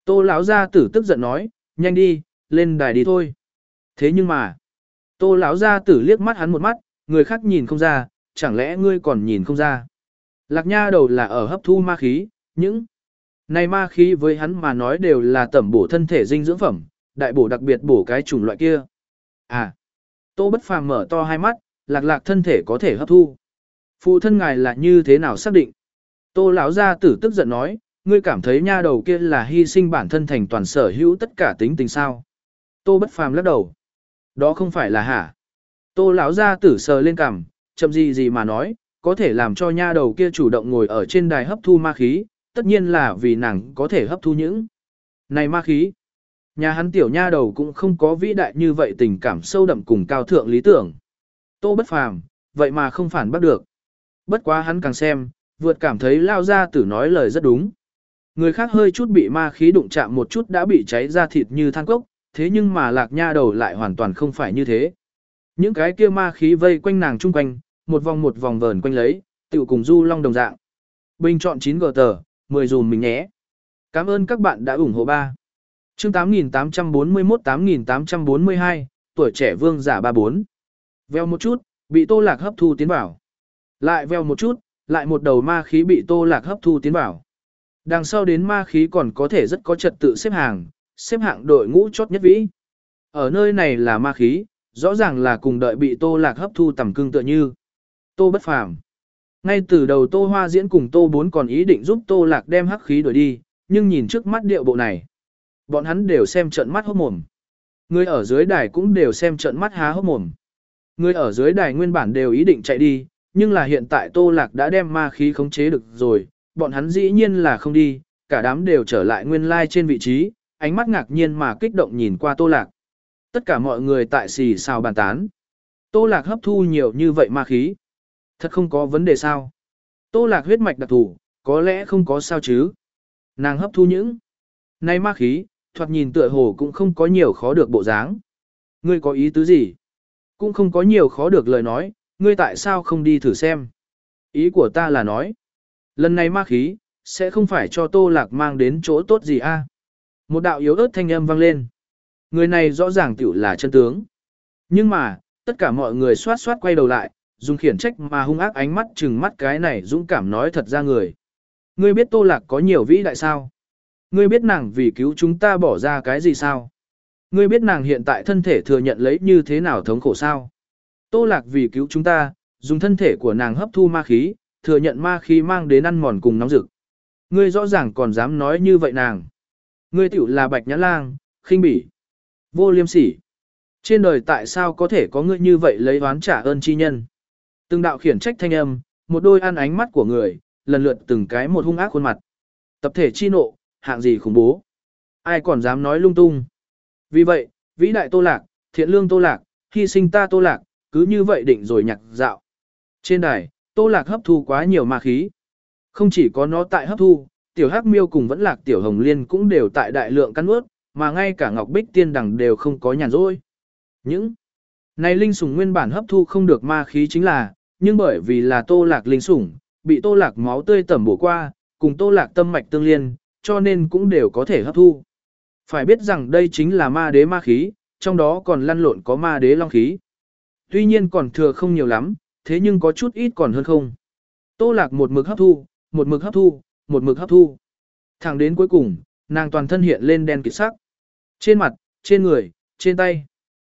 Tô lão gia tử tức giận nói, nhanh đi, lên đài đi thôi. Thế nhưng mà, Tô lão gia tử liếc mắt hắn một mắt, người khác nhìn không ra, chẳng lẽ ngươi còn nhìn không ra. Lạc nha đầu là ở hấp thu ma khí, những này ma khí với hắn mà nói đều là tẩm bổ thân thể dinh dưỡng phẩm, đại bổ đặc biệt bổ cái chủng loại kia. À, Tô Bất Phàm mở to hai mắt, lạc lạc thân thể có thể hấp thu. Phụ thân ngài là như thế nào xác định? Tô lão gia tử tức giận nói, ngươi cảm thấy nha đầu kia là hy sinh bản thân thành toàn sở hữu tất cả tính tình sao? Tô Bất Phàm lắc đầu. Đó không phải là hả? Tô lão gia tử sờ lên cằm, chậm gì gì mà nói, có thể làm cho nha đầu kia chủ động ngồi ở trên đài hấp thu ma khí, tất nhiên là vì nàng có thể hấp thu những này ma khí. Nhà hắn tiểu nha đầu cũng không có vĩ đại như vậy tình cảm sâu đậm cùng cao thượng lý tưởng. Tô Bất Phàm, vậy mà không phản bắt được. Bất quá hắn càng xem, vượt cảm thấy lao gia tử nói lời rất đúng. Người khác hơi chút bị ma khí đụng chạm một chút đã bị cháy ra thịt như than cốc, thế nhưng mà lạc nha đầu lại hoàn toàn không phải như thế. Những cái kia ma khí vây quanh nàng chung quanh, một vòng một vòng vờn quanh lấy, tựu cùng du long đồng dạng. Bình chọn chín gờ tờ, mười dùm mình nhé. Cảm ơn các bạn đã ủng hộ ba. Chương tám nghìn tám trăm bốn mươi mốt tám nghìn tám trăm bốn mươi hai, tuổi trẻ vương giả ba bốn. Veo một chút, bị Tô Lạc hấp thu tiến vào. Lại veo một chút, lại một đầu ma khí bị Tô Lạc hấp thu tiến vào. Đằng sau đến ma khí còn có thể rất có trật tự xếp hàng, xếp hạng đội ngũ chót nhất vĩ. Ở nơi này là ma khí, rõ ràng là cùng đợi bị Tô Lạc hấp thu tầm cương tựa như. Tô Bất Phàm. Ngay từ đầu Tô Hoa Diễn cùng Tô Bốn còn ý định giúp Tô Lạc đem hắc khí đuổi đi, nhưng nhìn trước mắt điệu bộ này, bọn hắn đều xem trợn mắt hốt mồm. Người ở dưới đài cũng đều xem trợn mắt há hốc mồm. Người ở dưới đài nguyên bản đều ý định chạy đi, nhưng là hiện tại Tô Lạc đã đem ma khí khống chế được rồi, bọn hắn dĩ nhiên là không đi, cả đám đều trở lại nguyên lai trên vị trí, ánh mắt ngạc nhiên mà kích động nhìn qua Tô Lạc. Tất cả mọi người tại xì xào bàn tán. Tô Lạc hấp thu nhiều như vậy ma khí. Thật không có vấn đề sao? Tô Lạc huyết mạch đặc thù, có lẽ không có sao chứ. Nàng hấp thu những này ma khí, thoạt nhìn tựa hồ cũng không có nhiều khó được bộ dáng. Ngươi có ý tứ gì? Cũng không có nhiều khó được lời nói, ngươi tại sao không đi thử xem? Ý của ta là nói, lần này ma khí, sẽ không phải cho Tô Lạc mang đến chỗ tốt gì a? Một đạo yếu ớt thanh âm vang lên. Người này rõ ràng tiểu là chân tướng. Nhưng mà, tất cả mọi người xoát xoát quay đầu lại, dùng khiển trách mà hung ác ánh mắt trừng mắt cái này dũng cảm nói thật ra người. Ngươi biết Tô Lạc có nhiều vĩ đại sao? Ngươi biết nàng vì cứu chúng ta bỏ ra cái gì sao? Ngươi biết nàng hiện tại thân thể thừa nhận lấy như thế nào thống khổ sao? Tô Lạc vì cứu chúng ta, dùng thân thể của nàng hấp thu ma khí, thừa nhận ma khí mang đến ăn mòn cùng nóng rực. Ngươi rõ ràng còn dám nói như vậy nàng. Ngươi tiểu là Bạch Nhã Lang, khinh bỉ, vô liêm sỉ. Trên đời tại sao có thể có ngươi như vậy lấy oán trả ơn chi nhân? Từng đạo khiển trách thanh âm, một đôi ăn ánh mắt của người, lần lượt từng cái một hung ác khuôn mặt. Tập thể chi nộ, hạng gì khủng bố. Ai còn dám nói lung tung. Vì vậy, vĩ đại Tô Lạc, thiện lương Tô Lạc, hy sinh ta Tô Lạc, cứ như vậy định rồi nhạc dạo. Trên đài, Tô Lạc hấp thu quá nhiều ma khí. Không chỉ có nó tại hấp thu, tiểu hắc miêu cùng vẫn lạc tiểu hồng liên cũng đều tại đại lượng cắn ướt, mà ngay cả ngọc bích tiên đằng đều không có nhàn rỗi. Những này linh sủng nguyên bản hấp thu không được ma khí chính là, nhưng bởi vì là Tô Lạc linh sủng, bị Tô Lạc máu tươi tẩm bổ qua, cùng Tô Lạc tâm mạch tương liên, cho nên cũng đều có thể hấp thu. Phải biết rằng đây chính là ma đế ma khí, trong đó còn lăn lộn có ma đế long khí. Tuy nhiên còn thừa không nhiều lắm, thế nhưng có chút ít còn hơn không. Tô Lạc một mực hấp thu, một mực hấp thu, một mực hấp thu. Thẳng đến cuối cùng, nàng toàn thân hiện lên đen kịt sắc. Trên mặt, trên người, trên tay.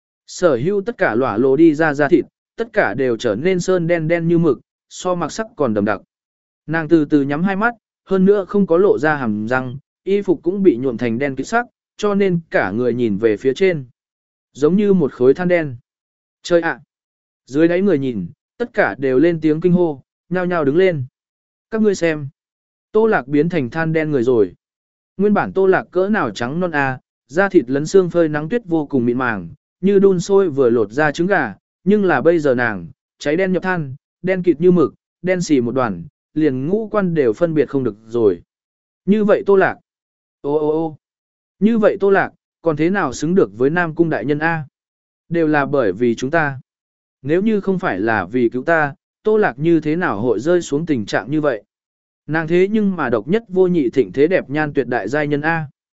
Sở hữu tất cả lỏa lộ đi ra da thịt, tất cả đều trở nên sơn đen đen như mực, so mặc sắc còn đậm đặc. Nàng từ từ nhắm hai mắt, hơn nữa không có lộ ra hàm răng, y phục cũng bị nhuộm thành đen kịt sắc, cho nên cả người nhìn về phía trên. Giống như một khối than đen. Trời ạ! Dưới đáy người nhìn, tất cả đều lên tiếng kinh hô, nhao nhao đứng lên. Các ngươi xem. Tô Lạc biến thành than đen người rồi. Nguyên bản Tô Lạc cỡ nào trắng non à, da thịt lấn xương phơi nắng tuyết vô cùng mịn màng, như đun sôi vừa lột ra trứng gà, nhưng là bây giờ nàng, cháy đen nhập than, đen kịt như mực, đen xì một đoàn, liền ngũ quan đều phân biệt không được rồi. Như vậy Tô Lạc. Ô ô ô như vậy Tô Lạc, còn thế nào xứng được với Nam Cung đại nhân A? Đều là bởi vì chúng ta. Nếu như không phải là vì cứu ta, Tô Lạc như thế nào hội rơi xuống tình trạng như vậy? Nàng thế nhưng mà độc nhất vô nhị thịnh thế đẹp nhan tuyệt đại giai nhân A.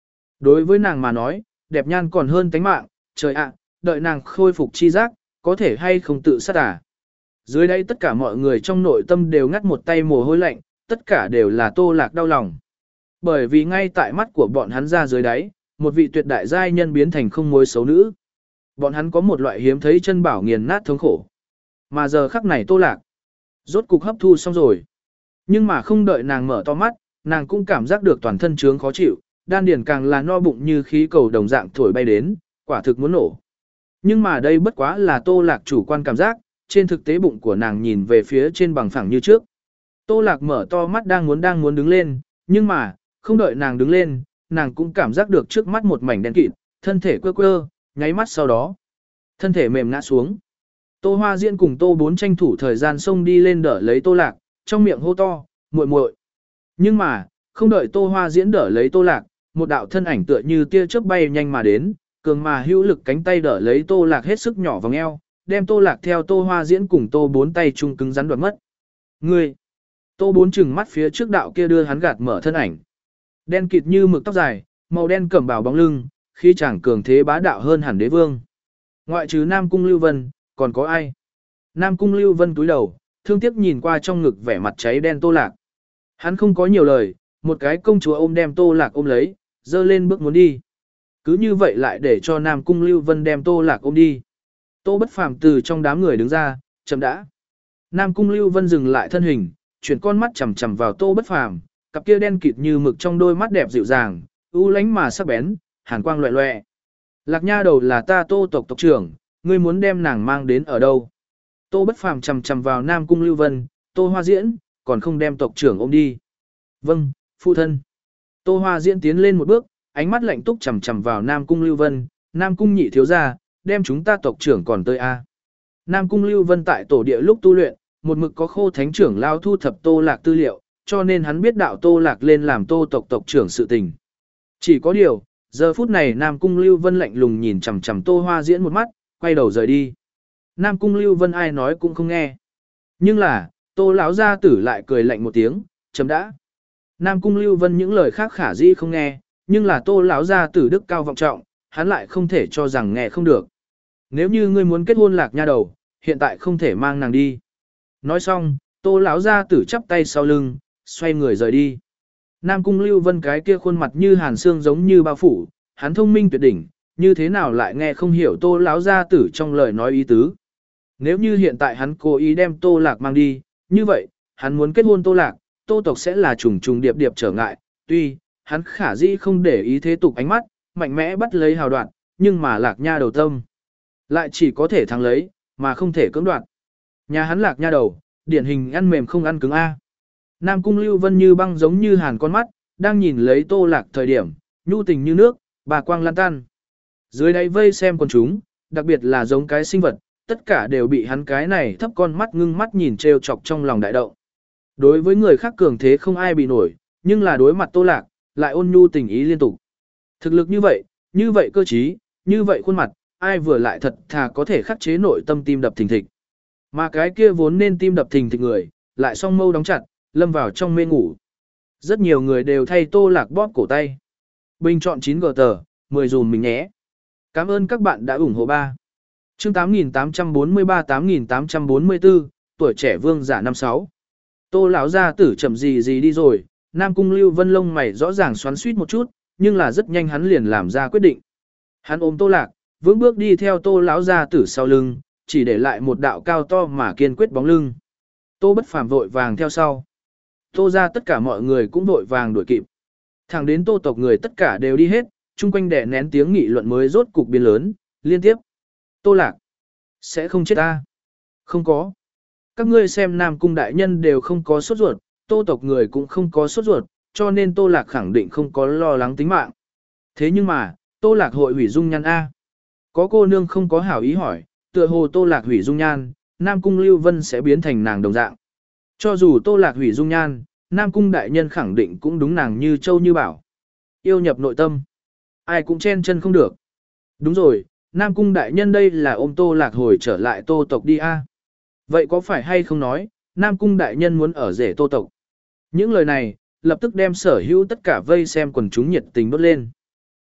Đối với nàng mà nói, đẹp nhan còn hơn tánh mạng, trời ạ, đợi nàng khôi phục chi giác, có thể hay không tự sát à. Dưới đây tất cả mọi người trong nội tâm đều ngắt một tay mồ hôi lạnh, tất cả đều là Tô Lạc đau lòng. Bởi vì ngay tại mắt của bọn hắn ra dưới đáy, một vị tuyệt đại giai nhân biến thành không mối xấu nữ. Bọn hắn có một loại hiếm thấy chân bảo nghiền nát thống khổ. Mà giờ khắc này Tô Lạc rốt cục hấp thu xong rồi. Nhưng mà không đợi nàng mở to mắt, nàng cũng cảm giác được toàn thân trướng khó chịu, đan điền càng là no bụng như khí cầu đồng dạng thổi bay đến, quả thực muốn nổ. Nhưng mà đây bất quá là Tô Lạc chủ quan cảm giác, trên thực tế bụng của nàng nhìn về phía trên bằng phẳng như trước. Tô Lạc mở to mắt đang muốn đang muốn đứng lên, nhưng mà, không đợi nàng đứng lên, nàng cũng cảm giác được trước mắt một mảnh đen kịt, thân thể quơ quơ, nháy mắt sau đó, thân thể mềm ngã xuống. Tô Hoa Diễn cùng Tô Bốn tranh thủ thời gian xông đi lên đỡ lấy Tô Lạc, trong miệng hô to, muội muội. Nhưng mà, không đợi Tô Hoa Diễn đỡ lấy Tô Lạc, một đạo thân ảnh tựa như tia chớp bay nhanh mà đến, cường mà hữu lực cánh tay đỡ lấy Tô Lạc hết sức nhỏ vòng eo, đem Tô Lạc theo Tô Hoa Diễn cùng Tô Bốn tay chung cứng rắn đoạt mất. Ngươi! Tô Bốn trừng mắt phía trước đạo kia đưa hắn gạt mở thân ảnh. Đen kịt như mực tóc dài, màu đen cẩm bào bóng lưng, khi chàng cường thế bá đạo hơn hẳn đế vương. Ngoại trừ Nam Cung Lưu Vân, còn có ai? Nam Cung Lưu Vân cúi đầu, thương tiếc nhìn qua trong ngực vẻ mặt cháy đen Tô Lạc. Hắn không có nhiều lời, một cái công chúa ôm đem Tô Lạc ôm lấy, dơ lên bước muốn đi. Cứ như vậy lại để cho Nam Cung Lưu Vân đem Tô Lạc ôm đi. Tô Bất Phàm từ trong đám người đứng ra, chậm đã. Nam Cung Lưu Vân dừng lại thân hình, chuyển con mắt chằm chằm vào Tô Bất Phàm, cặp kia đen kịt như mực trong đôi mắt đẹp dịu dàng, u lánh mà sắc bén, hàn quang loẹt loẹt. Lạc Nha Đầu là ta Tô tộc tộc trưởng, ngươi muốn đem nàng mang đến ở đâu? Tô Bất Phàm chằm chằm vào Nam Cung Lưu Vân, Tô Hoa Diễn, còn không đem tộc trưởng ôm đi. Vâng, phụ thân. Tô Hoa Diễn tiến lên một bước, ánh mắt lạnh túc chằm chằm vào Nam Cung Lưu Vân, Nam Cung nhị thiếu gia, đem chúng ta tộc trưởng còn tới a. Nam Cung Lưu Vân tại tổ địa lúc tu luyện, một mực có khô thánh trưởng lao thu thập Tô Lạc tư liệu, cho nên hắn biết đạo Tô Lạc lên làm Tô tộc tộc trưởng sự tình. Chỉ có điều, giờ phút này Nam Cung Lưu Vân lạnh lùng nhìn chằm chằm Tô Hoa Diễn một mắt, quay đầu rời đi. Nam Cung Lưu Vân ai nói cũng không nghe. Nhưng là, Tô lão gia tử lại cười lạnh một tiếng, chấm đã. Nam Cung Lưu Vân những lời khác khả dĩ không nghe, nhưng là Tô lão gia tử đức cao vọng trọng, hắn lại không thể cho rằng nghe không được. Nếu như ngươi muốn kết hôn Lạc Nha Đầu, hiện tại không thể mang nàng đi. Nói xong, Tô lão gia tử chắp tay sau lưng, xoay người rời đi. Nam Cung Lưu Vân cái kia khuôn mặt như hàn xương giống như bao phủ, hắn thông minh tuyệt đỉnh, như thế nào lại nghe không hiểu Tô lão gia tử trong lời nói ý tứ. Nếu như hiện tại hắn cố ý đem Tô Lạc mang đi, như vậy, hắn muốn kết hôn Tô Lạc, Tô tộc sẽ là trùng trùng điệp điệp trở ngại, tuy, hắn khả dĩ không để ý thế tục ánh mắt, mạnh mẽ bắt lấy hào đoạn, nhưng mà Lạc Nha Đầu tâm. Lại chỉ có thể thắng lấy, mà không thể cưỡng đoạt. Nhà hắn Lạc Nha Đầu, điển hình ăn mềm không ăn cứng A. Nam Cung Lưu Vân như băng giống như hàn con mắt, đang nhìn lấy Tô Lạc thời điểm, nhu tình như nước, bà quang lan tan. Dưới đáy vây xem con chúng, đặc biệt là giống cái sinh vật, tất cả đều bị hắn cái này thấp con mắt ngưng mắt nhìn trêu chọc trong lòng đại động. Đối với người khác cường thế không ai bị nổi, nhưng là đối mặt Tô Lạc, lại ôn nhu tình ý liên tục. Thực lực như vậy, như vậy cơ trí, như vậy khuôn mặt, ai vừa lại thật thà có thể khắc chế nội tâm tim đập thình thịch. Mà cái kia vốn nên tim đập thình thịch người, lại song mâu đóng chặt, lâm vào trong mê ngủ. Rất nhiều người đều thay Tô Lạc bóp cổ tay. Bình chọn chín gờ tờ, mười dùm mình nhé. Cảm ơn các bạn đã ủng hộ ba. Chương tám nghìn tám trăm bốn mươi ba tám nghìn tám trăm bốn mươi tư, tuổi trẻ vương giả năm sáu. Tô lão gia tử chậm gì gì đi rồi, Nam Cung Lưu Vân lông mày rõ ràng xoắn xuýt một chút, nhưng là rất nhanh hắn liền làm ra quyết định. Hắn ôm Tô Lạc, vững bước đi theo Tô lão gia tử sau lưng, chỉ để lại một đạo cao to mà kiên quyết bóng lưng. Tô Bất Phàm vội vàng theo sau. Tô ra tất cả mọi người cũng vội vàng đuổi kịp. Thẳng đến Tô tộc người tất cả đều đi hết, chung quanh đè nén tiếng nghị luận mới rốt cục biến lớn, liên tiếp. Tô Lạc, sẽ không chết ta. Không có. Các ngươi xem Nam Cung đại nhân đều không có sốt ruột, Tô tộc người cũng không có sốt ruột, cho nên Tô Lạc khẳng định không có lo lắng tính mạng. Thế nhưng mà, Tô Lạc hội hủy dung nhan A. Có cô nương không có hảo ý hỏi, tựa hồ Tô Lạc hủy dung nhan, Nam Cung Lưu Vân sẽ biến thành nàng đồng dạng. Cho dù Tô Lạc hủy dung nhan, Nam Cung đại nhân khẳng định cũng đúng nàng như châu như bảo. Yêu nhập nội tâm. Ai cũng chen chân không được. Đúng rồi, Nam Cung đại nhân đây là ôm Tô Lạc hồi trở lại Tô tộc đi a. Vậy có phải hay không nói, Nam Cung đại nhân muốn ở rể Tô tộc? Những lời này, lập tức đem sở hữu tất cả vây xem quần chúng nhiệt tình đốt lên.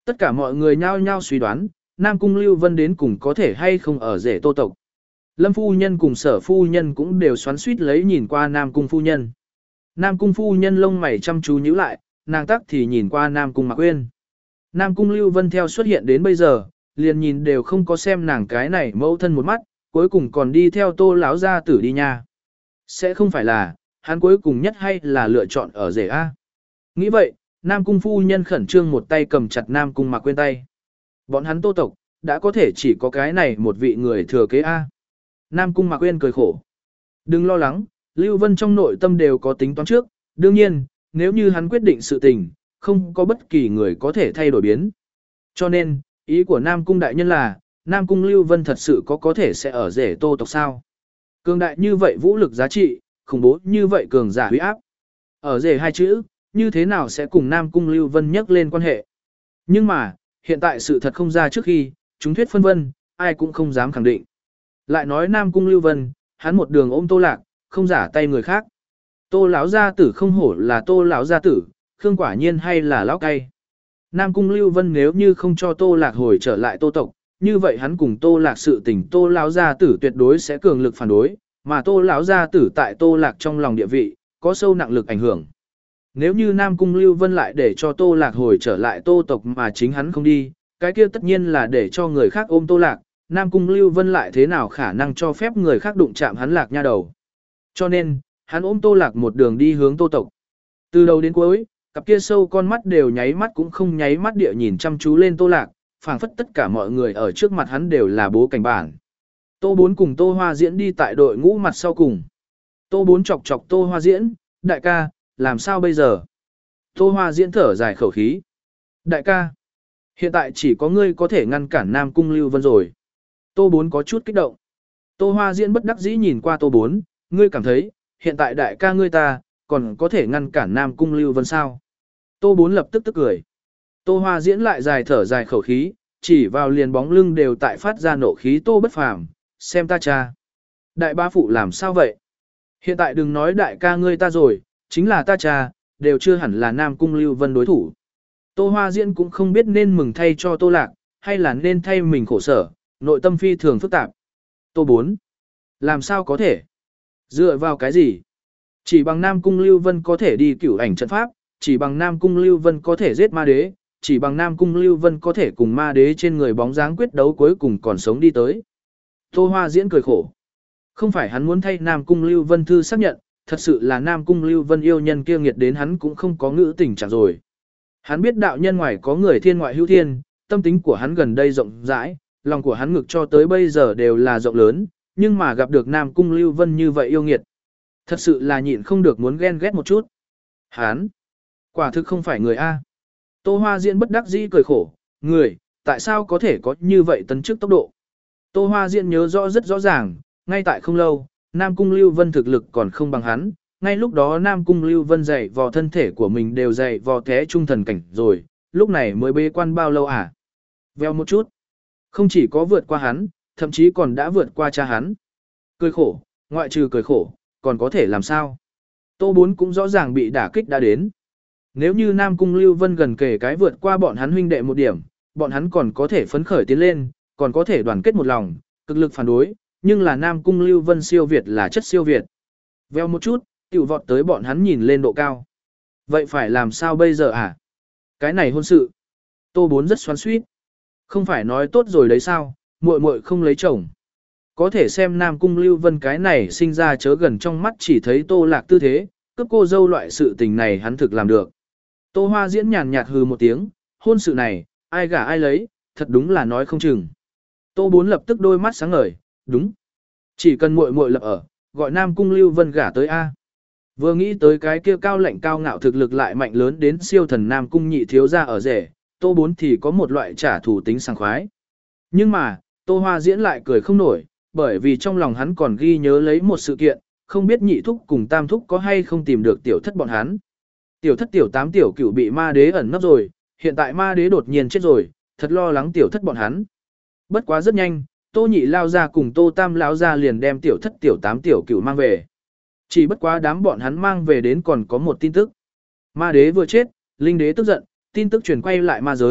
Tất cả mọi người nhao nhao suy đoán, Nam Cung Lưu Vân đến cùng có thể hay không ở rể Tô tộc. Lâm phu nhân cùng Sở phu nhân cũng đều xoắn xuýt lấy nhìn qua Nam Cung phu nhân. Nam Cung phu nhân lông mày chăm chú nhíu lại, nàng tắc thì nhìn qua Nam Cung Mạc Uyên. Nam Cung Lưu Vân theo xuất hiện đến bây giờ, liền nhìn đều không có xem nàng cái này mẫu thân một mắt, cuối cùng còn đi theo Tô lão gia tử đi nha. Sẽ không phải là, hắn cuối cùng nhất hay là lựa chọn ở rể A. Nghĩ vậy, Nam Cung phu nhân khẩn trương một tay cầm chặt Nam Cung Mạc Uyên tay. Bọn hắn Tô tộc, đã có thể chỉ có cái này một vị người thừa kế A. Nam Cung Mạc Uyên cười khổ. Đừng lo lắng, Lưu Vân trong nội tâm đều có tính toán trước, đương nhiên, nếu như hắn quyết định sự tình, không có bất kỳ người có thể thay đổi biến. Cho nên, ý của Nam Cung đại nhân là, Nam Cung Lưu Vân thật sự có có thể sẽ ở rể Tô tộc sao. Cường đại như vậy vũ lực giá trị, khủng bố như vậy cường giả huy áp. Ở rể hai chữ, như thế nào sẽ cùng Nam Cung Lưu Vân nhắc lên quan hệ. Nhưng mà, hiện tại sự thật không ra trước khi, chúng thuyết phân vân, ai cũng không dám khẳng định. Lại nói Nam Cung Lưu Vân, hắn một đường ôm Tô Lạc, không giả tay người khác. Tô lão gia tử không hổ là Tô lão gia tử, Khương quả nhiên hay là lão cay. Nam Cung Lưu Vân nếu như không cho Tô Lạc hồi trở lại Tô tộc, như vậy hắn cùng Tô Lạc sự tình Tô lão gia tử tuyệt đối sẽ cường lực phản đối, mà Tô lão gia tử tại Tô Lạc trong lòng địa vị, có sâu nặng lực ảnh hưởng. Nếu như Nam Cung Lưu Vân lại để cho Tô Lạc hồi trở lại Tô tộc mà chính hắn không đi, cái kia tất nhiên là để cho người khác ôm Tô Lạc, Nam Cung Lưu Vân lại thế nào khả năng cho phép người khác đụng chạm hắn Lạc nha đầu. Cho nên, hắn ôm Tô Lạc một đường đi hướng Tô tộc. Từ đầu đến cuối, cặp kia sâu con mắt đều nháy mắt cũng không nháy mắt địa nhìn chăm chú lên Tô Lạc, phảng phất tất cả mọi người ở trước mặt hắn đều là bố cảnh bản. Tô Bốn cùng Tô Hoa Diễn đi tại đội ngũ mặt sau cùng. Tô Bốn chọc chọc Tô Hoa Diễn, đại ca, làm sao bây giờ? Tô Hoa Diễn thở dài khẩu khí. Đại ca, hiện tại chỉ có ngươi có thể ngăn cản Nam Cung Lưu Vân rồi. Tô Bốn có chút kích động. Tô Hoa Diễn bất đắc dĩ nhìn qua Tô Bốn, ngươi cảm thấy, hiện tại đại ca ngươi ta, còn có thể ngăn cản Nam Cung Lưu Vân sao? Tô Bốn lập tức tức cười. Tô Hoa Diễn lại dài thở dài khẩu khí, chỉ vào liền bóng lưng đều tại phát ra nộ khí Tô Bất Phàm, xem ta cha. Đại ba phụ làm sao vậy? Hiện tại đừng nói đại ca ngươi ta rồi, chính là ta cha, đều chưa hẳn là Nam Cung Lưu Vân đối thủ. Tô Hoa Diễn cũng không biết nên mừng thay cho Tô Lạc, hay là nên thay mình khổ sở, nội tâm phi thường phức tạp. Tô Bốn, làm sao có thể? Dựa vào cái gì? Chỉ bằng Nam Cung Lưu Vân có thể đi cửu ảnh trận pháp, chỉ bằng Nam Cung Lưu Vân có thể giết ma đế, chỉ bằng Nam Cung Lưu Vân có thể cùng ma đế trên người bóng dáng quyết đấu cuối cùng còn sống đi tới. Tô Hoa Diễn cười khổ. Không phải hắn muốn thay Nam Cung Lưu Vân thư xác nhận, thật sự là Nam Cung Lưu Vân yêu nhân kia nghiệt đến hắn cũng không có ngữ tình trạng rồi. Hắn biết đạo nhân ngoài có người thiên ngoại hữu thiên, tâm tính của hắn gần đây rộng rãi, lòng của hắn ngực cho tới bây giờ đều là rộng lớn, nhưng mà gặp được Nam Cung Lưu Vân như vậy yêu nghiệt. Thật sự là nhịn không được muốn ghen ghét một chút. Hắn, quả thực không phải người A. Tô Hoa Diễn bất đắc dĩ cười khổ, người, tại sao có thể có như vậy tấn chức tốc độ. Tô Hoa Diễn nhớ rõ rất rõ ràng, ngay tại không lâu, Nam Cung Lưu Vân thực lực còn không bằng hắn, ngay lúc đó Nam Cung Lưu Vân dạy vò thân thể của mình đều dạy vò thế trung thần cảnh rồi, lúc này mới bế quan bao lâu à? Veo một chút. Không chỉ có vượt qua hắn, thậm chí còn đã vượt qua cha hắn. Cười khổ, ngoại trừ cười khổ, còn có thể làm sao? Tô Bốn cũng rõ ràng bị đả kích đã đến. Nếu như Nam Cung Lưu Vân gần kề cái vượt qua bọn hắn huynh đệ một điểm, bọn hắn còn có thể phấn khởi tiến lên, còn có thể đoàn kết một lòng, cực lực phản đối, nhưng là Nam Cung Lưu Vân siêu việt là chất siêu việt. Veo một chút, tiểu vọt tới bọn hắn nhìn lên độ cao. Vậy phải làm sao bây giờ à? Cái này hôn sự. Tô Bốn rất xoắn xuýt. Không phải nói tốt rồi đấy sao, muội muội không lấy chồng. Có thể xem Nam Cung Lưu Vân cái này sinh ra chớ gần trong mắt chỉ thấy Tô Lạc tư thế, cướp cô dâu loại sự tình này hắn thực làm được. Tô Hoa Diễn nhàn nhạt hừ một tiếng, hôn sự này, ai gả ai lấy, thật đúng là nói không chừng. Tô Bốn lập tức đôi mắt sáng ngời, đúng. Chỉ cần muội muội lập ở, gọi Nam Cung Lưu Vân gả tới A. Vừa nghĩ tới cái kia cao lạnh cao ngạo thực lực lại mạnh lớn đến siêu thần Nam Cung nhị thiếu gia ở rể, Tô Bốn thì có một loại trả thù tính sảng khoái. Nhưng mà, Tô Hoa Diễn lại cười không nổi, bởi vì trong lòng hắn còn ghi nhớ lấy một sự kiện, không biết nhị thúc cùng tam thúc có hay không tìm được tiểu thất bọn hắn. Tiểu thất tiểu tám tiểu cửu bị ma đế ẩn nấp rồi, hiện tại ma đế đột nhiên chết rồi, thật lo lắng tiểu thất bọn hắn. Bất quá rất nhanh, Tô nhị lao ra cùng Tô tam lão ra liền đem tiểu thất tiểu tám tiểu cửu mang về. Chỉ bất quá đám bọn hắn mang về đến còn có một tin tức. Ma đế vừa chết, linh đế tức giận, tin tức truyền quay lại ma giới,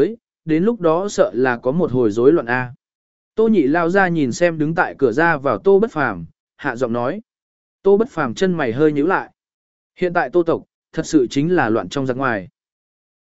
đến lúc đó sợ là có một hồi rối loạn A. Tô nhị lao ra nhìn xem đứng tại cửa ra vào Tô Bất Phàm, hạ giọng nói. Tô Bất Phàm chân mày hơi nhíu lại. Hiện tại Tô tộc, thật sự chính là loạn trong giặc ngoài.